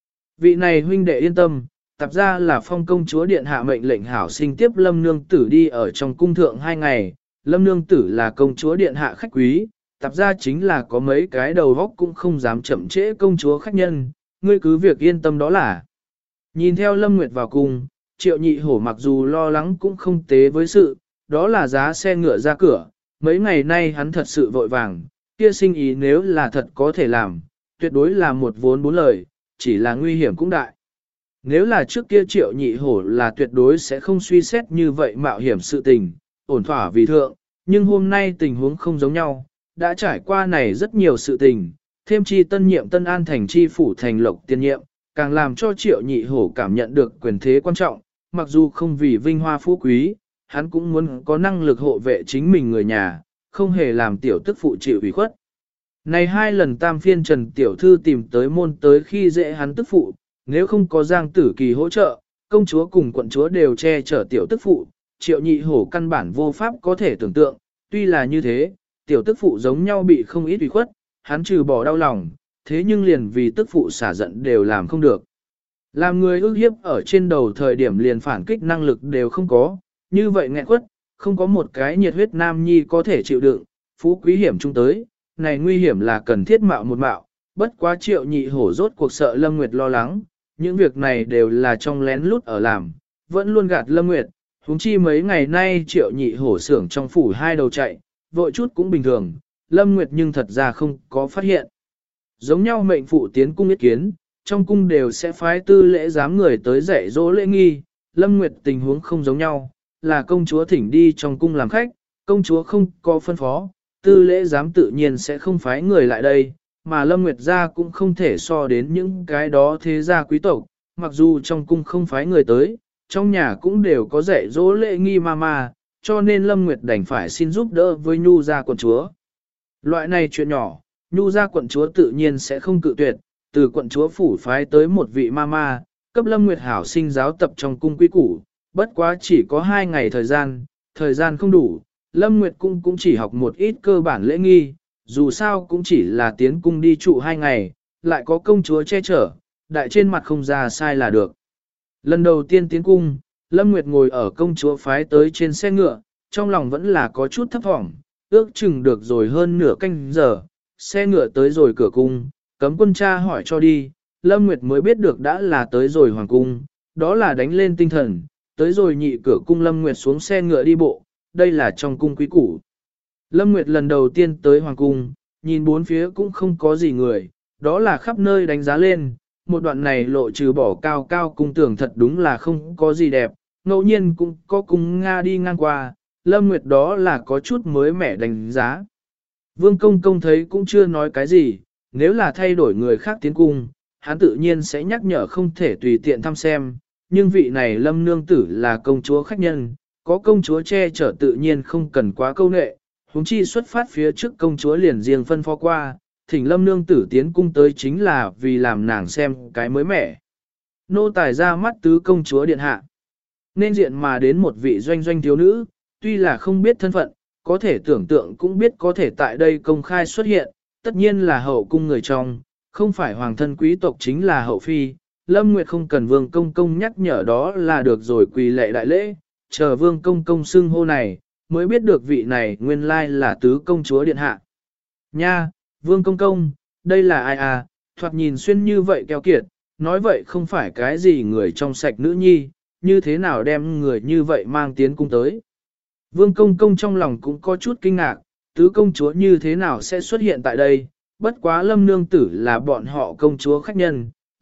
Vị này huynh đệ yên tâm, tập ra là phong công chúa điện hạ mệnh lệnh hảo sinh tiếp Lâm nương tử đi ở trong cung thượng 2 ngày, Lâm nương tử là công chúa điện hạ khách quý, tập ra chính là có mấy cái đầu góc cũng không dám chậm trễ công chúa khách nhân, ngươi cứ việc yên tâm đó là. Nhìn theo Lâm Nguyệt vào cung, Triệu nhị hổ mặc dù lo lắng cũng không tế với sự, đó là giá xe ngựa ra cửa, mấy ngày nay hắn thật sự vội vàng, kia sinh ý nếu là thật có thể làm, tuyệt đối là một vốn 4 lời, chỉ là nguy hiểm cũng đại. Nếu là trước kia Triệu nhị hổ là tuyệt đối sẽ không suy xét như vậy mạo hiểm sự tình, ổn thỏa vì thượng, nhưng hôm nay tình huống không giống nhau, đã trải qua này rất nhiều sự tình, thêm chi tân nhiệm Tân An thành chi phủ thành lộc tiên nhiệm, càng làm cho Triệu nhị hổ cảm nhận được quyền thế quan trọng, mặc dù không vì vinh hoa phú quý, hắn cũng muốn có năng lực hộ vệ chính mình người nhà, không hề làm tiểu tức phụ chịu ủy khuất. Này 2 lần tam phiên Trần Tiểu Thư tìm tới môn tới khi dễ hắn tức phụ, nếu không có Giang Tử Kỳ hỗ trợ, công chúa cùng quận chúa đều che chở tiểu tức phụ, Triệu nhị hổ căn bản vô pháp có thể tưởng tượng, tuy là như thế, tiểu tức phụ giống nhau bị không ít ủy khuất, hắn trừ bỏ đau lòng, thế nhưng liền vì tức phụ xả giận đều làm không được. Làm người ước hiếp ở trên đầu thời điểm liền phản kích năng lực đều không có, như vậy nghẹn quất, không có một cái nhiệt huyết nam nhi có thể chịu đựng, phú quý hiểm chung tới, này nguy hiểm là cần thiết mạo một mạo, bất quá Triệu nhị hổ rốt cuộc sợ Lâm Nguyệt lo lắng, những việc này đều là trong lén lút ở làm, vẫn luôn gạt Lâm Nguyệt, huống chi mấy ngày nay Triệu nhị hổ xưởng trong phủ 2 đầu chạy, vội chút cũng bình thường, Lâm Nguyệt nhưng thật ra không có phát hiện. Giống nhau mệnh phụ tiến cung ý kiến, trong cung đều sẽ phái tư lễ giám người tới dạy dỗ lễ nghi, Lâm Nguyệt tình huống không giống nhau, là công chúa thỉnh đi trong cung làm khách, công chúa không có phân phó, tư lễ giám tự nhiên sẽ không phái người lại đây, mà Lâm Nguyệt gia cũng không thể so đến những cái đó thế gia quý tộc, mặc dù trong cung không phái người tới, trong nhà cũng đều có dạy dỗ lễ nghi ma, cho nên Lâm Nguyệt đành phải xin giúp đỡ với Nhu gia quận chúa. Loại này chuyện nhỏ, Nhu gia quận chúa tự nhiên sẽ không cự tuyệt, từ quận chúa phủ phái tới một vị ma, cấp Lâm Nguyệt hảo sinh giáo tập trong cung quý củ, bất quá chỉ có 2 ngày thời gian không đủ, Lâm Nguyệt cũng chỉ học một ít cơ bản lễ nghi, dù sao cũng chỉ là tiến cung đi trụ 2 ngày, lại có công chúa che chở, đại trên mặt không ra sai là được. Lần đầu tiên tiến cung, Lâm Nguyệt ngồi ở công chúa phái tới trên xe ngựa, trong lòng vẫn là có chút thấp thỏm, ước chừng được rồi hơn nửa canh giờ, xe ngựa tới rồi cửa cung, cấm quân cha hỏi cho đi, Lâm Nguyệt mới biết được đã là tới rồi hoàng cung, đó là đánh lên tinh thần, tới rồi nhị cửa cung Lâm Nguyệt xuống xe ngựa đi bộ, đây là trong cung quý củ. Lâm Nguyệt lần đầu tiên tới hoàng cung, nhìn bốn phía cũng không có gì người, đó là khắp nơi đánh giá lên, một đoạn này lộ trừ bỏ cao cao cung tường thật đúng là không có gì đẹp, ngẫu nhiên cũng có cung Nga đi ngang qua, Lâm Nguyệt đó là có chút mới mẻ đánh giá. Vương công công thấy cũng chưa nói cái gì, nếu là thay đổi người khác tiến cung, hắn tự nhiên sẽ nhắc nhở không thể tùy tiện thăm xem, nhưng vị này Lâm nương tử là công chúa khách nhân, có công chúa che chở tự nhiên không cần quá câu nệ, huống chi xuất phát phía trước công chúa liền riêng phân phó qua, thỉnh Lâm nương tử tiến cung tới chính là vì làm nàng xem cái mới mẻ. Nô tài ra mắt tứ công chúa điện hạ, nên diện mà đến một vị doanh doanh thiếu nữ, tuy là không biết thân phận, có thể tưởng tượng cũng biết có thể tại đây công khai xuất hiện, tất nhiên là hậu cung người trong, không phải hoàng thân quý tộc chính là hậu phi. Lâm Nguyệt không cần vương công công nhắc nhở đó là được rồi, quỳ lệ đại lễ, chờ vương công công xưng hô này, mới biết được vị này nguyên lai là tứ công chúa điện hạ. Nha, vương công công, đây là ai à, thoạt nhìn xuyên như vậy keo kiệt, nói vậy không phải cái gì người trong sạch nữ nhi, như thế nào đem người như vậy mang tiến cung tới. Vương công công trong lòng cũng có chút kinh ngạc, tứ công chúa như thế nào sẽ xuất hiện tại đây, bất quá Lâm nương tử là bọn họ công chúa khách nhân,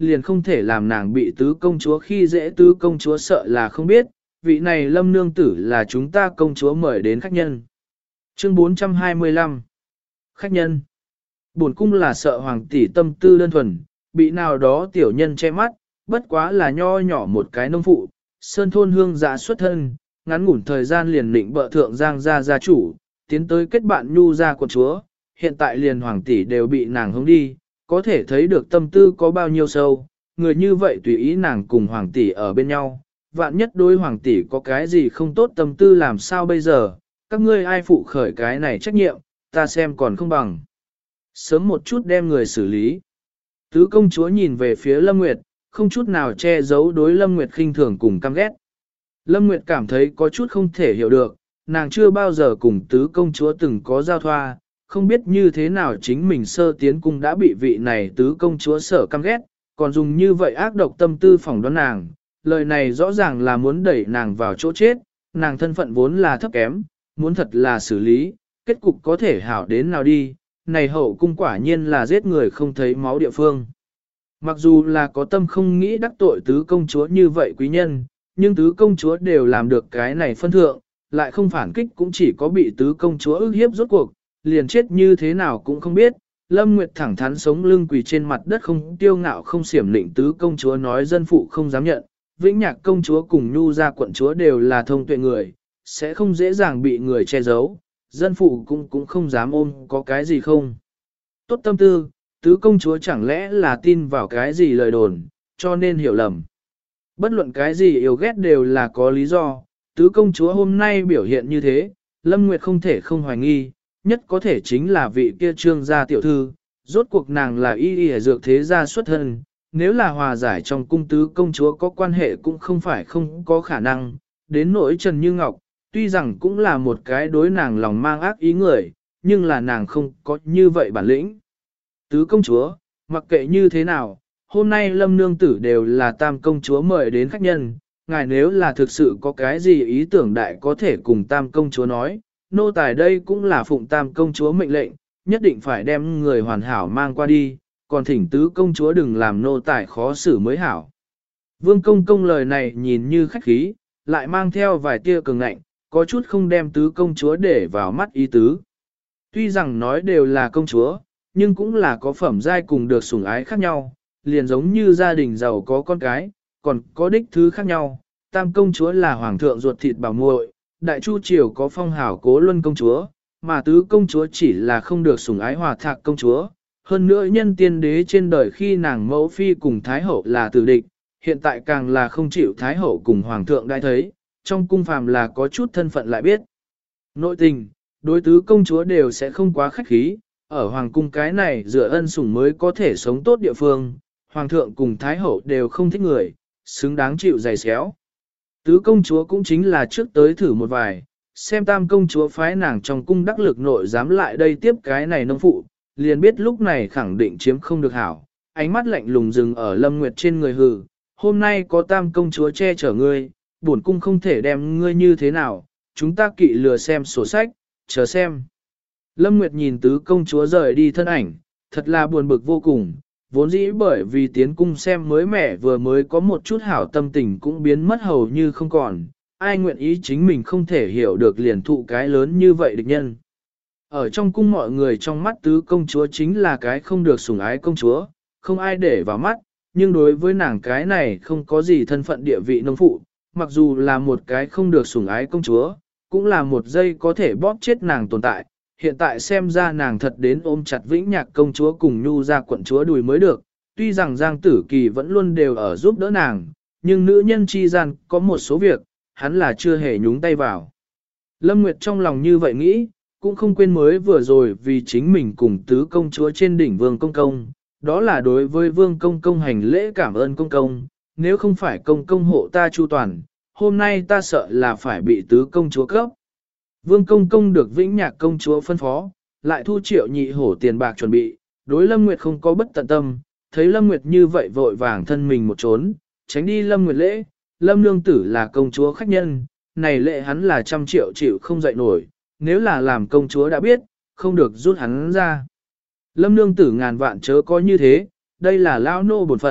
liền không thể làm nàng bị tứ công chúa khi dễ, tứ công chúa sợ là không biết, vị này Lâm nương tử là chúng ta công chúa mời đến khách nhân. Chương 425 Khách nhân. Bổn cung là sợ hoàng tỷ tâm tư đơn thuần, bị nào đó tiểu nhân che mắt, bất quá là nho nhỏ một cái nông phụ, sơn thôn hương dạ xuất thân, ngắn ngủn thời gian liền định bợ thượng giang gia chủ, tiến tới kết bạn nhu gia quận chúa, hiện tại liền hoàng tỷ đều bị nàng hướng đi, có thể thấy được tâm tư có bao nhiêu sâu, người như vậy tùy ý nàng cùng hoàng tỷ ở bên nhau, vạn nhất đối hoàng tỷ có cái gì không tốt tâm tư làm sao bây giờ, các ngươi ai phụ khởi cái này trách nhiệm, ta xem còn không bằng. Sớm một chút đem người xử lý. Tứ công chúa nhìn về phía Lâm Nguyệt, không chút nào che giấu đối Lâm Nguyệt khinh thường cùng căm ghét. Lâm Nguyệt cảm thấy có chút không thể hiểu được, nàng chưa bao giờ cùng tứ công chúa từng có giao thoa, không biết như thế nào chính mình sơ tiến cung đã bị vị này tứ công chúa sở căm ghét, còn dùng như vậy ác độc tâm tư phỏng đoán nàng, lời này rõ ràng là muốn đẩy nàng vào chỗ chết, nàng thân phận vốn là thấp kém, muốn thật là xử lý, kết cục có thể hảo đến nào đi, này hậu cung quả nhiên là giết người không thấy máu địa phương. Mặc dù là có tâm không nghĩ đắc tội tứ công chúa như vậy quý nhân, nhưng tứ công chúa đều làm được cái này phân thượng, lại không phản kích cũng chỉ có bị tứ công chúa ức hiếp rốt cuộc, liền chết như thế nào cũng không biết. Lâm Nguyệt thẳng thắn sống lưng quỳ trên mặt đất không tiêu ngạo không xiểm lịnh tứ công chúa nói dân phụ không dám nhận, Vĩnh Nhạc công chúa cùng Nhu gia quận chúa đều là thông tuệ người, sẽ không dễ dàng bị người che giấu, dân phụ cũng không dám ôm có cái gì không. Tốt tâm tư, tứ công chúa chẳng lẽ là tin vào cái gì lời đồn, cho nên hiểu lầm. Bất luận cái gì yêu ghét đều là có lý do, tứ công chúa hôm nay biểu hiện như thế, Lâm Nguyệt không thể không hoài nghi, nhất có thể chính là vị kia trương gia tiểu thư, rốt cuộc nàng là y y dược thế gia xuất thân, nếu là hòa giải trong cung tứ công chúa có quan hệ cũng không phải không có khả năng, đến nỗi Trần Như Ngọc, tuy rằng cũng là một cái đối nàng lòng mang ác ý người, nhưng là nàng không có như vậy bản lĩnh. Tứ công chúa, mặc kệ như thế nào, hôm nay Lâm nương tử đều là tam công chúa mời đến khách nhân, ngài nếu là thực sự có cái gì ý tưởng đại có thể cùng tam công chúa nói, nô tài đây cũng là phụng tam công chúa mệnh lệnh, nhất định phải đem người hoàn hảo mang qua đi, còn thỉnh tứ công chúa đừng làm nô tài khó xử mới hảo. Vương công công lời này nhìn như khách khí, lại mang theo vài tia cường ngạnh, có chút không đem tứ công chúa để vào mắt ý tứ. Tuy rằng nói đều là công chúa, nhưng cũng là có phẩm giai cùng được sủng ái khác nhau, liền giống như gia đình giàu có con cái, còn có đích thứ khác nhau. Tam công chúa là hoàng thượng ruột thịt bảo muội, đại chu triều có phong hào Cố Luân công chúa, mà tứ công chúa chỉ là không được sủng ái Hòa Thạc công chúa. Hơn nữa nhân tiên đế trên đời khi nàng mẫu phi cùng thái hậu là tử địch, hiện tại càng là không chịu thái hậu cùng hoàng thượng đai thấy, trong cung phàm là có chút thân phận lại biết. Nội tình, đối tứ công chúa đều sẽ không quá khách khí, ở hoàng cung cái này dựa ân sủng mới có thể sống tốt địa phương, hoàng thượng cùng thái hậu đều không thích người, xứng đáng chịu giày xéo. Tứ công chúa cũng chính là trước tới thử một vài, xem tam công chúa phái nàng trong cung đắc lực nội dám lại đây tiếp cái này nông phụ, liền biết lúc này khẳng định chiếm không được hảo, ánh mắt lạnh lùng dừng ở Lâm Nguyệt trên người hừ, hôm nay có tam công chúa che chở ngươi, bổn cung không thể đem ngươi như thế nào, chúng ta kỵ lừa xem sổ sách, chờ xem. Lâm Nguyệt nhìn tứ công chúa rời đi thân ảnh, thật là buồn bực vô cùng, vốn dĩ bởi vì tiến cung xem mới mẻ vừa mới có một chút hảo tâm tình cũng biến mất hầu như không còn, ai nguyện ý chính mình không thể hiểu được liền thụ cái lớn như vậy địch nhân. Ở trong cung mọi người trong mắt tứ công chúa chính là cái không được sủng ái công chúa, không ai để vào mắt, nhưng đối với nàng cái này không có gì thân phận địa vị nông phụ, mặc dù là một cái không được sủng ái công chúa, cũng là một giây có thể bóp chết nàng tồn tại. Hiện tại xem ra nàng thật đến ôm chặt Vĩnh Nhạc công chúa cùng Nhu gia quận chúa đùi mới được, tuy rằng Giang Tử Kỳ vẫn luôn đều ở giúp đỡ nàng, nhưng nữ nhân chi gian có một số việc, hắn là chưa hề nhúng tay vào. Lâm Nguyệt trong lòng như vậy nghĩ, cũng không quên mới vừa rồi vì chính mình cùng tứ công chúa trên đỉnh Vương Công Công, đó là đối với Vương Công Công hành lễ cảm ơn Công Công, nếu không phải Công Công hộ ta chu toàn, hôm nay ta sợ là phải bị tứ công chúa cấp. Vương Công Công được Vĩnh Nhạc công chúa phân phó, lại thu Triệu Nhị Hổ tiền bạc chuẩn bị, đối Lâm Nguyệt không có bất tận tâm, thấy Lâm Nguyệt như vậy vội vàng thân mình một trốn, tránh đi Lâm Nguyệt lễ, Lâm Nương Tử là công chúa khách nhân, này lệ hắn là 100 triệu chịu không dậy nổi, nếu là làm công chúa đã biết, không được rút hắn ra. Lâm Nương Tử ngàn vạn chớ có như thế, đây là lao nô bổn phận,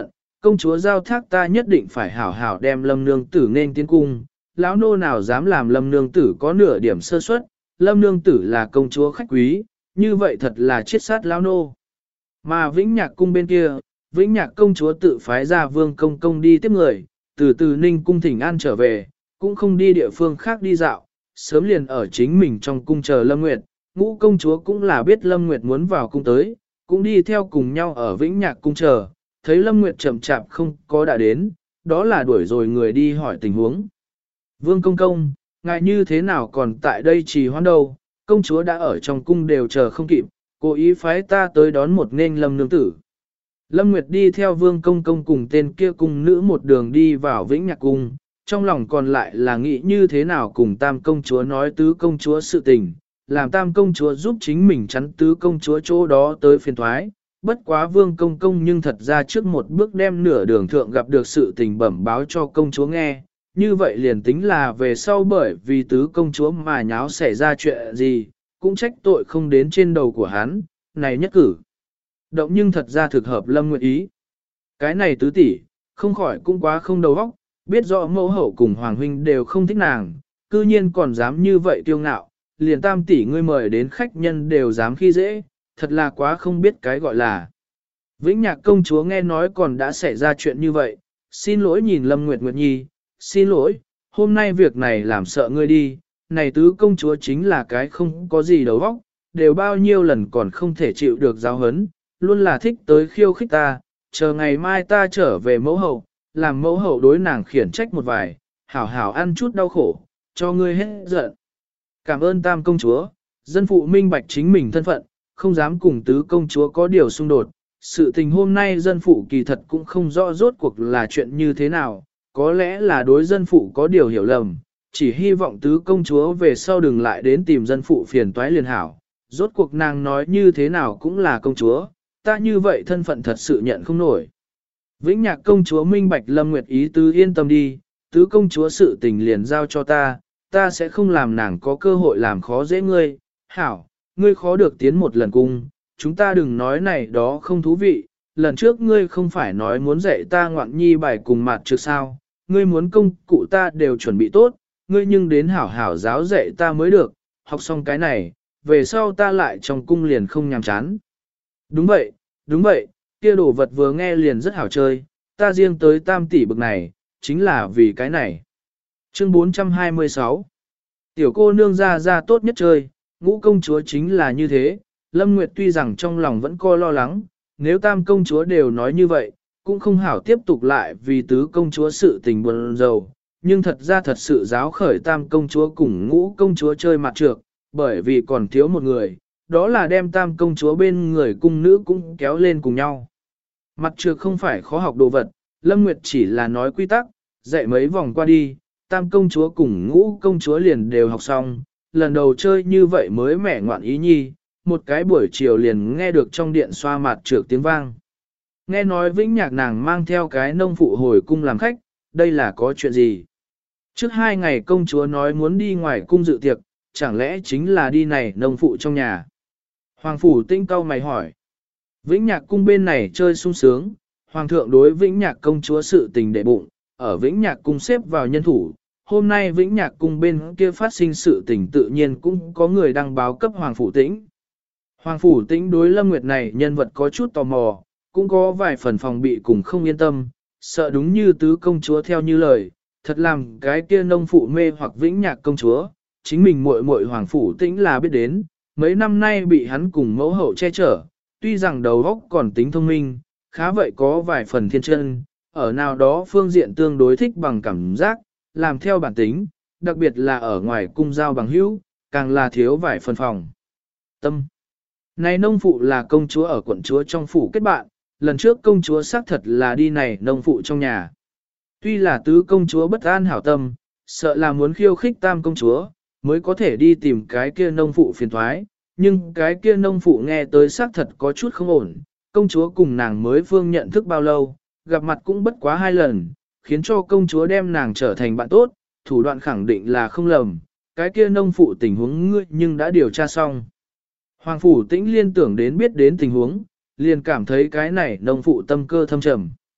công chúa giao thác ta nhất định phải hảo hảo đem Lâm nương tử nên tiến cung, lão nô nào dám làm Lâm nương tử có nửa điểm sơ suất, Lâm nương tử là công chúa khách quý, như vậy thật là chiết sát lão nô. Mà Vĩnh Nhạc cung bên kia, Vĩnh Nhạc công chúa tự phái ra Vương Công Công đi tiếp người, từ Ninh cung thỉnh an trở về, cũng không đi địa phương khác đi dạo, sớm liền ở chính mình trong cung chờ Lâm Nguyệt. Ngũ công chúa cũng là biết Lâm Nguyệt muốn vào cung tới, cũng đi theo cùng nhau ở Vĩnh Nhạc cung chờ, thấy Lâm Nguyệt chậm chạp không có đã đến, đó là đuổi rồi người đi hỏi tình huống. Vương Công Công, ngài như thế nào còn tại đây trì hoãn đâu, công chúa đã ở trong cung đều chờ không kịp, cố ý phái ta tới đón một nên Lâm nương tử. Lâm Nguyệt đi theo Vương Công Công cùng tên kia cung nữ một đường đi vào Vĩnh Nhạc cung, trong lòng còn lại là nghĩ như thế nào cùng Tam công chúa nói tứ công chúa sự tình, làm Tam công chúa giúp chính mình chắn tứ công chúa chỗ đó tới phiền thoái. Bất quá Vương Công Công nhưng thật ra trước một bước đem nửa đường thượng gặp được sự tình bẩm báo cho công chúa nghe, như vậy liền tính là về sau bởi vì tứ công chúa mà nháo xảy ra chuyện gì, cũng trách tội không đến trên đầu của hắn, này nhất cử. Động nhưng thật ra thực hợp Lâm Nguyệt ý. Cái này tứ tỷ, không khỏi cũng quá không đầu óc, biết rõ mẫu hậu cùng Hoàng huynh đều không thích nàng, cư nhiên còn dám như vậy kiêu ngạo, liền Tam tỷ ngươi mời đến khách nhân đều dám khi dễ, thật là quá không biết cái gọi là. Vĩnh Nhạc công chúa nghe nói còn đã xảy ra chuyện như vậy, xin lỗi nhìn Lâm Nguyệt Nguyệt Nhi, xin lỗi, hôm nay việc này làm sợ ngươi đi, này tứ công chúa chính là cái không có gì đầu óc, đều bao nhiêu lần còn không thể chịu được giáo huấn, luôn là thích tới khiêu khích ta, chờ ngày mai ta trở về mẫu hậu, làm mẫu hậu đối nàng khiển trách một vài, hảo hảo ăn chút đau khổ, cho ngươi hết giận. Cảm ơn Tam công chúa, dân phụ minh bạch chính mình thân phận, không dám cùng tứ công chúa có điều xung đột. Sự tình hôm nay dân phụ kỳ thật cũng không rõ rốt cuộc là chuyện như thế nào, có lẽ là đối dân phụ có điều hiểu lầm, chỉ hy vọng tứ công chúa về sau đừng lại đến tìm dân phụ phiền toái liền hảo. Rốt cuộc nàng nói như thế nào cũng là công chúa, ta như vậy thân phận thật sự nhận không nổi. Vĩnh Nhạc công chúa minh bạch Lâm Nguyệt ý tứ yên tâm đi, tứ công chúa sự tình liền giao cho ta sẽ không làm nàng có cơ hội làm khó dễ ngươi. Hảo, ngươi khó được tiến một lần cung, chúng ta đừng nói này đó không thú vị, lần trước ngươi không phải nói muốn dạy ta ngoạn nhi bài cùng mặt trước sao, ngươi muốn công cụ ta đều chuẩn bị tốt, ngươi nhưng đến hảo hảo giáo dạy ta mới được, học xong cái này, về sau ta lại trong cung liền không nhàm chán. Đúng vậy, kia đồ vật vừa nghe liền rất hảo chơi, ta riêng tới Tam tỷ bực này, chính là vì cái này. Chương 426 Tiểu cô nương ra tốt nhất chơi, Ngũ công chúa chính là như thế, Lâm Nguyệt tuy rằng trong lòng vẫn coi lo lắng, nếu Tam công chúa đều nói như vậy, cũng không hảo tiếp tục lại vì tứ công chúa sự tình buồn rầu, nhưng thật ra thật sự giáo khởi Tam công chúa cùng Ngũ công chúa chơi mặt trược, bởi vì còn thiếu một người, đó là đem Tam công chúa bên người cung nữ cũng kéo lên cùng nhau. Mặt trược không phải khó học đồ vật, Lâm Nguyệt chỉ là nói quy tắc, dạy mấy vòng qua đi, Tam công chúa cùng Ngũ công chúa liền đều học xong, lần đầu chơi như vậy mới mẻ ngoạn ý nhi, một cái buổi chiều liền nghe được trong điện xoa mặt trược tiếng vang. Nghe nói Vĩnh Nhạc nàng mang theo cái nông phụ hồi cung làm khách, đây là có chuyện gì? Trước 2 ngày công chúa nói muốn đi ngoài cung dự tiệc, chẳng lẽ chính là đi này nông phụ trong nhà? Hoàng phủ Tinh cau mày hỏi. Vĩnh Nhạc cung bên này chơi sung sướng, Hoàng thượng đối Vĩnh Nhạc công chúa sự tình đệ bụng, ở Vĩnh Nhạc cung xếp vào nhân thủ. Hôm nay Vĩnh Nhạc cung bên kia phát sinh sự tình tự nhiên cũng có người đăng báo cấp Hoàng phủ Tĩnh. Hoàng phủ Tĩnh đối Lâm Nguyệt này nhân vật có chút tò mò, cũng có vài phần phòng bị cùng không yên tâm, sợ đúng như tứ công chúa theo như lời, thật làm cái kia nông phụ mê hoặc Vĩnh Nhạc công chúa, chính mình muội muội Hoàng phủ Tĩnh là biết đến, mấy năm nay bị hắn cùng mẫu hậu che chở, tuy rằng đầu óc còn tính thông minh, khá vậy có vài phần thiên chân, ở nào đó phương diện tương đối thích bằng cảm giác, làm theo bản tính, đặc biệt là ở ngoài cung giao bằng hữu, càng là thiếu vài phần phòng. Tâm. Này nông phụ là công chúa ở quận chúa trong phủ kết bạn, lần trước công chúa xác thật là đi này nông phụ trong nhà. Tuy là tứ công chúa bất an hảo tâm, sợ là muốn khiêu khích Tam công chúa, mới có thể đi tìm cái kia nông phụ phiền thoái, nhưng cái kia nông phụ nghe tới xác thật có chút không ổn, công chúa cùng nàng mới phương nhận thức bao lâu, gặp mặt cũng bất quá 2 lần, khiến cho công chúa đem nàng trở thành bạn tốt, thủ đoạn khẳng định là không lầm, cái kia nông phụ tình huống ngươi nhưng đã điều tra xong. Hoàng phủ Tĩnh liên tưởng đến biết đến tình huống, liền cảm thấy cái này nông phụ tâm cơ thâm trầm.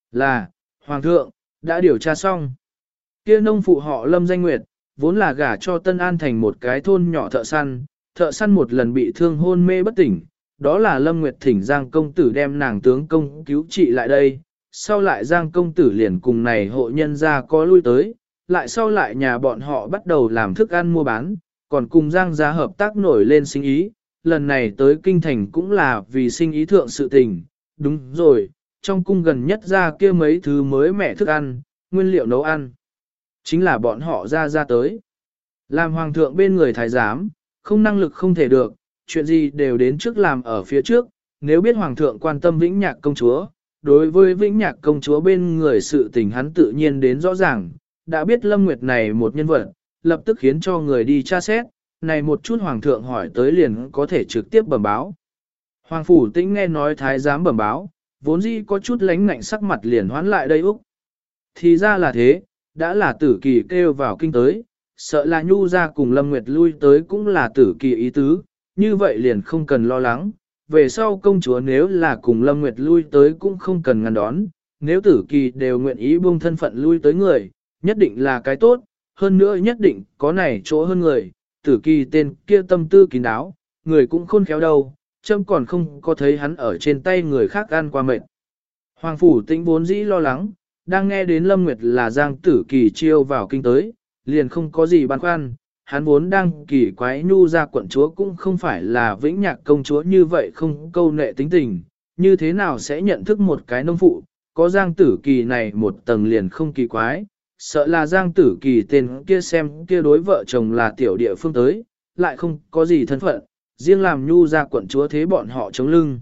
Là, Hoàng thượng, đã điều tra xong. Kia nông phụ họ Lâm danh nguyệt, vốn là gả cho Tân An thành một cái thôn nhỏ thợ săn một lần bị thương hôn mê bất tỉnh, đó là Lâm Nguyệt thỉnh Giang công tử đem nàng tướng công cứu trị lại đây, sau lại Giang công tử liền cùng này hộ nhân gia có lui tới, lại sau lại nhà bọn họ bắt đầu làm thức ăn mua bán, còn cùng Giang gia hợp tác nổi lên sinh ý, lần này tới kinh thành cũng là vì sinh ý thượng sự tình, đúng rồi, trong cung gần nhất ra kia mấy thứ mới mẻ thức ăn, nguyên liệu nấu ăn, chính là bọn họ ra tới. Làm hoàng thượng bên người thái giám, không năng lực không thể được, chuyện gì đều đến trước làm ở phía trước, nếu biết hoàng thượng quan tâm Vĩnh Nhạc công chúa, đối với Vĩnh Nhạc công chúa bên người sự tình hắn tự nhiên đến rõ ràng, đã biết Lâm Nguyệt này một nhân vật, lập tức khiến cho người đi tra xét, này một chút hoàng thượng hỏi tới liền có thể trực tiếp bẩm báo. Hoàng phủ tĩnh nghe nói thái giám bẩm báo, vốn dĩ có chút lánh ngạnh sắc mặt liền hoán lại đây Úc. Thì ra là thế, đã là tử kỳ kêu vào kinh tới, sợ là nhu ra cùng Lâm Nguyệt lui tới cũng là tử kỳ ý tứ, như vậy liền không cần lo lắng. Về sau công chúa nếu là cùng Lâm Nguyệt lui tới cũng không cần ngăn đón, nếu tử kỳ đều nguyện ý buông thân phận lui tới người, nhất định là cái tốt, hơn nữa nhất định có này chỗ hơn người, tử kỳ tên kia tâm tư kín đáo, người cũng khôn khéo đâu, châm còn không có thấy hắn ở trên tay người khác ăn qua mệt. Hoàng phủ tĩnh vốn dĩ lo lắng, đang nghe đến Lâm Nguyệt là Giang tử kỳ chiêu vào kinh tới, liền không có gì băn khoăn, hắn vốn đang kỳ quái nhu ra quận chúa cũng không phải là Vĩnh Nhạc công chúa như vậy không câu nệ tính tình, như thế nào sẽ nhận thức một cái nông phụ, có Giang tử kỳ này một tầng liền không kỳ quái, sợ là Giang tử kỳ tên kia xem kia đối vợ chồng là tiểu địa phương tới, lại không có gì thân phận, riêng làm nhu ra quận chúa thế bọn họ chống lưng.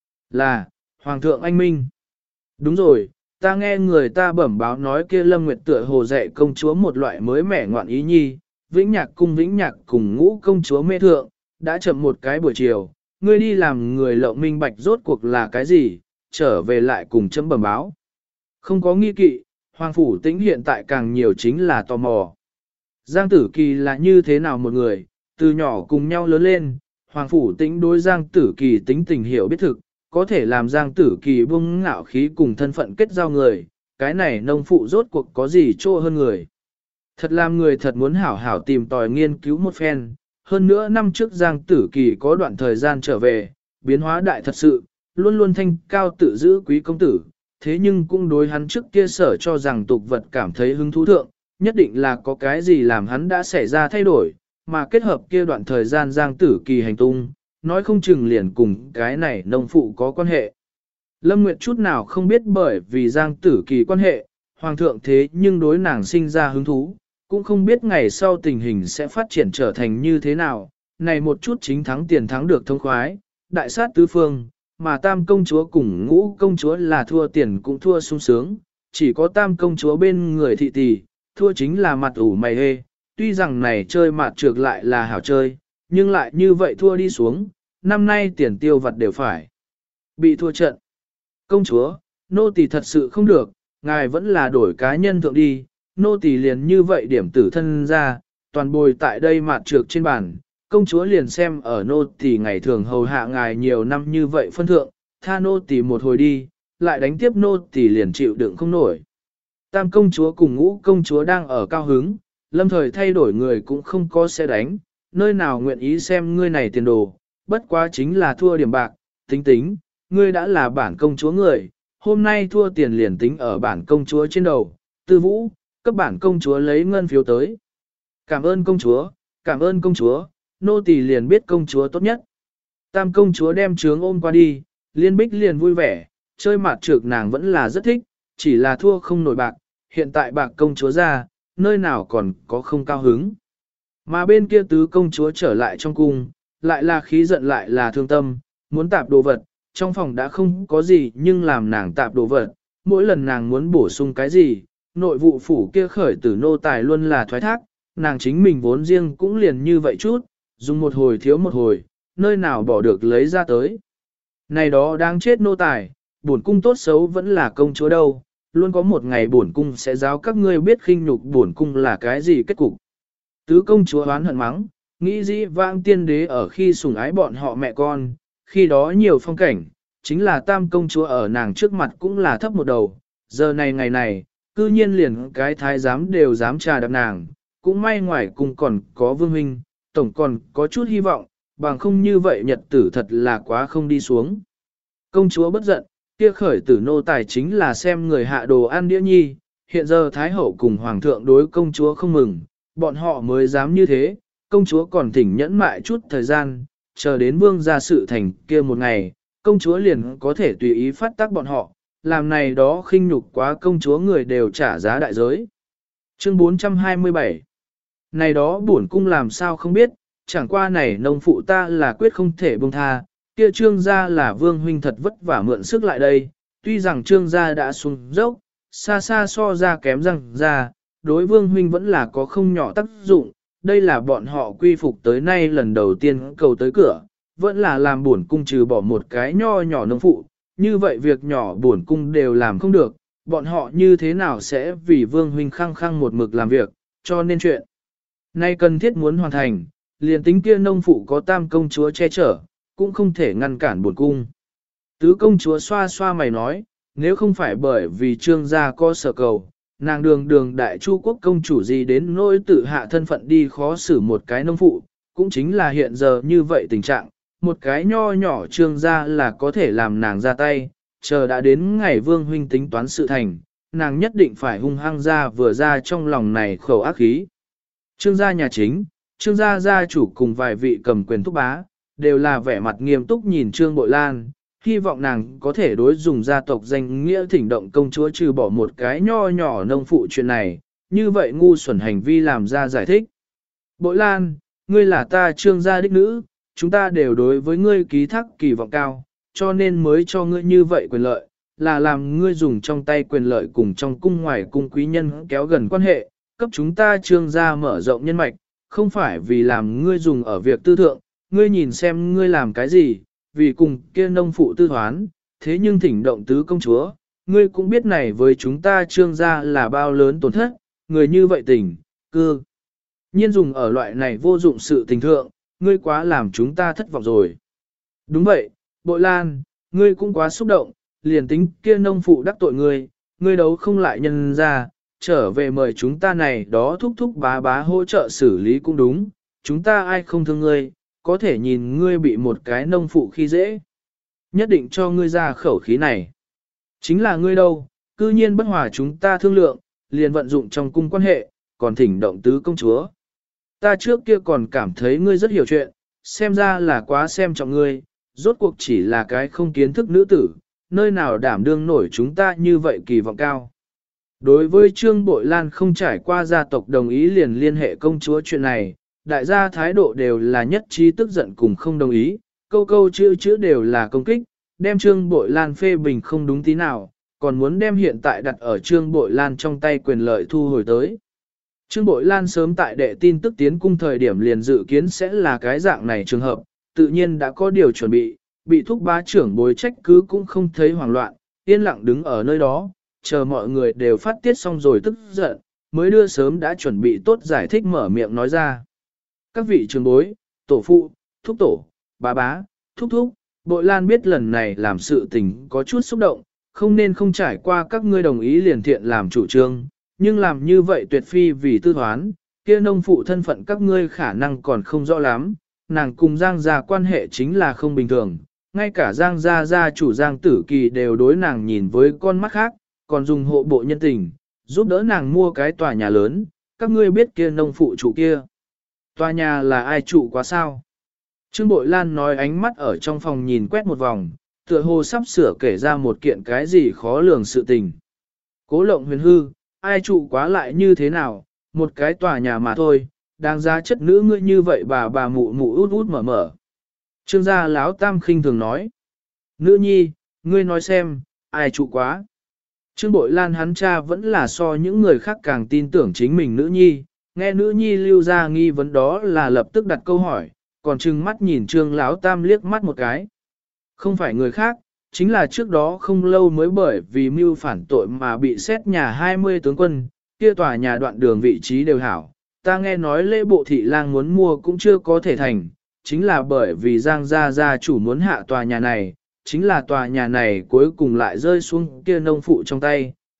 Là, Hoàng thượng anh minh. Đúng rồi, ta nghe người ta bẩm báo nói kia Lâm Nguyệt tựa hồ dạy công chúa một loại mới mẻ ngoạn ý nhi, Vĩnh Nhạc cùng ngũ công chúa mê thượng, đã chậm một cái buổi chiều, ngươi đi làm người lộng minh bạch rốt cuộc là cái gì, trở về lại cùng chấm bẩm báo. Không có nghi kỵ, Hoàng phủ tĩnh hiện tại càng nhiều chính là tò mò. Giang tử kỳ là như thế nào một người, từ nhỏ cùng nhau lớn lên, Hoàng phủ tĩnh đối Giang tử kỳ tính tình hiểu biết thực, có thể làm Giang tử kỳ buông ngạo khí cùng thân phận kết giao người, cái này nông phụ rốt cuộc có gì trô hơn người. Thật làm người thật muốn hảo hảo tìm tòi nghiên cứu một phen, hơn nữa năm trước Giang tử kỳ có đoạn thời gian trở về, biến hóa đại thật sự, luôn luôn thanh cao tự giữ quý công tử, thế nhưng cũng đối hắn trước kia sở cho rằng tục vật cảm thấy hứng thú thượng, nhất định là có cái gì làm hắn đã xảy ra thay đổi, mà kết hợp kia đoạn thời gian Giang tử kỳ hành tung, nói không chừng liền cùng cái này nông phụ có quan hệ. Lâm Nguyệt chút nào không biết bởi vì Giang tử kỳ quan hệ, hoàng thượng thế nhưng đối nàng sinh ra hứng thú, cũng không biết ngày sau tình hình sẽ phát triển trở thành như thế nào, này một chút chính thắng tiền thắng được thông khoái, đại sát tứ phương, mà tam công chúa cùng ngũ công chúa là thua tiền cũng thua sung sướng, chỉ có tam công chúa bên người thị tỷ, thua chính là mặt ủ mày hê, tuy rằng này chơi mặt trược lại là hảo chơi, nhưng lại như vậy thua đi xuống, năm nay tiền tiêu vặt đều phải bị thua trận. Công chúa, nô tỳ thật sự không được, ngài vẫn là đổi cá nhân thượng đi, nô tỳ liền như vậy điểm tử thân ra, toàn bồi tại đây mặt trược trên bàn, công chúa liền xem ở nô tỳ ngày thường hầu hạ ngài nhiều năm như vậy phân thượng, tha nô tỳ một hồi đi, lại đánh tiếp nô tỳ liền chịu đựng không nổi. Tam công chúa cùng ngũ công chúa đang ở cao hứng, lâm thời thay đổi người cũng không có sẽ đánh, nơi nào nguyện ý xem ngươi này tiền đồ, bất quá chính là thua điểm bạc, tính, ngươi đã là bản công chúa người, hôm nay thua tiền liền tính ở bản công chúa trên đầu, Tư Vũ, cấp bản công chúa lấy ngân phiếu tới. Cảm ơn công chúa, nô tỳ liền biết công chúa tốt nhất. Tam công chúa đem trướng ôm qua đi, Liên Bích liền vui vẻ, chơi mặt trược nàng vẫn là rất thích, chỉ là thua không nổi bạc, hiện tại bạc công chúa ra, nơi nào còn có không cao hứng. Mà bên kia tứ công chúa trở lại trong cung, lại là khí giận lại là thương tâm, muốn tạp đồ vật, trong phòng đã không có gì nhưng làm nàng tạp đồ vật, mỗi lần nàng muốn bổ sung cái gì, nội vụ phủ kia khởi tử nô tài luôn là thoái thác, nàng chính mình vốn riêng cũng liền như vậy chút, dùng một hồi thiếu một hồi, nơi nào bỏ được lấy ra tới. Này đó đáng chết nô tài, bổn cung tốt xấu vẫn là công chúa đâu, luôn có một ngày bổn cung sẽ giáo các ngươi biết khinh nhục bổn cung là cái gì kết cục. Tứ công chúa oán hận mắng, nghĩ dĩ vãng tiên đế ở khi sủng ái bọn họ mẹ con, khi đó nhiều phong cảnh, chính là tam công chúa ở nàng trước mặt cũng là thấp một đầu, giờ này ngày này, cư nhiên liền cái thái giám đều dám trà đạp nàng, cũng may ngoài cùng còn có Vương huynh, tổng còn có chút hy vọng, bằng không như vậy nhật tử thật là quá không đi xuống. Công chúa bất giận, kia khởi tử nô tài chính là xem người hạ đồ ăn đĩa nhi, hiện giờ Thái hậu cùng Hoàng thượng đối công chúa không mừng, bọn họ mới dám như thế, công chúa còn thỉnh nhẫn mại chút thời gian, chờ đến vương gia sự thành kia một ngày, công chúa liền có thể tùy ý phát tác bọn họ, làm này đó khinh nhục quá công chúa người đều trả giá đại giới. Chương 427 Này đó bổn cung làm sao không biết, chẳng qua này nông phụ ta là quyết không thể buông tha, kia trương gia là vương huynh thật vất vả mượn sức lại đây, tuy rằng trương gia đã xuống dốc, xa xa so ra kém răng ra, đối vương huynh vẫn là có không nhỏ tác dụng, đây là bọn họ quy phục tới nay lần đầu tiên cầu tới cửa, vẫn là làm bổn cung trừ bỏ một cái nho nhỏ nông phụ, như vậy việc nhỏ bổn cung đều làm không được, bọn họ như thế nào sẽ vì vương huynh khăng khăng một mực làm việc, cho nên chuyện nay cần thiết muốn hoàn thành, liền tính kia nông phụ có tam công chúa che chở, cũng không thể ngăn cản bổn cung. Tứ công chúa xoa xoa mày nói, nếu không phải bởi vì trương gia có sở cầu, nàng đường đại chu quốc công chủ gì đến nỗi tự hạ thân phận đi khó xử một cái nông phụ, cũng chính là hiện giờ như vậy tình trạng, một cái nho nhỏ trương gia là có thể làm nàng ra tay, chờ đã đến ngày vương huynh tính toán sự thành, nàng nhất định phải hung hăng ra vừa ra trong lòng này khẩu ác khí. Trương gia nhà chính, trương gia gia chủ cùng vài vị cầm quyền thúc bá, đều là vẻ mặt nghiêm túc nhìn trương bội lan, hy vọng nàng có thể đối dùng gia tộc danh nghĩa thỉnh động công chúa trừ bỏ một cái nho nhỏ nông phụ chuyện này, như vậy ngu xuẩn hành vi làm ra giải thích. Bội lan, ngươi là ta trương gia đích nữ, chúng ta đều đối với ngươi ký thác kỳ vọng cao, cho nên mới cho ngươi như vậy quyền lợi, là làm ngươi dùng trong tay quyền lợi cùng trong cung ngoài cung quý nhân kéo gần quan hệ, cấp chúng ta trương gia mở rộng nhân mạch, không phải vì làm ngươi dùng ở việc tư thượng, ngươi nhìn xem ngươi làm cái gì, vì cùng kia nông phụ tư thoán, thế nhưng thỉnh động tứ công chúa, ngươi cũng biết này với chúng ta trương gia là bao lớn tổn thất, người như vậy tình, cư. Nhiên dùng ở loại này vô dụng sự tình thượng, ngươi quá làm chúng ta thất vọng rồi. Đúng vậy, Bội Lan, ngươi cũng quá xúc động, liền tính kia nông phụ đắc tội ngươi đấu không lại nhân ra, trở về mời chúng ta này đó thúc thúc bá bá hỗ trợ xử lý cũng đúng, chúng ta ai không thương ngươi, có thể nhìn ngươi bị một cái nông phụ khi dễ. Nhất định cho ngươi ra khẩu khí này. Chính là ngươi đâu, cư nhiên bất hòa chúng ta thương lượng, liền vận dụng trong cung quan hệ, còn thỉnh động tứ công chúa. Ta trước kia còn cảm thấy ngươi rất hiểu chuyện, xem ra là quá xem trọng ngươi, rốt cuộc chỉ là cái không kiến thức nữ tử, nơi nào đảm đương nổi chúng ta như vậy kỳ vọng cao. Đối với Trương Bội Lan không trải qua gia tộc đồng ý liền liên hệ công chúa chuyện này, đại gia thái độ đều là nhất trí tức giận cùng không đồng ý, câu câu chữ đều là công kích, đem Trương Bội Lan phê bình không đúng tí nào, còn muốn đem hiện tại đặt ở Trương Bội Lan trong tay quyền lợi thu hồi tới. Trương Bội Lan sớm tại đệ tin tức tiến cung thời điểm liền dự kiến sẽ là cái dạng này trường hợp, tự nhiên đã có điều chuẩn bị thúc bá trưởng bối trách cứ cũng không thấy hoảng loạn, yên lặng đứng ở nơi đó, chờ mọi người đều phát tiết xong rồi tức giận, mới đưa sớm đã chuẩn bị tốt giải thích mở miệng nói ra. Các vị trưởng bối, tổ phụ, thúc tổ, bá bá, thúc thúc, Bội Lan biết lần này làm sự tình có chút xúc động, không nên không trải qua các ngươi đồng ý liền thiện làm chủ trương, nhưng làm như vậy tuyệt phi vì tư thoán, kia nông phụ thân phận các ngươi khả năng còn không rõ lắm, nàng cùng Giang gia quan hệ chính là không bình thường, ngay cả Giang gia gia chủ Giang Tử Kỳ đều đối nàng nhìn với con mắt khác, còn dùng hộ bộ nhân tình, giúp đỡ nàng mua cái tòa nhà lớn, các ngươi biết kia nông phụ chủ kia. Tòa nhà là ai trụ quá sao? Trương Bội Lan nói ánh mắt ở trong phòng nhìn quét một vòng, tựa hồ sắp sửa kể ra một kiện cái gì khó lường sự tình. Cố Lộng Huyền hư, ai trụ quá lại như thế nào, một cái tòa nhà mà thôi, đáng giá chất nữ ngươi như vậy bà mụ mụ út út mở mở. Trương gia láo tam khinh thường nói. Nữ nhi, ngươi nói xem, ai trụ quá. Trương Bội Lan hắn cha vẫn là so những người khác càng tin tưởng chính mình nữ nhi, nghe nữ nhi lưu ra nghi vấn đó là lập tức đặt câu hỏi, còn trừng mắt nhìn Trương Lão Tam liếc mắt một cái. Không phải người khác, chính là trước đó không lâu mới bởi vì mưu phản tội mà bị xét nhà 20 tướng quân, kia tòa nhà đoạn đường vị trí đều hảo. Ta nghe nói lễ bộ thị lang muốn mua cũng chưa có thể thành, chính là bởi vì Giang gia chủ muốn hạ tòa nhà này, chính là tòa nhà này cuối cùng lại rơi xuống kia nông phụ trong tay,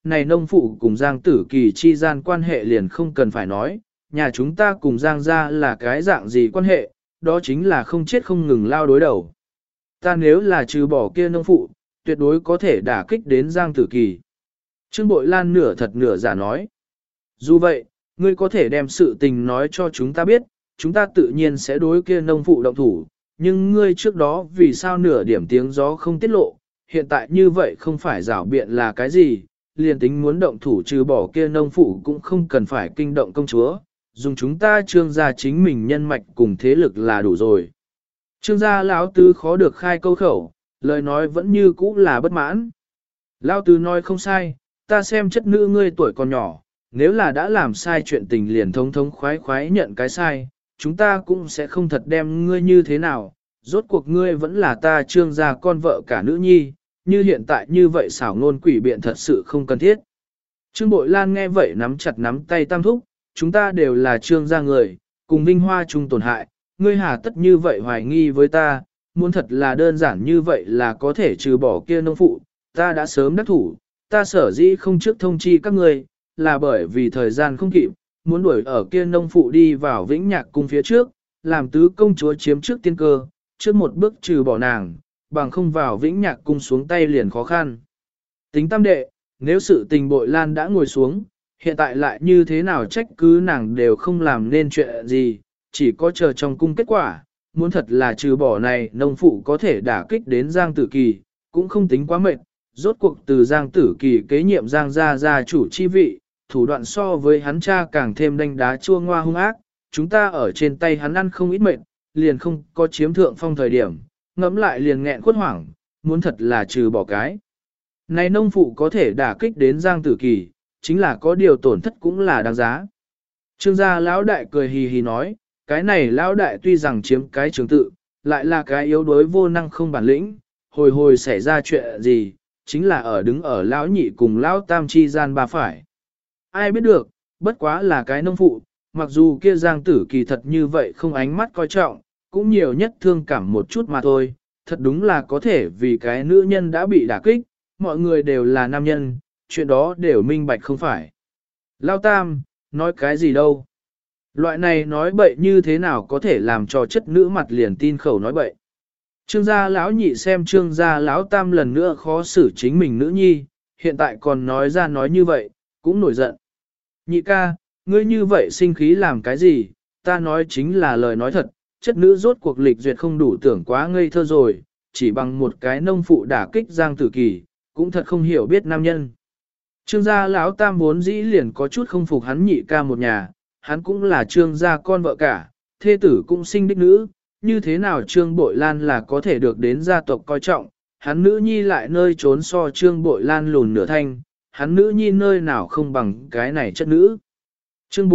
này nông phụ cùng Giang Tử Kỳ chi gian quan hệ liền không cần phải nói, nhà chúng ta cùng Giang gia là cái dạng gì quan hệ, đó chính là không chết không ngừng lao đối đầu. Ta nếu là trừ bỏ kia nông phụ, tuyệt đối có thể đả kích đến Giang Tử Kỳ. Trương Bội Lan nửa thật nửa giả nói. Dù vậy, ngươi có thể đem sự tình nói cho chúng ta biết, chúng ta tự nhiên sẽ đối kia nông phụ động thủ, nhưng ngươi trước đó vì sao nửa điểm tiếng gió không tiết lộ, hiện tại như vậy không phải rảo biện là cái gì, liền tính muốn động thủ trừ bỏ kia nông phụ cũng không cần phải kinh động công chúa, dùng chúng ta trương gia chính mình nhân mạch cùng thế lực là đủ rồi. Trương gia lão tứ khó được khai câu khẩu, lời nói vẫn như cũ là bất mãn. Lão tứ nói không sai, ta xem chất nữ ngươi tuổi còn nhỏ, nếu là đã làm sai chuyện tình liền thống thống khoái khoái nhận cái sai, chúng ta cũng sẽ không thật đem ngươi như thế nào, rốt cuộc ngươi vẫn là ta trương gia con vợ cả nữ nhi, như hiện tại như vậy xảo ngôn quỷ biện thật sự không cần thiết. Trương Bội Lan nghe vậy nắm chặt nắm tay tam thúc, chúng ta đều là trương gia người, cùng vinh hoa chung tổn hại, ngươi hà tất như vậy hoài nghi với ta, muốn thật là đơn giản như vậy là có thể trừ bỏ kia nông phụ, ta đã sớm đắc thủ, ta sở dĩ không trước thông chi các ngươi, là bởi vì thời gian không kịp, muốn đuổi ở kia nông phụ đi vào vĩnh nhạc cung phía trước, làm tứ công chúa chiếm trước tiên cơ, trước một bước trừ bỏ nàng, bằng không vào vĩnh nhạc cung xuống tay liền khó khăn. Tính tam đệ, nếu sự tình Bội Lan đã ngồi xuống, hiện tại lại như thế nào trách cứ nàng đều không làm nên chuyện gì, chỉ có chờ trong cung kết quả, muốn thật là trừ bỏ này nông phụ có thể đả kích đến Giang Tử Kỳ, cũng không tính quá mệt, rốt cuộc từ Giang Tử Kỳ kế nhiệm Giang gia chủ chi vị, thủ đoạn so với hắn cha càng thêm đanh đá chua ngoa hung ác, chúng ta ở trên tay hắn ăn không ít mệt, liền không có chiếm thượng phong thời điểm, ngẫm lại liền nghẹn khuất hoảng, muốn thật là trừ bỏ cái. Này nông phụ có thể đả kích đến Giang Tử Kỳ, chính là có điều tổn thất cũng là đáng giá. Trương gia lão đại cười hì hì nói, cái này lão đại tuy rằng chiếm cái trường tự, lại là cái yếu đuối vô năng không bản lĩnh, hồi hồi xảy ra chuyện gì, chính là ở đứng ở lão nhị cùng lão tam chi gian ba phải. Ai biết được, bất quá là cái nông phụ, mặc dù kia Giang Tử Kỳ thật như vậy không ánh mắt coi trọng, cũng nhiều nhất thương cảm một chút mà thôi, thật đúng là có thể vì cái nữ nhân đã bị đả kích, mọi người đều là nam nhân, chuyện đó đều minh bạch không phải. Lão tam, nói cái gì đâu. Loại này nói bậy như thế nào có thể làm cho chất nữ mặt liền tin khẩu nói bậy. Trương gia lão nhị xem trương gia lão tam lần nữa khó xử chính mình nữ nhi, hiện tại còn nói ra nói như vậy, cũng nổi giận. Nhị ca, ngươi như vậy sinh khí làm cái gì, ta nói chính là lời nói thật, chất nữ rốt cuộc lịch duyệt không đủ tưởng quá ngây thơ rồi, chỉ bằng một cái nông phụ đả kích Giang Tử Kỳ, cũng thật không hiểu biết nam nhân. Trương gia lão tam vốn dĩ liền có chút không phục hắn nhị ca một nhà, hắn cũng là trương gia con vợ cả, thê tử cũng sinh đích nữ, như thế nào trương Bội Lan là có thể được đến gia tộc coi trọng, hắn nữ nhi lại nơi trốn so trương Bội Lan lùn nửa thanh, hắn nữ nhi nơi nào không bằng cái này chất nữ. Chương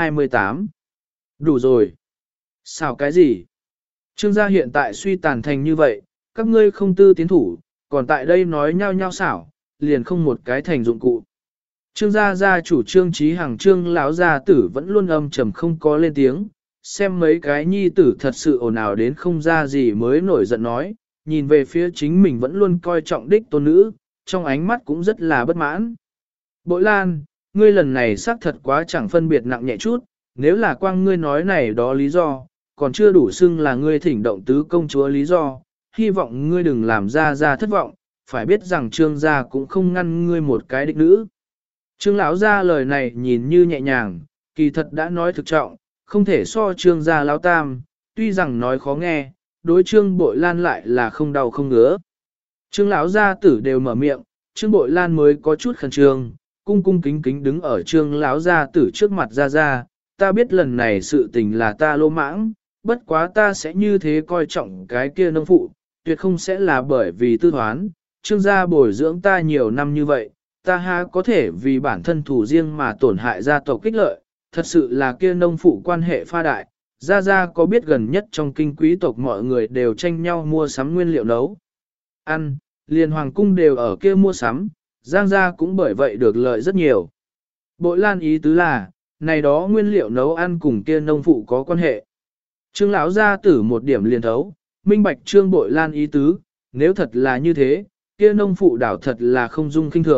428 Đủ rồi. Sao cái gì? Trương gia hiện tại suy tàn thành như vậy, các ngươi không tư tiến thủ, còn tại đây nói nhau nhau xảo, liền không một cái thành dụng cụ. Trương gia gia chủ Trương Chí Hằng Trương lão gia tử vẫn luôn âm trầm không có lên tiếng, xem mấy cái nhi tử thật sự ồn ào đến không ra gì mới nổi giận nói, nhìn về phía chính mình vẫn luôn coi trọng đích tôn nữ, trong ánh mắt cũng rất là bất mãn. Bội Lan, ngươi lần này xác thật quá chẳng phân biệt nặng nhẹ chút, nếu là quang ngươi nói này đó lý do, còn chưa đủ xưng là ngươi thỉnh động tứ công chúa lý do, hy vọng ngươi đừng làm ra thất vọng, phải biết rằng trương gia cũng không ngăn ngươi một cái đích nữ. Trương lão gia lời này nhìn như nhẹ nhàng, kỳ thật đã nói thực trọng, không thể so trương gia lão tam, tuy rằng nói khó nghe, đối trương Bội Lan lại là không đau không ngứa. Trương lão gia tử đều mở miệng, trương Bội Lan mới có chút khẩn trương, cung cung kính kính đứng ở trương lão gia tử trước mặt ra, ta biết lần này sự tình là ta lô mãng, bất quá ta sẽ như thế coi trọng cái kia nông phụ, tuyệt không sẽ là bởi vì tư thoán, trương gia bồi dưỡng ta nhiều năm như vậy, ta ha có thể vì bản thân thủ riêng mà tổn hại gia tộc kích lợi, thật sự là kia nông phụ quan hệ pha đại, gia có biết gần nhất trong kinh quý tộc mọi người đều tranh nhau mua sắm nguyên liệu nấu. Ăn, liền hoàng cung đều ở kia mua sắm, Giang gia cũng bởi vậy được lợi rất nhiều. Bội Lan ý tứ là, này đó nguyên liệu nấu ăn cùng kia nông phụ có quan hệ. Trương lão gia tử một điểm liền thấu, minh bạch Trương Bội Lan ý tứ, nếu thật là như thế, kia nông phụ đảo thật là không dung kinh thường,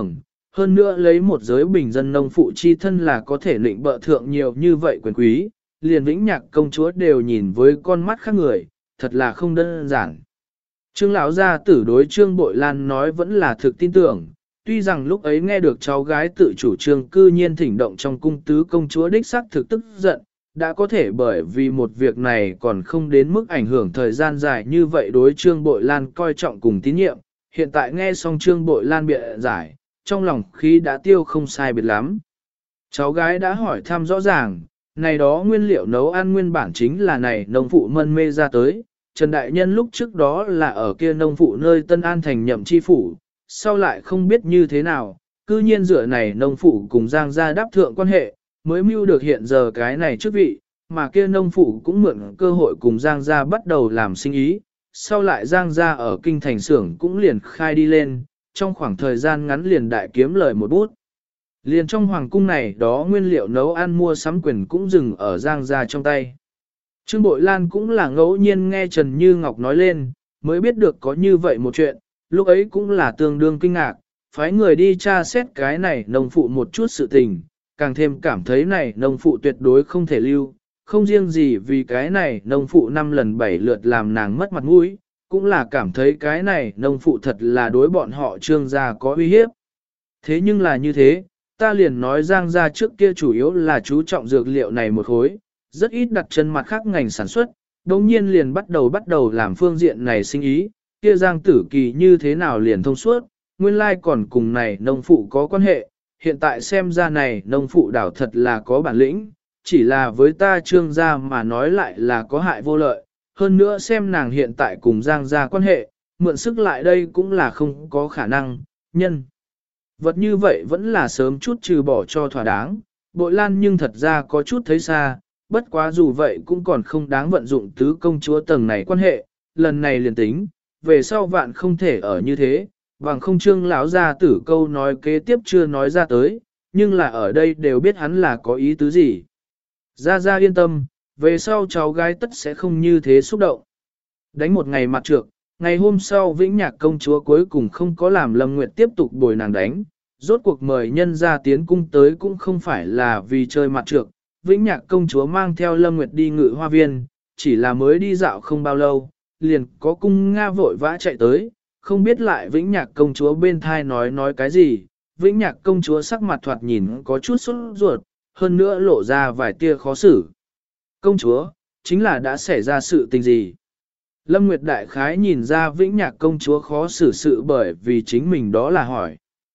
hơn nữa lấy một giới bình dân nông phụ chi thân là có thể lĩnh bợ thượng nhiều như vậy quyền quý, liền Vĩnh Nhạc công chúa đều nhìn với con mắt khác người, thật là không đơn giản. Trương lão gia tử đối Trương Bội Lan nói vẫn là thực tin tưởng, tuy rằng lúc ấy nghe được cháu gái tự chủ trương cư nhiên thỉnh động trong cung tứ công chúa đích xác thực tức giận, đã có thể bởi vì một việc này còn không đến mức ảnh hưởng thời gian dài như vậy đối Trương Bội Lan coi trọng cùng tín nhiệm, hiện tại nghe xong Trương Bội Lan bịa giải, trong lòng khí đã tiêu không sai biệt lắm. Cháu gái đã hỏi thăm rõ ràng, này đó nguyên liệu nấu ăn nguyên bản chính là này nông phụ mân mê ra tới, Trần Đại Nhân lúc trước đó là ở kia nông phụ nơi Tân An thành nhậm chi phủ, sau lại không biết như thế nào, cư nhiên dựa này nông phụ cùng Giang gia đáp thượng quan hệ, mới mưu được hiện giờ cái này chức vị, mà kia nông phụ cũng mượn cơ hội cùng Giang gia bắt đầu làm sinh ý, sau lại Giang gia ở kinh thành xưởng cũng liền khai đi lên, trong khoảng thời gian ngắn liền đại kiếm lời một bút. Liền trong hoàng cung này đó nguyên liệu nấu ăn mua sắm quyền cũng dừng ở Giang gia trong tay. Trương Bội Lan cũng là ngẫu nhiên nghe Trần Như Ngọc nói lên, mới biết được có như vậy một chuyện, lúc ấy cũng là tương đương kinh ngạc, phái người đi tra xét cái này nông phụ một chút sự tình, càng thêm cảm thấy này nông phụ tuyệt đối không thể lưu, không riêng gì vì cái này nông phụ 5 lần 7 lượt làm nàng mất mặt mũi, cũng là cảm thấy cái này nông phụ thật là đối bọn họ Trương gia có uy hiếp. Thế nhưng là như thế, ta liền nói Giang gia trước kia chủ yếu là chú trọng dược liệu này một khối, rất ít đặt chân mặt khác ngành sản xuất, đồng nhiên liền bắt đầu làm phương diện này sinh ý, kia Giang Tử Kỳ như thế nào liền thông suốt, nguyên lai còn cùng này nông phụ có quan hệ, hiện tại xem ra này nông phụ đảo thật là có bản lĩnh, chỉ là với ta Trương gia mà nói lại là có hại vô lợi, hơn nữa xem nàng hiện tại cùng Giang gia quan hệ, mượn sức lại đây cũng là không có khả năng, nhân. Vật như vậy vẫn là sớm chút trừ bỏ cho thỏa đáng, Bội Lan nhưng thật ra có chút thấy xa, bất quá dù vậy cũng còn không đáng vận dụng tứ công chúa tầng này quan hệ, lần này liền tính, về sau vạn không thể ở như thế, bằng không Trương lão gia tử câu nói kế tiếp chưa nói ra tới, nhưng là ở đây đều biết hắn là có ý tứ gì. Gia yên tâm, về sau cháu gái tất sẽ không như thế xúc động. Đánh một ngày mặt trược, ngày hôm sau Vĩnh Nhạc công chúa cuối cùng không có làm Lâm Nguyệt tiếp tục bồi nàng đánh, rốt cuộc mời nhân ra tiến cung tới cũng không phải là vì chơi mặt trược. Vĩnh Nhạc công chúa mang theo Lâm Nguyệt đi Ngự Hoa Viên, chỉ là mới đi dạo không bao lâu, liền có cung Nga vội vã chạy tới, không biết lại Vĩnh Nhạc công chúa bên thai nói cái gì. Vĩnh Nhạc công chúa sắc mặt thoạt nhìn có chút sốt ruột, hơn nữa lộ ra vài tia khó xử. Công chúa, chính là đã xảy ra sự tình gì? Lâm Nguyệt đại khái nhìn ra Vĩnh Nhạc công chúa khó xử sự bởi vì chính mình đó là hỏi.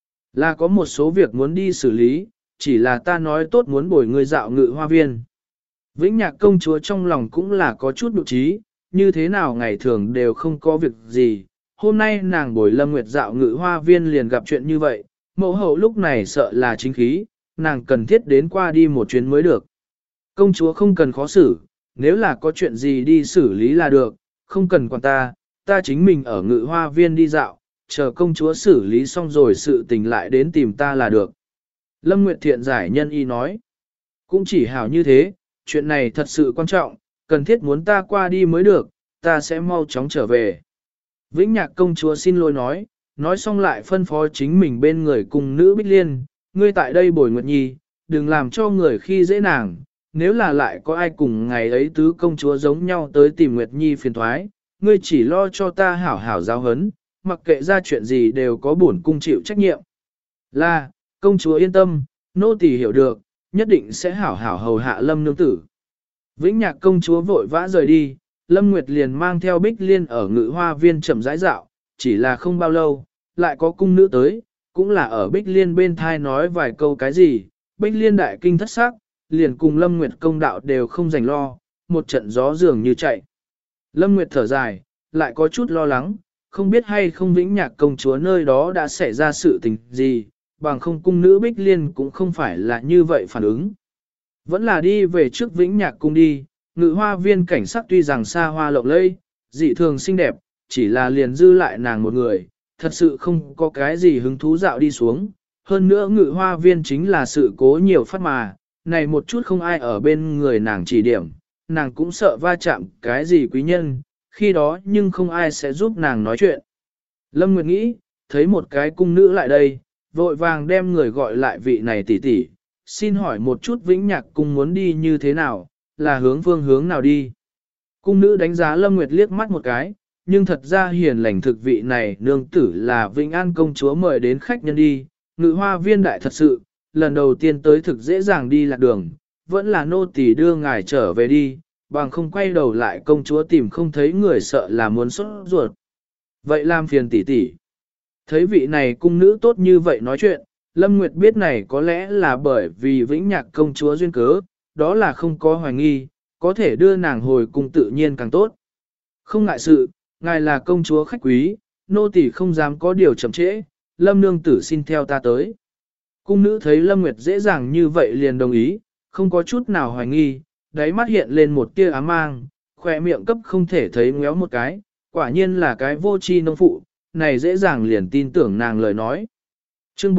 Là có một số việc muốn đi xử lý, chỉ là ta nói tốt muốn bồi người dạo Ngự Hoa Viên. Vĩnh Nhạc công chúa trong lòng cũng là có chút nụ trí, như thế nào ngày thường đều không có việc gì. Hôm nay nàng bồi Lâm Nguyệt dạo Ngự Hoa Viên liền gặp chuyện như vậy, mẫu hậu lúc này sợ là chính khí, nàng cần thiết đến qua đi một chuyến mới được. Công chúa không cần khó xử, nếu là có chuyện gì đi xử lý là được, không cần quản ta chính mình ở Ngự Hoa Viên đi dạo, chờ công chúa xử lý xong rồi sự tình lại đến tìm ta là được. Lâm Nguyệt Thiện giải nhân y nói, cũng chỉ hảo như thế, chuyện này thật sự quan trọng, cần thiết muốn ta qua đi mới được, ta sẽ mau chóng trở về. Vĩnh Nhạc công chúa xin lỗi nói xong lại phân phó chính mình bên người cùng nữ Bích Liên, ngươi tại đây bồi Nguyệt Nhi, đừng làm cho người khi dễ nàng, nếu là lại có ai cùng ngày ấy tứ công chúa giống nhau tới tìm Nguyệt Nhi phiền thoái, ngươi chỉ lo cho ta hảo hảo giáo hấn, mặc kệ ra chuyện gì đều có bổn cung chịu trách nhiệm. Là, công chúa yên tâm, nô tỳ hiểu được, nhất định sẽ hảo hảo hầu hạ Lâm nương tử. Vĩnh Nhạc công chúa vội vã rời đi, Lâm Nguyệt liền mang theo Bích Liên ở Ngự Hoa Viên chậm rãi dạo, chỉ là không bao lâu, lại có cung nữ tới, cũng là ở Bích Liên bên thai nói vài câu cái gì, Bích Liên đại kinh thất sắc, liền cùng Lâm Nguyệt công đạo đều không dành lo, một trận gió dường như chạy. Lâm Nguyệt thở dài, lại có chút lo lắng, không biết hay không Vĩnh Nhạc công chúa nơi đó đã xảy ra sự tình gì, bằng không cung nữ Bích Liên cũng không phải là như vậy phản ứng. Vẫn là đi về trước Vĩnh Nhạc cung đi, Ngự Hoa Viên cảnh sắc tuy rằng xa hoa lộng lẫy, dị thường xinh đẹp, chỉ là liền dư lại nàng một người, thật sự không có cái gì hứng thú dạo đi xuống. Hơn nữa Ngự Hoa Viên chính là sự cố nhiều phát mà, này một chút không ai ở bên người nàng chỉ điểm, nàng cũng sợ va chạm cái gì quý nhân, khi đó nhưng không ai sẽ giúp nàng nói chuyện. Lâm Nguyệt nghĩ, thấy một cái cung nữ lại đây, vội vàng đem người gọi lại vị này tỷ tỷ, xin hỏi một chút Vĩnh Nhạc cung muốn đi như thế nào, là hướng phương hướng nào đi. Cung nữ đánh giá Lâm Nguyệt liếc mắt một cái, nhưng thật ra hiền lành thực vị này nương tử là Vĩnh An công chúa mời đến khách nhân đi, Ngự Hoa viên đại thật sự, lần đầu tiên tới thực dễ dàng đi lạc đường, vẫn là nô tỳ đưa ngài trở về đi, bằng không quay đầu lại công chúa tìm không thấy người sợ là muốn sốt ruột. Vậy làm phiền tỷ tỷ. Thấy vị này cung nữ tốt như vậy nói chuyện, Lâm Nguyệt biết này có lẽ là bởi vì Vĩnh Nhạc công chúa duyên cớ, đó là không có hoài nghi, có thể đưa nàng hồi cung tự nhiên càng tốt. Không ngại sự, ngài là công chúa khách quý, nô tỳ không dám có điều chậm trễ, Lâm nương tử xin theo ta tới. Cung nữ thấy Lâm Nguyệt dễ dàng như vậy liền đồng ý, không có chút nào hoài nghi, đáy mắt hiện lên một tia ám mang, khỏe miệng cấp không thể thấy ngéo một cái, quả nhiên là cái vô tri nông phụ, này dễ dàng liền tin tưởng nàng lời nói. Chương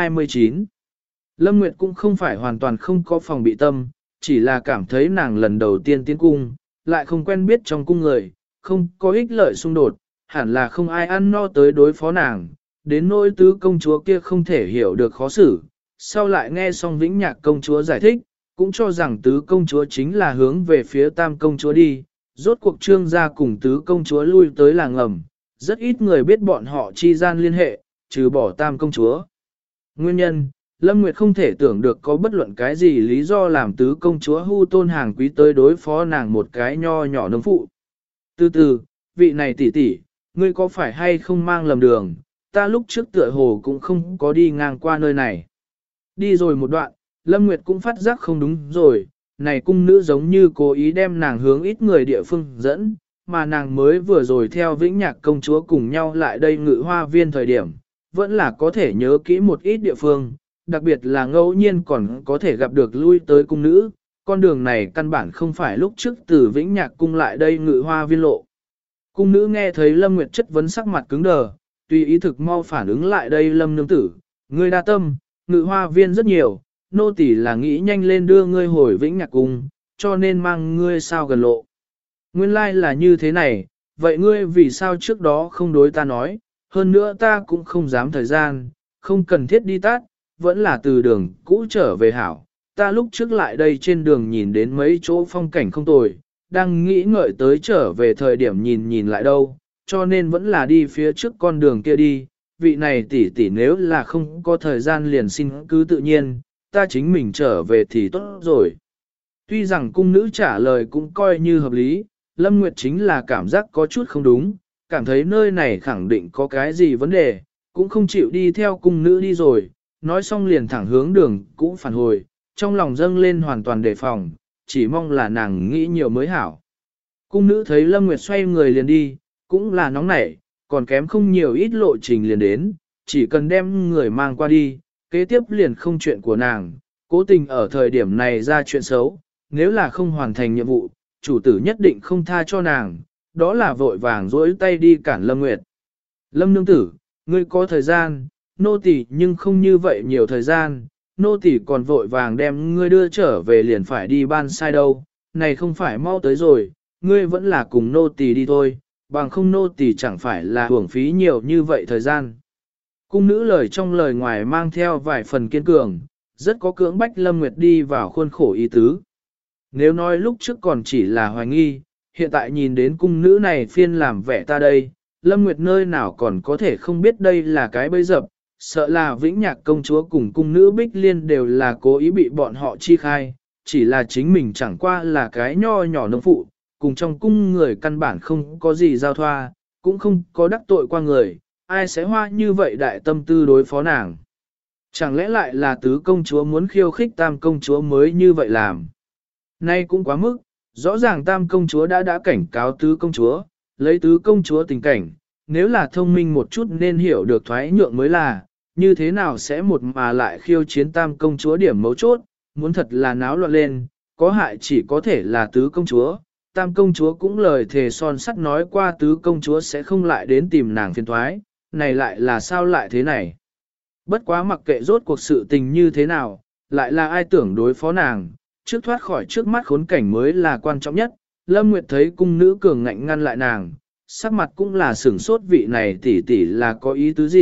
429 Lâm Nguyệt cũng không phải hoàn toàn không có phòng bị tâm, chỉ là cảm thấy nàng lần đầu tiên tiến cung, lại không quen biết trong cung người, không có ích lợi xung đột, hẳn là không ai ăn no tới đối phó nàng, đến nỗi tứ công chúa kia không thể hiểu được khó xử. Sau lại nghe xong Vĩnh Nhạc công chúa giải thích, cũng cho rằng tứ công chúa chính là hướng về phía tam công chúa đi, rốt cuộc trương gia cùng tứ công chúa lui tới là ngầm, rất ít người biết bọn họ chi gian liên hệ, trừ bỏ tam công chúa. Nguyên nhân, Lâm Nguyệt không thể tưởng được có bất luận cái gì lý do làm tứ công chúa hưu tôn hàng quý tới đối phó nàng một cái nho nhỏ nông phụ. Từ từ, vị này tỷ tỷ, ngươi có phải hay không mang lầm đường, ta lúc trước tựa hồ cũng không có đi ngang qua nơi này. Đi rồi một đoạn, Lâm Nguyệt cũng phát giác không đúng rồi, này cung nữ giống như cố ý đem nàng hướng ít người địa phương dẫn, mà nàng mới vừa rồi theo Vĩnh Nhạc công chúa cùng nhau lại đây Ngự Hoa viên thời điểm, vẫn là có thể nhớ kỹ một ít địa phương, đặc biệt là ngẫu nhiên còn có thể gặp được lui tới cung nữ, con đường này căn bản không phải lúc trước từ Vĩnh Nhạc cung lại đây Ngự Hoa viên lộ. Cung nữ nghe thấy Lâm Nguyệt chất vấn sắc mặt cứng đờ, tùy ý thực mau phản ứng lại đây Lâm nương tử, ngươi đa tâm, Ngự Hoa viên rất nhiều, nô tỳ là nghĩ nhanh lên đưa ngươi hồi Vĩnh Nhạc cung, cho nên mang ngươi sao gần lộ. Nguyên lai là như thế này, vậy ngươi vì sao trước đó không đối ta nói, hơn nữa ta cũng không dám thời gian, không cần thiết đi tát, vẫn là từ đường cũ trở về hảo. Ta lúc trước lại đây trên đường nhìn đến mấy chỗ phong cảnh không tồi, đang nghĩ ngợi tới trở về thời điểm nhìn lại đâu, cho nên vẫn là đi phía trước con đường kia đi, vị này tỷ tỷ nếu là không có thời gian liền xin cứ tự nhiên, ta chính mình trở về thì tốt rồi. Tuy rằng cung nữ trả lời cũng coi như hợp lý, Lâm Nguyệt chính là cảm giác có chút không đúng, cảm thấy nơi này khẳng định có cái gì vấn đề, cũng không chịu đi theo cung nữ đi rồi, nói xong liền thẳng hướng đường cũng phản hồi, trong lòng dâng lên hoàn toàn đề phòng, chỉ mong là nàng nghĩ nhiều mới hảo. Cung nữ thấy Lâm Nguyệt xoay người liền đi, cũng là nóng nảy, còn kém không nhiều ít lộ trình liền đến, chỉ cần đem người mang qua đi, kế tiếp liền không chuyện của nàng, cố tình ở thời điểm này ra chuyện xấu, nếu là không hoàn thành nhiệm vụ, chủ tử nhất định không tha cho nàng, đó là vội vàng dỗi tay đi cản Lâm Nguyệt. Lâm nương tử, ngươi có thời gian, nô tỳ nhưng không như vậy nhiều thời gian, nô tỳ còn vội vàng đem ngươi đưa trở về liền phải đi ban sai đâu, này không phải mau tới rồi, ngươi vẫn là cùng nô tỳ đi thôi, bằng không nô tỳ chẳng phải là hưởng phí nhiều như vậy thời gian. Cung nữ lời trong lời ngoài mang theo vài phần kiên cường, rất có cưỡng bách Lâm Nguyệt đi vào khuôn khổ ý tứ. Nếu nói lúc trước còn chỉ là hoài nghi, hiện tại nhìn đến cung nữ này phiên làm vẻ ta đây, Lâm Nguyệt nơi nào còn có thể không biết đây là cái bẫy dập, sợ là Vĩnh Nhạc công chúa cùng cung nữ Bích Liên đều là cố ý bị bọn họ chi khai, chỉ là chính mình chẳng qua là cái nho nhỏ nông phụ, cùng trong cung người căn bản không có gì giao thoa, cũng không có đắc tội qua người, ai sẽ hoa như vậy đại tâm tư đối phó nàng. Chẳng lẽ lại là tứ công chúa muốn khiêu khích tam công chúa mới như vậy làm? Nay cũng quá mức, rõ ràng tam công chúa đã cảnh cáo tứ công chúa, lấy tứ công chúa tình cảnh, nếu là thông minh một chút nên hiểu được thoái nhượng mới là, như thế nào sẽ một mà lại khiêu chiến tam công chúa điểm mấu chốt, muốn thật là náo loạn lên, có hại chỉ có thể là tứ công chúa, tam công chúa cũng lời thề son sắt nói qua tứ công chúa sẽ không lại đến tìm nàng phiền thoái, này lại là sao lại thế này. Bất quá mặc kệ rốt cuộc sự tình như thế nào, lại là ai tưởng đối phó nàng, trước thoát khỏi trước mắt khốn cảnh mới là quan trọng nhất. Lâm Nguyệt thấy cung nữ cường ngạnh ngăn lại nàng, sắc mặt cũng là sửng sốt vị này tỷ tỷ là có ý tứ gì,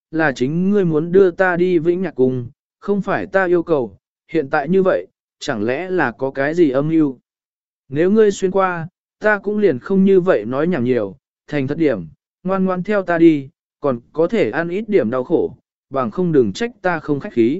là chính ngươi muốn đưa ta đi Vĩnh Nhạc Cung, không phải ta yêu cầu, hiện tại như vậy, chẳng lẽ là có cái gì âm mưu? Nếu ngươi xuyên qua, ta cũng liền không như vậy nói nhảm nhiều, thành thất điểm, ngoan ngoan theo ta đi, còn có thể ăn ít điểm đau khổ, bằng không đừng trách ta không khách khí.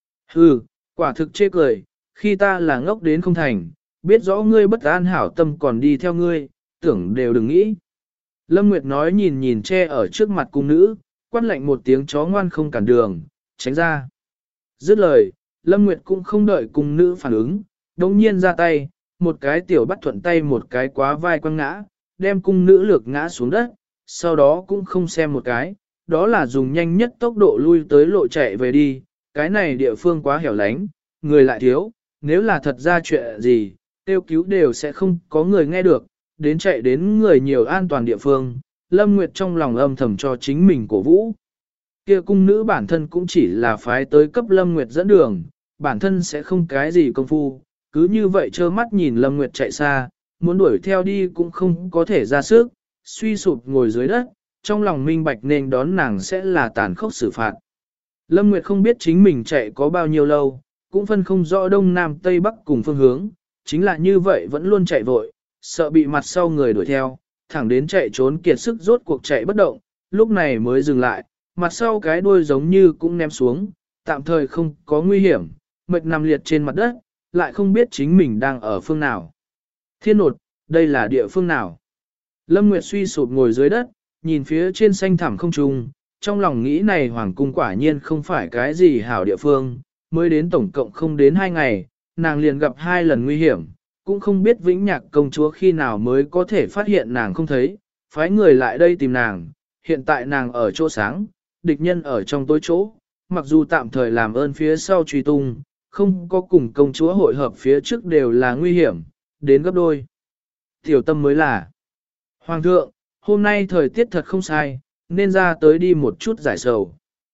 Hừ, quả thực chê cười, khi ta là ngốc đến không thành, biết rõ ngươi bất an hảo tâm còn đi theo ngươi, tưởng đều đừng nghĩ. Lâm Nguyệt nói nhìn nhìn che ở trước mặt cung nữ, quát lạnh một tiếng chó ngoan không cản đường, tránh ra. Dứt lời, Lâm Nguyệt cũng không đợi cung nữ phản ứng, đồng nhiên ra tay, một cái tiểu bắt thuận tay một cái quá vai quăng ngã, đem cung nữ lược ngã xuống đất, sau đó cũng không xem một cái, đó là dùng nhanh nhất tốc độ lui tới lộ chạy về đi, cái này địa phương quá hẻo lánh, người lại thiếu, nếu là thật ra chuyện gì, tiêu cứu đều sẽ không có người nghe được, đến chạy đến người nhiều an toàn địa phương, Lâm Nguyệt trong lòng âm thầm cho chính mình cổ vũ. Kia cung nữ bản thân cũng chỉ là phái tới cấp Lâm Nguyệt dẫn đường, bản thân sẽ không cái gì công phu, cứ như vậy trơ mắt nhìn Lâm Nguyệt chạy xa, muốn đuổi theo đi cũng không có thể ra sức, suy sụp ngồi dưới đất, trong lòng minh bạch nên đón nàng sẽ là tàn khốc xử phạt. Lâm Nguyệt không biết chính mình chạy có bao nhiêu lâu, cũng phân không rõ đông nam tây bắc cùng phương hướng, chính là như vậy vẫn luôn chạy vội, sợ bị mặt sau người đuổi theo, thẳng đến chạy trốn kiệt sức rốt cuộc chạy bất động, lúc này mới dừng lại, mặt sau cái đuôi giống như cũng ném xuống, tạm thời không có nguy hiểm, mệt nằm liệt trên mặt đất, lại không biết chính mình đang ở phương nào. Thiên nột, đây là địa phương nào? Lâm Nguyệt suy sụp ngồi dưới đất, nhìn phía trên xanh thẳm không trung, trong lòng nghĩ này hoàng cung quả nhiên không phải cái gì hảo địa phương, mới đến tổng cộng không đến 2 ngày, nàng liền gặp 2 lần nguy hiểm, cũng không biết Vĩnh Nhạc công chúa khi nào mới có thể phát hiện nàng không thấy, phái người lại đây tìm nàng, hiện tại nàng ở chỗ sáng, địch nhân ở trong tối chỗ, mặc dù tạm thời làm ơn phía sau truy tung, không có cùng công chúa hội hợp phía trước đều là nguy hiểm, đến gấp đôi. Tiểu tâm mới là Hoàng thượng, hôm nay thời tiết thật không sai, nên ra tới đi một chút giải sầu.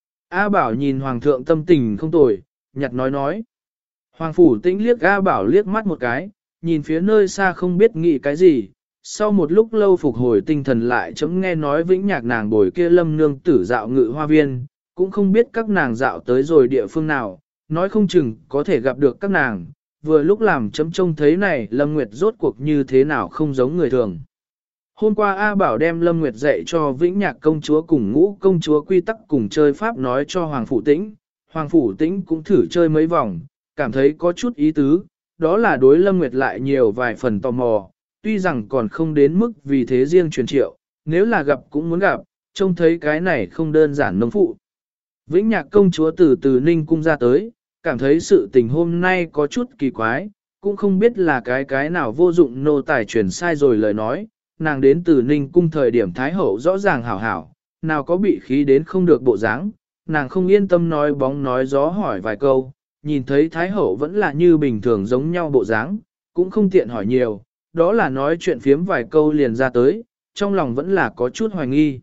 A Bảo nhìn Hoàng thượng tâm tình không tồi, nhặt nói. Hoàng phủ tĩnh liếc A Bảo liếc mắt một cái, nhìn phía nơi xa không biết nghĩ cái gì, sau một lúc lâu phục hồi tinh thần lại chấm nghe nói Vĩnh Nhạc nàng bồi kia Lâm nương tử dạo ngự hoa viên, cũng không biết các nàng dạo tới rồi địa phương nào, nói không chừng có thể gặp được các nàng, vừa lúc làm chấm trông thấy này Lâm Nguyệt rốt cuộc như thế nào không giống người thường. Hôm qua A Bảo đem Lâm Nguyệt dạy cho Vĩnh Nhạc công chúa cùng Ngũ công chúa quy tắc cùng chơi pháp nói cho Hoàng Phủ Tĩnh. Hoàng Phủ Tĩnh cũng thử chơi mấy vòng, cảm thấy có chút ý tứ, đó là đối Lâm Nguyệt lại nhiều vài phần tò mò, tuy rằng còn không đến mức vì thế riêng truyền triệu, nếu là gặp cũng muốn gặp, trông thấy cái này không đơn giản nông phụ. Vĩnh Nhạc công chúa từ từ Ninh cung ra tới, cảm thấy sự tình hôm nay có chút kỳ quái, cũng không biết là cái nào vô dụng nô tài truyền sai rồi lời nói, nàng đến từ Ninh cung thời điểm Thái Hậu rõ ràng hảo hảo, nào có bị khí đến không được bộ dáng, nàng không yên tâm nói bóng nói gió hỏi vài câu, nhìn thấy Thái Hậu vẫn là như bình thường giống nhau bộ dáng, cũng không tiện hỏi nhiều, đó là nói chuyện phiếm vài câu liền ra tới, trong lòng vẫn là có chút hoài nghi.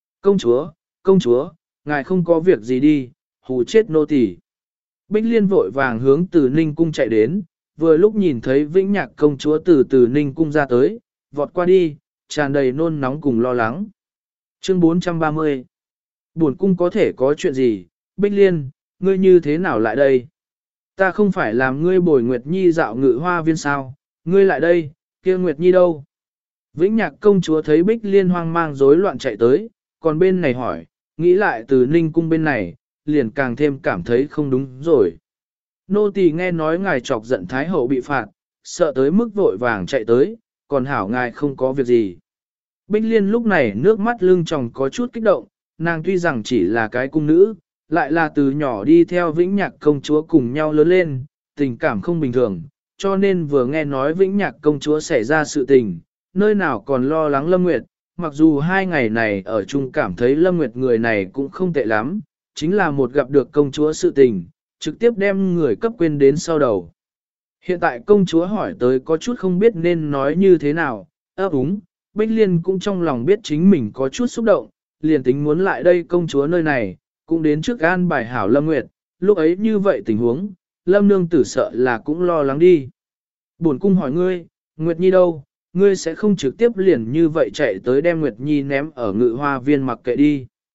Công chúa, ngài không có việc gì đi, hù chết nô tỳ. Bích Liên vội vàng hướng từ Ninh cung chạy đến, vừa lúc nhìn thấy Vĩnh Nhạc công chúa từ Ninh cung ra tới, vọt qua đi, tràn đầy nôn nóng cùng lo lắng. Chương 430 Buồn cung có thể có chuyện gì? Bích Liên, ngươi như thế nào lại đây? Ta không phải làm ngươi bồi Nguyệt Nhi dạo ngự hoa viên sao? Ngươi lại đây, kia Nguyệt Nhi đâu? Vĩnh Nhạc công chúa thấy Bích Liên hoang mang rối loạn chạy tới, còn bên này hỏi, nghĩ lại từ Ninh cung bên này, liền càng thêm cảm thấy không đúng rồi. Nô tỳ nghe nói ngài chọc giận Thái Hậu bị phạt, sợ tới mức vội vàng chạy tới, còn hảo ngài không có việc gì. Bích Liên lúc này nước mắt lưng tròng có chút kích động, nàng tuy rằng chỉ là cái cung nữ, lại là từ nhỏ đi theo Vĩnh Nhạc công chúa cùng nhau lớn lên, tình cảm không bình thường, cho nên vừa nghe nói Vĩnh Nhạc công chúa xảy ra sự tình, nơi nào còn lo lắng Lâm Nguyệt, mặc dù 2 ngày này ở chung cảm thấy Lâm Nguyệt người này cũng không tệ lắm, chính là một gặp được công chúa sự tình, trực tiếp đem người cấp quên đến sau đầu. Hiện tại công chúa hỏi tới có chút không biết nên nói như thế nào, úng, Bích Liên cũng trong lòng biết chính mình có chút xúc động, liền tính muốn lại đây công chúa nơi này, cũng đến trước an bài hảo Lâm Nguyệt, lúc ấy như vậy tình huống, Lâm nương tử sợ là cũng lo lắng đi. Bổn cung hỏi ngươi, Nguyệt Nhi đâu, ngươi sẽ không trực tiếp liền như vậy chạy tới đem Nguyệt Nhi ném ở ngự hoa viên mặc kệ đi.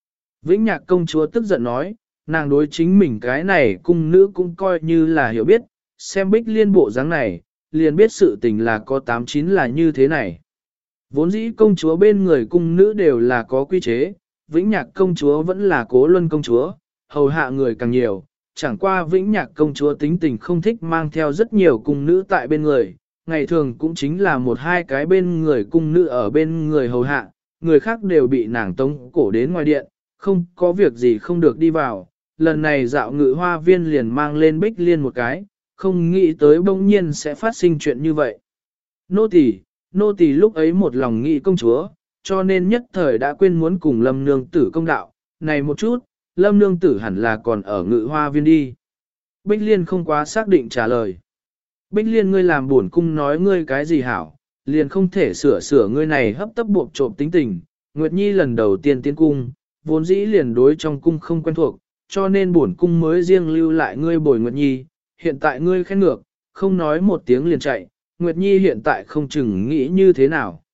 Vĩnh Nhạc công chúa tức giận nói, nàng đối chính mình cái này cung nữ cũng coi như là hiểu biết, xem Bích Liên bộ dáng này, liền biết sự tình là có 89 là như thế này. Vốn dĩ công chúa bên người cung nữ đều là có quy chế, Vĩnh Nhạc công chúa vẫn là Cố Luân công chúa, hầu hạ người càng nhiều, chẳng qua Vĩnh Nhạc công chúa tính tình không thích mang theo rất nhiều cung nữ tại bên người, ngày thường cũng chính là một hai cái bên người cung nữ ở bên người hầu hạ, người khác đều bị nàng tống cổ đến ngoài điện, không có việc gì không được đi vào. Lần này dạo ngự hoa viên liền mang lên Bích Liên một cái, không nghĩ tới bỗng nhiên sẽ phát sinh chuyện như vậy. Nô tỳ lúc ấy một lòng nghĩ công chúa, cho nên nhất thời đã quên muốn cùng Lâm nương tử công đạo, này một chút, Lâm nương tử hẳn là còn ở ngự hoa viên đi. Bích Liên không quá xác định trả lời. Bích Liên ngươi làm buồn cung nói ngươi cái gì hảo, liền không thể sửa ngươi này hấp tấp buộc trộm tính tình. Nguyệt Nhi lần đầu tiên tiến cung, vốn dĩ liền đối trong cung không quen thuộc, cho nên buồn cung mới riêng lưu lại ngươi bồi Nguyệt Nhi, hiện tại ngươi khen ngược, không nói một tiếng liền chạy, Nguyệt Nhi hiện tại không chừng nghĩ như thế nào.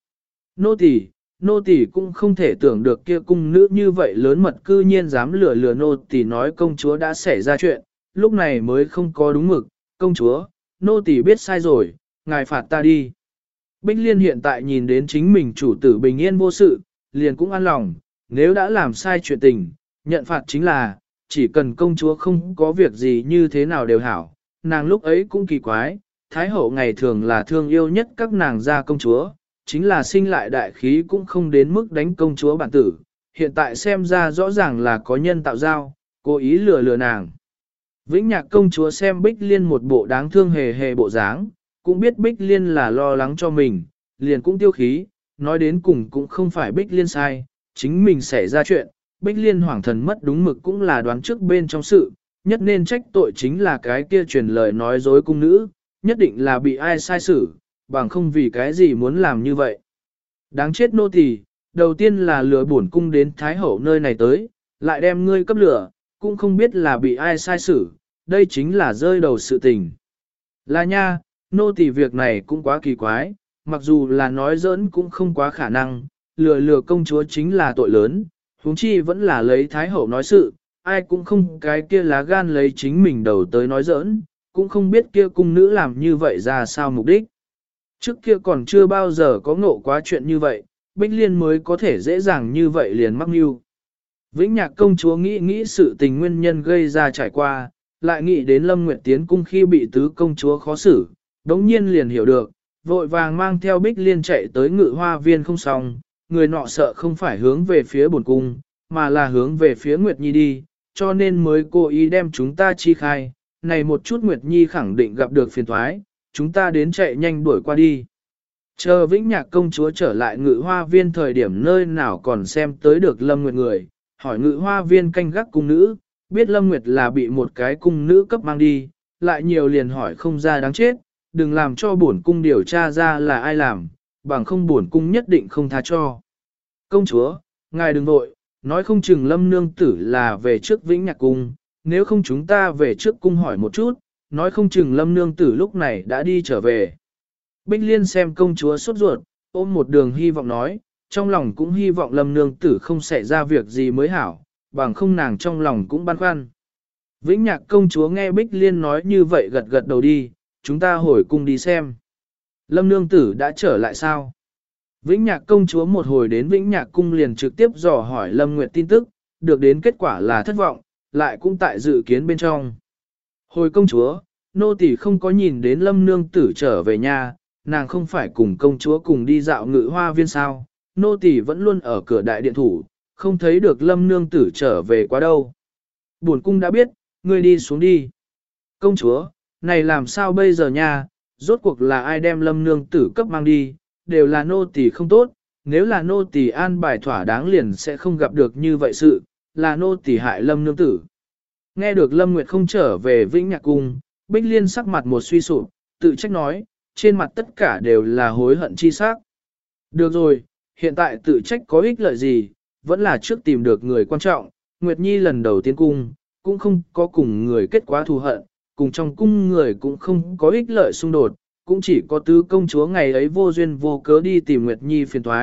Nô tỳ cũng không thể tưởng được kia cung nữ như vậy lớn mật cư nhiên dám lừa nô tỳ nói công chúa đã xảy ra chuyện, lúc này mới không có đúng mực, công chúa, nô tỳ biết sai rồi, ngài phạt ta đi. Bích Liên hiện tại nhìn đến chính mình chủ tử bình yên vô sự, liền cũng an lòng, nếu đã làm sai chuyện tình, nhận phạt chính là, chỉ cần công chúa không có việc gì như thế nào đều hảo, nàng lúc ấy cũng kỳ quái, Thái hậu ngày thường là thương yêu nhất các nàng gia công chúa, chính là sinh lại đại khí cũng không đến mức đánh công chúa bản tử, hiện tại xem ra rõ ràng là có nhân tạo giao, cố ý lừa nàng. Vĩnh Nhạc công chúa xem Bích Liên một bộ đáng thương hề hề bộ dáng, cũng biết Bích Liên là lo lắng cho mình, liền cũng tiêu khí, nói đến cùng cũng không phải Bích Liên sai, chính mình xảy ra chuyện, Bích Liên hoàng thần mất đúng mực cũng là đoán trước bên trong sự, nhất nên trách tội chính là cái kia truyền lời nói dối cung nữ, nhất định là bị ai sai xử, bằng không vì cái gì muốn làm như vậy. Đáng chết nô tỳ, đầu tiên là lừa bổn cung đến Thái hậu nơi này tới, lại đem ngươi cấp lửa, cũng không biết là bị ai sai xử, đây chính là rơi đầu sự tình. Là nha, nô tỳ việc này cũng quá kỳ quái, mặc dù là nói giỡn cũng không quá khả năng, lừa công chúa chính là tội lớn, huống chi vẫn là lấy Thái hậu nói sự, ai cũng không cái kia lá gan lấy chính mình đầu tới nói giỡn, cũng không biết kia cung nữ làm như vậy ra sao mục đích. Trước kia còn chưa bao giờ có ngộ quá chuyện như vậy, Bích Liên mới có thể dễ dàng như vậy liền mắc mưu. Vĩnh Nhạc công chúa nghĩ sự tình nguyên nhân gây ra trải qua, lại nghĩ đến Lâm Nguyệt tiến cung khi bị tứ công chúa khó xử, đống nhiên liền hiểu được, vội vàng mang theo Bích Liên chạy tới ngự hoa viên không xong, người nọ sợ không phải hướng về phía bổn cung, mà là hướng về phía Nguyệt Nhi đi, cho nên mới cố ý đem chúng ta chi khai, này một chút Nguyệt Nhi khẳng định gặp được phiền thoái, chúng ta đến chạy nhanh đuổi qua đi. Chờ Vĩnh Nhạc công chúa trở lại ngự hoa viên thời điểm nơi nào còn xem tới được Lâm Nguyệt người, hỏi ngự hoa viên canh gác cung nữ, biết Lâm Nguyệt là bị một cái cung nữ cấp mang đi, lại nhiều liền hỏi không ra đáng chết, đừng làm cho bổn cung điều tra ra là ai làm, bằng không bổn cung nhất định không tha cho. Công chúa, ngài đừng vội, nói không chừng Lâm nương tử là về trước Vĩnh Nhạc cung, nếu không chúng ta về trước cung hỏi một chút, nói không chừng Lâm nương tử lúc này đã đi trở về. Bích Liên xem công chúa sốt ruột, ôm một đường hy vọng nói, trong lòng cũng hy vọng Lâm nương tử không xảy ra việc gì mới hảo, bằng không nàng trong lòng cũng băn khoăn. Vĩnh Nhạc công chúa nghe Bích Liên nói như vậy gật gật đầu đi, chúng ta hồi cung đi xem. Lâm nương tử đã trở lại sao? Vĩnh Nhạc công chúa một hồi đến Vĩnh Nhạc cung liền trực tiếp dò hỏi Lâm Nguyệt tin tức, được đến kết quả là thất vọng, lại cũng tại dự kiến bên trong. Hồi công chúa, nô tỳ không có nhìn đến Lâm nương tử trở về nhà, nàng không phải cùng công chúa cùng đi dạo ngự hoa viên sao, nô tỳ vẫn luôn ở cửa đại điện thủ, không thấy được Lâm nương tử trở về quá đâu. Bổn cung đã biết, ngươi đi xuống đi. Công chúa, này làm sao bây giờ nha, rốt cuộc là ai đem Lâm nương tử cấp mang đi, đều là nô tỳ không tốt, nếu là nô tỳ an bài thỏa đáng liền sẽ không gặp được như vậy sự, là nô tỳ hại Lâm nương tử. Nghe được Lâm Nguyệt không trở về Vĩnh Nhạc cung, Bích Liên sắc mặt một suy sụp, tự trách nói, trên mặt tất cả đều là hối hận chi sắc. Được rồi, hiện tại tự trách có ích lợi gì, vẫn là trước tìm được người quan trọng, Nguyệt Nhi lần đầu tiến cung, cũng không có cùng người kết quả thù hận, cùng trong cung người cũng không có ích lợi xung đột, cũng chỉ có tứ công chúa ngày ấy vô duyên vô cớ đi tìm Nguyệt Nhi phiền toái,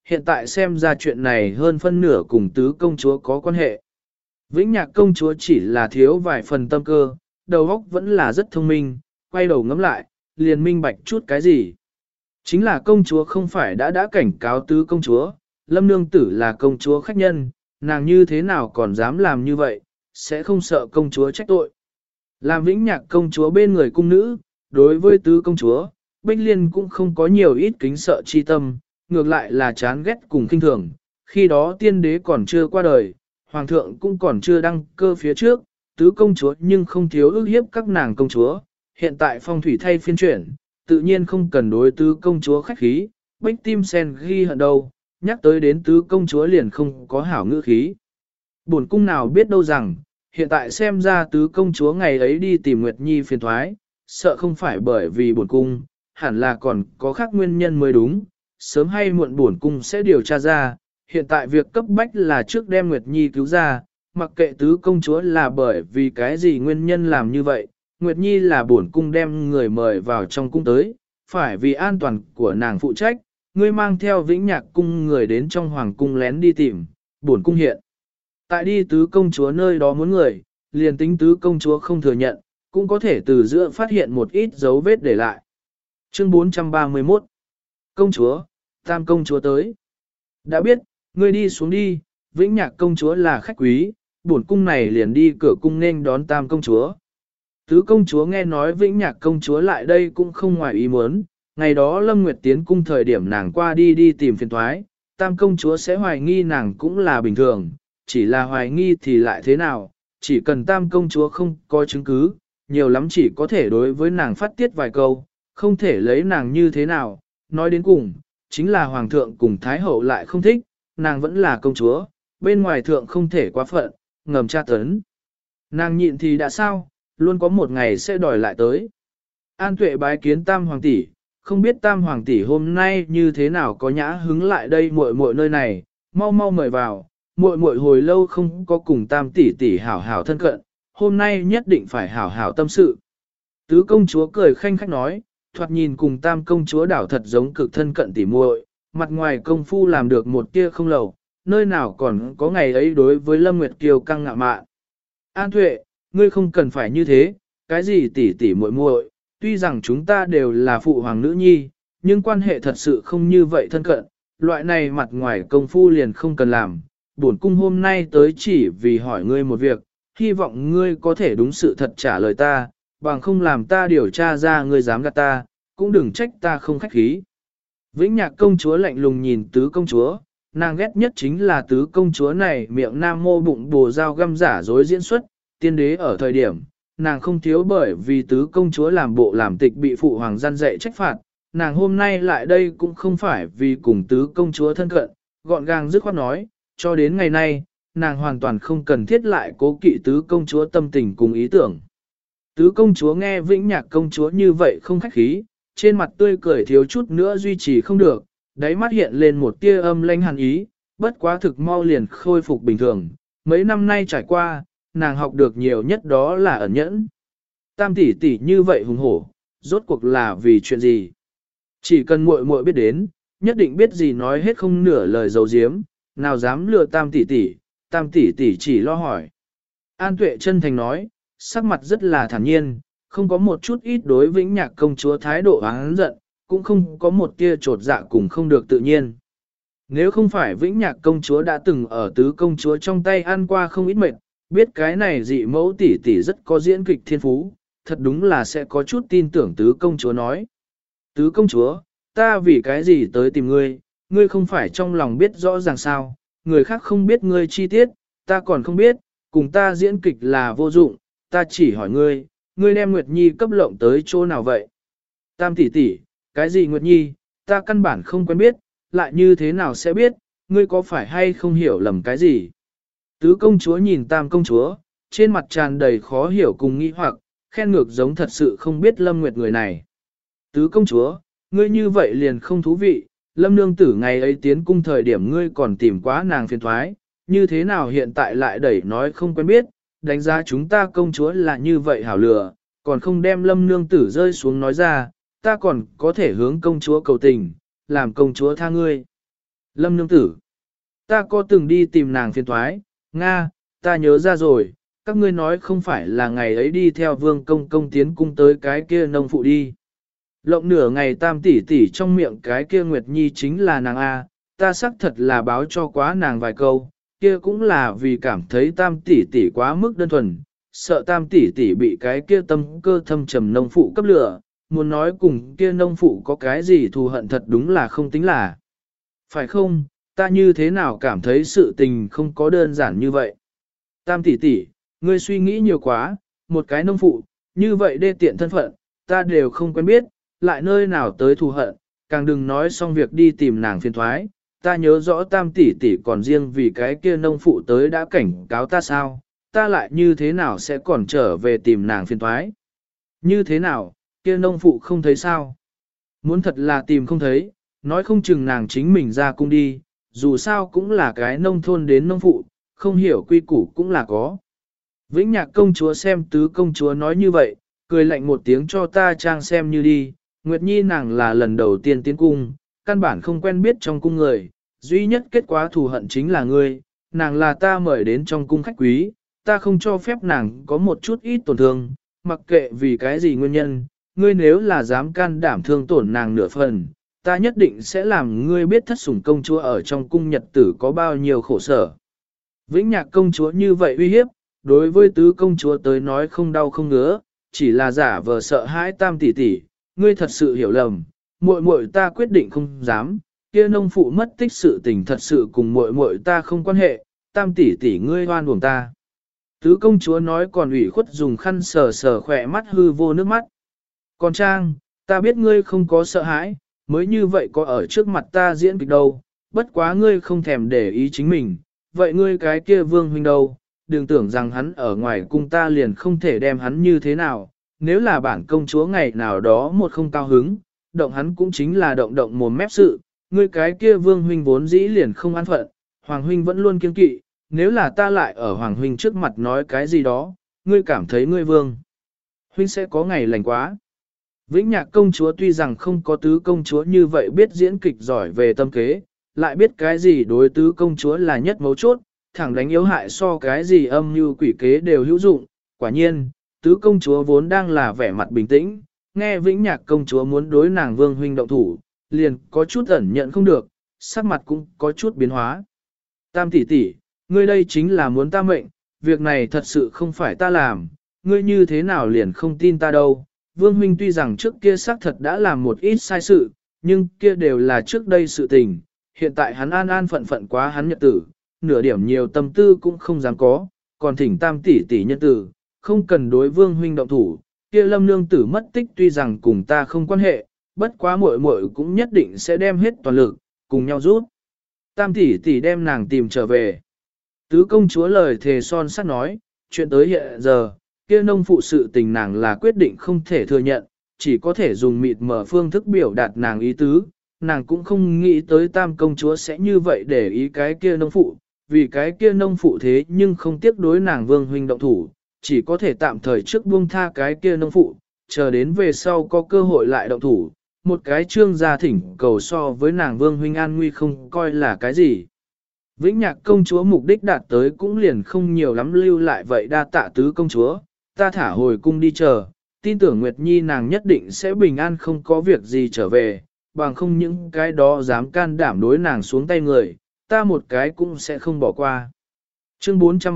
hiện tại xem ra chuyện này hơn phân nửa cùng tứ công chúa có quan hệ. Vĩnh Nhạc công chúa chỉ là thiếu vài phần tâm cơ, đầu óc vẫn là rất thông minh, quay đầu ngắm lại, liền minh bạch chút cái gì. Chính là công chúa không phải đã cảnh cáo tứ công chúa, Lâm nương tử là công chúa khách nhân, nàng như thế nào còn dám làm như vậy, sẽ không sợ công chúa trách tội. Làm Vĩnh Nhạc công chúa bên người cung nữ, đối với tứ công chúa, Bích Liên cũng không có nhiều ít kính sợ chi tâm, ngược lại là chán ghét cùng kinh thường. Khi đó tiên đế còn chưa qua đời, hoàng thượng cũng còn chưa đăng cơ phía trước, tứ công chúa nhưng không thiếu ước hiếp các nàng công chúa. Hiện tại phong thủy thay phiên chuyển, tự nhiên không cần đối tứ công chúa khách khí, Bích Tim Sen ghi hận đâu, nhắc tới đến tứ công chúa liền không có hảo ngữ khí. Bổn cung nào biết đâu rằng, hiện tại xem ra tứ công chúa ngày ấy đi tìm Nguyệt Nhi phiền thoái, sợ không phải bởi vì bổn cung, hẳn là còn có khác nguyên nhân mới đúng, sớm hay muộn bổn cung sẽ điều tra ra, hiện tại việc cấp bách là trước đem Nguyệt Nhi cứu ra, mặc kệ tứ công chúa là bởi vì cái gì nguyên nhân làm như vậy, Nguyệt Nhi là bổn cung đem người mời vào trong cung tới, phải vì an toàn của nàng phụ trách, ngươi mang theo Vĩnh Nhạc cung người đến trong hoàng cung lén đi tìm, bổn cung hiện. Tại đi tứ công chúa nơi đó muốn người, liền tính tứ công chúa không thừa nhận, cũng có thể từ giữa phát hiện một ít dấu vết để lại. Chương 431 Công chúa, tam công chúa tới. Đã biết, ngươi đi xuống đi, Vĩnh Nhạc công chúa là khách quý, bổn cung này liền đi cửa cung nên đón tam công chúa. Tứ công chúa nghe nói Vĩnh Nhạc công chúa lại đây cũng không ngoài ý muốn, ngày đó Lâm Nguyệt tiến cung thời điểm nàng qua đi tìm phiền toái, tam công chúa sẽ hoài nghi nàng cũng là bình thường, chỉ là hoài nghi thì lại thế nào, chỉ cần tam công chúa không có chứng cứ, nhiều lắm chỉ có thể đối với nàng phát tiết vài câu, không thể lấy nàng như thế nào, nói đến cùng, chính là hoàng thượng cùng thái hậu lại không thích, nàng vẫn là công chúa, bên ngoài thượng không thể quá phận, ngầm tra tấn. Nàng nhịn thì đã sao, luôn có một ngày sẽ đòi lại tới. An Tuệ bái kiến tam hoàng tỷ, không biết tam hoàng tỷ hôm nay như thế nào có nhã hứng lại đây muội muội nơi này, mau mau mời vào, muội muội hồi lâu không có cùng tam tỷ tỷ hảo hảo thân cận, hôm nay nhất định phải hảo hảo tâm sự. Tứ công chúa cười khanh khách nói, thoạt nhìn cùng tam công chúa đảo thật giống cực thân cận tỷ muội, mặt ngoài công phu làm được một tia không lầu, nơi nào còn có ngày ấy đối với Lâm Nguyệt Kiều căng ngạo mạn. An Tuệ, ngươi không cần phải như thế, cái gì tỷ tỷ muội muội, tuy rằng chúng ta đều là phụ hoàng nữ nhi, nhưng quan hệ thật sự không như vậy thân cận, loại này mặt ngoài công phu liền không cần làm. Bổn cung hôm nay tới chỉ vì hỏi ngươi một việc, hy vọng ngươi có thể đúng sự thật trả lời ta, bằng không làm ta điều tra ra ngươi dám gạt ta, cũng đừng trách ta không khách khí. Vĩnh Nhạc công chúa lạnh lùng nhìn tứ công chúa, nàng ghét nhất chính là tứ công chúa này miệng nam mô bụng bồ dao găm giả dối diễn xuất, tiên đế ở thời điểm, nàng không thiếu bởi vì tứ công chúa làm bộ làm tịch bị phụ hoàng gian dạy trách phạt, nàng hôm nay lại đây cũng không phải vì cùng tứ công chúa thân cận, gọn gàng dứt khoát nói, cho đến ngày nay, nàng hoàn toàn không cần thiết lại cố kỵ tứ công chúa tâm tình cùng ý tưởng. Tứ công chúa nghe Vĩnh Nhạc công chúa như vậy không khách khí, trên mặt tươi cười thiếu chút nữa duy trì không được, đáy mắt hiện lên một tia âm lãnh hàn ý, bất quá thực mau liền khôi phục bình thường. Mấy năm nay trải qua, nàng học được nhiều nhất đó là ẩn nhẫn. Tam tỷ tỷ như vậy hùng hổ, rốt cuộc là vì chuyện gì? Chỉ cần muội muội biết đến, nhất định biết gì nói hết không nửa lời dấu diếm, nào dám lừa tam tỷ tỷ chỉ lo hỏi. An Tuệ chân thành nói, sắc mặt rất là thản nhiên, không có một chút ít đối Vĩnh Nhạc công chúa thái độ oán giận, cũng không có một tia trột dạ cùng không được tự nhiên. Nếu không phải Vĩnh Nhạc công chúa đã từng ở tứ công chúa trong tay ăn qua không ít mệt, biết cái này dị mẫu tỷ tỷ rất có diễn kịch thiên phú, thật đúng là sẽ có chút tin tưởng tứ công chúa nói. Tứ công chúa, ta vì cái gì tới tìm ngươi, ngươi không phải trong lòng biết rõ ràng sao, người khác không biết ngươi chi tiết, ta còn không biết, cùng ta diễn kịch là vô dụng, ta chỉ hỏi ngươi, ngươi đem Nguyệt Nhi cấp lộng tới chỗ nào vậy? Tam tỷ tỷ, cái gì Nguyệt Nhi, ta căn bản không quen biết, lại như thế nào sẽ biết, ngươi có phải hay không hiểu lầm cái gì? Tứ công chúa nhìn tam công chúa, trên mặt tràn đầy khó hiểu cùng nghi hoặc, khen ngược giống thật sự không biết Lâm Nguyệt người này. Tứ công chúa, ngươi như vậy liền không thú vị, Lâm nương tử ngày ấy tiến cung thời điểm ngươi còn tìm quá nàng phiền thoái, như thế nào hiện tại lại đẩy nói không quen biết, đánh giá chúng ta công chúa là như vậy hảo lừa, còn không đem Lâm nương tử rơi xuống nói ra, ta còn có thể hướng công chúa cầu tình, làm công chúa tha ngươi. Lâm nương tử, ta có từng đi tìm nàng phiền thoái, Nga, ta nhớ ra rồi, các ngươi nói không phải là ngày ấy đi theo vương công công tiến cung tới cái kia nông phụ đi. Lộng nửa ngày tam tỷ tỷ trong miệng cái kia Nguyệt Nhi chính là nàng A, ta xác thật là báo cho quá nàng vài câu, kia cũng là vì cảm thấy tam tỷ tỷ quá mức đơn thuần, sợ tam tỷ tỷ bị cái kia tâm cơ thâm trầm nông phụ cấp lửa, muốn nói cùng kia nông phụ có cái gì thù hận thật đúng là không tính là. Phải không, ta như thế nào cảm thấy sự tình không có đơn giản như vậy. Tam tỷ tỷ, ngươi suy nghĩ nhiều quá, một cái nông phụ, như vậy đê tiện thân phận, ta đều không quen biết, lại nơi nào tới thù hận, càng đừng nói xong việc đi tìm nàng phiền thoái. Ta nhớ rõ tam tỷ tỷ còn riêng vì cái kia nông phụ tới đã cảnh cáo ta sao, ta lại như thế nào sẽ còn trở về tìm nàng phiền thoái. Như thế nào, kia nông phụ không thấy sao? Muốn thật là tìm không thấy, nói không chừng nàng chính mình ra cung đi, dù sao cũng là cái nông thôn đến nông phụ, không hiểu quy củ cũng là có. Vĩnh Nhạc công chúa xem tứ công chúa nói như vậy, cười lạnh một tiếng cho ta trang xem như đi, Nguyệt Nhi nàng là lần đầu tiên tiến cung, căn bản không quen biết trong cung người, duy nhất kết quả thù hận chính là ngươi, nàng là ta mời đến trong cung khách quý, ta không cho phép nàng có một chút ít tổn thương, mặc kệ vì cái gì nguyên nhân, ngươi nếu là dám can đảm thương tổn nàng nửa phần, ta nhất định sẽ làm ngươi biết thất sủng công chúa ở trong cung nhật tử có bao nhiêu khổ sở. Vĩnh Nhạc công chúa như vậy uy hiếp, đối với tứ công chúa tới nói không đau không ngứa, chỉ là giả vờ sợ hãi tam tỷ tỷ, ngươi thật sự hiểu lầm, muội muội ta quyết định không dám, kia nông phụ mất tích sự tình thật sự cùng muội muội ta không quan hệ, tam tỷ tỷ ngươi hoan uổng ta. Tứ công chúa nói còn ủy khuất dùng khăn sờ sờ khỏe mắt hư vô nước mắt. Còn Trang, ta biết ngươi không có sợ hãi, mới như vậy có ở trước mặt ta diễn kịch đâu, bất quá ngươi không thèm để ý chính mình, vậy ngươi cái kia vương huynh đâu, đừng tưởng rằng hắn ở ngoài cung ta liền không thể đem hắn như thế nào, nếu là bản công chúa ngày nào đó một không cao hứng, động hắn cũng chính là động động mồm mép sự, ngươi cái kia vương huynh vốn dĩ liền không an phận, hoàng huynh vẫn luôn kiên kỵ, nếu là ta lại ở hoàng huynh trước mặt nói cái gì đó, ngươi cảm thấy ngươi vương huynh sẽ có ngày lành quá. Vĩnh Nhạc công chúa tuy rằng không có tứ công chúa như vậy biết diễn kịch giỏi về tâm kế, lại biết cái gì đối tứ công chúa là nhất mấu chốt, thẳng đánh yếu hại so cái gì âm như quỷ kế đều hữu dụng. Quả nhiên, tứ công chúa vốn đang là vẻ mặt bình tĩnh, nghe Vĩnh Nhạc công chúa muốn đối nàng vương huynh động thủ, liền có chút ẩn nhận không được, sắc mặt cũng có chút biến hóa. Tam tỷ tỷ, ngươi đây chính là muốn ta mệnh, việc này thật sự không phải ta làm, ngươi như thế nào liền không tin ta đâu. Vương huynh tuy rằng trước kia xác thật đã làm một ít sai sự, nhưng kia đều là trước đây sự tình, hiện tại hắn an an phận phận quá hắn nhật tử, nửa điểm nhiều tâm tư cũng không dám có, còn thỉnh tam tỷ tỷ nhân tử, không cần đối vương huynh động thủ, kia lâm nương tử mất tích tuy rằng cùng ta không quan hệ, bất quá muội muội cũng nhất định sẽ đem hết toàn lực, cùng nhau giúp. Tam tỷ tỷ đem nàng tìm trở về. Tứ công chúa lời thề son sắt nói, chuyện tới hiện giờ, kia nông phụ sự tình nàng là quyết định không thể thừa nhận, chỉ có thể dùng mịt mở phương thức biểu đạt nàng ý tứ, nàng cũng không nghĩ tới tam công chúa sẽ như vậy để ý cái kia nông phụ, vì cái kia nông phụ thế nhưng không tiếc đối nàng vương huynh động thủ, chỉ có thể tạm thời trước buông tha cái kia nông phụ, chờ đến về sau có cơ hội lại động thủ, một cái trương gia thỉnh cầu so với nàng vương huynh an nguy không coi là cái gì. Vĩnh Nhạc công chúa mục đích đạt tới cũng liền không nhiều lắm lưu lại vậy đa tạ tứ công chúa, ta thả hồi cung đi chờ, tin tưởng Nguyệt Nhi nàng nhất định sẽ bình an không có việc gì trở về, bằng không những cái đó dám can đảm đối nàng xuống tay người, ta một cái cũng sẽ không bỏ qua. Chương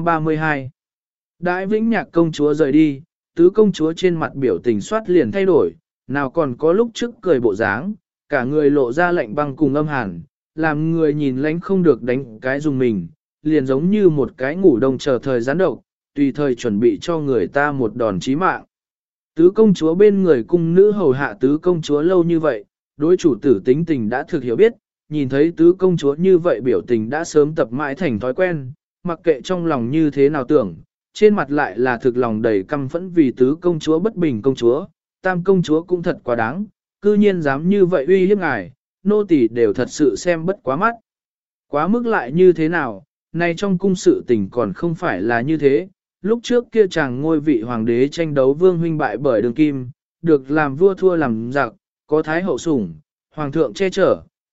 432 Đại Vĩnh Nhạc công chúa rời đi, tứ công chúa trên mặt biểu tình soát liền thay đổi, nào còn có lúc trước cười bộ dáng, cả người lộ ra lạnh băng cùng âm hàn, làm người nhìn lánh không được đánh cái dùng mình, liền giống như một cái ngủ đông chờ thời gián độc, tùy thời chuẩn bị cho người ta một đòn chí mạng. Tứ công chúa bên người cung nữ hầu hạ tứ công chúa lâu như vậy, đối chủ tử tính tình đã thực hiểu biết, nhìn thấy tứ công chúa như vậy biểu tình đã sớm tập mãi thành thói quen, mặc kệ trong lòng như thế nào tưởng, trên mặt lại là thực lòng đầy căm phẫn vì tứ công chúa bất bình công chúa, tam công chúa cũng thật quá đáng, cư nhiên dám như vậy uy hiếp ngài, nô tỳ đều thật sự xem bất quá mắt. Quá mức lại như thế nào, nay trong cung sự tình còn không phải là như thế, lúc trước kia chàng ngôi vị hoàng đế tranh đấu vương huynh bại bởi đường kim, được làm vua thua làm giặc, có thái hậu sủng, hoàng thượng che chở,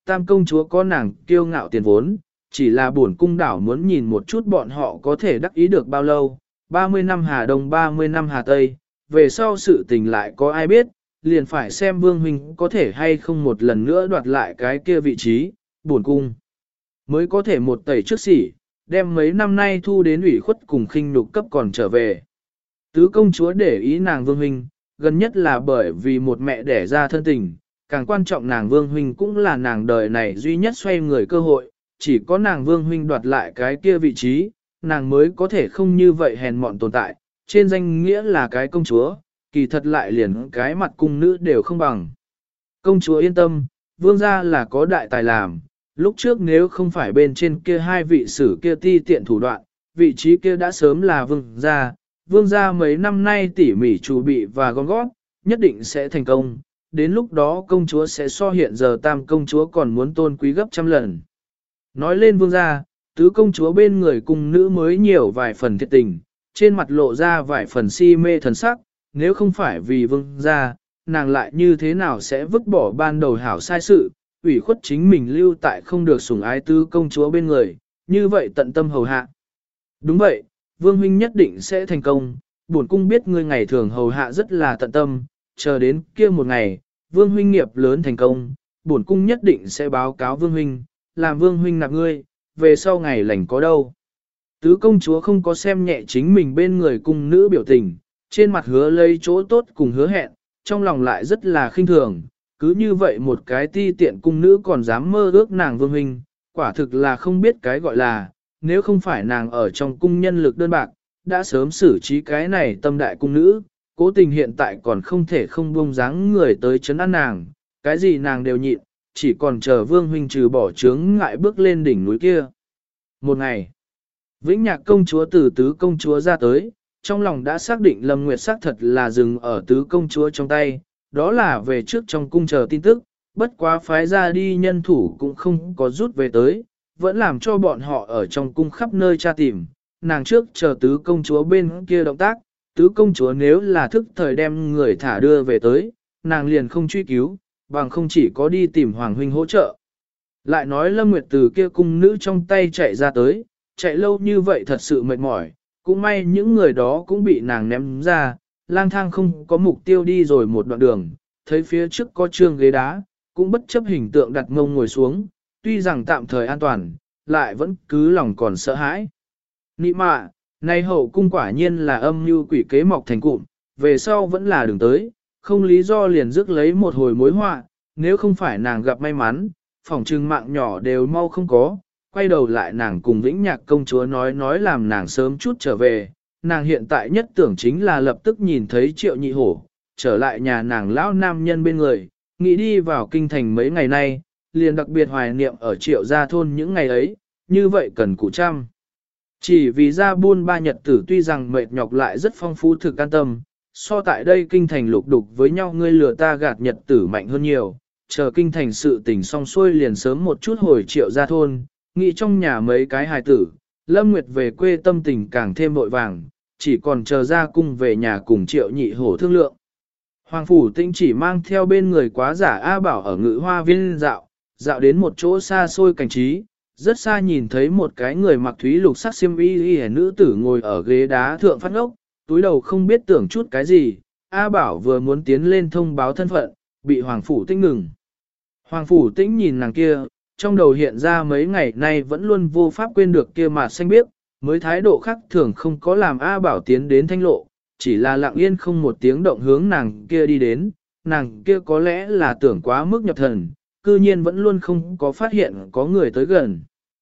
tam công chúa có nàng kiêu ngạo tiền vốn, chỉ là buồn cung đảo muốn nhìn một chút bọn họ có thể đắc ý được bao lâu, 30 năm Hà Đông 30 năm Hà Tây, về sau sự tình lại có ai biết, liền phải xem Vương huynh có thể hay không một lần nữa đoạt lại cái kia vị trí, buồn cung mới có thể một tẩy trước sỉ, đem mấy năm nay thu đến ủy khuất cùng khinh nhục cấp còn trở về. Tứ công chúa để ý nàng Vương huynh, gần nhất là bởi vì một mẹ đẻ ra thân tình, càng quan trọng nàng Vương huynh cũng là nàng đời này duy nhất xoay người cơ hội, chỉ có nàng Vương huynh đoạt lại cái kia vị trí, nàng mới có thể không như vậy hèn mọn tồn tại, trên danh nghĩa là cái công chúa, kỳ thật lại liền cái mặt cung nữ đều không bằng. Công chúa yên tâm, Vương gia là có đại tài làm, lúc trước nếu không phải bên trên kia hai vị sử kia ti tiện thủ đoạn, vị trí kia đã sớm là Vương gia. Vương gia mấy năm nay tỉ mỉ chuẩn bị và gom góp, nhất định sẽ thành công, đến lúc đó công chúa sẽ so hiện giờ tam công chúa còn muốn tôn quý gấp trăm lần. Nói lên vương gia, tứ công chúa bên người cung nữ mới nhiều vài phần thiệt tình, trên mặt lộ ra vài phần si mê thần sắc, nếu không phải vì vương gia, nàng lại như thế nào sẽ vứt bỏ ban đầu hảo sai sự, ủy khuất chính mình lưu tại không được sủng ái tứ công chúa bên người, như vậy tận tâm hầu hạ. Đúng vậy, Vương huynh nhất định sẽ thành công, bổn cung biết ngươi ngày thường hầu hạ rất là tận tâm, chờ đến kia một ngày, Vương huynh nghiệp lớn thành công, bổn cung nhất định sẽ báo cáo Vương huynh, làm Vương huynh nạp ngươi, về sau ngày lành có đâu. Tứ công chúa không có xem nhẹ chính mình bên người cung nữ biểu tình, trên mặt hứa lấy chỗ tốt cùng hứa hẹn, trong lòng lại rất là khinh thường, cứ như vậy một cái ti tiện cung nữ còn dám mơ ước nàng Vương huynh, quả thực là không biết cái gọi là, nếu không phải nàng ở trong cung nhân lực đơn bạc, đã sớm xử trí cái này tâm đại cung nữ, cố tình hiện tại còn không thể không buông dáng người tới chấn an nàng, cái gì nàng đều nhịn, chỉ còn chờ Vương huynh trừ bỏ chướng ngại bước lên đỉnh núi kia. Một ngày, Vĩnh Nhạc công chúa từ tứ công chúa ra tới, trong lòng đã xác định Lâm Nguyệt xác thật là dừng ở tứ công chúa trong tay, đó là về trước trong cung chờ tin tức, bất quá phái ra đi nhân thủ cũng không có rút về tới, vẫn làm cho bọn họ ở trong cung khắp nơi tra tìm, nàng trước chờ tứ công chúa bên kia động tác, tứ công chúa nếu là thức thời đem người thả đưa về tới, nàng liền không truy cứu, bằng không chỉ có đi tìm Hoàng huynh hỗ trợ. Lại nói Lâm Nguyệt từ kia cung nữ trong tay chạy ra tới, chạy lâu như vậy thật sự mệt mỏi, cũng may những người đó cũng bị nàng ném ra, lang thang không có mục tiêu đi rồi một đoạn đường, thấy phía trước có trương ghế đá, cũng bất chấp hình tượng đặt mông ngồi xuống, tuy rằng tạm thời an toàn, lại vẫn cứ lòng còn sợ hãi. Nị mạ, nay hậu cung quả nhiên là âm mưu quỷ kế mọc thành cụm, về sau vẫn là đường tới, không lý do liền rước lấy một hồi mối họa, nếu không phải nàng gặp may mắn, phòng trừng mạng nhỏ đều mau không có, quay đầu lại nàng cùng Vĩnh Nhạc công chúa nói làm nàng sớm chút trở về, nàng hiện tại nhất tưởng chính là lập tức nhìn thấy Triệu Nhị Hổ, trở lại nhà nàng lão nam nhân bên người, nghĩ đi vào kinh thành mấy ngày nay, liền đặc biệt hoài niệm ở Triệu gia thôn những ngày ấy, như vậy cần củ trăm. Chỉ vì ra buôn ba nhật tử tuy rằng mệt nhọc lại rất phong phú thực an tâm, so tại đây kinh thành lục đục với nhau ngươi lừa ta gạt nhật tử mạnh hơn nhiều, chờ kinh thành sự tình xong xuôi liền sớm một chút hồi Triệu gia thôn, nghĩ trong nhà mấy cái hài tử, Lâm Nguyệt về quê tâm tình càng thêm vội vàng, chỉ còn chờ ra cung về nhà cùng Triệu Nhị Hổ thương lượng. Hoàng Phủ Tĩnh chỉ mang theo bên người quá giả A Bảo ở Ngự Hoa Viên dạo đến một chỗ xa xôi cảnh trí, rất xa nhìn thấy một cái người mặc thúy lục sắc xiêm y nữ tử ngồi ở ghế đá thượng phát ngốc, túi đầu không biết tưởng chút cái gì, A Bảo vừa muốn tiến lên thông báo thân phận, bị Hoàng Phủ Tĩnh ngừng. Hoàng Phủ Tĩnh nhìn nàng kia, trong đầu hiện ra mấy ngày nay vẫn luôn vô pháp quên được kia mà xanh biếc, mới thái độ khác thường không có làm A Bảo tiến đến thanh lộ, chỉ là lặng yên không một tiếng động hướng nàng kia đi đến, nàng kia có lẽ là tưởng quá mức nhập thần, cư nhiên vẫn luôn không có phát hiện có người tới gần.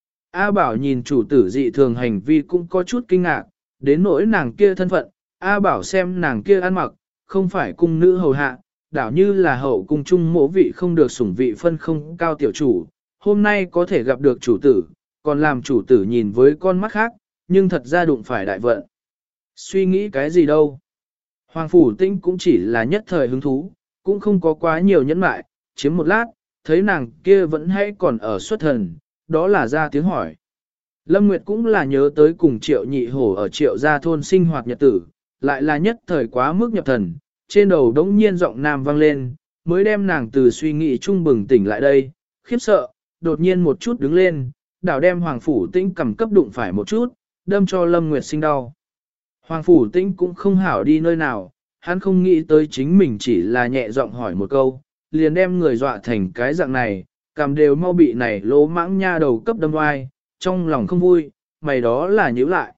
A Bảo nhìn chủ tử dị thường hành vi cũng có chút kinh ngạc, đến nỗi nàng kia thân phận, A Bảo xem nàng kia ăn mặc, không phải cung nữ hầu hạ, đảo như là hậu cung trung mỗ vị không được sủng vị phân không cao tiểu chủ, hôm nay có thể gặp được chủ tử, còn làm chủ tử nhìn với con mắt khác, nhưng thật ra đụng phải đại vận. Suy nghĩ cái gì đâu. Hoàng Phủ Tĩnh cũng chỉ là nhất thời hứng thú, cũng không có quá nhiều nhẫn mại, chiếm một lát, thấy nàng kia vẫn hay còn ở xuất thần, đó là ra tiếng hỏi. Lâm Nguyệt cũng là nhớ tới cùng Triệu Nhị Hổ ở Triệu gia thôn sinh hoạt nhật tử, lại là nhất thời quá mức nhập thần, trên đầu đống nhiên giọng nam vang lên, mới đem nàng từ suy nghĩ trung bừng tỉnh lại đây, khiếp sợ, đột nhiên một chút đứng lên, đảo đem Hoàng Phủ Tĩnh cầm cấp đụng phải một chút, đâm cho Lâm Nguyệt sinh đau. Hoàng Phủ Tĩnh cũng không hảo đi nơi nào, hắn không nghĩ tới chính mình chỉ là nhẹ giọng hỏi một câu, liền đem người dọa thành cái dạng này, cầm đều mau bị này lỗ mãng nha đầu cấp đâm oai, trong lòng không vui, mày đó là nhíu lại.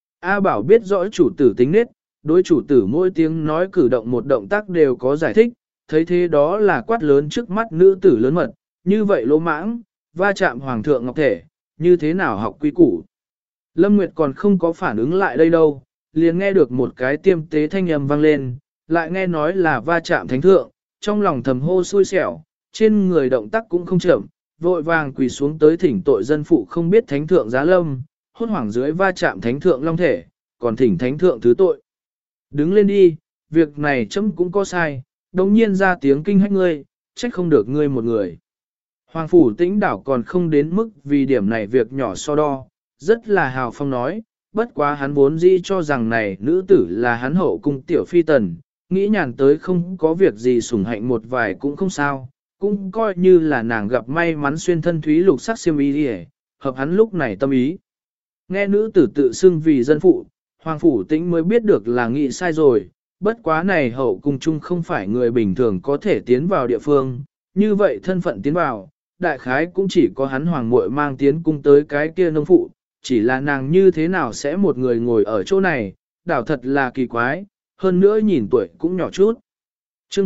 A Bảo biết rõ chủ tử tính nết, đối chủ tử mỗi tiếng nói cử động một động tác đều có giải thích, thấy thế đó là quát lớn trước mắt nữ tử lớn mật, như vậy lỗ mãng, va chạm hoàng thượng ngọc thể, như thế nào học quy củ. Lâm Nguyệt còn không có phản ứng lại đây đâu, liền nghe được một cái tiêm tế thanh âm vang lên, lại nghe nói là va chạm thánh thượng, trong lòng thầm hô xui xẻo, trên người động tác cũng không chậm, vội vàng quỳ xuống tới thỉnh tội dân phụ không biết thánh thượng giá lâm, hốt hoảng dưới va chạm thánh thượng long thể, còn thỉnh thánh thượng thứ tội. Đứng lên đi, việc này chấm cũng có sai, đồng nhiên ra tiếng kinh hách ngươi, trách không được ngươi một người. Hoàng Phủ Tĩnh đảo còn không đến mức vì điểm này việc nhỏ so đo, rất là hào phong nói, bất quá hắn vốn dĩ cho rằng này nữ tử là hắn hậu cung tiểu phi tần, nghĩ nhàn tới không có việc gì sủng hạnh một vài cũng không sao, cũng coi như là nàng gặp may mắn xuyên thân thúy lục sắc xiêm y đi hợp hắn lúc này tâm ý. Nghe nữ tử tự xưng vì dân phụ, Hoàng Phủ Tĩnh mới biết được là nghĩ sai rồi, bất quá này hậu cung chung không phải người bình thường có thể tiến vào địa phương, như vậy thân phận tiến vào, đại khái cũng chỉ có hắn hoàng muội mang tiến cung tới cái kia nông phụ, chỉ là nàng như thế nào sẽ một người ngồi ở chỗ này, đảo thật là kỳ quái, hơn nữa nhìn tuổi cũng nhỏ chút. Chương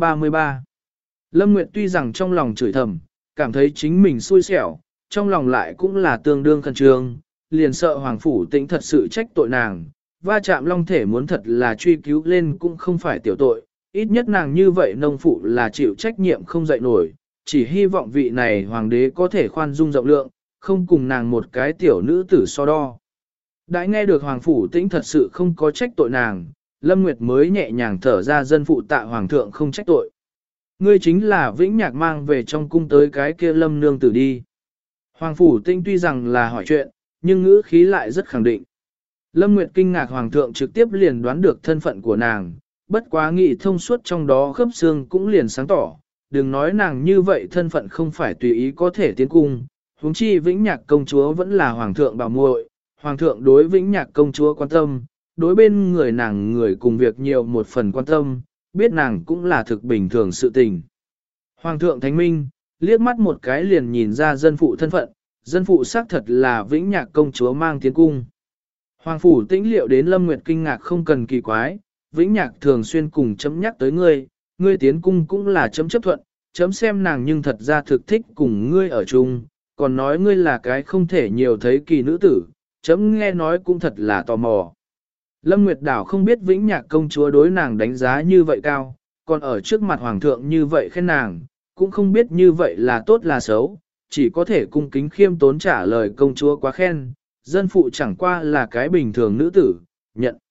433 Lâm Nguyệt tuy rằng trong lòng chửi thầm, cảm thấy chính mình xui xẻo, trong lòng lại cũng là tương đương khẩn trương, liền sợ Hoàng Phủ Tĩnh thật sự trách tội nàng, va chạm long thể muốn thật là truy cứu lên cũng không phải tiểu tội, ít nhất nàng như vậy nông phụ là chịu trách nhiệm không dậy nổi, chỉ hy vọng vị này hoàng đế có thể khoan dung rộng lượng, không cùng nàng một cái tiểu nữ tử so đo. Đã nghe được Hoàng Phủ Tĩnh thật sự không có trách tội nàng, Lâm Nguyệt mới nhẹ nhàng thở ra dân phụ tạ Hoàng thượng không trách tội. Ngươi chính là Vĩnh Nhạc mang về trong cung tới cái kia Lâm nương tử đi. Hoàng Phủ Tĩnh tuy rằng là hỏi chuyện, nhưng ngữ khí lại rất khẳng định. Lâm Nguyệt kinh ngạc Hoàng thượng trực tiếp liền đoán được thân phận của nàng, bất quá nghị thông suốt trong đó khớp xương cũng liền sáng tỏ, đừng nói nàng như vậy thân phận không phải tùy ý có thể tiến cung, huống chi Vĩnh Nhạc công chúa vẫn là Hoàng thượng bảo muội, Hoàng thượng đối Vĩnh Nhạc công chúa quan tâm, đối bên người nàng người cùng việc nhiều một phần quan tâm, biết nàng cũng là thực bình thường sự tình. Hoàng thượng thánh minh, liếc mắt một cái liền nhìn ra dân phụ thân phận, dân phụ xác thật là Vĩnh Nhạc công chúa mang tiến cung. Hoàng Phủ Tĩnh liệu đến Lâm Nguyệt kinh ngạc không cần kỳ quái, Vĩnh Nhạc thường xuyên cùng chấm nhắc tới ngươi, ngươi tiến cung cũng là chấm chấp thuận, chấm xem nàng nhưng thật ra thực thích cùng ngươi ở chung, còn nói ngươi là cái không thể nhiều thấy kỳ nữ tử, chấm nghe nói cũng thật là tò mò. Lâm Nguyệt Đảo không biết Vĩnh Nhạc công chúa đối nàng đánh giá như vậy cao, còn ở trước mặt Hoàng thượng như vậy khen nàng, cũng không biết như vậy là tốt là xấu, chỉ có thể cung kính khiêm tốn trả lời công chúa quá khen, dân phụ chẳng qua là cái bình thường nữ tử, nhận.